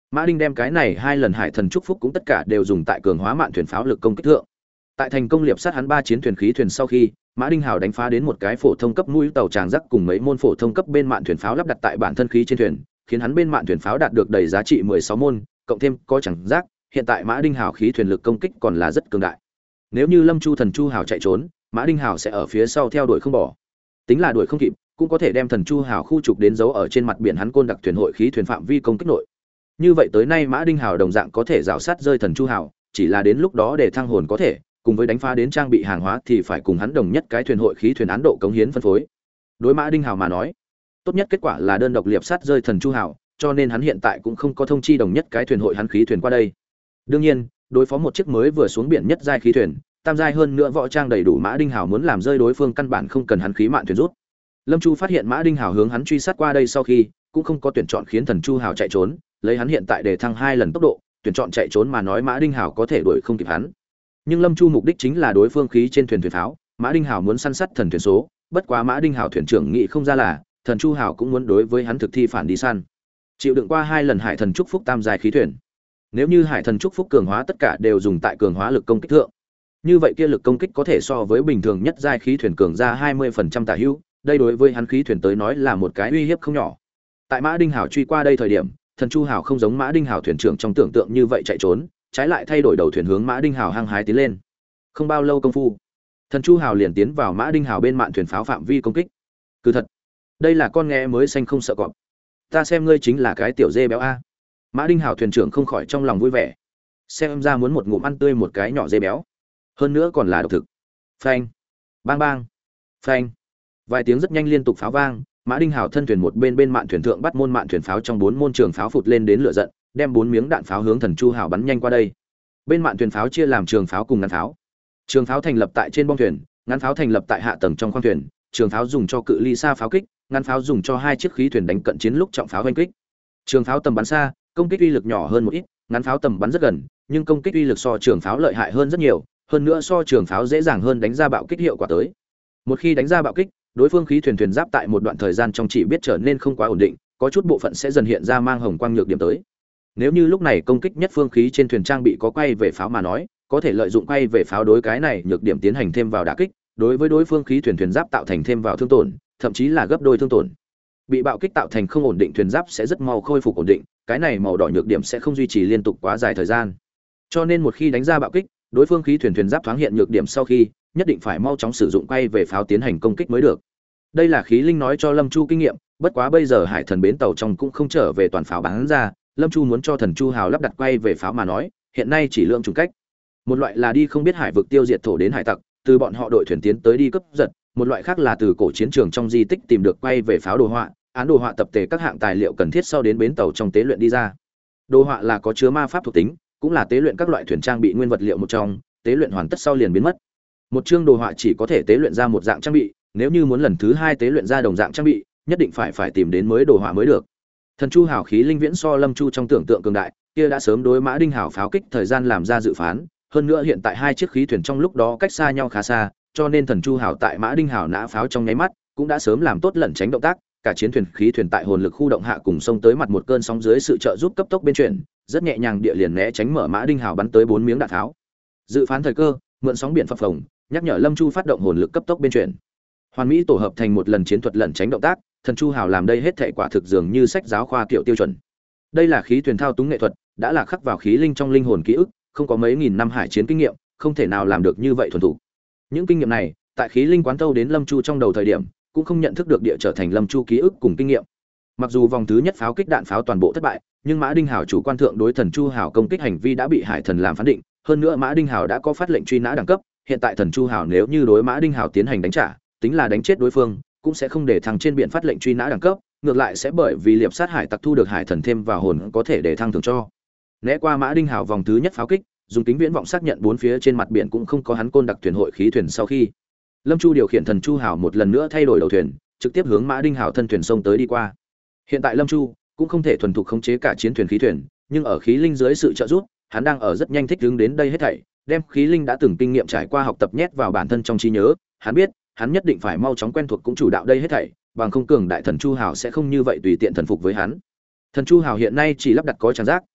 Mã Đinh đem cái này hai lần hải thần chúc phúc cũng tất cả đều dùng tại cường hóa mạn thuyền pháo lực công kích thượng. Tại thành công liệp sát hắn ba chiến thuyền khí thuyền sau khi, Mã Đinh Hào đánh phá đến một cái phổ thông cấp mũi tàu tràng rắc cùng mấy môn phổ thông cấp bên mạn thuyền pháo lắp đặt tại bản thân khí trên thuyền, khiến hắn bên mạn thuyền pháo đạt được đầy giá trị mười sáu môn, cộng thêm có chẳng rác, hiện tại Mã Đinh Hào khí thuyền lực công kích còn là rất cường đại. Nếu như Lâm Chu Thần Chu Hào chạy trốn, Mã Đinh Hào sẽ ở phía sau theo đuổi không bỏ. Tính là đuổi không kịp, cũng có thể đem Thần Chu Hào khu trục đến dấu ở trên mặt biển hắn côn đặc thuyền hội khí thuyền phạm vi công kích nội. Như vậy tới nay Mã Đinh Hào đồng dạng có thể rào sát rơi Thần Chu Hào, chỉ là đến lúc đó để thăng hồn có thể, cùng với đánh phá đến trang bị hàng hóa thì phải cùng hắn đồng nhất cái thuyền hội khí thuyền án độ cống hiến phân phối. Đối Mã Đinh Hào mà nói, tốt nhất kết quả là đơn độc liệp sát rơi Thần Chu Hào, cho nên hắn hiện tại cũng không có thông chi đồng nhất cái thuyền hội hắn khí thuyền qua đây. Đương nhiên, đối phó một chiếc mới vừa xuống biển nhất giai khí thuyền, tam giai hơn nữa võ trang đầy đủ Mã Đinh Hào muốn làm rơi đối phương căn bản không cần hắn khí mạn thuyền rút. Lâm Chu phát hiện Mã Đinh Hào hướng hắn truy sát qua đây sau khi, cũng không có tuyển chọn khiến Thần Chu Hào chạy trốn, lấy hắn hiện tại để thăng hai lần tốc độ, tuyển chọn chạy trốn mà nói Mã Đinh Hào có thể đuổi không kịp hắn. Nhưng Lâm Chu mục đích chính là đối phương khí trên thuyền thuyền pháo, Mã Đinh Hào muốn săn sát thần thuyền số, bất quá Mã Đinh Hào thuyền trưởng nghĩ không ra là, Thần Chu Hào cũng muốn đối với hắn thực thi phản đi săn. Chịu đựng qua hai lần hải thần chúc phúc tam giai khí thuyền. Nếu như hải thần chúc phúc cường hóa tất cả đều dùng tại cường hóa lực công kích thượng, như vậy kia lực công kích có thể so với bình thường nhất giai khí thuyền cường ra hai mươi phần trăm tả hữu, đây đối với hắn khí thuyền tới nói là một cái uy hiếp không nhỏ. Tại Mã Đinh Hào truy qua đây thời điểm, Thần Chu Hào không giống Mã Đinh Hào thuyền trưởng trong tưởng tượng như vậy chạy trốn, trái lại thay đổi đầu thuyền hướng Mã Đinh Hào hăng hái tiến lên. Không bao lâu công phu, Thần Chu Hào liền tiến vào Mã Đinh Hào bên mạn thuyền pháo phạm vi công kích. Cứ thật, đây là con nghe mới xanh không sợ cọp. Ta xem ngươi chính là cái tiểu dê béo a. Mã Đinh Hào thuyền trưởng không khỏi trong lòng vui vẻ. Xem ra muốn một ngụm ăn tươi một cái nhỏ dê béo. Hơn nữa còn là độc thực. Phanh, bang bang, phanh. Vài tiếng rất nhanh liên tục pháo vang, Mã Đinh Hào thân thuyền một bên bên mạn thuyền thượng bắt môn mạn thuyền pháo trong bốn môn trường pháo phụt lên đến lửa giận, đem bốn miếng đạn pháo hướng Thần Chu Hào bắn nhanh qua đây. Bên mạn thuyền pháo chia làm trường pháo cùng ngắn pháo. Trường pháo thành lập tại trên bong thuyền, ngắn pháo thành lập tại hạ tầng trong khoang thuyền, trường pháo dùng cho cự ly xa pháo kích, ngắn pháo dùng cho hai chiếc khí thuyền đánh cận chiến lúc trọng pháo hoành kích. Trường pháo tầm bắn xa, công kích uy lực nhỏ hơn một ít, ngắn pháo tầm bắn rất gần, nhưng công kích uy lực so trường pháo lợi hại hơn rất nhiều, hơn nữa so trường pháo dễ dàng hơn đánh ra bạo kích hiệu quả tới. Một khi đánh ra bạo kích, đối phương khí thuyền thuyền giáp tại một đoạn thời gian trong chỉ biết trở nên không quá ổn định, có chút bộ phận sẽ dần hiện ra mang hồng quang nhược điểm tới. Nếu như lúc này công kích nhất phương khí trên thuyền trang bị có quay về pháo mà nói, có thể lợi dụng quay về pháo đối cái này nhược điểm tiến hành thêm vào đả kích, đối với đối phương khí thuyền thuyền giáp tạo thành thêm vào thương tổn, thậm chí là gấp đôi thương tổn. Bị bạo kích tạo thành không ổn định thuyền giáp sẽ rất mau khôi phục ổn định, cái này màu đỏ nhược điểm sẽ không duy trì liên tục quá dài thời gian. Cho nên một khi đánh ra bạo kích, đối phương khí thuyền thuyền giáp thoáng hiện nhược điểm sau khi, nhất định phải mau chóng sử dụng quay về pháo tiến hành công kích mới được. Đây là khí linh nói cho Lâm Chu kinh nghiệm, bất quá bây giờ hải thần bến tàu trong cũng không trở về toàn pháo bắn ra, Lâm Chu muốn cho Thần Chu Hào lắp đặt quay về pháo mà nói, hiện nay chỉ lượng trùng cách. Một loại là đi không biết hải vực tiêu diệt thổ đến hải tặc, từ bọn họ đội thuyền tiến tới đi cướp giật, một loại khác là từ cổ chiến trường trong di tích tìm được quay về pháo đồ họa, án đồ họa tập tề các hạng tài liệu cần thiết sau đến bến tàu trong tế luyện đi ra. Đồ họa là có chứa ma pháp thuộc tính, cũng là tế luyện các loại thuyền trang bị nguyên vật liệu một trong, tế luyện hoàn tất sau liền biến mất. Một chương đồ họa chỉ có thể tế luyện ra một dạng trang bị, nếu như muốn lần thứ hai tế luyện ra đồng dạng trang bị, nhất định phải phải tìm đến mới đồ họa mới được. Thần Chu Hào khí linh viễn so Lâm Chu trong tưởng tượng cường đại, kia đã sớm đối Mã Đinh Hào pháo kích thời gian làm ra dự phán, hơn nữa hiện tại hai chiếc khí thuyền trong lúc đó cách xa nhau khá xa, cho nên Thần Chu Hào tại Mã Đinh Hào nã pháo trong nháy mắt, cũng đã sớm làm tốt lẩn tránh động tác, cả chiến thuyền khí thuyền tại hồn lực khu động hạ cùng sông tới mặt một cơn sóng dưới sự trợ giúp cấp tốc bên chuyển, rất nhẹ nhàng địa liền né tránh mở Mã Đinh Hào bắn tới bốn miếng đạn tháo. Dự phán thời cơ, mượn sóng biển phập phồng, nhắc nhở Lâm Chu phát động hồn lực cấp tốc bên chuyển. Hoàn mỹ tổ hợp thành một lần chiến thuật lẩn tránh động tác, Thần Chu Hào làm đây hết thảy quả thực dường như sách giáo khoa kiểu tiêu chuẩn. Đây là khí thuyền thao túng nghệ thuật, đã là khắc vào khí linh trong linh hồn ký ức, không có mấy nghìn năm hải chiến kinh nghiệm, không thể nào làm được như vậy thuần thục. Những kinh nghiệm này, tại khí linh quán thâu đến Lâm Chu trong đầu thời điểm, cũng không nhận thức được địa trở thành Lâm Chu ký ức cùng kinh nghiệm. Mặc dù vòng thứ nhất pháo kích đạn pháo toàn bộ thất bại, nhưng Mã Đinh Hào chủ quan thượng đối Thần Chu Hào công kích hành vi đã bị hải thần làm phán định, hơn nữa Mã Đinh Hào đã có phát lệnh truy nã đẳng cấp, hiện tại Thần Chu Hào nếu như đối Mã Đinh Hào tiến hành đánh trả, tính là đánh chết đối phương, cũng sẽ không để thằng trên biển phát lệnh truy nã đẳng cấp, ngược lại sẽ bởi vì liệp sát hải tặc thu được hải thần thêm vào hồn có thể để thăng thưởng cho. Né qua Mã Đinh Hào vòng thứ nhất pháo kích, dùng kính viễn vọng xác nhận bốn phía trên mặt biển cũng không có hắn côn đặc thuyền hội khí thuyền sau khi, Lâm Chu điều khiển Thần Chu Hào một lần nữa thay đổi đầu thuyền, trực tiếp hướng Mã Đinh Hào thân thuyền sông tới đi qua. Hiện tại Lâm Chu cũng không thể thuần thục khống chế cả chiến thuyền khí thuyền, nhưng ở khí linh dưới sự trợ giúp, hắn đang ở rất nhanh thích ứng đến đây hết thảy, đem khí linh đã từng kinh nghiệm trải qua học tập nhét vào bản thân trong trí nhớ, hắn biết, hắn nhất định phải mau chóng quen thuộc cũng chủ đạo đây hết thảy, bằng không cường đại Thần Chu Hào sẽ không như vậy tùy tiện thần phục với hắn. Thần Chu Hào hiện nay chỉ lắp đặt có tràng giác,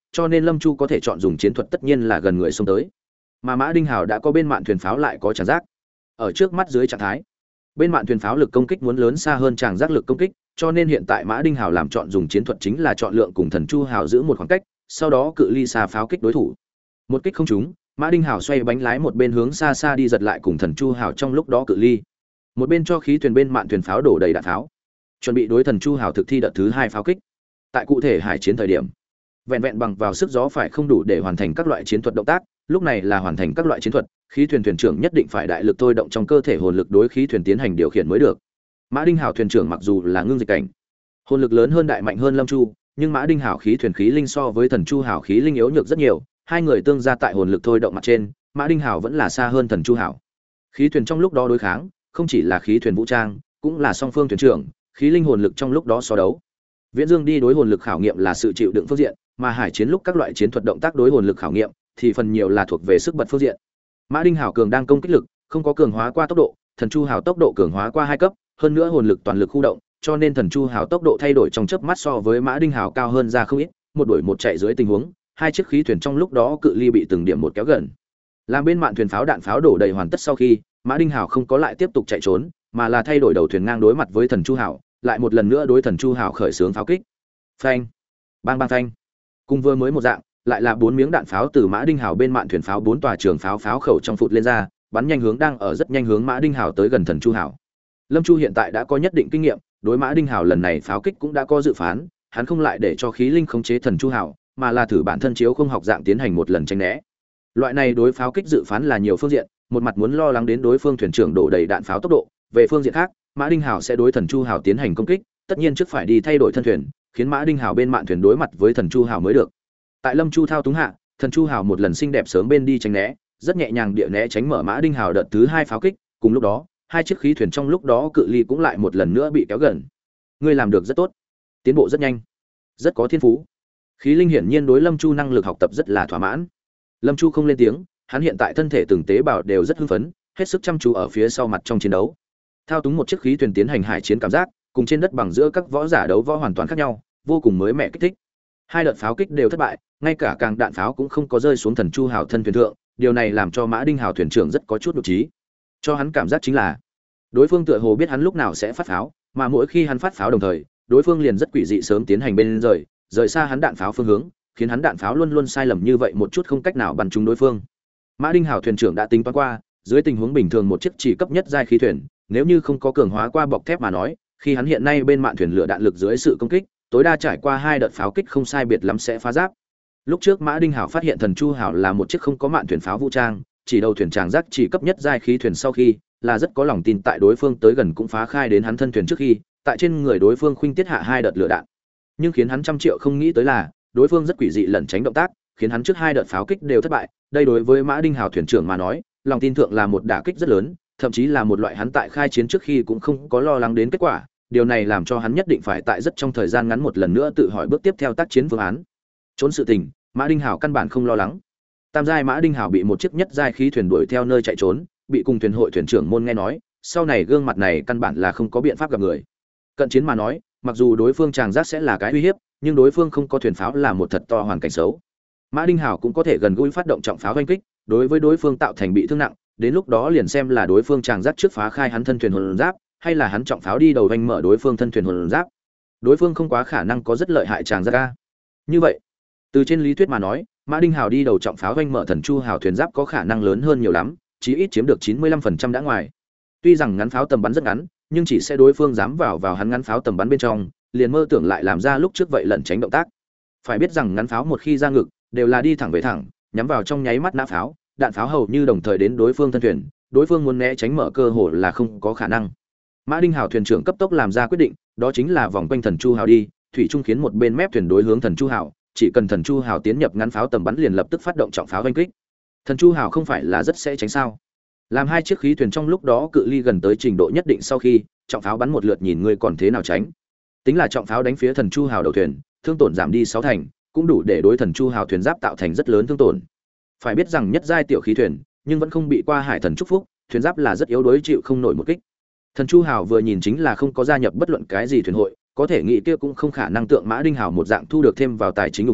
cho nên Lâm Chu có thể chọn dùng chiến thuật tất nhiên là gần người xông tới. Mà Mã Đinh Hào đã có bên mạn thuyền pháo lại có tràng giác. Ở trước mắt dưới trạng thái, bên mạn thuyền pháo lực công kích muốn lớn xa hơn tràng giác lực công kích, cho nên hiện tại Mã Đinh Hào làm chọn dùng chiến thuật chính là chọn lượng cùng Thần Chu Hào giữ một khoảng cách, sau đó cự ly xa pháo kích đối thủ. Một kích không trúng, Mã Đinh Hào xoay bánh lái một bên hướng xa xa đi giật lại cùng Thần Chu Hào trong lúc đó cự ly. Một bên cho khí thuyền bên mạn thuyền pháo đổ đầy đạn pháo, chuẩn bị đối Thần Chu Hào thực thi đợt thứ hai pháo kích. Tại cụ thể hải chiến thời điểm, vẹn vẹn bằng vào sức gió phải không đủ để hoàn thành các loại chiến thuật động tác, lúc này là hoàn thành các loại chiến thuật, khí thuyền thuyền trưởng nhất định phải đại lực thôi động trong cơ thể hồn lực đối khí thuyền tiến hành điều khiển mới được. Mã Đinh Hào thuyền trưởng mặc dù là ngưng dịch cảnh, hồn lực lớn hơn đại mạnh hơn Lâm Chu, nhưng Mã Đinh Hào khí thuyền khí linh so với Thần Chu Hào khí linh yếu nhược rất nhiều, hai người tương gia tại hồn lực thôi động mặt trên, Mã Đinh Hào vẫn là xa hơn Thần Chu Hào. Khí thuyền trong lúc đó đối kháng, không chỉ là khí thuyền vũ trang, cũng là song phương thuyền trưởng, khí linh hồn lực trong lúc đó so đấu. Viễn Dương đi đối hồn lực khảo nghiệm là sự chịu đựng phương diện, mà hải chiến lúc các loại chiến thuật động tác đối hồn lực khảo nghiệm thì phần nhiều là thuộc về sức bật phương diện. Mã Đinh Hào cường đang công kích lực, không có cường hóa qua tốc độ, Thần Chu Hào tốc độ cường hóa qua hai cấp, hơn nữa hồn lực toàn lực khu động, cho nên Thần Chu Hào tốc độ thay đổi trong chớp mắt so với Mã Đinh Hào cao hơn ra không ít, một đuổi một chạy dưới tình huống, hai chiếc khí thuyền trong lúc đó cự ly bị từng điểm một kéo gần. Làm bên mạn thuyền pháo đạn pháo đổ đầy hoàn tất sau khi, Mã Đinh Hào không có lại tiếp tục chạy trốn, mà là thay đổi đầu thuyền ngang đối mặt với Thần Chu Hào, lại một lần nữa đối Thần Chu Hào khởi xướng pháo kích. Phanh, bang bang phanh. Cùng vừa mới một dạng, lại là bốn miếng đạn pháo từ Mã Đinh Hào bên mạn thuyền pháo bốn tòa trường pháo pháo khẩu trong phụt lên ra, bắn nhanh hướng đang ở rất nhanh hướng Mã Đinh Hào tới gần Thần Chu Hào. Lâm Chu hiện tại đã có nhất định kinh nghiệm, đối Mã Đinh Hào lần này pháo kích cũng đã có dự phán, hắn không lại để cho khí linh khống chế Thần Chu Hào, mà là thử bản thân chiếu không học dạng tiến hành một lần tránh né. Loại này đối pháo kích dự phán là nhiều phương diện, một mặt muốn lo lắng đến đối phương thuyền trưởng đổ đầy đạn pháo tốc độ, về phương diện khác, Mã Đinh Hào sẽ đối Thần Chu Hào tiến hành công kích, tất nhiên trước phải đi thay đổi thân thuyền, khiến Mã Đinh Hào bên mạn thuyền đối mặt với Thần Chu Hào mới được. Tại Lâm Chu thao túng hạ, Thần Chu Hào một lần xinh đẹp sớm bên đi tránh né, rất nhẹ nhàng địa né tránh mở Mã Đinh Hào đợt thứ hai pháo kích, cùng lúc đó, hai chiếc khí thuyền trong lúc đó cự ly cũng lại một lần nữa bị kéo gần. Ngươi làm được rất tốt, tiến bộ rất nhanh, rất có thiên phú. Khí linh hiển nhiên đối Lâm Chu năng lực học tập rất là thỏa mãn. Lâm Chu không lên tiếng, hắn hiện tại thân thể từng tế bào đều rất hưng phấn, hết sức chăm chú ở phía sau mặt trong chiến đấu. Thao túng một chiếc khí thuyền tiến hành hải chiến cảm giác, cùng trên đất bằng giữa các võ giả đấu võ hoàn toàn khác nhau, vô cùng mới mẻ kích thích. Hai đợt pháo kích đều thất bại, ngay cả càng đạn pháo cũng không có rơi xuống Thần Chu Hào thân thuyền thượng, điều này làm cho Mã Đinh Hào thuyền trưởng rất có chút nhục trí. Cho hắn cảm giác chính là, đối phương tựa hồ biết hắn lúc nào sẽ phát pháo, mà mỗi khi hắn phát pháo đồng thời, đối phương liền rất quỷ dị sớm tiến hành bên rời, rời xa hắn đạn pháo phương hướng, khiến hắn đạn pháo luôn luôn sai lầm như vậy một chút không cách nào bắn trúng đối phương. Mã Đinh Hào thuyền trưởng đã tính toán qua, dưới tình huống bình thường một chiếc chỉ cấp nhất giai khí thuyền, nếu như không có cường hóa qua bọc thép mà nói, khi hắn hiện nay bên mạn thuyền lửa đạn lực dưới sự công kích, tối đa trải qua hai đợt pháo kích không sai biệt lắm sẽ phá giáp. Lúc trước Mã Đinh Hào phát hiện Thần Chu Hào là một chiếc không có mạn thuyền pháo vũ trang, chỉ đầu thuyền tràng giác chỉ cấp nhất giai khí thuyền sau khi, là rất có lòng tin tại đối phương tới gần cũng phá khai đến hắn thân thuyền trước khi, tại trên người đối phương khuynh tiết hạ hai đợt lửa đạn. Nhưng khiến hắn trăm triệu không nghĩ tới là, đối phương rất quỷ dị lẩn tránh động tác, khiến hắn trước hai đợt pháo kích đều thất bại. Đây đối với Mã Đinh Hào thuyền trưởng mà nói, lòng tin thượng là một đả kích rất lớn, thậm chí là một loại hắn tại khai chiến trước khi cũng không có lo lắng đến kết quả. Điều này làm cho hắn nhất định phải tại rất trong thời gian ngắn một lần nữa tự hỏi bước tiếp theo tác chiến phương án. Trốn sự tình, Mã Đinh Hào căn bản không lo lắng. Tam giai Mã Đinh Hào bị một chiếc nhất giai khí thuyền đuổi theo nơi chạy trốn, bị cùng thuyền hội thuyền trưởng môn nghe nói, sau này gương mặt này căn bản là không có biện pháp gặp người. Cận chiến mà nói, mặc dù đối phương tràng giác sẽ là cái uy hiếp, nhưng đối phương không có thuyền pháo là một thật to hoàn cảnh xấu. Mã Đinh Hào cũng có thể gần gũi phát động trọng pháo oanh kích, đối với đối phương tạo thành bị thương nặng, đến lúc đó liền xem là đối phương tràng giác trước phá khai hắn thân thuyền hồn giáp, hay là hắn trọng pháo đi đầu vanh mở đối phương thân thuyền hồn giáp. Đối phương không quá khả năng có rất lợi hại tràng giác a. Như vậy, từ trên lý thuyết mà nói, Mã Đinh Hào đi đầu trọng pháo vanh mở Thần Chu Hào thuyền giáp có khả năng lớn hơn nhiều lắm, chí ít chiếm được chín mươi lăm phần trăm đã ngoài. Tuy rằng ngắn pháo tầm bắn rất ngắn, nhưng chỉ sẽ đối phương dám vào vào hắn ngắn pháo tầm bắn bên trong, liền mơ tưởng lại làm ra lúc trước vậy lẩn tránh động tác. Phải biết rằng ngắn pháo một khi ra ngực, đều là đi thẳng về thẳng, nhắm vào trong nháy mắt nã pháo, đạn pháo hầu như đồng thời đến đối phương thân thuyền, đối phương muốn né tránh mở cơ hội là không có khả năng. Mã Đinh Hào thuyền trưởng cấp tốc làm ra quyết định, đó chính là vòng quanh Thần Chu Hào đi, thủy trung khiến một bên mép thuyền đối hướng Thần Chu Hào, chỉ cần Thần Chu Hào tiến nhập ngắn pháo tầm bắn liền lập tức phát động trọng pháo vây kích. Thần Chu Hào không phải là rất sẽ tránh sao? Làm hai chiếc khí thuyền trong lúc đó cự ly gần tới trình độ nhất định sau khi, trọng pháo bắn một lượt nhìn ngươi còn thế nào tránh. Tính là trọng pháo đánh phía Thần Chu Hào đầu thuyền, thương tổn giảm đi sáu thành, cũng đủ để đối Thần Chu Hào thuyền giáp tạo thành rất lớn thương tổn. Phải biết rằng nhất giai tiểu khí thuyền, nhưng vẫn không bị qua hải thần chúc phúc, thuyền giáp là rất yếu đối chịu không nổi một kích. Thần Chu Hào vừa nhìn chính là không có gia nhập bất luận cái gì thuyền hội, có thể nghĩ kia cũng không khả năng tượng Mã Đinh Hào một dạng thu được thêm vào tài chính ủng hộ,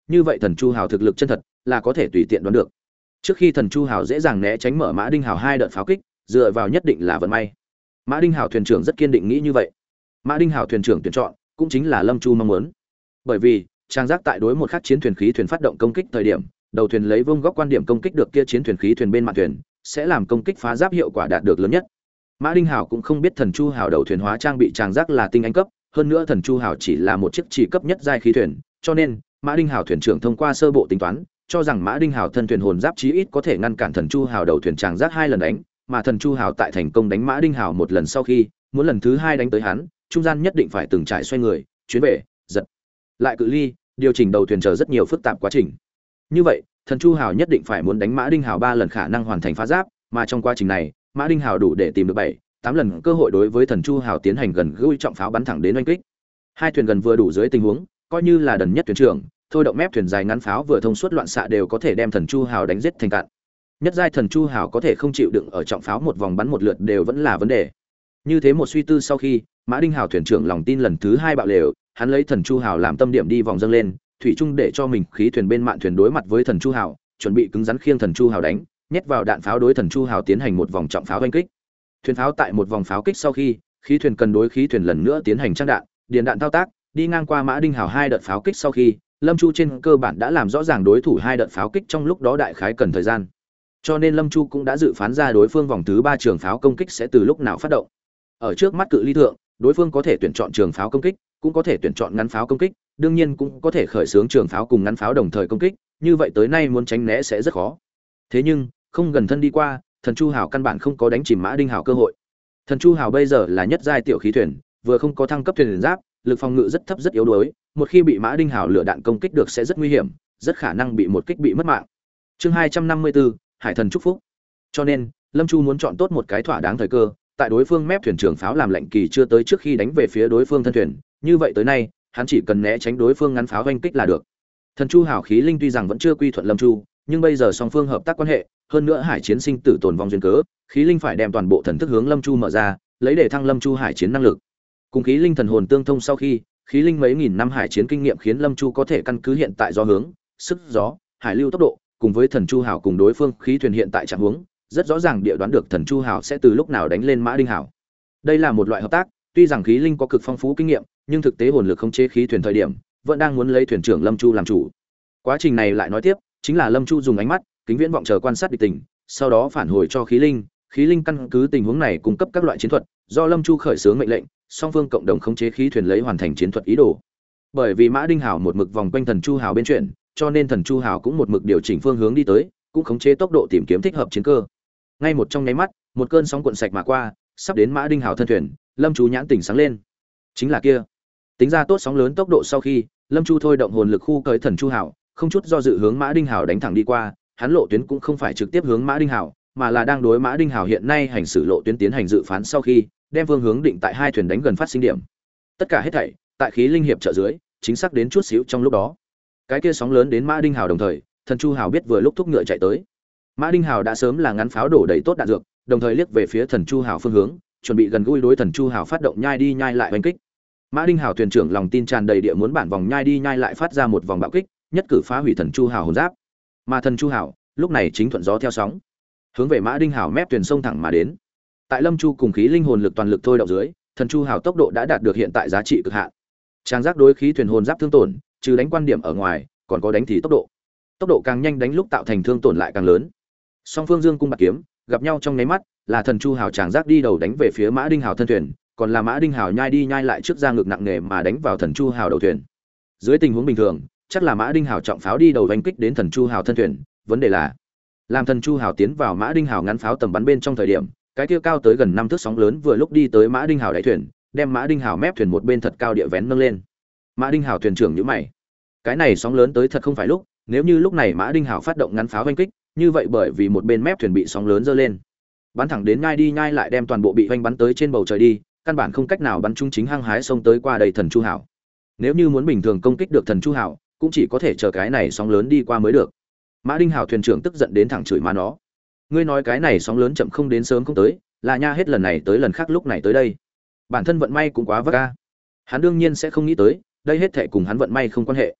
như vậy thần chu hào thực lực chân thật là có thể tùy tiện đoán được. Trước khi thần chu hào dễ dàng né tránh mở mã đinh hào hai đợt pháo kích, dựa vào nhất định là vận may. Mã đinh hào thuyền trưởng rất kiên định nghĩ như vậy. Mã đinh hào thuyền trưởng tuyển chọn cũng chính là Lâm Chu mong muốn. Bởi vì trang giác tại đối một khắc chiến thuyền khí thuyền phát động công kích thời điểm, đầu thuyền lấy vuông góc quan điểm công kích được kia chiến thuyền khí thuyền bên mạn thuyền, sẽ làm công kích phá giáp hiệu quả đạt được lớn nhất. Mã đinh hào cũng không biết thần chu hào đầu thuyền hóa trang bị trang giác là tinh anh cấp, hơn nữa thần chu hào chỉ là một chiếc chỉ cấp nhất giai khí thuyền, cho nên mã đinh hào thuyền trưởng thông qua sơ bộ tính toán cho rằng mã đinh hào thân thuyền hồn giáp chí ít có thể ngăn cản thần chu hào đầu thuyền trang giác hai lần đánh, mà thần chu hào tại thành công đánh mã đinh hào một lần sau khi muốn lần thứ hai đánh tới hắn, trung gian nhất định phải từng trải xoay người, chuyến về, giật lại cự ly, điều chỉnh đầu thuyền chờ rất nhiều phức tạp quá trình. Như vậy thần chu hào nhất định phải muốn đánh mã đinh hào ba lần khả năng hoàn thành phá giáp, mà trong quá trình này mã đinh hào đủ để tìm được bảy tám lần cơ hội đối với thần chu hào tiến hành gần gũi trọng pháo bắn thẳng đến oanh kích. Hai thuyền gần vừa đủ dưới tình huống, coi như là đần nhất thuyền trưởng thôi động mép thuyền dài ngắn pháo vừa thông suốt loạn xạ đều có thể đem thần chu hào đánh giết thành cạn. Nhất giai thần chu hào có thể không chịu đựng ở trọng pháo một vòng bắn một lượt đều vẫn là vấn đề. Như thế một suy tư sau khi, mã đinh hào thuyền trưởng lòng tin lần thứ hai bạo lều, hắn lấy thần chu hào làm tâm điểm đi vòng dâng lên, thủy chung để cho mình khí thuyền bên mạn thuyền đối mặt với thần chu hào, chuẩn bị cứng rắn khiêng thần chu hào đánh, nhét vào đạn pháo đối thần chu hào tiến hành một vòng trọng pháo oanh kích. Thuyền pháo tại một vòng pháo kích sau khi, khí thuyền cần đối khí thuyền lần nữa tiến hành trang đạn, điền đạn thao tác, đi ngang qua mã đinh hào hai đợt pháo kích sau khi, Lâm Chu trên cơ bản đã làm rõ ràng đối thủ hai đợt pháo kích trong lúc đó đại khái cần thời gian. Cho nên Lâm Chu cũng đã dự phán ra đối phương vòng thứ ba trường pháo công kích sẽ từ lúc nào phát động. Ở trước mắt cự ly thượng, đối phương có thể tuyển chọn trường pháo công kích, cũng có thể tuyển chọn ngắn pháo công kích, đương nhiên cũng có thể khởi xướng trường pháo cùng ngắn pháo đồng thời công kích, như vậy tới nay muốn tránh né sẽ rất khó. Thế nhưng, không gần thân đi qua, thần chu hào căn bản không có đánh chìm mã đinh hào cơ hội. Thần chu hào bây giờ là nhất giai tiểu khí thuyền, vừa không có thăng cấp thuyền giáp, lực phòng ngự rất thấp rất yếu đuối, một khi bị mã đinh hào lửa đạn công kích được sẽ rất nguy hiểm, rất khả năng bị một kích bị mất mạng. Chương hai trăm năm mươi tư, Hải thần chúc phúc. Cho nên, Lâm Chu muốn chọn tốt một cái thỏa đáng thời cơ, tại đối phương mép thuyền trưởng pháo làm lệnh kỳ chưa tới trước khi đánh về phía đối phương thân thuyền, như vậy tới nay, hắn chỉ cần né tránh đối phương ngắn pháo oanh kích là được. Thần chu hào khí linh tuy rằng vẫn chưa quy thuận Lâm Chu, nhưng bây giờ song phương hợp tác quan hệ, hơn nữa hải chiến sinh tử tồn vong duyên cớ, khí linh phải đem toàn bộ thần thức hướng Lâm Chu mở ra, lấy để thăng Lâm Chu hải chiến năng lực. Cùng khí linh thần hồn tương thông sau khi, khí linh mấy nghìn năm hải chiến kinh nghiệm khiến Lâm Chu có thể căn cứ hiện tại gió hướng, sức gió, hải lưu tốc độ, cùng với thần chu hào cùng đối phương khí thuyền hiện tại trạng huống, rất rõ ràng địa đoán được thần chu hào sẽ từ lúc nào đánh lên mã đinh hào. Đây là một loại hợp tác, tuy rằng khí linh có cực phong phú kinh nghiệm, nhưng thực tế hồn lực khống chế khí thuyền thời điểm, vẫn đang muốn lấy thuyền trưởng Lâm Chu làm chủ. Quá trình này lại nói tiếp, chính là Lâm Chu dùng ánh mắt, kính viễn vọng chờ quan sát địch tình, sau đó phản hồi cho khí linh, khí linh căn cứ tình huống này cung cấp các loại chiến thuật, do Lâm Chu khởi xướng mệnh lệnh, song phương cộng đồng khống chế khí thuyền lấy hoàn thành chiến thuật ý đồ. Bởi vì mã đinh hào một mực vòng quanh thần chu hào bên chuyển, cho nên thần chu hào cũng một mực điều chỉnh phương hướng đi tới, cũng khống chế tốc độ tìm kiếm thích hợp chiến cơ. Ngay một trong nháy mắt, một cơn sóng cuộn sạch mà qua, sắp đến mã đinh hào thân thuyền, Lâm Chu nhãn tỉnh sáng lên. Chính là kia. Tính ra tốt sóng lớn tốc độ sau khi, Lâm Chu thôi động hồn lực khu cởi thần chu hào, không chút do dự hướng mã đinh hào đánh thẳng đi qua, hắn lộ tuyến cũng không phải trực tiếp hướng mã đinh hào, mà là đang đối mã đinh hào hiện nay hành xử lộ tuyến tiến hành dự phán sau khi, đem phương hướng định tại hai thuyền đánh gần phát sinh điểm. Tất cả hết thảy, tại khí linh hiệp trợ dưới, chính xác đến chút xíu trong lúc đó. Cái kia sóng lớn đến mã đinh hào đồng thời, thần chu hào biết vừa lúc thúc ngựa chạy tới. Mã đinh hào đã sớm là ngắn pháo đổ đầy tốt đạn dược, đồng thời liếc về phía thần chu hào phương hướng, chuẩn bị gần gũi đối thần chu hào phát động nhai đi nhai lại oanh kích. Mã đinh hào thuyền trưởng lòng tin tràn đầy địa muốn bản vòng nhai đi nhai lại phát ra một vòng bạo kích, nhất cử phá hủy thần chu hào hồn giáp. Mà thần chu hào lúc này chính thuận gió theo sóng, hướng về mã đinh hào mép thuyền sông thẳng mà đến. Tại Lâm Chu cùng khí linh hồn lực toàn lực thôi động dưới, thần chu hào tốc độ đã đạt được hiện tại giá trị cực hạn. Trang giác đối khí thuyền hồn giáp thương tổn, trừ đánh quan điểm ở ngoài, còn có đánh thì tốc độ. Tốc độ càng nhanh đánh lúc tạo thành thương tổn lại càng lớn. Song phương dương cung bạc kiếm, gặp nhau trong nháy mắt, là thần chu hào tràng giác đi đầu đánh về phía mã đinh hào thân thuyền, còn là mã đinh hào nhai đi nhai lại trước ra ngực nặng nề mà đánh vào thần chu hào đầu thuyền. Dưới tình huống bình thường, chắc là mã đinh hào trọng pháo đi đầu đánh kích đến thần chu hào thân thuyền, vấn đề là làm thần chu hào tiến vào mã đinh hào ngắn pháo tầm bắn bên trong thời điểm, cái kia cao tới gần năm thước sóng lớn vừa lúc đi tới mã đinh hào đáy thuyền, đem mã đinh hào mép thuyền một bên thật cao địa vén nâng lên. Mã đinh hào thuyền trưởng nhíu mày, cái này sóng lớn tới thật không phải lúc, nếu như lúc này mã đinh hào phát động ngắn pháo oanh kích, như vậy bởi vì một bên mép thuyền bị sóng lớn dơ lên, bắn thẳng đến nhai đi nhai lại đem toàn bộ bị oanh bắn tới trên bầu trời đi, căn bản không cách nào bắn trúng chính hăng hái xông tới qua đây thần chu hào. Nếu như muốn bình thường công kích được thần chu hào, cũng chỉ có thể chờ cái này sóng lớn đi qua mới được. Mã đinh hào thuyền trưởng tức giận đến thẳng chửi má nó, ngươi nói cái này sóng lớn chậm không đến sớm không tới, là nha hết lần này tới lần khác lúc này tới đây, bản thân vận may cũng quá vất ca. Hắn đương nhiên sẽ không nghĩ tới, đây hết thệ cùng hắn vận may không quan hệ.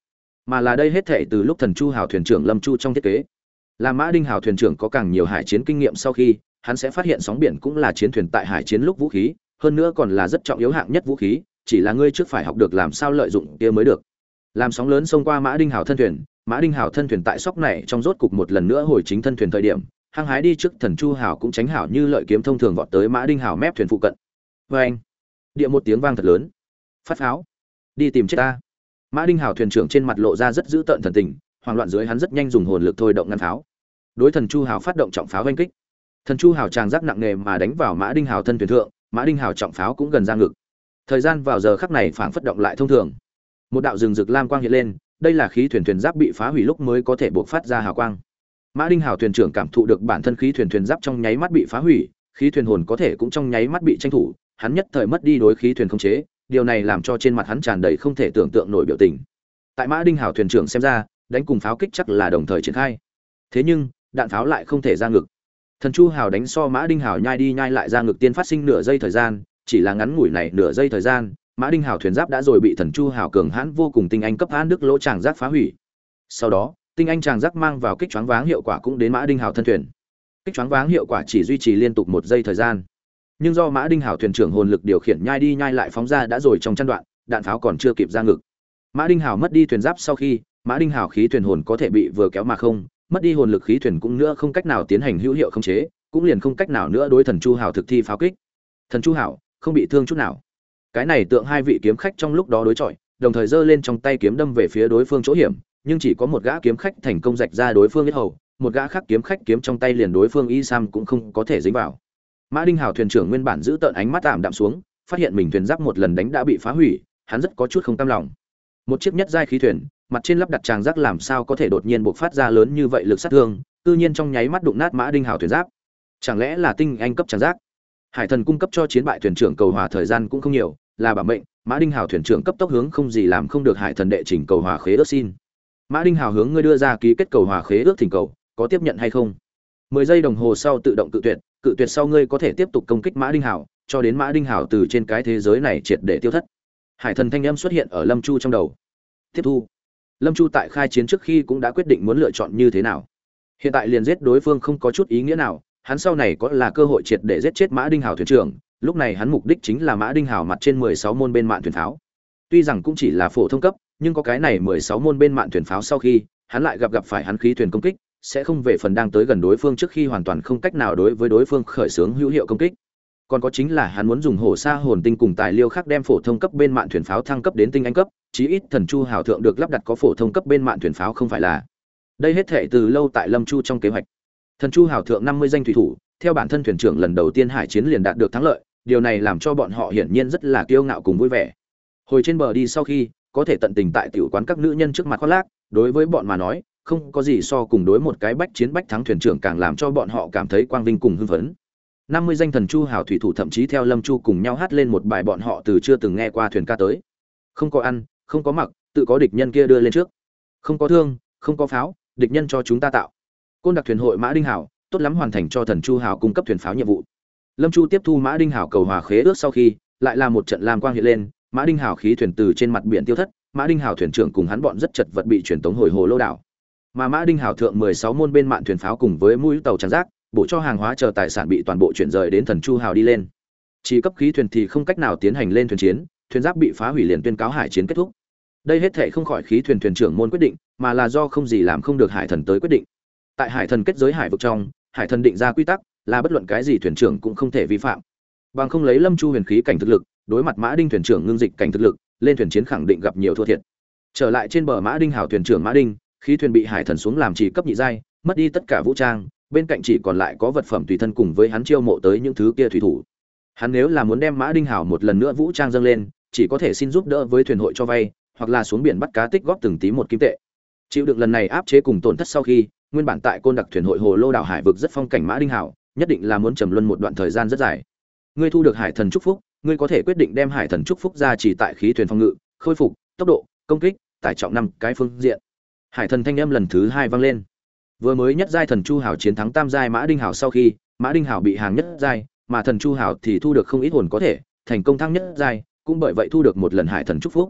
mà là đây hết thảy từ lúc Thần Chu Hào thuyền trưởng Lâm Chu trong thiết kế. Là Mã Đinh Hào thuyền trưởng có càng nhiều hải chiến kinh nghiệm sau khi, hắn sẽ phát hiện sóng biển cũng là chiến thuyền tại hải chiến lúc vũ khí, hơn nữa còn là rất trọng yếu hạng nhất vũ khí, chỉ là ngươi trước phải học được làm sao lợi dụng kia mới được. Làm sóng lớn xông qua Mã Đinh Hào thân thuyền, Mã Đinh Hào thân thuyền tại sóc này trong rốt cục một lần nữa hồi chính thân thuyền thời điểm, hăng hái đi trước Thần Chu Hào cũng tránh hảo như lợi kiếm thông thường vọt tới Mã Đinh Hào mép thuyền phụ cận. Oeng! Địa một tiếng vang thật lớn. Phát pháo! Đi tìm chết ta. Mã Đinh Hào thuyền trưởng trên mặt lộ ra rất dữ tợn thần tình, hoảng loạn dưới hắn rất nhanh dùng hồn lực thôi động ngăn pháo. Đối Thần Chu Hào phát động trọng pháo oanh kích. Thần Chu Hào tràng giác nặng nề mà đánh vào Mã Đinh Hào thân thuyền thượng, Mã Đinh Hào trọng pháo cũng gần ra ngực. Thời gian vào giờ khắc này phảng phất động lại thông thường. Một đạo rừng rực lam quang hiện lên, đây là khí thuyền thuyền giáp bị phá hủy lúc mới có thể bộc phát ra hào quang. Mã Đinh Hào thuyền trưởng cảm thụ được bản thân khí thuyền thuyền giáp trong nháy mắt bị phá hủy, khí thuyền hồn có thể cũng trong nháy mắt bị tranh thủ, hắn nhất thời mất đi đối khí thuyền khống chế, điều này làm cho trên mặt hắn tràn đầy không thể tưởng tượng nổi biểu tình. Tại Mã Đinh Hào thuyền trưởng xem ra, đánh cùng pháo kích chắc là đồng thời triển khai. Thế nhưng, đạn pháo lại không thể ra ngực. Thần Chu Hào đánh so Mã Đinh Hào nhai đi nhai lại ra ngực tiên phát sinh nửa giây thời gian, chỉ là ngắn ngủi này nửa giây thời gian, Mã Đinh Hào thuyền giáp đã rồi bị Thần Chu Hào cường hãn vô cùng tinh anh cấp hãn đức lỗ tràng giác phá hủy. Sau đó, tinh anh tràng giác mang vào kích choáng váng hiệu quả cũng đến Mã Đinh Hào thân thuyền. Kích choáng váng hiệu quả chỉ duy trì liên tục một giây thời gian, nhưng do Mã Đinh Hào thuyền trưởng hồn lực điều khiển nhai đi nhai lại phóng ra đã rồi trong chăn đoạn, đạn pháo còn chưa kịp ra ngực. Mã Đinh Hào mất đi thuyền giáp sau khi, Mã Đinh Hào khí thuyền hồn có thể bị vừa kéo mà không, mất đi hồn lực khí thuyền cũng nữa không cách nào tiến hành hữu hiệu khống chế, cũng liền không cách nào nữa đối Thần Chu Hào thực thi pháo kích. Thần Chu Hào không bị thương chút nào. Cái này tượng hai vị kiếm khách trong lúc đó đối chọi, đồng thời giơ lên trong tay kiếm đâm về phía đối phương chỗ hiểm, nhưng chỉ có một gã kiếm khách thành công rạch ra đối phương yết hầu, một gã khác kiếm khách kiếm trong tay liền đối phương y sam cũng không có thể dính vào. Mã Đinh Hào thuyền trưởng nguyên bản giữ tợn ánh mắt tạm đạm xuống, phát hiện mình thuyền giáp một lần đánh đã bị phá hủy, hắn rất có chút không cam lòng. Một chiếc nhất giai khí thuyền, mặt trên lắp đặt tràng giác làm sao có thể đột nhiên bộc phát ra lớn như vậy lực sát thương, tự nhiên trong nháy mắt đụng nát Mã Đinh Hào thuyền giáp. Chẳng lẽ là tinh anh cấp tràng giác? Hải Thần cung cấp cho chiến bại thuyền trưởng cầu hòa thời gian cũng không nhiều, là bảo mệnh, Mã Đinh Hào thuyền trưởng cấp tốc hướng không gì làm không được Hải Thần đệ trình cầu hòa khế ước xin. Mã Đinh Hào hướng ngươi đưa ra ký kết cầu hòa khế ước thỉnh cầu, có tiếp nhận hay không? mười giây đồng hồ sau tự động cự tuyệt, cự tuyệt sau ngươi có thể tiếp tục công kích Mã Đinh Hào, cho đến Mã Đinh Hào từ trên cái thế giới này triệt để tiêu thất. Hải Thần thanh âm xuất hiện ở Lâm Chu trong đầu. Tiếp thu. Lâm Chu tại khai chiến trước khi cũng đã quyết định muốn lựa chọn như thế nào. Hiện tại liền giết đối phương không có chút ý nghĩa nào, hắn sau này có là cơ hội triệt để giết chết Mã Đinh Hào thuyền trưởng, lúc này hắn mục đích chính là Mã Đinh Hào mặt trên mười sáu môn bên mạn thuyền pháo. Tuy rằng cũng chỉ là phổ thông cấp, nhưng có cái này mười sáu môn bên mạn thuyền pháo sau khi, hắn lại gặp gặp phải hắn khí thuyền công kích, sẽ không về phần đang tới gần đối phương trước khi hoàn toàn không cách nào đối với đối phương khởi xướng hữu hiệu công kích. Còn có chính là hắn muốn dùng hổ sa hồn tinh cùng tài liêu khác đem phổ thông cấp bên mạn thuyền pháo thăng cấp đến tinh anh cấp, chí ít Thần Chu Hào thượng được lắp đặt có phổ thông cấp bên mạn thuyền pháo không phải là. Đây hết thảy từ lâu tại Lâm Chu trong kế hoạch. Thần Chu Hào thượng năm mươi danh thủy thủ, theo bản thân thuyền trưởng lần đầu tiên hải chiến liền đạt được thắng lợi, điều này làm cho bọn họ hiển nhiên rất là kiêu ngạo cùng vui vẻ. Hồi trên bờ đi sau khi, có thể tận tình tại tiểu quán các nữ nhân trước mặt khoác lác, đối với bọn mà nói, không có gì so cùng đối một cái bách chiến bách thắng thuyền trưởng càng làm cho bọn họ cảm thấy quang vinh cùng hưng phấn. năm mươi danh Thần Chu Hào thủy thủ thậm chí theo Lâm Chu cùng nhau hát lên một bài bọn họ từ chưa từng nghe qua thuyền ca tới. Không có ăn, không có mặc, tự có địch nhân kia đưa lên trước. Không có thương, không có pháo, địch nhân cho chúng ta tạo. Côn đặc thuyền hội Mã Đinh Hào, tốt lắm hoàn thành cho Thần Chu Hào cung cấp thuyền pháo nhiệm vụ. Lâm Chu tiếp thu Mã Đinh Hào cầu hòa khế ước sau khi, lại là một trận lam quang hiện lên, Mã Đinh Hào khí thuyền từ trên mặt biển tiêu thất, Mã Đinh Hào thuyền trưởng cùng hắn bọn rất chật vật bị truyền tống hồi Hồ Lô đảo. Mà Mã Đinh Hào thượng mười sáu môn bên mạn thuyền pháo cùng với mũi tàu trắng giác, bộ cho hàng hóa chờ tài sản bị toàn bộ chuyển rời đến Thần Chu Hào đi lên. Chỉ cấp khí thuyền thì không cách nào tiến hành lên thuyền chiến, thuyền giáp bị phá hủy liền tuyên cáo hải chiến kết thúc. Đây hết thảy không khỏi khí thuyền thuyền trưởng môn quyết định, mà là do không gì làm không được Hải Thần tới quyết định. Tại Hải Thần kết giới hải vực trong, Hải Thần định ra quy tắc, là bất luận cái gì thuyền trưởng cũng không thể vi phạm. Bằng không lấy Lâm Chu huyền khí cảnh thực lực, đối mặt Mã Đinh thuyền trưởng ngưng dịch cảnh thực lực, lên thuyền chiến khẳng định gặp nhiều thua thiệt. Trở lại trên bờ Mã Đinh Hào thuyền trưởng Mã Đinh, khí thuyền bị Hải Thần xuống làm chỉ cấp nhị giai, mất đi tất cả vũ trang, bên cạnh chỉ còn lại có vật phẩm tùy thân cùng với hắn chiêu mộ tới những thứ kia thủy thủ. Hắn nếu là muốn đem Mã Đinh Hào một lần nữa vũ trang dâng lên, chỉ có thể xin giúp đỡ với thuyền hội cho vay, hoặc là xuống biển bắt cá tích góp từng tí một kim tệ. Chịu đựng lần này áp chế cùng tổn thất sau khi, nguyên bản tại Côn đặc thuyền hội Hồ Lô đảo hải vực rất phong cảnh Mã Đinh Hào, nhất định là muốn trầm luân một đoạn thời gian rất dài. Ngươi thu được Hải Thần chúc phúc, ngươi có thể quyết định đem Hải Thần chúc phúc ra chỉ tại khí thuyền phòng ngự, khôi phục, tốc độ, công kích, tải trọng năm cái phương diện. Hải Thần thanh âm lần thứ hai vang lên. Vừa mới nhất giai Thần Chu Hào chiến thắng tam giai Mã Đinh Hào sau khi, Mã Đinh Hào bị hàng nhất giai, mà Thần Chu Hào thì thu được không ít hồn có thể, thành công thăng nhất giai, cũng bởi vậy thu được một lần Hải Thần chúc phúc.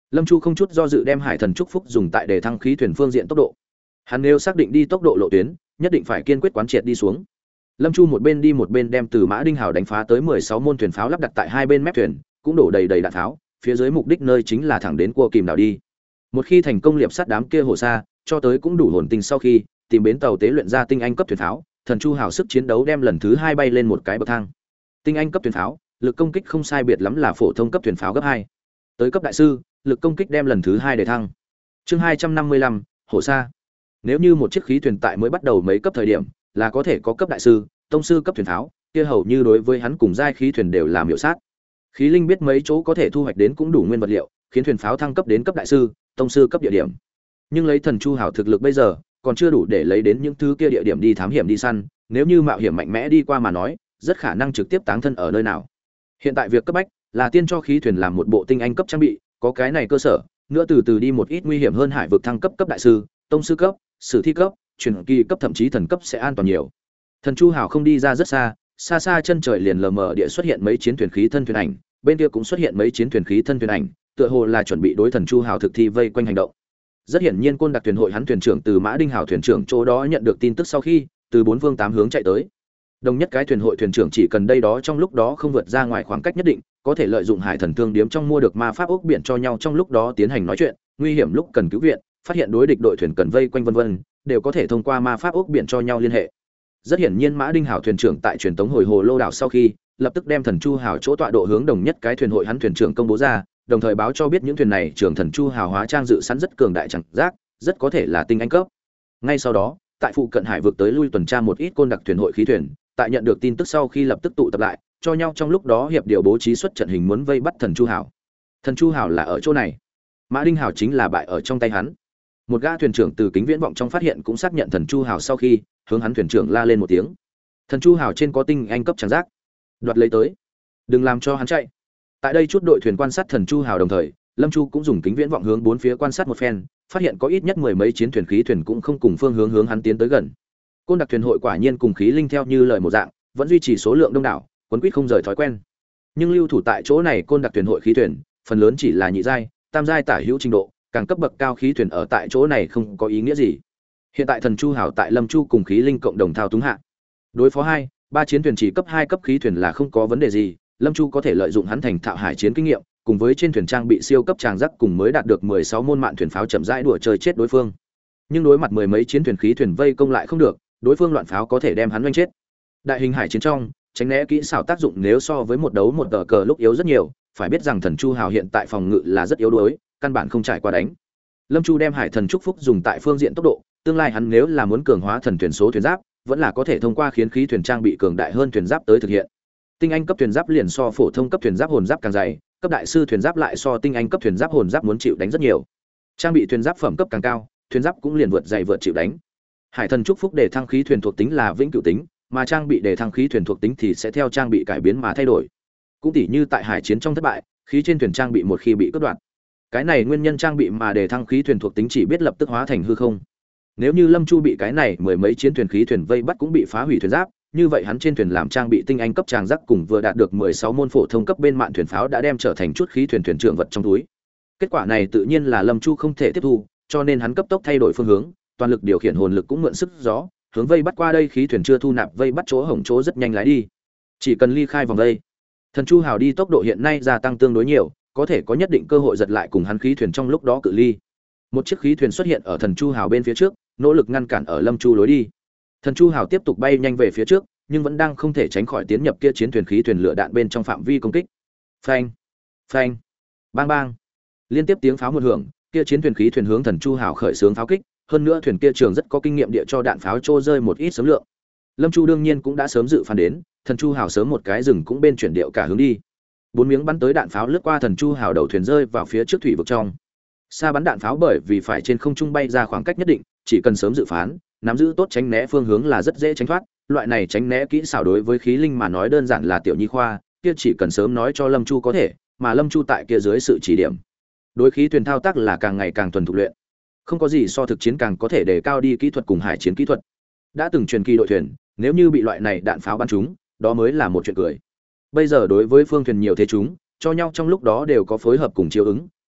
Lâm Chu không chút do dự đem Hải Thần Chúc Phúc dùng tại để thăng khí thuyền phương diện tốc độ. Hắn nếu xác định đi tốc độ lộ tuyến, nhất định phải kiên quyết quán triệt đi xuống. Lâm Chu một bên đi một bên đem từ Mã Đinh Hào đánh phá tới mười sáu môn thuyền pháo lắp đặt tại hai bên mép thuyền, cũng đổ đầy đầy đạn pháo, phía dưới mục đích nơi chính là thẳng đến cua kìm đảo đi. Một khi thành công liệp sát đám kia hồ xa, cho tới cũng đủ hồn tinh sau khi tìm bến tàu tế luyện ra tinh anh cấp thuyền pháo, Thần Chu Hào sức chiến đấu đem lần thứ hai bay lên một cái bậc thang. Tinh anh cấp thuyền pháo, lực công kích không sai biệt lắm là phổ thông cấp thuyền pháo gấp hai. Tới cấp đại sư, lực công kích đem lần thứ hai để thăng. Chương hai trăm năm mươi lăm, hồ xa. Nếu như một chiếc khí thuyền tại mới bắt đầu mấy cấp thời điểm, là có thể có cấp đại sư, tông sư cấp thuyền pháo, kia hầu như đối với hắn cùng giai khí thuyền đều là miểu sát. Khí linh biết mấy chỗ có thể thu hoạch đến cũng đủ nguyên vật liệu, khiến thuyền pháo thăng cấp đến cấp đại sư, tông sư cấp địa điểm. Nhưng lấy Thần Chu Hào thực lực bây giờ, còn chưa đủ để lấy đến những thứ kia địa điểm đi thám hiểm đi săn, nếu như mạo hiểm mạnh mẽ đi qua mà nói, rất khả năng trực tiếp táng thân ở nơi nào. Hiện tại việc cấp bách là tiên cho khí thuyền làm một bộ tinh anh cấp trang bị, có cái này cơ sở, nữa từ từ đi một ít nguy hiểm hơn hải vực thăng cấp cấp đại sư, tông sư cấp, sử thi cấp, truyền kỳ cấp thậm chí thần cấp sẽ an toàn nhiều. Thần Chu Hào không đi ra rất xa, xa xa chân trời liền lờ mờ địa xuất hiện mấy chiến thuyền khí thân thuyền ảnh, bên kia cũng xuất hiện mấy chiến thuyền khí thân thuyền ảnh, tựa hồ là chuẩn bị đối Thần Chu Hào thực thi vây quanh hành động. Rất hiển nhiên Côn Đặc thuyền hội hắn thuyền trưởng từ Mã Đinh Hào thuyền trưởng chỗ đó nhận được tin tức sau khi, từ bốn phương tám hướng chạy tới. Đồng nhất cái thuyền hội thuyền trưởng chỉ cần đây đó trong lúc đó không vượt ra ngoài khoảng cách nhất định, có thể lợi dụng Hải Thần Thương điếm trong mua được ma pháp ốc biển cho nhau trong lúc đó tiến hành nói chuyện, nguy hiểm lúc cần cứu viện, phát hiện đối địch đội thuyền cần vây quanh vân vân, đều có thể thông qua ma pháp ốc biển cho nhau liên hệ. Rất hiển nhiên Mã Đinh Hào thuyền trưởng tại truyền tống hồi hồ lô đảo sau khi, lập tức đem Thần Chu Hào chỗ tọa độ hướng đồng nhất cái thuyền hội hắn thuyền trưởng công bố ra, đồng thời báo cho biết những thuyền này trưởng Thần Chu Hào hóa trang dự sẵn rất cường đại chẳng giác, rất có thể là tinh anh cấp. Ngay sau đó, tại phụ cận hải vực tới lui tuần tra một ít Côn Đặc thuyền hội khí thuyền, tại nhận được tin tức sau khi lập tức tụ tập lại, cho nhau trong lúc đó hiệp điều bố trí xuất trận hình muốn vây bắt Thần Chu Hào. Thần Chu Hào là ở chỗ này, Mã Đinh Hào chính là bại ở trong tay hắn. Một gã thuyền trưởng từ kính viễn vọng trong phát hiện cũng xác nhận Thần Chu Hào sau khi, hướng hắn thuyền trưởng la lên một tiếng. Thần Chu Hào trên có tinh anh cấp chẳng giác, đoạt lấy tới, đừng làm cho hắn chạy. Tại đây chút đội thuyền quan sát Thần Chu Hào đồng thời, Lâm Chu cũng dùng kính viễn vọng hướng bốn phía quan sát một phen, phát hiện có ít nhất mười mấy chiến thuyền khí thuyền cũng không cùng phương hướng hướng hắn tiến tới gần. Côn Đặc thuyền hội quả nhiên cùng khí linh theo như lời một dạng, vẫn duy trì số lượng đông đảo, quấn quýt không rời thói quen. Nhưng lưu thủ tại chỗ này Côn Đặc thuyền hội khí thuyền, phần lớn chỉ là nhị giai, tam giai tả hữu trình độ, càng cấp bậc cao khí thuyền ở tại chỗ này không có ý nghĩa gì. Hiện tại Thần Chu Hào tại Lâm Chu cùng khí linh cộng đồng thao túng hạ, đối phó hai, ba chiến thuyền chỉ cấp hai cấp khí thuyền là không có vấn đề gì, Lâm Chu có thể lợi dụng hắn thành thạo hải chiến kinh nghiệm, cùng với trên thuyền trang bị siêu cấp tràng giác cùng mới đạt được mười sáu môn mạn thuyền pháo chậm rãi đùa chơi chết đối phương. Nhưng đối mặt mười mấy chiến thuyền khí thuyền vây công lại không được, đối phương loạn pháo có thể đem hắn đánh chết. Đại hình hải chiến trong, tránh né kỹ xảo tác dụng nếu so với một đấu một tờ cờ lúc yếu rất nhiều, phải biết rằng Thần Chu Hào hiện tại phòng ngự là rất yếu đuối, căn bản không trải qua đánh. Lâm Chu đem Hải Thần Chúc Phúc dùng tại phương diện tốc độ, tương lai hắn nếu là muốn cường hóa thần thuyền số thuyền giáp, vẫn là có thể thông qua khiến khí thuyền trang bị cường đại hơn thuyền giáp tới thực hiện. Tinh anh cấp thuyền giáp liền so phổ thông cấp thuyền giáp hồn giáp càng dày, cấp đại sư thuyền giáp lại so tinh anh cấp thuyền giáp hồn giáp muốn chịu đánh rất nhiều. Trang bị thuyền giáp phẩm cấp càng cao, thuyền giáp cũng liền vượt dày vượt chịu đánh. Hải Thần Chúc Phúc để thăng khí thuyền thuộc tính là vĩnh cửu tính, mà trang bị để thăng khí thuyền thuộc tính thì sẽ theo trang bị cải biến mà thay đổi. Cũng tỉ như tại hải chiến trong thất bại, khí trên thuyền trang bị một khi bị cắt đoạn, cái này nguyên nhân trang bị mà để thăng khí thuyền thuộc tính chỉ biết lập tức hóa thành hư không. Nếu như Lâm Chu bị cái này mười mấy chiến thuyền khí thuyền vây bắt cũng bị phá hủy thuyền giáp, như vậy hắn trên thuyền làm trang bị tinh anh cấp tràng giác cùng vừa đạt được mười sáu môn phổ thông cấp bên mạn thuyền pháo đã đem trở thành chút khí thuyền thuyền trưởng vật trong túi. Kết quả này tự nhiên là Lâm Chu không thể tiếp thu, cho nên hắn cấp tốc thay đổi phương hướng, toàn lực điều khiển hồn lực cũng mượn sức gió, hướng vây bắt qua đây khí thuyền chưa thu nạp vây bắt chỗ hổng chỗ rất nhanh lái đi. Chỉ cần ly khai vòng vây, Thần Chu Hào đi tốc độ hiện nay gia tăng tương đối nhiều, có thể có nhất định cơ hội giật lại cùng hắn khí thuyền trong lúc đó cự ly. Một chiếc khí thuyền xuất hiện ở Thần Chu Hào bên phía trước, nỗ lực ngăn cản ở Lâm Chu lối đi. Thần Chu Hào tiếp tục bay nhanh về phía trước, nhưng vẫn đang không thể tránh khỏi tiến nhập kia chiến thuyền khí thuyền lửa đạn bên trong phạm vi công kích. Phanh, phanh, bang bang. Liên tiếp tiếng pháo một hưởng, kia chiến thuyền khí thuyền hướng Thần Chu Hào khởi xướng pháo kích, hơn nữa thuyền kia trường rất có kinh nghiệm địa cho đạn pháo trô rơi một ít sớm lượng. Lâm Chu đương nhiên cũng đã sớm dự phán đến, Thần Chu Hào sớm một cái rừng cũng bên chuyển điệu cả hướng đi. Bốn miếng bắn tới đạn pháo lướt qua Thần Chu Hào đầu thuyền rơi vào phía trước thủy vực trong. Xa bắn đạn pháo bởi vì phải trên không trung bay ra khoảng cách nhất định, chỉ cần sớm dự phán, nắm giữ tốt tránh né phương hướng là rất dễ tránh thoát. Loại này tránh né kỹ xảo đối với khí linh mà nói đơn giản là tiểu nhi khoa, kia chỉ cần sớm nói cho Lâm Chu có thể, mà Lâm Chu tại kia dưới sự chỉ điểm, đối khí thuyền thao tác là càng ngày càng thuần thục luyện. Không có gì so thực chiến càng có thể đề cao đi kỹ thuật cùng hải chiến kỹ thuật. Đã từng truyền kỳ đội thuyền, nếu như bị loại này đạn pháo bắn trúng, đó mới là một chuyện cười. Bây giờ đối với phương thuyền nhiều thế chúng, cho nhau trong lúc đó đều có phối hợp cùng chiếu ứng,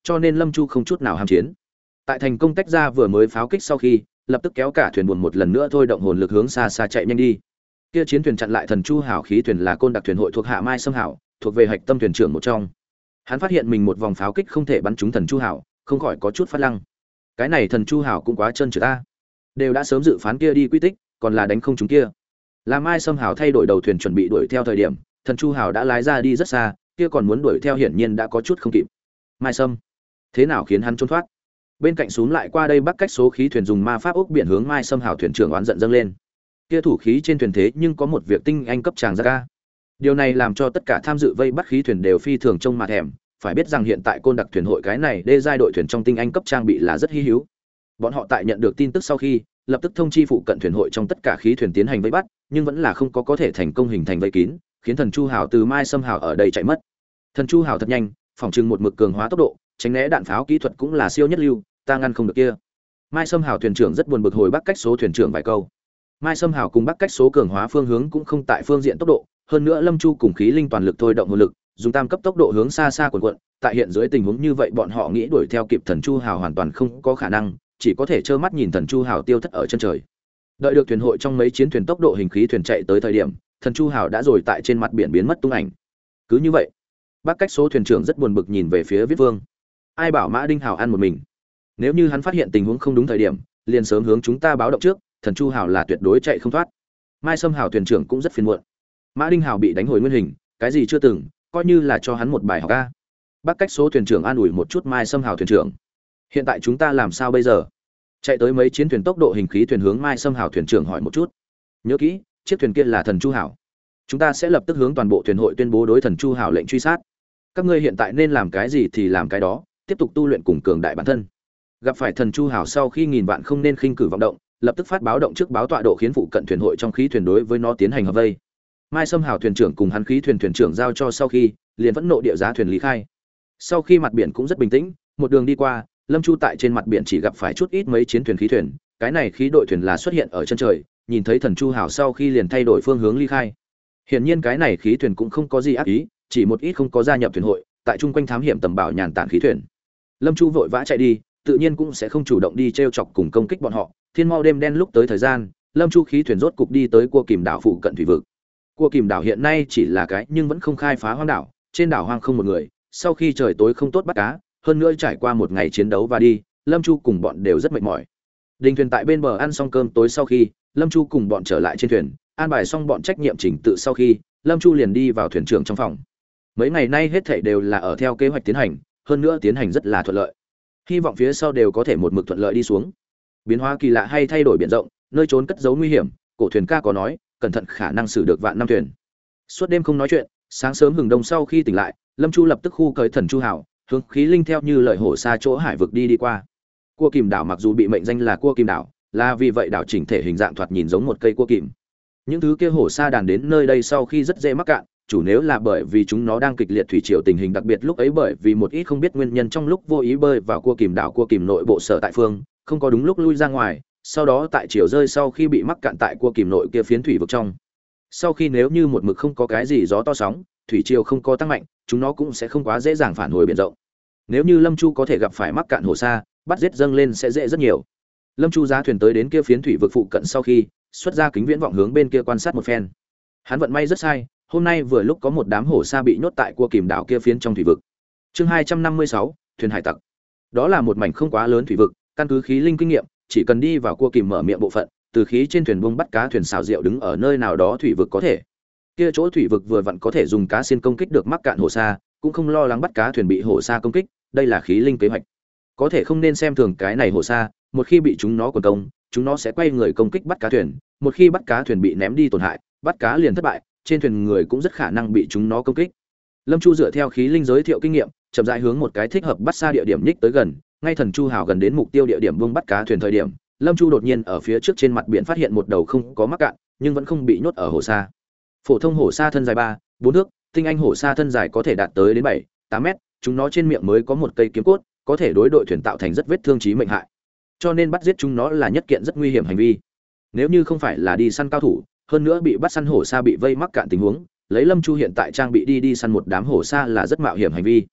cho nên Lâm Chu không chút nào ham chiến. Tại thành công tách ra vừa mới pháo kích sau khi, lập tức kéo cả thuyền buồm một lần nữa thôi động hồn lực hướng xa xa chạy nhanh đi. Kia chiến thuyền chặn lại Thần Chu Hảo khí thuyền là côn đặc thuyền hội thuộc hạ Mai Sâm Hảo, thuộc về hạch tâm thuyền trưởng một trong. Hắn phát hiện mình một vòng pháo kích không thể bắn trúng Thần Chu Hảo, không khỏi có chút phát lăng. Cái này Thần Chu Hảo cũng quá trơn trượt ta. Đều đã sớm dự phán kia đi quy tích, còn là đánh không trúng kia. Là Mai Sâm Hảo thay đổi đầu thuyền chuẩn bị đuổi theo thời điểm, Thần Chu Hảo đã lái ra đi rất xa, kia còn muốn đuổi theo hiển nhiên đã có chút không kịp. Mai Sâm, thế nào khiến hắn trốn thoát? Bên cạnh xuống lại qua đây bắt cách số khí thuyền dùng ma pháp ốc biển hướng Mai Sâm Hảo thuyền trưởng oán giận dâng lên. Kia thủ khí trên thuyền thế nhưng có một việc tinh anh cấp tràng ra ca. Điều này làm cho tất cả tham dự vây bắt khí thuyền đều phi thường trông mà thèm, phải biết rằng hiện tại côn đặc thuyền hội cái này đê giai đội thuyền trong tinh anh cấp trang bị là rất hi hữu. Bọn họ tại nhận được tin tức sau khi, lập tức thông chi phụ cận thuyền hội trong tất cả khí thuyền tiến hành vây bắt, nhưng vẫn là không có có thể thành công hình thành vây kín, khiến Thần Chu Hảo từ Mai Sâm Hảo ở đây chạy mất. Thần Chu Hảo thật nhanh, phòng trừng một mực cường hóa tốc độ, tránh né đạn pháo kỹ thuật cũng là siêu nhất lưu, ta ngăn không được kia. Mai Sâm Hảo thuyền trưởng rất buồn bực hồi bắt cách số thuyền trưởng vài câu. Mai Sâm Hảo cùng bắt cách số cường hóa phương hướng cũng không tại phương diện tốc độ, hơn nữa Lâm Chu cùng khí linh toàn lực thôi động hồn lực, dùng tam cấp tốc độ hướng xa xa quần quận, tại hiện dưới tình huống như vậy bọn họ nghĩ đuổi theo kịp Thần Chu Hảo hoàn toàn không có khả năng, chỉ có thể trơ mắt nhìn Thần Chu Hảo tiêu thất ở chân trời. Đợi được thuyền hội trong mấy chiến thuyền tốc độ hình khí thuyền chạy tới thời điểm, Thần Chu Hảo đã rồi tại trên mặt biển biến mất tung ảnh. Cứ như vậy, bác cách số thuyền trưởng rất buồn bực nhìn về phía Viết Vương. Ai bảo Mã Đinh Hảo ăn một mình? Nếu như hắn phát hiện tình huống không đúng thời điểm, liền sớm hướng chúng ta báo động trước, Thần Chu Hảo là tuyệt đối chạy không thoát. Mai Sâm Hảo thuyền trưởng cũng rất phiền muộn. Mã Đinh Hảo bị đánh hồi nguyên hình, cái gì chưa từng, coi như là cho hắn một bài học a. Bác cách số thuyền trưởng an ủi một chút Mai Sâm Hảo thuyền trưởng. Hiện tại chúng ta làm sao bây giờ? Chạy tới mấy chiến thuyền tốc độ hình khí thuyền hướng Mai Sâm Hảo thuyền trưởng hỏi một chút. Nhớ kỹ, chiếc thuyền kia là Thần Chu Hảo. Chúng ta sẽ lập tức hướng toàn bộ thuyền hội tuyên bố đối Thần Chu Hảo lệnh truy sát. Các ngươi hiện tại nên làm cái gì thì làm cái đó, tiếp tục tu luyện cùng cường đại bản thân. Gặp phải Thần Chu Hảo sau khi nghìn vạn không nên khinh cử vọng động, lập tức phát báo động trước báo tọa độ khiến phụ cận thuyền hội trong khí thuyền đối với nó tiến hành hợp vây. Mai Sâm Hảo thuyền trưởng cùng hắn khí thuyền thuyền trưởng giao cho sau khi, liền vẫn nộ địa giá thuyền lý khai. Sau khi mặt biển cũng rất bình tĩnh, một đường đi qua, Lâm Chu tại trên mặt biển chỉ gặp phải chút ít mấy chiến thuyền khí thuyền, cái này khí đội thuyền là xuất hiện ở chân trời, nhìn thấy Thần Chu Hảo sau khi liền thay đổi phương hướng ly khai. Hiển nhiên cái này khí thuyền cũng không có gì ác ý, chỉ một ít không có gia nhập thuyền hội, tại chung quanh thám hiểm tầm bảo nhàn tản khí thuyền. Lâm Chu vội vã chạy đi, tự nhiên cũng sẽ không chủ động đi trêu chọc cùng công kích bọn họ. Thiên mau đêm đen lúc tới thời gian, Lâm Chu khí thuyền rốt cục đi tới Cua Kìm đảo phụ cận thủy vực. Cua Kìm đảo hiện nay chỉ là cái nhưng vẫn không khai phá hoang đảo, trên đảo hoang không một người, sau khi trời tối không tốt bắt cá, hơn nữa trải qua một ngày chiến đấu và đi, Lâm Chu cùng bọn đều rất mệt mỏi. Đình thuyền tại bên bờ ăn xong cơm tối sau khi, Lâm Chu cùng bọn trở lại trên thuyền, an bài xong bọn trách nhiệm chỉnh tự sau khi, Lâm Chu liền đi vào thuyền trưởng trong phòng. Mấy ngày nay hết thảy đều là ở theo kế hoạch tiến hành, hơn nữa tiến hành rất là thuận lợi. Hy vọng phía sau đều có thể một mực thuận lợi đi xuống. Biến hóa kỳ lạ hay thay đổi biển rộng, nơi trốn cất giấu nguy hiểm, cổ thuyền ca có nói, cẩn thận khả năng xử được vạn năm thuyền. Suốt đêm không nói chuyện, sáng sớm hừng đông sau khi tỉnh lại, Lâm Chu lập tức khu cởi Thần Chu Hảo, hướng khí linh theo như lời hổ xa chỗ hải vực đi đi qua. Cua Kìm đảo mặc dù bị mệnh danh là Cua Kìm đảo, là vì vậy đảo chỉnh thể hình dạng thoạt nhìn giống một cây cua kìm. Những thứ kia hổ sa đàn đến nơi đây sau khi rất dễ mắc cạn, chủ nếu là bởi vì chúng nó đang kịch liệt thủy triều tình hình đặc biệt lúc ấy bởi vì một ít không biết nguyên nhân trong lúc vô ý bơi vào cua kìm đảo cua kìm nội bộ sở tại phương, không có đúng lúc lui ra ngoài, sau đó tại chiều rơi sau khi bị mắc cạn tại cua kìm nội kia phiến thủy vực trong. Sau khi nếu như một mực không có cái gì gió to sóng, thủy triều không có tăng mạnh, chúng nó cũng sẽ không quá dễ dàng phản hồi biển rộng. Nếu như Lâm Chu có thể gặp phải mắc cạn hổ sa, bắt giết dâng lên sẽ dễ rất nhiều. Lâm Chu giá thuyền tới đến kia phiến thủy vực phụ cận sau khi, xuất ra kính viễn vọng hướng bên kia quan sát một phen. Hắn vận may rất sai, hôm nay vừa lúc có một đám hổ sa bị nhốt tại cua kìm đảo kia phiến trong thủy vực. Chương hai trăm năm mươi sáu, thuyền hải tặc. Đó là một mảnh không quá lớn thủy vực, căn cứ khí linh kinh nghiệm, chỉ cần đi vào cua kìm mở miệng bộ phận, từ khí trên thuyền buông bắt cá thuyền xào rượu đứng ở nơi nào đó thủy vực có thể. Kia chỗ thủy vực vừa vặn có thể dùng cá xiên công kích được mắc cạn hổ sa, cũng không lo lắng bắt cá thuyền bị hổ sa công kích, đây là khí linh kế hoạch. Có thể không nên xem thường cái này hổ sa, một khi bị chúng nó quần công, chúng nó sẽ quay người công kích bắt cá thuyền, một khi bắt cá thuyền bị ném đi tổn hại, bắt cá liền thất bại, trên thuyền người cũng rất khả năng bị chúng nó công kích. Lâm Chu dựa theo khí linh giới thiệu kinh nghiệm, chậm rãi hướng một cái thích hợp bắt xa địa điểm nhích tới gần, ngay thần Chu Hào gần đến mục tiêu địa điểm buông bắt cá thuyền thời điểm, Lâm Chu đột nhiên ở phía trước trên mặt biển phát hiện một đầu không có mắc cạn, nhưng vẫn không bị nhốt ở hồ sa. Phổ thông hổ sa thân dài ba, bốn thước, tinh anh hổ sa thân dài có thể đạt tới đến bảy, tám mét, chúng nó trên miệng mới có một cây kiếm cốt, có thể đối đội thuyền tạo thành rất vết thương chí mệnh hại. Cho nên bắt giết chúng nó là nhất kiện rất nguy hiểm hành vi. Nếu như không phải là đi săn cao thủ, hơn nữa bị bắt săn hổ sa bị vây mắc cạn tình huống, lấy Lâm Chu hiện tại trang bị đi đi săn một đám hổ sa là rất mạo hiểm hành vi.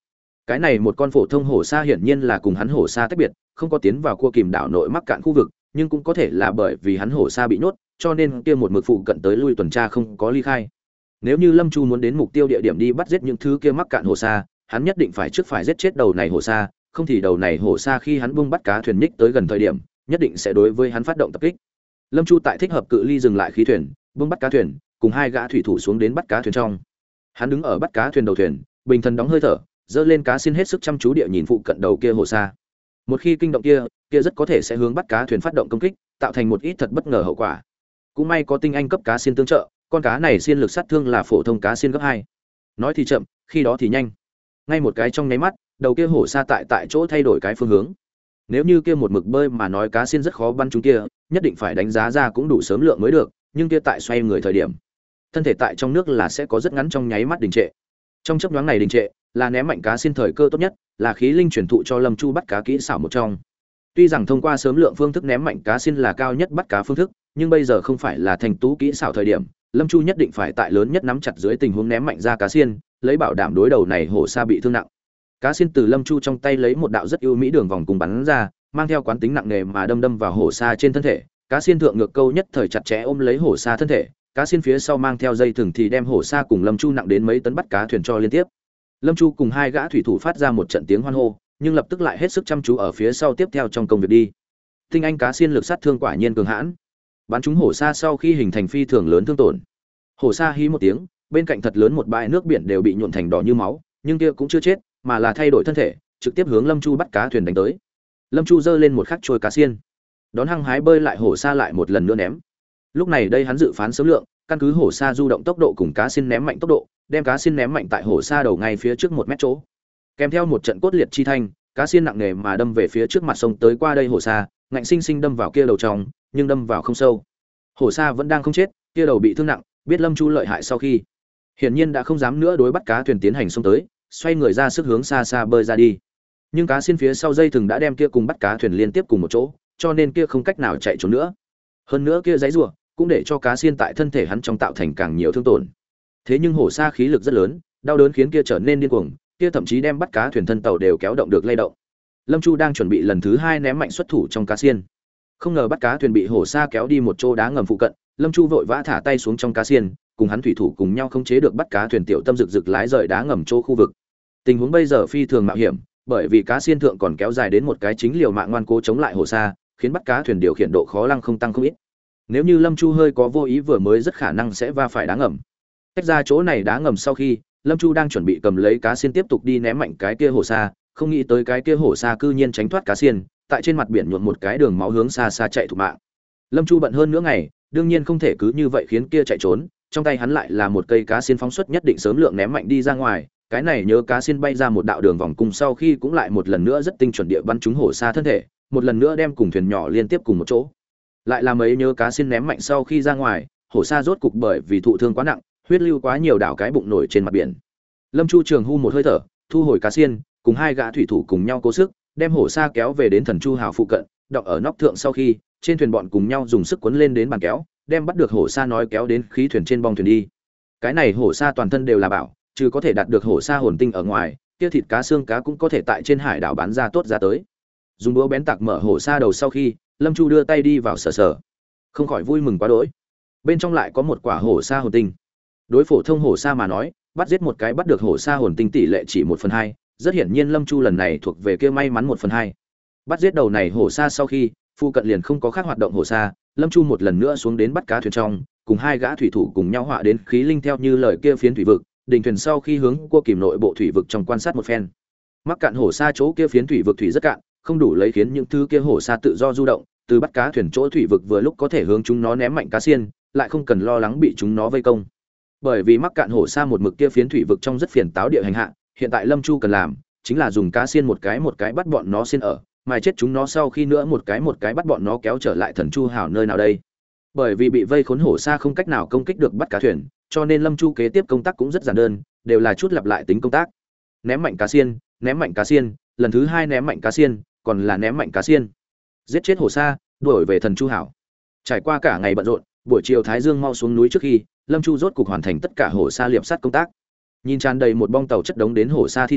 Cái này một con phổ thông hổ sa hiển nhiên là cùng hắn hổ sa tách biệt, không có tiến vào cua kìm đảo nội mắc cạn khu vực, nhưng cũng có thể là bởi vì hắn hổ sa bị nhốt, cho nên kia một mực phụ cận tới lui tuần tra không có ly khai. Nếu như Lâm Chu muốn đến mục tiêu địa điểm đi bắt giết những thứ kia mắc cạn hổ sa, hắn nhất định phải trước phải giết chết đầu này hổ sa, không thì đầu này hổ sa khi hắn buông bắt cá thuyền nhích tới gần thời điểm, nhất định sẽ đối với hắn phát động tập kích. Lâm Chu tại thích hợp cự ly dừng lại khí thuyền, buông bắt cá thuyền, cùng hai gã thủy thủ xuống đến bắt cá thuyền trong. Hắn đứng ở bắt cá thuyền đầu thuyền, bình thần đóng hơi thở, giơ lên cá xin hết sức chăm chú địa nhìn phụ cận đầu kia hổ sa. Một khi kinh động kia, kia rất có thể sẽ hướng bắt cá thuyền phát động công kích, tạo thành một ít thật bất ngờ hậu quả. Cũng may có tinh anh cấp cá xin tương trợ, con cá này xiên lực sát thương là phổ thông cá xiên gấp hai. Nói thì chậm, khi đó thì nhanh. Ngay một cái trong nháy mắt, đầu kia hổ sa tại tại chỗ thay đổi cái phương hướng. Nếu như kia một mực bơi mà nói cá xiên rất khó bắn chúng kia, nhất định phải đánh giá ra cũng đủ sớm lượng mới được, nhưng kia tại xoay người thời điểm, thân thể tại trong nước là sẽ có rất ngắn trong nháy mắt đình trệ. Trong chớp nhoáng này đình trệ, là ném mạnh cá xiên thời cơ tốt nhất, là khí linh truyền thụ cho Lâm Chu bắt cá kỹ xảo một trong. Tuy rằng thông qua sớm lượng phương thức ném mạnh cá xiên là cao nhất bắt cá phương thức, nhưng bây giờ không phải là thành tú kỹ xảo thời điểm, Lâm Chu nhất định phải tại lớn nhất nắm chặt dưới tình huống ném mạnh ra cá xiên, lấy bảo đảm đối đầu này hổ sa bị thương nặng. Cá xiên từ Lâm Chu trong tay lấy một đạo rất ưu mỹ đường vòng cùng bắn ra, mang theo quán tính nặng nề mà đâm đâm vào hổ sa trên thân thể. Cá xiên thượng ngược câu nhất thời chặt chẽ ôm lấy hổ sa thân thể, cá xiên phía sau mang theo dây thừng thì đem hổ sa cùng Lâm Chu nặng đến mấy tấn bắt cá thuyền cho liên tiếp. Lâm Chu cùng hai gã thủy thủ phát ra một trận tiếng hoan hô, nhưng lập tức lại hết sức chăm chú ở phía sau tiếp theo trong công việc đi. Tinh anh cá xiên lực sát thương quả nhiên cường hãn. Bắn trúng hổ sa sau khi hình thành phi thường lớn thương tổn. Hổ sa hí một tiếng, bên cạnh thật lớn một bãi nước biển đều bị nhuộm thành đỏ như máu, nhưng kia cũng chưa chết, mà là thay đổi thân thể, trực tiếp hướng Lâm Chu bắt cá thuyền đánh tới. Lâm Chu giơ lên một khắc trôi cá xiên, đón hăng hái bơi lại hổ sa lại một lần nữa ném. Lúc này đây hắn dự phán sớm lượng, căn cứ hổ sa du động tốc độ cùng cá xiên ném mạnh tốc độ, đem cá xiên ném mạnh tại hổ sa đầu ngay phía trước một mét chỗ. Kèm theo một trận cốt liệt chi thanh, cá xiên nặng nề mà đâm về phía trước mặt sông tới qua đây hổ sa, ngạnh sinh sinh đâm vào kia đầu trong, nhưng đâm vào không sâu. Hổ sa vẫn đang không chết, kia đầu bị thương nặng, biết Lâm Chu lợi hại sau khi, hiển nhiên đã không dám nữa đối bắt cá thuyền tiến hành xông tới, xoay người ra sức hướng xa xa bơi ra đi. Nhưng cá xiên phía sau dây thừng đã đem kia cùng bắt cá thuyền liên tiếp cùng một chỗ, cho nên kia không cách nào chạy trốn nữa. Hơn nữa kia giãy giụa, cũng để cho cá xiên tại thân thể hắn trong tạo thành càng nhiều thương tổn. Thế nhưng hổ sa khí lực rất lớn, đau đớn khiến kia trở nên điên cuồng, kia thậm chí đem bắt cá thuyền thân tàu đều kéo động được lay động. Lâm Chu đang chuẩn bị lần thứ hai ném mạnh xuất thủ trong cá xiên, không ngờ bắt cá thuyền bị hổ sa kéo đi một chỗ đá ngầm phụ cận. Lâm Chu vội vã thả tay xuống trong cá xiên, cùng hắn thủy thủ cùng nhau khống chế được bắt cá thuyền tiểu tâm rực rực lái rời đá ngầm chỗ khu vực. Tình huống bây giờ phi thường mạo hiểm, bởi vì cá xiên thượng còn kéo dài đến một cái chính liều mạng ngoan cố chống lại hổ sa, khiến bắt cá thuyền điều khiển độ khó lăng không tăng không ít. Nếu như Lâm Chu hơi có vô ý vừa mới rất khả năng sẽ va phải đá ngầm. Tách ra chỗ này đá ngầm sau khi, Lâm Chu đang chuẩn bị cầm lấy cá xiên tiếp tục đi ném mạnh cái kia hổ sa, không nghĩ tới cái kia hổ sa cư nhiên tránh thoát cá xiên, tại trên mặt biển nhuộm một cái đường máu hướng xa xa chạy thục mạng. Lâm Chu bận hơn nữa ngày, đương nhiên không thể cứ như vậy khiến kia chạy trốn, trong tay hắn lại là một cây cá xiên phóng xuất nhất định sớm lượng ném mạnh đi ra ngoài, cái này nhớ cá xiên bay ra một đạo đường vòng cung sau khi cũng lại một lần nữa rất tinh chuẩn địa bắn trúng hổ sa thân thể, một lần nữa đem cùng thuyền nhỏ liên tiếp cùng một chỗ. Lại là mấy nhớ cá xiên ném mạnh sau khi ra ngoài, hổ sa rốt cục bởi vì thụ thương quá nặng, huyết lưu quá nhiều đảo cái bụng nổi trên mặt biển. Lâm Chu trường hu một hơi thở, thu hồi cá xiên, cùng hai gã thủy thủ cùng nhau cố sức, đem hổ sa kéo về đến Thần Chu hào phụ cận, đọc ở nóc thượng sau khi, trên thuyền bọn cùng nhau dùng sức cuốn lên đến bàn kéo, đem bắt được hổ sa nói kéo đến khí thuyền trên bong thuyền đi. Cái này hổ sa toàn thân đều là bảo, trừ có thể đạt được hổ sa hồn tinh ở ngoài, kia thịt cá xương cá cũng có thể tại trên hải đảo bán ra tốt giá tới. Dùng búa bén tạc mở hổ sa đầu sau khi, Lâm Chu đưa tay đi vào sờ sờ, không khỏi vui mừng quá đỗi. Bên trong lại có một quả hổ sa hồn tinh. Đối phổ thông hổ sa mà nói, bắt giết một cái bắt được hổ sa hồn tinh tỷ lệ chỉ một phần hai, rất hiển nhiên Lâm Chu lần này thuộc về kia may mắn một phần hai. Bắt giết đầu này hổ sa sau khi, phu cận liền không có khác hoạt động hổ sa, Lâm Chu một lần nữa xuống đến bắt cá thuyền trong, cùng hai gã thủy thủ cùng nhau họa đến khí linh theo như lời kia phiến thủy vực, đình thuyền sau khi hướng cua kìm nội bộ thủy vực trong quan sát một phen. Mắc cạn hổ sa chỗ kia phiến thủy vực thủy rất cạn, không đủ lấy khiến những thứ kia hổ sa tự do du động, từ bắt cá thuyền chỗ thủy vực vừa lúc có thể hướng chúng nó ném mạnh cá xiên, lại không cần lo lắng bị chúng nó vây công. Bởi vì mắc cạn hổ sa một mực kia phiến thủy vực trong rất phiền táo địa hành hạ, hiện tại Lâm Chu cần làm chính là dùng cá xiên một cái một cái bắt bọn nó xiên ở, mài chết chúng nó sau khi nữa một cái một cái bắt bọn nó kéo trở lại Thần Chu hào nơi nào đây. Bởi vì bị vây khốn hổ sa không cách nào công kích được bắt cá thuyền, cho nên Lâm Chu kế tiếp công tác cũng rất giản đơn, đều là chút lặp lại tính công tác. Ném mạnh cá xiên, ném mạnh cá xiên, lần thứ hai ném mạnh cá xiên, còn là ném mạnh cá xiên. Giết chết hổ sa, đuổi về Thần Chu hảo. Trải qua cả ngày bận rộn, buổi chiều thái dương mau xuống núi trước khi, Lâm Chu rốt cục hoàn thành tất cả hổ sa liệp sắt công tác. Nhìn tràn đầy một bong tàu chất đống đến hổ sa thi thể,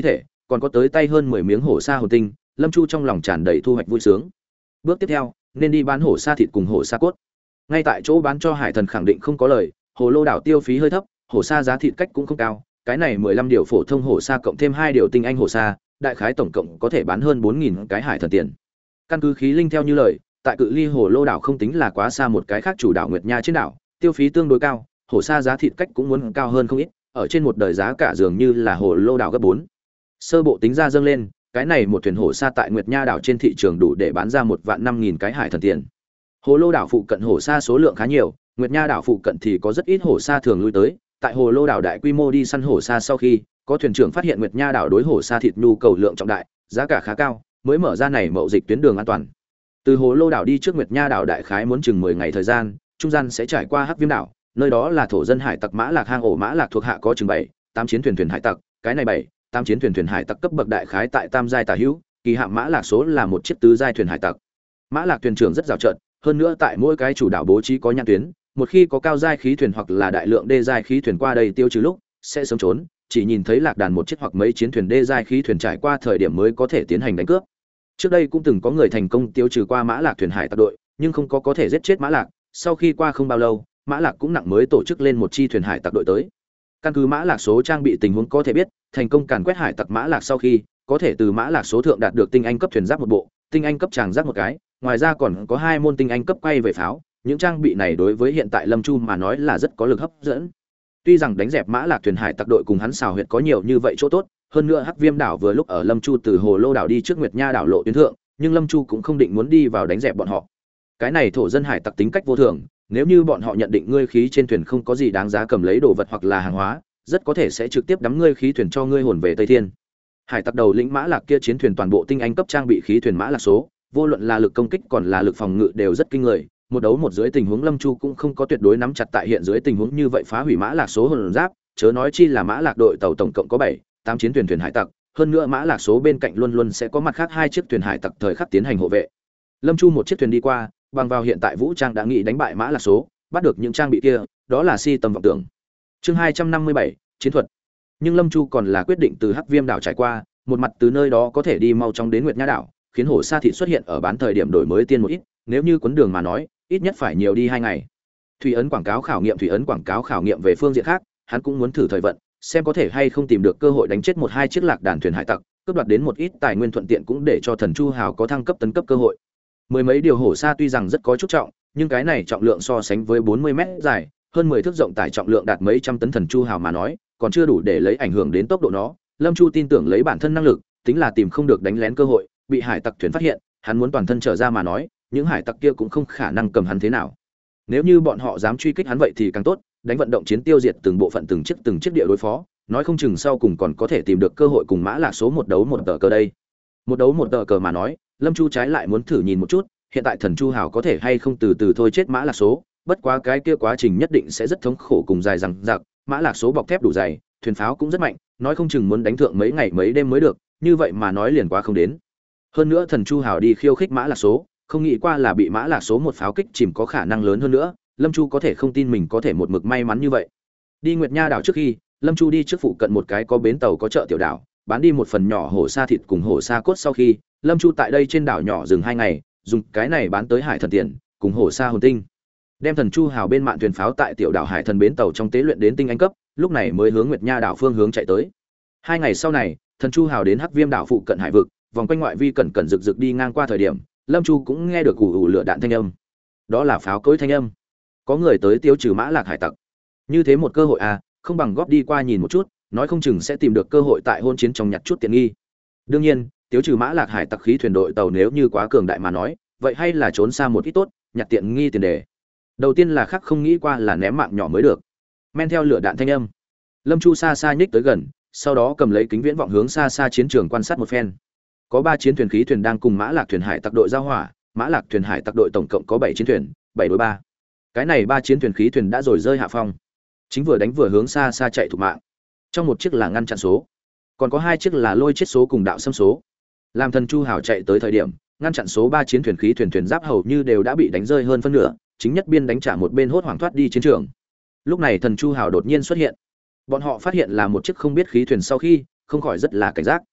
còn có tới tay hơn mười miếng hổ sa hồn tinh, Lâm Chu trong lòng tràn đầy thu hoạch vui sướng. Bước tiếp theo, nên đi bán hổ sa thịt cùng hổ sa cốt. Ngay tại chỗ bán cho Hải Thần khẳng định không có lời, Hồ Lô đảo tiêu phí hơi thấp, hổ sa giá thịt cách cũng không cao, cái này mười lăm điều phổ thông hổ sa cộng thêm hai điều tinh anh hổ sa, đại khái tổng cộng có thể bán hơn bốn nghìn cái Hải Thần tiền. Căn cứ khí linh theo như lời, tại cự ly Hồ Lô đảo không tính là quá xa một cái khác chủ đảo Nguyệt Nha trên đảo, tiêu phí tương đối cao, hổ sa giá thịt cách cũng muốn cao hơn không ít, ở trên một đời giá cả dường như là Hồ Lô đảo gấp bốn. Sơ bộ tính ra dâng lên, cái này một thuyền hổ sa tại Nguyệt Nha đảo trên thị trường đủ để bán ra một vạn năm nghìn cái Hải Thần tiền. Hồ Lô đảo phụ cận hổ sa số lượng khá nhiều, Nguyệt Nha đảo phụ cận thì có rất ít hổ sa thường lui tới. Tại Hồ Lô đảo đại quy mô đi săn hổ sa sau khi, có thuyền trưởng phát hiện Nguyệt Nha đảo đối hổ sa thịt nhu cầu lượng trọng đại, giá cả khá cao, mới mở ra này mậu dịch tuyến đường an toàn. Từ Hồ Lô đảo đi trước Nguyệt Nha đảo đại khái muốn chừng mười ngày thời gian, trung gian sẽ trải qua Hắc Viêm đảo, nơi đó là thổ dân hải tặc Mã Lạc hang ổ Mã Lạc thuộc hạ có chừng bảy, tám chiến thuyền thuyền hải tặc, cái này bảy, tám chiến thuyền thuyền hải tặc cấp bậc đại khái tại tam giai tả hữu, kỳ hạm Mã Lạc số là một chiếc tứ giai thuyền hải tặc. Mã Lạc thuyền trưởng rất giàu trợn, hơn nữa tại mỗi cái chủ đảo bố trí có nhãn tuyến, một khi có cao giai khí thuyền hoặc là đại lượng đê giai khí thuyền qua đây tiêu trừ lúc, sẽ sớm trốn, chỉ nhìn thấy lạc đàn một chiếc hoặc mấy chiến thuyền đê giai khí thuyền trải qua thời điểm mới có thể tiến hành đánh cướp. Trước đây cũng từng có người thành công tiêu trừ qua Mã Lạc thuyền hải tặc đội, nhưng không có có thể giết chết Mã Lạc, sau khi qua không bao lâu, Mã Lạc cũng nặng mới tổ chức lên một chi thuyền hải tặc đội tới. Căn cứ Mã Lạc số trang bị tình huống có thể biết, thành công càn quét hải tặc Mã Lạc sau khi, có thể từ Mã Lạc số thượng đạt được tinh anh cấp thuyền giáp một bộ, tinh anh cấp tràng giáp một cái, ngoài ra còn có hai môn tinh anh cấp quay về pháo, những trang bị này đối với hiện tại Lâm Chu mà nói là rất có lực hấp dẫn. Tuy rằng đánh dẹp Mã Lạc thuyền hải tặc đội cùng hắn xào huyệt có nhiều như vậy chỗ tốt, hơn nữa Hắc Viêm đảo vừa lúc ở Lâm Chu từ Hồ Lô đảo đi trước Nguyệt Nha đảo lộ tuyến thượng, nhưng Lâm Chu cũng không định muốn đi vào đánh dẹp bọn họ. Cái này thổ dân hải tặc tính cách vô thường, nếu như bọn họ nhận định ngươi khí trên thuyền không có gì đáng giá cầm lấy đồ vật hoặc là hàng hóa, rất có thể sẽ trực tiếp đắm ngươi khí thuyền cho ngươi hồn về Tây Thiên. Hải tặc đầu lĩnh Mã Lạc kia chiến thuyền toàn bộ tinh anh cấp trang bị khí thuyền Mã Lạc số, vô luận là lực công kích còn là lực phòng ngự đều rất kinh người, một đấu một dưới tình huống Lâm Chu cũng không có tuyệt đối nắm chặt tại hiện dưới tình huống như vậy phá hủy Mã Lạc số hồn giáp, chớ nói chi là Mã Lạc đội tàu tổng cộng có bảy, tám chiến thuyền thuyền hải tặc, hơn nữa Mã Lạc số bên cạnh luôn luôn sẽ có mặt khác hai chiếc thuyền hải tặc thời khắc tiến hành hộ vệ. Lâm Chu một chiếc thuyền đi qua, bằng vào hiện tại vũ trang đã nghĩ đánh bại Mã Lạc số, bắt được những trang bị kia, đó là si tầm vọng tưởng. Chương hai trăm năm mươi bảy, chiến thuật. Nhưng Lâm Chu còn là quyết định từ Hắc Viêm đảo trải qua, một mặt từ nơi đó có thể đi mau chóng đến Nguyệt Nha đảo, khiến hổ sa thịt xuất hiện ở bán thời điểm đổi mới tiên một ít, nếu như cuốn đường mà nói, ít nhất phải nhiều đi hai ngày. Thủy ấn quảng cáo khảo nghiệm thủy ấn quảng cáo khảo nghiệm về phương diện khác, hắn cũng muốn thử thời vận, xem có thể hay không tìm được cơ hội đánh chết một hai chiếc lạc đàn thuyền hải tặc, cướp đoạt đến một ít tài nguyên thuận tiện cũng để cho Thần Chu Hào có thăng cấp tấn cấp cơ hội. Mười mấy điều hổ sa tuy rằng rất có chút trọng, nhưng cái này trọng lượng so sánh với bốn mươi mét dài, hơn mười thước rộng tải trọng lượng đạt mấy trăm tấn Thần Chu Hào mà nói, còn chưa đủ để lấy ảnh hưởng đến tốc độ nó. Lâm Chu tin tưởng lấy bản thân năng lực, tính là tìm không được đánh lén cơ hội, bị hải tặc thuyền phát hiện, hắn muốn toàn thân trở ra mà nói, những hải tặc kia cũng không khả năng cầm hắn thế nào. Nếu như bọn họ dám truy kích hắn vậy thì càng tốt, đánh vận động chiến tiêu diệt từng bộ phận từng chiếc từng chiếc địa đối phó, nói không chừng sau cùng còn có thể tìm được cơ hội cùng Mã Lạc số một đấu một tờ cờ đây. Một đấu một tờ cờ mà nói, Lâm Chu trái lại muốn thử nhìn một chút, hiện tại Thần Chu Hào có thể hay không từ từ thôi chết Mã Lạc số, bất quá cái kia quá trình nhất định sẽ rất thống khổ cùng dài dằng dặc, Mã Lạc số bọc thép đủ dày, thuyền pháo cũng rất mạnh, nói không chừng muốn đánh thượng mấy ngày mấy đêm mới được, như vậy mà nói liền quá không đến. Hơn nữa Thần Chu Hào đi khiêu khích Mã Lạc số, không nghĩ qua là bị Mã Lạc số một pháo kích chìm có khả năng lớn hơn nữa, Lâm Chu có thể không tin mình có thể một mực may mắn như vậy. Đi Nguyệt Nha đảo trước khi, Lâm Chu đi trước phụ cận một cái có bến tàu có chợ tiểu đảo, bán đi một phần nhỏ hổ sa thịt cùng hổ sa cốt sau khi, Lâm Chu tại đây trên đảo nhỏ dừng hai ngày, dùng cái này bán tới Hải Thần tiền, cùng hổ sa hồn tinh. Đem Thần Chu Hào bên mạn thuyền pháo tại tiểu đảo Hải Thần bến tàu trong tế luyện đến tinh anh cấp, lúc này mới hướng Nguyệt Nha đảo phương hướng chạy tới. Hai ngày sau này, Thần Chu Hào đến Hắc Viêm đảo phụ cận hải vực, vòng quanh ngoại vi cẩn cẩn rực rực đi ngang qua thời điểm, Lâm Chu cũng nghe được ù ù lửa đạn thanh âm. Đó là pháo cối thanh âm. Có người tới tiêu trừ Mã Lạc hải tặc. Như thế một cơ hội à, không bằng góp đi qua nhìn một chút, nói không chừng sẽ tìm được cơ hội tại hôn chiến trong nhặt chút tiện nghi. Đương nhiên, tiêu trừ Mã Lạc hải tặc khí thuyền đội tàu nếu như quá cường đại mà nói, vậy hay là trốn xa một ít tốt, nhặt tiện nghi tiền đề. Đầu tiên là khắc không nghĩ qua là ném mạng nhỏ mới được. Men theo lửa đạn thanh âm, Lâm Chu xa xa nhích tới gần, sau đó cầm lấy kính viễn vọng hướng xa xa chiến trường quan sát một phen. Có ba chiến thuyền khí thuyền đang cùng Mã Lạc thuyền hải tặc đội giao hỏa, Mã Lạc thuyền hải tặc đội tổng cộng có bảy chiến thuyền, bảy đối ba. Cái này ba chiến thuyền khí thuyền đã rồi rơi hạ phong, chính vừa đánh vừa hướng xa xa chạy thục mạng. Trong một chiếc là ngăn chặn số, còn có hai chiếc là lôi chết số cùng đạo xâm số. Làm Thần Chu Hào chạy tới thời điểm, ngăn chặn số ba chiến thuyền khí thuyền thuyền giáp hầu như đều đã bị đánh rơi hơn phân nửa, chính nhất biên đánh trả một bên hốt hoảng thoát đi chiến trường. Lúc này Thần Chu Hào đột nhiên xuất hiện. Bọn họ phát hiện là một chiếc không biết khí thuyền sau khi, không khỏi rất là cảnh giác.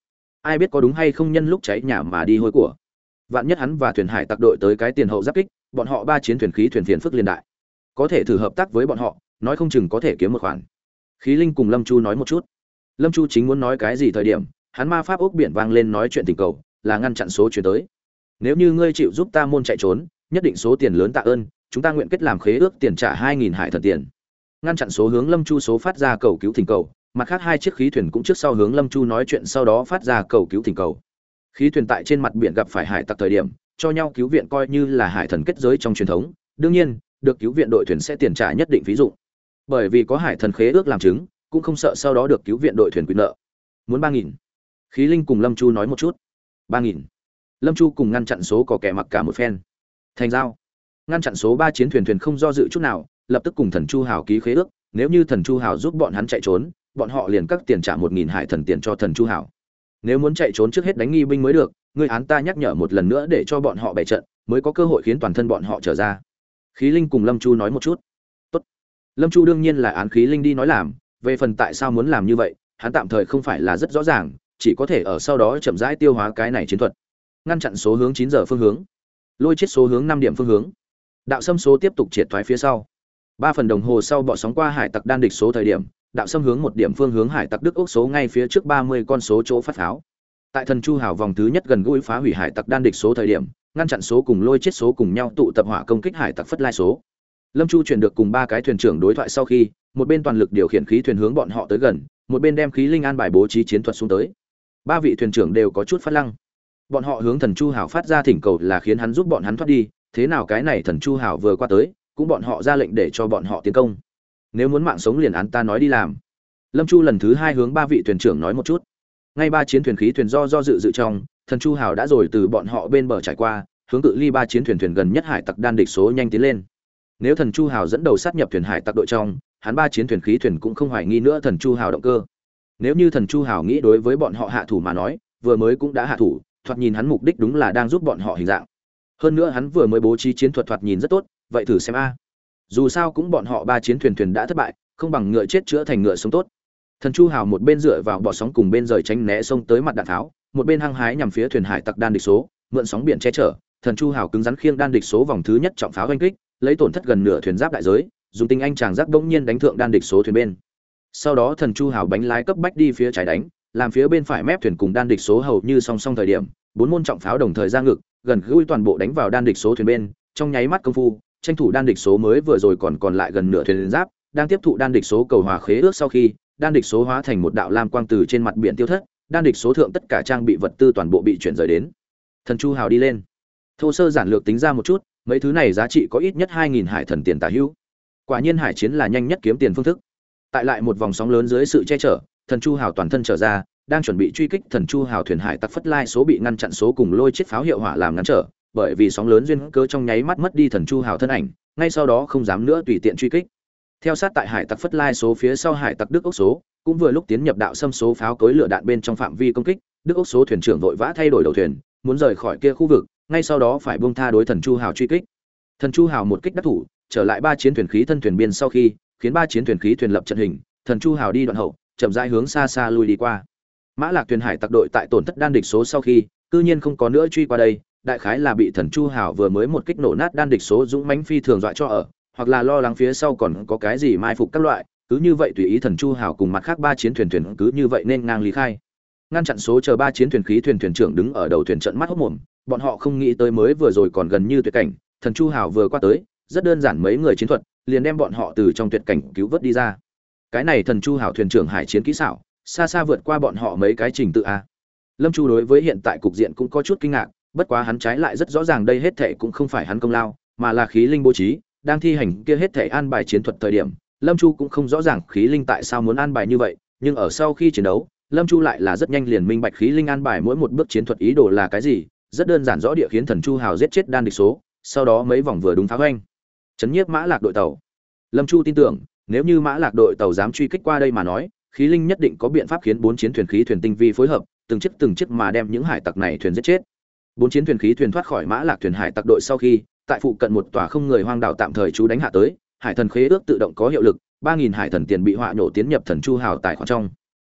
ai biết có đúng hay không nhân lúc cháy nhà mà đi hôi của. Vạn nhất hắn và thuyền hải tặc đội tới cái tiền hậu giáp kích, bọn họ ba chiến thuyền khí thuyền phiền phức liên đại, có thể thử hợp tác với bọn họ, nói không chừng có thể kiếm một khoản. Khí Linh cùng Lâm Chu nói một chút. Lâm Chu chính muốn nói cái gì thời điểm, hắn ma pháp ốc biển vang lên nói chuyện tình cầu, là ngăn chặn số chuyển tới. Nếu như ngươi chịu giúp ta môn chạy trốn, nhất định số tiền lớn tạ ơn, chúng ta nguyện kết làm khế ước tiền trả hai nghìn hải thần tiền. Ngăn chặn số hướng Lâm Chu số phát ra cầu cứu thỉnh cầu, mặt khác hai chiếc khí thuyền cũng trước sau hướng Lâm Chu nói chuyện, sau đó phát ra cầu cứu thỉnh cầu. Khí thuyền tại trên mặt biển gặp phải hải tặc thời điểm, cho nhau cứu viện coi như là hải thần kết giới trong truyền thống, đương nhiên, được cứu viện đội thuyền sẽ tiền trả nhất định ví dụ. Bởi vì có hải thần khế ước làm chứng, cũng không sợ sau đó được cứu viện đội thuyền quy nợ. Muốn ba nghìn. Khí Linh cùng Lâm Chu nói một chút. ba nghìn. Lâm Chu cùng ngăn chặn số có kẻ mặc cả một phen. Thành giao. Ngăn chặn số ba chiến thuyền thuyền không do dự chút nào, lập tức cùng Thần Chu Hào ký khế ước, nếu như Thần Chu Hào giúp bọn hắn chạy trốn, bọn họ liền cắt tiền trả một nghìn hải thần tiền cho Thần Chu Hào. Nếu muốn chạy trốn trước hết đánh nghi binh mới được, ngươi án ta nhắc nhở một lần nữa để cho bọn họ bày trận, mới có cơ hội khiến toàn thân bọn họ trở ra. Khí Linh cùng Lâm Chu nói một chút. Tốt. Lâm Chu đương nhiên là án Khí Linh đi nói làm, về phần tại sao muốn làm như vậy, hắn tạm thời không phải là rất rõ ràng, chỉ có thể ở sau đó chậm rãi tiêu hóa cái này chiến thuật. Ngăn chặn số hướng chín giờ phương hướng, lôi chết số hướng năm điểm phương hướng. Đạo Sâm số tiếp tục triệt thoái phía sau. ba phần đồng hồ sau bọ sóng qua hải tặc đan địch số thời điểm, Đạo Sâm hướng một điểm phương hướng hải tặc Đức ốc số ngay phía trước ba mươi con số chỗ phát pháo. Tại Thần Chu Hào vòng thứ nhất gần gũi phá hủy hải tặc đan địch số thời điểm, ngăn chặn số cùng lôi chết số cùng nhau tụ tập hỏa công kích hải tặc Phất Lai số. Lâm Chu chuyển được cùng ba cái thuyền trưởng đối thoại sau khi, một bên toàn lực điều khiển khí thuyền hướng bọn họ tới gần, một bên đem khí linh an bài bố trí chiến thuật xuống tới. Ba vị thuyền trưởng đều có chút phát lăng. Bọn họ hướng Thần Chu Hào phát ra thỉnh cầu là khiến hắn giúp bọn hắn thoát đi, thế nào cái này Thần Chu Hào vừa qua tới, cũng bọn họ ra lệnh để cho bọn họ tiến công. Nếu muốn mạng sống liền án ta nói đi làm. Lâm Chu lần thứ hai hướng ba vị thuyền trưởng nói một chút. Ngay ba chiến thuyền khí thuyền do do dự dự trong, Thần Chu Hào đã rồi từ bọn họ bên bờ trải qua, hướng cự ly ba chiến thuyền thuyền gần nhất hải tặc đan địch số nhanh tiến lên. Nếu Thần Chu Hào dẫn đầu sát nhập thuyền hải tặc đội trong, hắn ba chiến thuyền khí thuyền cũng không hoài nghi nữa Thần Chu Hào động cơ. Nếu như Thần Chu Hào nghĩ đối với bọn họ hạ thủ mà nói, vừa mới cũng đã hạ thủ, thoạt nhìn hắn mục đích đúng là đang giúp bọn họ hình dạng. Hơn nữa hắn vừa mới bố trí chiến thuật thoạt nhìn rất tốt, vậy thử xem a. Dù sao cũng bọn họ ba chiến thuyền thuyền đã thất bại, không bằng ngựa chết chữa thành ngựa sống tốt. Thần Chu Hào một bên dựa vào bọ sóng cùng bên rời tránh né sông tới mặt đạn tháo, một bên hăng hái nhằm phía thuyền hải tặc đan địch số, mượn sóng biển che chở, Thần Chu Hào cứng rắn khiêng đan địch số vòng thứ nhất trọng pháo oanh kích, lấy tổn thất gần nửa thuyền giáp đại giới, dùng tinh anh chàng giáp bỗng nhiên đánh thượng đan địch số thuyền bên. Sau đó Thần Chu Hào bánh lái cấp bách đi phía trái đánh, làm phía bên phải mép thuyền cùng đan địch số hầu như song song thời điểm, bốn môn trọng pháo đồng thời ra ngực, gần gũi toàn bộ đánh vào đan địch số thuyền bên, trong nháy mắt công phu, tranh thủ đan địch số mới vừa rồi còn còn lại gần nửa thuyền giáp, đang tiếp thụ đan địch số cầu hòa khế ước sau khi, đan địch số hóa thành một đạo lam quang từ trên mặt biển tiêu thất, đan địch số thượng tất cả trang bị vật tư toàn bộ bị chuyển rời đến. Thần Chu Hào đi lên, thô sơ giản lược tính ra một chút, mấy thứ này giá trị có ít nhất hai nghìn hải thần tiền tả hữu. Quả nhiên hải chiến là nhanh nhất kiếm tiền phương thức. Tại lại một vòng sóng lớn dưới sự che chở, Thần Chu Hào toàn thân trở ra, đang chuẩn bị truy kích Thần Chu Hào thuyền hải tặc Phất Lai số bị ngăn chặn số cùng lôi chết pháo hiệu hỏa làm ngăn trở, bởi vì sóng lớn duyên cớ trong nháy mắt mất đi Thần Chu Hào thân ảnh, ngay sau đó không dám nữa tùy tiện truy kích. Theo sát tại hải tặc Phất Lai số phía sau hải tặc Đức ốc số, cũng vừa lúc tiến nhập đạo xâm số pháo cối lửa đạn bên trong phạm vi công kích, Đức ốc số thuyền trưởng vội vã thay đổi đầu thuyền, muốn rời khỏi kia khu vực, ngay sau đó phải buông tha đối Thần Chu Hào truy kích. Thần Chu Hào một kích đắc thủ, trở lại ba chiến thuyền khí thân thuyền biên sau khi, khiến ba chiến thuyền khí thuyền lập trận hình, Thần Chu Hào đi đoạn hậu, chậm rãi hướng xa xa lui đi qua. Mã Lạc thuyền hải tặc đội tại tổn thất đan địch số sau khi, tự nhiên không có nữa truy qua đây, đại khái là bị Thần Chu Hào vừa mới một kích nổ nát đan địch số dũng mãnh phi thường dọa cho ở, hoặc là lo lắng phía sau còn có cái gì mai phục các loại, cứ như vậy tùy ý Thần Chu Hào cùng mặt khác ba chiến thuyền thuyền cứ như vậy nên ngang lý khai. Ngăn chặn số chờ ba chiến thuyền khí thuyền thuyền trưởng đứng ở đầu thuyền trận mắt hốt mồm, bọn họ không nghĩ tới mới vừa rồi còn gần như tuyệt cảnh, Thần Chu Hào vừa qua tới, rất đơn giản mấy người chiến thuật, liền đem bọn họ từ trong tuyệt cảnh cứu vớt đi ra. Cái này Thần Chu Hào thuyền trưởng hải chiến kỹ xảo, xa xa vượt qua bọn họ mấy cái trình tự a. Lâm Chu đối với hiện tại cục diện cũng có chút kinh ngạc, bất quá hắn trái lại rất rõ ràng đây hết thảy cũng không phải hắn công lao, mà là khí linh bố trí, đang thi hành kia hết thảy an bài chiến thuật thời điểm, Lâm Chu cũng không rõ ràng khí linh tại sao muốn an bài như vậy, nhưng ở sau khi chiến đấu, Lâm Chu lại là rất nhanh liền minh bạch khí linh an bài mỗi một bước chiến thuật ý đồ là cái gì, rất đơn giản rõ địa khiến Thần Chu Hào giết chết đan địch số, sau đó mấy vòng vừa đúng phá hoành, chấn nhiếp Mã Lạc đội tàu. Lâm Chu tin tưởng, nếu như Mã Lạc đội tàu dám truy kích qua đây mà nói, khí linh nhất định có biện pháp khiến bốn chiến thuyền khí thuyền tinh vi phối hợp, từng chiếc từng chiếc mà đem những hải tặc này thuyền giết chết. Bốn chiến thuyền khí thuyền thoát khỏi Mã Lạc thuyền hải tặc đội sau khi, tại phụ cận một tòa không người hoang đảo tạm thời trú đánh hạ tới, hải thần khế ước tự động có hiệu lực, ba nghìn hải thần tiền bị họa nhổ tiến nhập Thần Chu Hào tài khoản trong.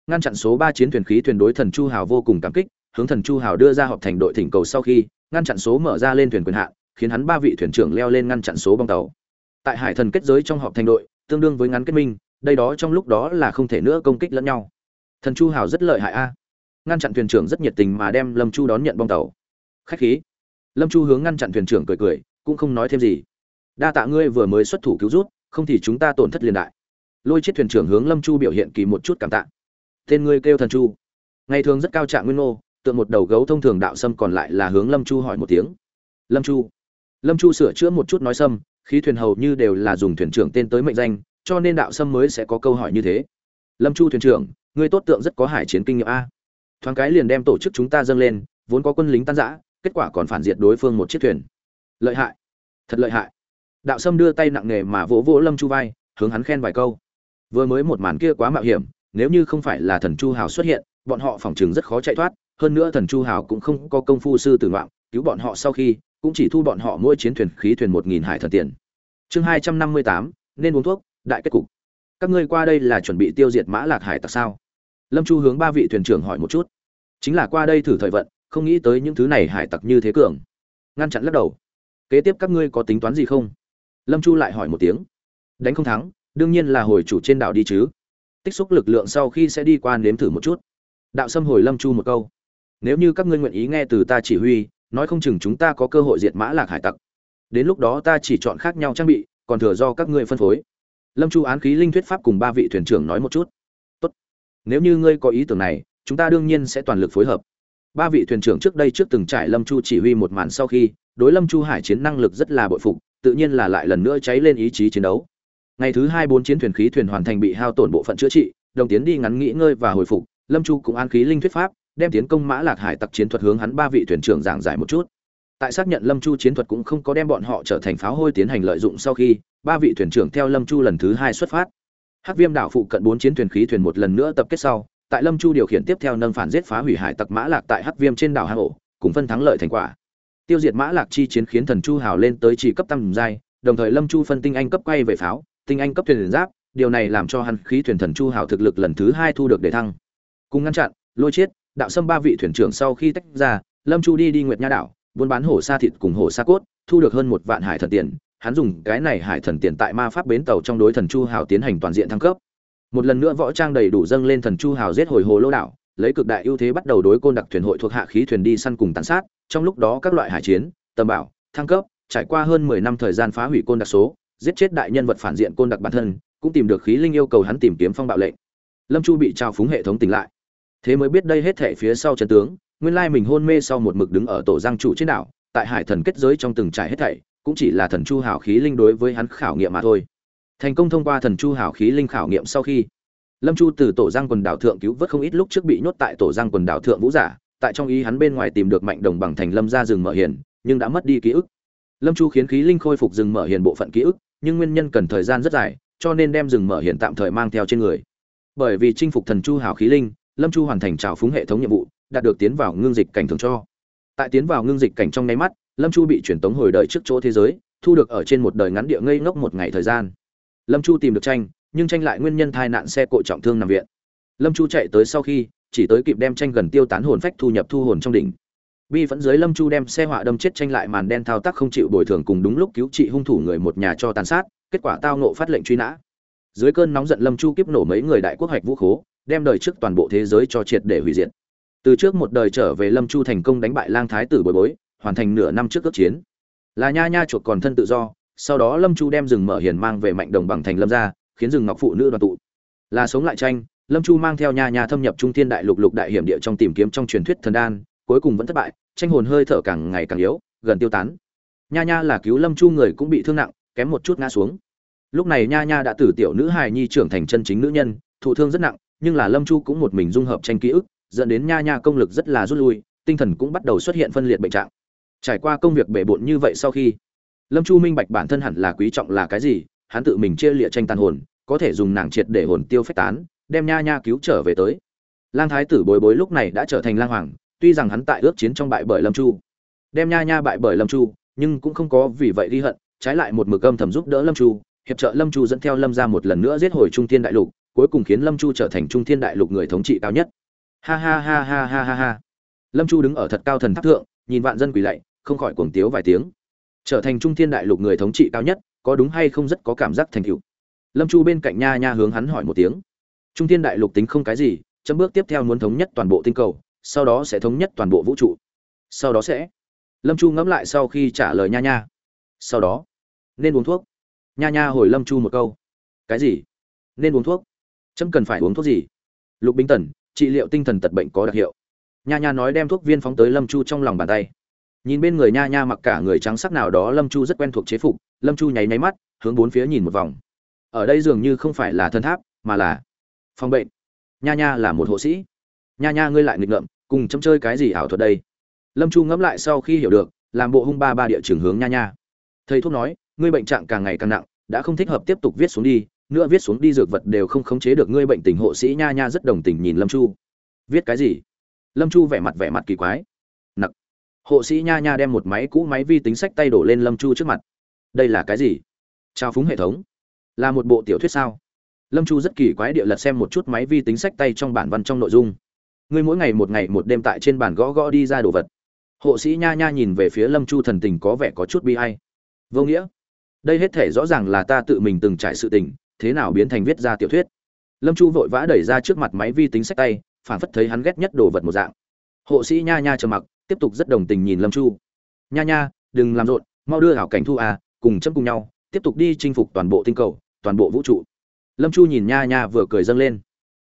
ngăn chặn số ba chiến thuyền khí thuyền đối Thần Chu Hào vô cùng cảm kích, hướng Thần Chu Hào đưa ra họp thành đội thỉnh cầu sau khi, ngăn chặn số mở ra lên thuyền quyền hạn, khiến hắn ba vị thuyền trưởng leo lên ngăn chặn số bong tàu. Tại Hải Thần kết giới trong họp thành đội, tương đương với ngắn kết minh, đây đó trong lúc đó là không thể nữa công kích lẫn nhau. Thần Chu Hào rất lợi hại a. Ngăn chặn thuyền trưởng rất nhiệt tình mà đem Lâm Chu đón nhận bong tàu. Khách khí. Lâm Chu hướng ngăn chặn thuyền trưởng cười cười, cũng không nói thêm gì. Đa tạ ngươi vừa mới xuất thủ cứu rút, không thì chúng ta tổn thất liên đại. Lôi Chiết thuyền trưởng hướng Lâm Chu biểu hiện kỳ một chút cảm tạ. Tên ngươi kêu Thần Chu. Ngày thường rất cao trạng nguyên ngô, tượng một đầu gấu thông thường đạo sâm, còn lại là hướng Lâm Chu hỏi một tiếng. Lâm Chu. Lâm Chu sửa chữa một chút nói sâm, khí thuyền hầu như đều là dùng thuyền trưởng tên tới mệnh danh, cho nên đạo sâm mới sẽ có câu hỏi như thế. Lâm Chu thuyền trưởng, ngươi tốt tượng rất có hải chiến kinh nghiệm a. Thoáng cái liền đem tổ chức chúng ta dâng lên, vốn có quân lính tan rã, kết quả còn phản diệt đối phương một chiếc thuyền. Lợi hại, thật lợi hại. Đạo sâm đưa tay nặng nề mà vỗ vỗ Lâm Chu vai, hướng hắn khen vài câu. Vừa mới một màn kia quá mạo hiểm, nếu như không phải là Thần Chu Hào xuất hiện, bọn họ phỏng chừng rất khó chạy thoát, hơn nữa Thần Chu Hào cũng không có công phu sư tử ngoạm, cứu bọn họ sau khi, cũng chỉ thu bọn họ mỗi chiến thuyền khí thuyền một nghìn hải thần tiền. Chương hai trăm năm mươi tám, nên uống thuốc, đại kết cục. Các ngươi qua đây là chuẩn bị tiêu diệt Mã Lạc Hải tặc sao? Lâm Chu hướng ba vị thuyền trưởng hỏi một chút. Chính là qua đây thử thời vận, không nghĩ tới những thứ này hải tặc như thế cường. Ngăn chặn lắc đầu. Kế tiếp các ngươi có tính toán gì không? Lâm Chu lại hỏi một tiếng. Đánh không thắng, đương nhiên là hồi chủ trên đảo đi chứ. Tích xúc lực lượng sau khi sẽ đi qua nếm thử một chút. Đạo Sâm hồi Lâm Chu một câu. Nếu như các ngươi nguyện ý nghe từ ta chỉ huy, nói không chừng chúng ta có cơ hội diệt Mã Lạc Hải tặc. Đến lúc đó ta chỉ chọn khác nhau trang bị, còn thừa do các ngươi phân phối. Lâm Chu án khí linh thuyết pháp cùng ba vị thuyền trưởng nói một chút. Tốt. Nếu như ngươi có ý tưởng này, chúng ta đương nhiên sẽ toàn lực phối hợp. Ba vị thuyền trưởng trước đây trước từng trải Lâm Chu chỉ huy một màn sau khi, đối Lâm Chu hải chiến năng lực rất là bội phục, tự nhiên là lại lần nữa cháy lên ý chí chiến đấu. Ngày thứ hai bốn chiến thuyền khí thuyền hoàn thành bị hao tổn bộ phận chữa trị, đồng tiến đi ngắn nghỉ ngơi và hồi phục, Lâm Chu cũng án khí linh thuyết pháp, đem tiến công Mã Lạc Hải tặc chiến thuật hướng hắn ba vị thuyền trưởng giảng giải một chút. Tại xác nhận Lâm Chu chiến thuật cũng không có đem bọn họ trở thành pháo hôi tiến hành lợi dụng sau khi, ba vị thuyền trưởng theo Lâm Chu lần thứ hai xuất phát. Hắc Viêm đảo phụ cận bốn chiến thuyền khí thuyền một lần nữa tập kết sau, tại Lâm Chu điều khiển tiếp theo nâng phản giết phá hủy hải tặc Mã Lạc tại Hắc Viêm trên đảo hang ổ, cùng phân thắng lợi thành quả. Tiêu diệt Mã Lạc chi chiến khiến Thần Chu Hào lên tới chỉ cấp tam giai, đồng thời Lâm Chu phân tinh anh cấp quay về pháo, tinh anh cấp thuyền giáp, điều này làm cho hắn khí thuyền Thần Chu Hào thực lực lần thứ hai thu được đề thăng. Cùng ngăn chặn, Lôi Chiết, Đạo Sâm ba vị thuyền trưởng sau khi tách ra, Lâm Chu đi đi Nguyệt Nha đảo, buôn bán hổ sa thịt cùng hổ sa cốt, thu được hơn một vạn hải thần tiền, hắn dùng cái này hải thần tiền tại ma pháp bến tàu trong đối Thần Chu Hào tiến hành toàn diện thăng cấp. Một lần nữa võ trang đầy đủ dâng lên Thần Chu Hào giết hồi hồ lô đảo, lấy cực đại ưu thế bắt đầu đối côn đặc thuyền hội thuộc hạ khí thuyền đi săn cùng tàn sát, trong lúc đó các loại hải chiến, tầm bảo, thăng cấp, trải qua hơn mười năm thời gian phá hủy côn đặc số, giết chết đại nhân vật phản diện côn đặc bản thân, cũng tìm được khí linh yêu cầu hắn tìm kiếm phong bạo lệnh. Lâm Chu bị trao phúng hệ thống tỉnh lại, thế mới biết đây hết thảy phía sau chân tướng, nguyên lai mình hôn mê sau một mực đứng ở tổ giang trụ trên đảo, tại hải thần kết giới trong từng trải hết thảy, cũng chỉ là Thần Chu Hào khí linh đối với hắn khảo nghiệm mà thôi. Thành công thông qua Thần Chu Hào khí linh khảo nghiệm sau khi, Lâm Chu từ tổ giang quần đảo thượng cứu vớt không ít lúc trước bị nhốt tại tổ giang quần đảo thượng vũ giả, tại trong ý hắn bên ngoài tìm được mạnh đồng bằng thành Lâm gia rừng mở hiền, nhưng đã mất đi ký ức. Lâm Chu khiến khí linh khôi phục rừng mở hiền bộ phận ký ức, nhưng nguyên nhân cần thời gian rất dài, cho nên đem rừng mở hiền tạm thời mang theo trên người. Bởi vì chinh phục Thần Chu Hào khí linh, Lâm Chu hoàn thành trào phúng hệ thống nhiệm vụ, đạt được tiến vào ngưng dịch cảnh thường cho. Tại tiến vào ngưng dịch cảnh trong nháy mắt, Lâm Chu bị chuyển tống hồi đời trước chỗ thế giới, thu được ở trên một đời ngắn địa ngây ngốc một ngày thời gian. Lâm Chu tìm được tranh, nhưng tranh lại nguyên nhân tai nạn xe cộ trọng thương nằm viện. Lâm Chu chạy tới sau khi, chỉ tới kịp đem tranh gần tiêu tán hồn phách thu nhập thu hồn trong đỉnh. Bi vẫn dưới Lâm Chu đem xe họa đâm chết tranh lại màn đen thao tác không chịu bồi thường cùng đúng lúc cứu trị hung thủ người một nhà cho tàn sát, kết quả tao ngộ phát lệnh truy nã. Dưới cơn nóng giận Lâm Chu kiếp nổ mấy người đại quốc hoạch vũ khố, đem đời trước toàn bộ thế giới cho triệt để hủy diệt. Từ trước một đời trở về Lâm Chu thành công đánh bại Lang Thái tử Bối Bối, hoàn thành nửa năm trước ước chiến. Là nha nha chuột còn thân tự do, sau đó Lâm Chu đem rừng mở hiền mang về mạnh đồng bằng thành Lâm gia, khiến rừng ngọc phụ nữ đoàn tụ. Là sống lại tranh, Lâm Chu mang theo nha nha thâm nhập trung thiên đại lục lục đại hiểm địa trong tìm kiếm trong truyền thuyết thần đan, cuối cùng vẫn thất bại, tranh hồn hơi thở càng ngày càng yếu, gần tiêu tán. Nha nha là cứu Lâm Chu người cũng bị thương nặng, kém một chút ngã xuống. Lúc này nha nha đã từ tiểu nữ hài nhi trưởng thành chân chính nữ nhân, thụ thương rất nặng, nhưng là Lâm Chu cũng một mình dung hợp tranh ký ức, dẫn đến nha nha công lực rất là rút lui, tinh thần cũng bắt đầu xuất hiện phân liệt bệnh trạng. Trải qua công việc bể bộn như vậy sau khi, Lâm Chu minh bạch bản thân hẳn là quý trọng là cái gì, hắn tự mình chia liệt tranh tàn hồn, có thể dùng nàng triệt để hồn tiêu phách tán, đem nha nha cứu trở về tới. Lang Thái tử Bối Bối lúc này đã trở thành lang hoàng, tuy rằng hắn tại ước chiến trong bại bởi Lâm Chu, đem nha nha bại bởi Lâm Chu, nhưng cũng không có vì vậy ghi hận, trái lại một mực âm thầm giúp đỡ Lâm Chu, hiệp trợ Lâm Chu dẫn theo Lâm gia một lần nữa giết hồi Trung Thiên đại lục, cuối cùng khiến Lâm Chu trở thành Trung Thiên Đại Lục người thống trị cao nhất. Ha ha ha ha ha ha ha. Lâm Chu đứng ở thật cao thần tháp thượng, nhìn vạn dân quỳ lạy, không khỏi cuồng tiếu vài tiếng. Trở thành Trung Thiên Đại Lục người thống trị cao nhất, có đúng hay không rất có cảm giác thành tựu. Lâm Chu bên cạnh Nha Nha hướng hắn hỏi một tiếng. Trung Thiên Đại Lục tính không cái gì, chấm bước tiếp theo muốn thống nhất toàn bộ tinh cầu, sau đó sẽ thống nhất toàn bộ vũ trụ. Sau đó sẽ. Lâm Chu ngẫm lại sau khi trả lời Nha Nha. Sau đó, nên uống thuốc. Nha Nha hồi Lâm Chu một câu. Cái gì? Nên uống thuốc? Chấm cần phải uống thuốc gì? Lục Bính Tần, trị liệu tinh thần tật bệnh có đặc hiệu. Nha Nha nói đem thuốc viên phóng tới Lâm Chu trong lòng bàn tay. Nhìn bên người Nha Nha mặc cả người trắng sắc nào đó Lâm Chu rất quen thuộc chế phục, Lâm Chu nháy nháy mắt, hướng bốn phía nhìn một vòng. Ở đây dường như không phải là thân tháp, mà là phòng bệnh. Nha Nha là một hộ sĩ. Nha Nha ngươi lại nghịch ngợm, cùng chấm chơi cái gì ảo thuật đây? Lâm Chu ngẫm lại sau khi hiểu được, làm bộ hung ba ba địa trường hướng Nha Nha. Thầy thuốc nói, ngươi bệnh trạng càng ngày càng nặng, đã không thích hợp tiếp tục viết xuống đi, nữa viết xuống đi dược vật đều không khống chế được ngươi bệnh tình. Hộ sĩ Nha Nha rất đồng tình nhìn Lâm Chu. Viết cái gì? Lâm Chu vẻ mặt vẻ mặt kỳ quái. Nặc. Hộ sĩ Nha Nha đem một máy cũ máy vi tính sách tay đổ lên Lâm Chu trước mặt. Đây là cái gì? Trao phúng hệ thống? Là một bộ tiểu thuyết sao? Lâm Chu rất kỳ quái địa lật xem một chút máy vi tính sách tay trong bản văn trong nội dung. Ngươi mỗi ngày một ngày một đêm tại trên bàn gõ gõ đi ra đồ vật. Hộ sĩ Nha Nha nhìn về phía Lâm Chu thần tình có vẻ có chút bi ai. Vô nghĩa. Đây hết thể rõ ràng là ta tự mình từng trải sự tình, thế nào biến thành viết ra tiểu thuyết? Lâm Chu vội vã đẩy ra trước mặt máy vi tính sách tay, phản phất thấy hắn ghét nhất đồ vật một dạng. Hộ sĩ Nha Nha trầm mặc, tiếp tục rất đồng tình nhìn Lâm Chu. Nha Nha, đừng làm rộn, mau đưa hảo cảnh thu à, cùng chấm cùng nhau, tiếp tục đi chinh phục toàn bộ tinh cầu, toàn bộ vũ trụ. Lâm Chu nhìn Nha Nha vừa cười dâng lên.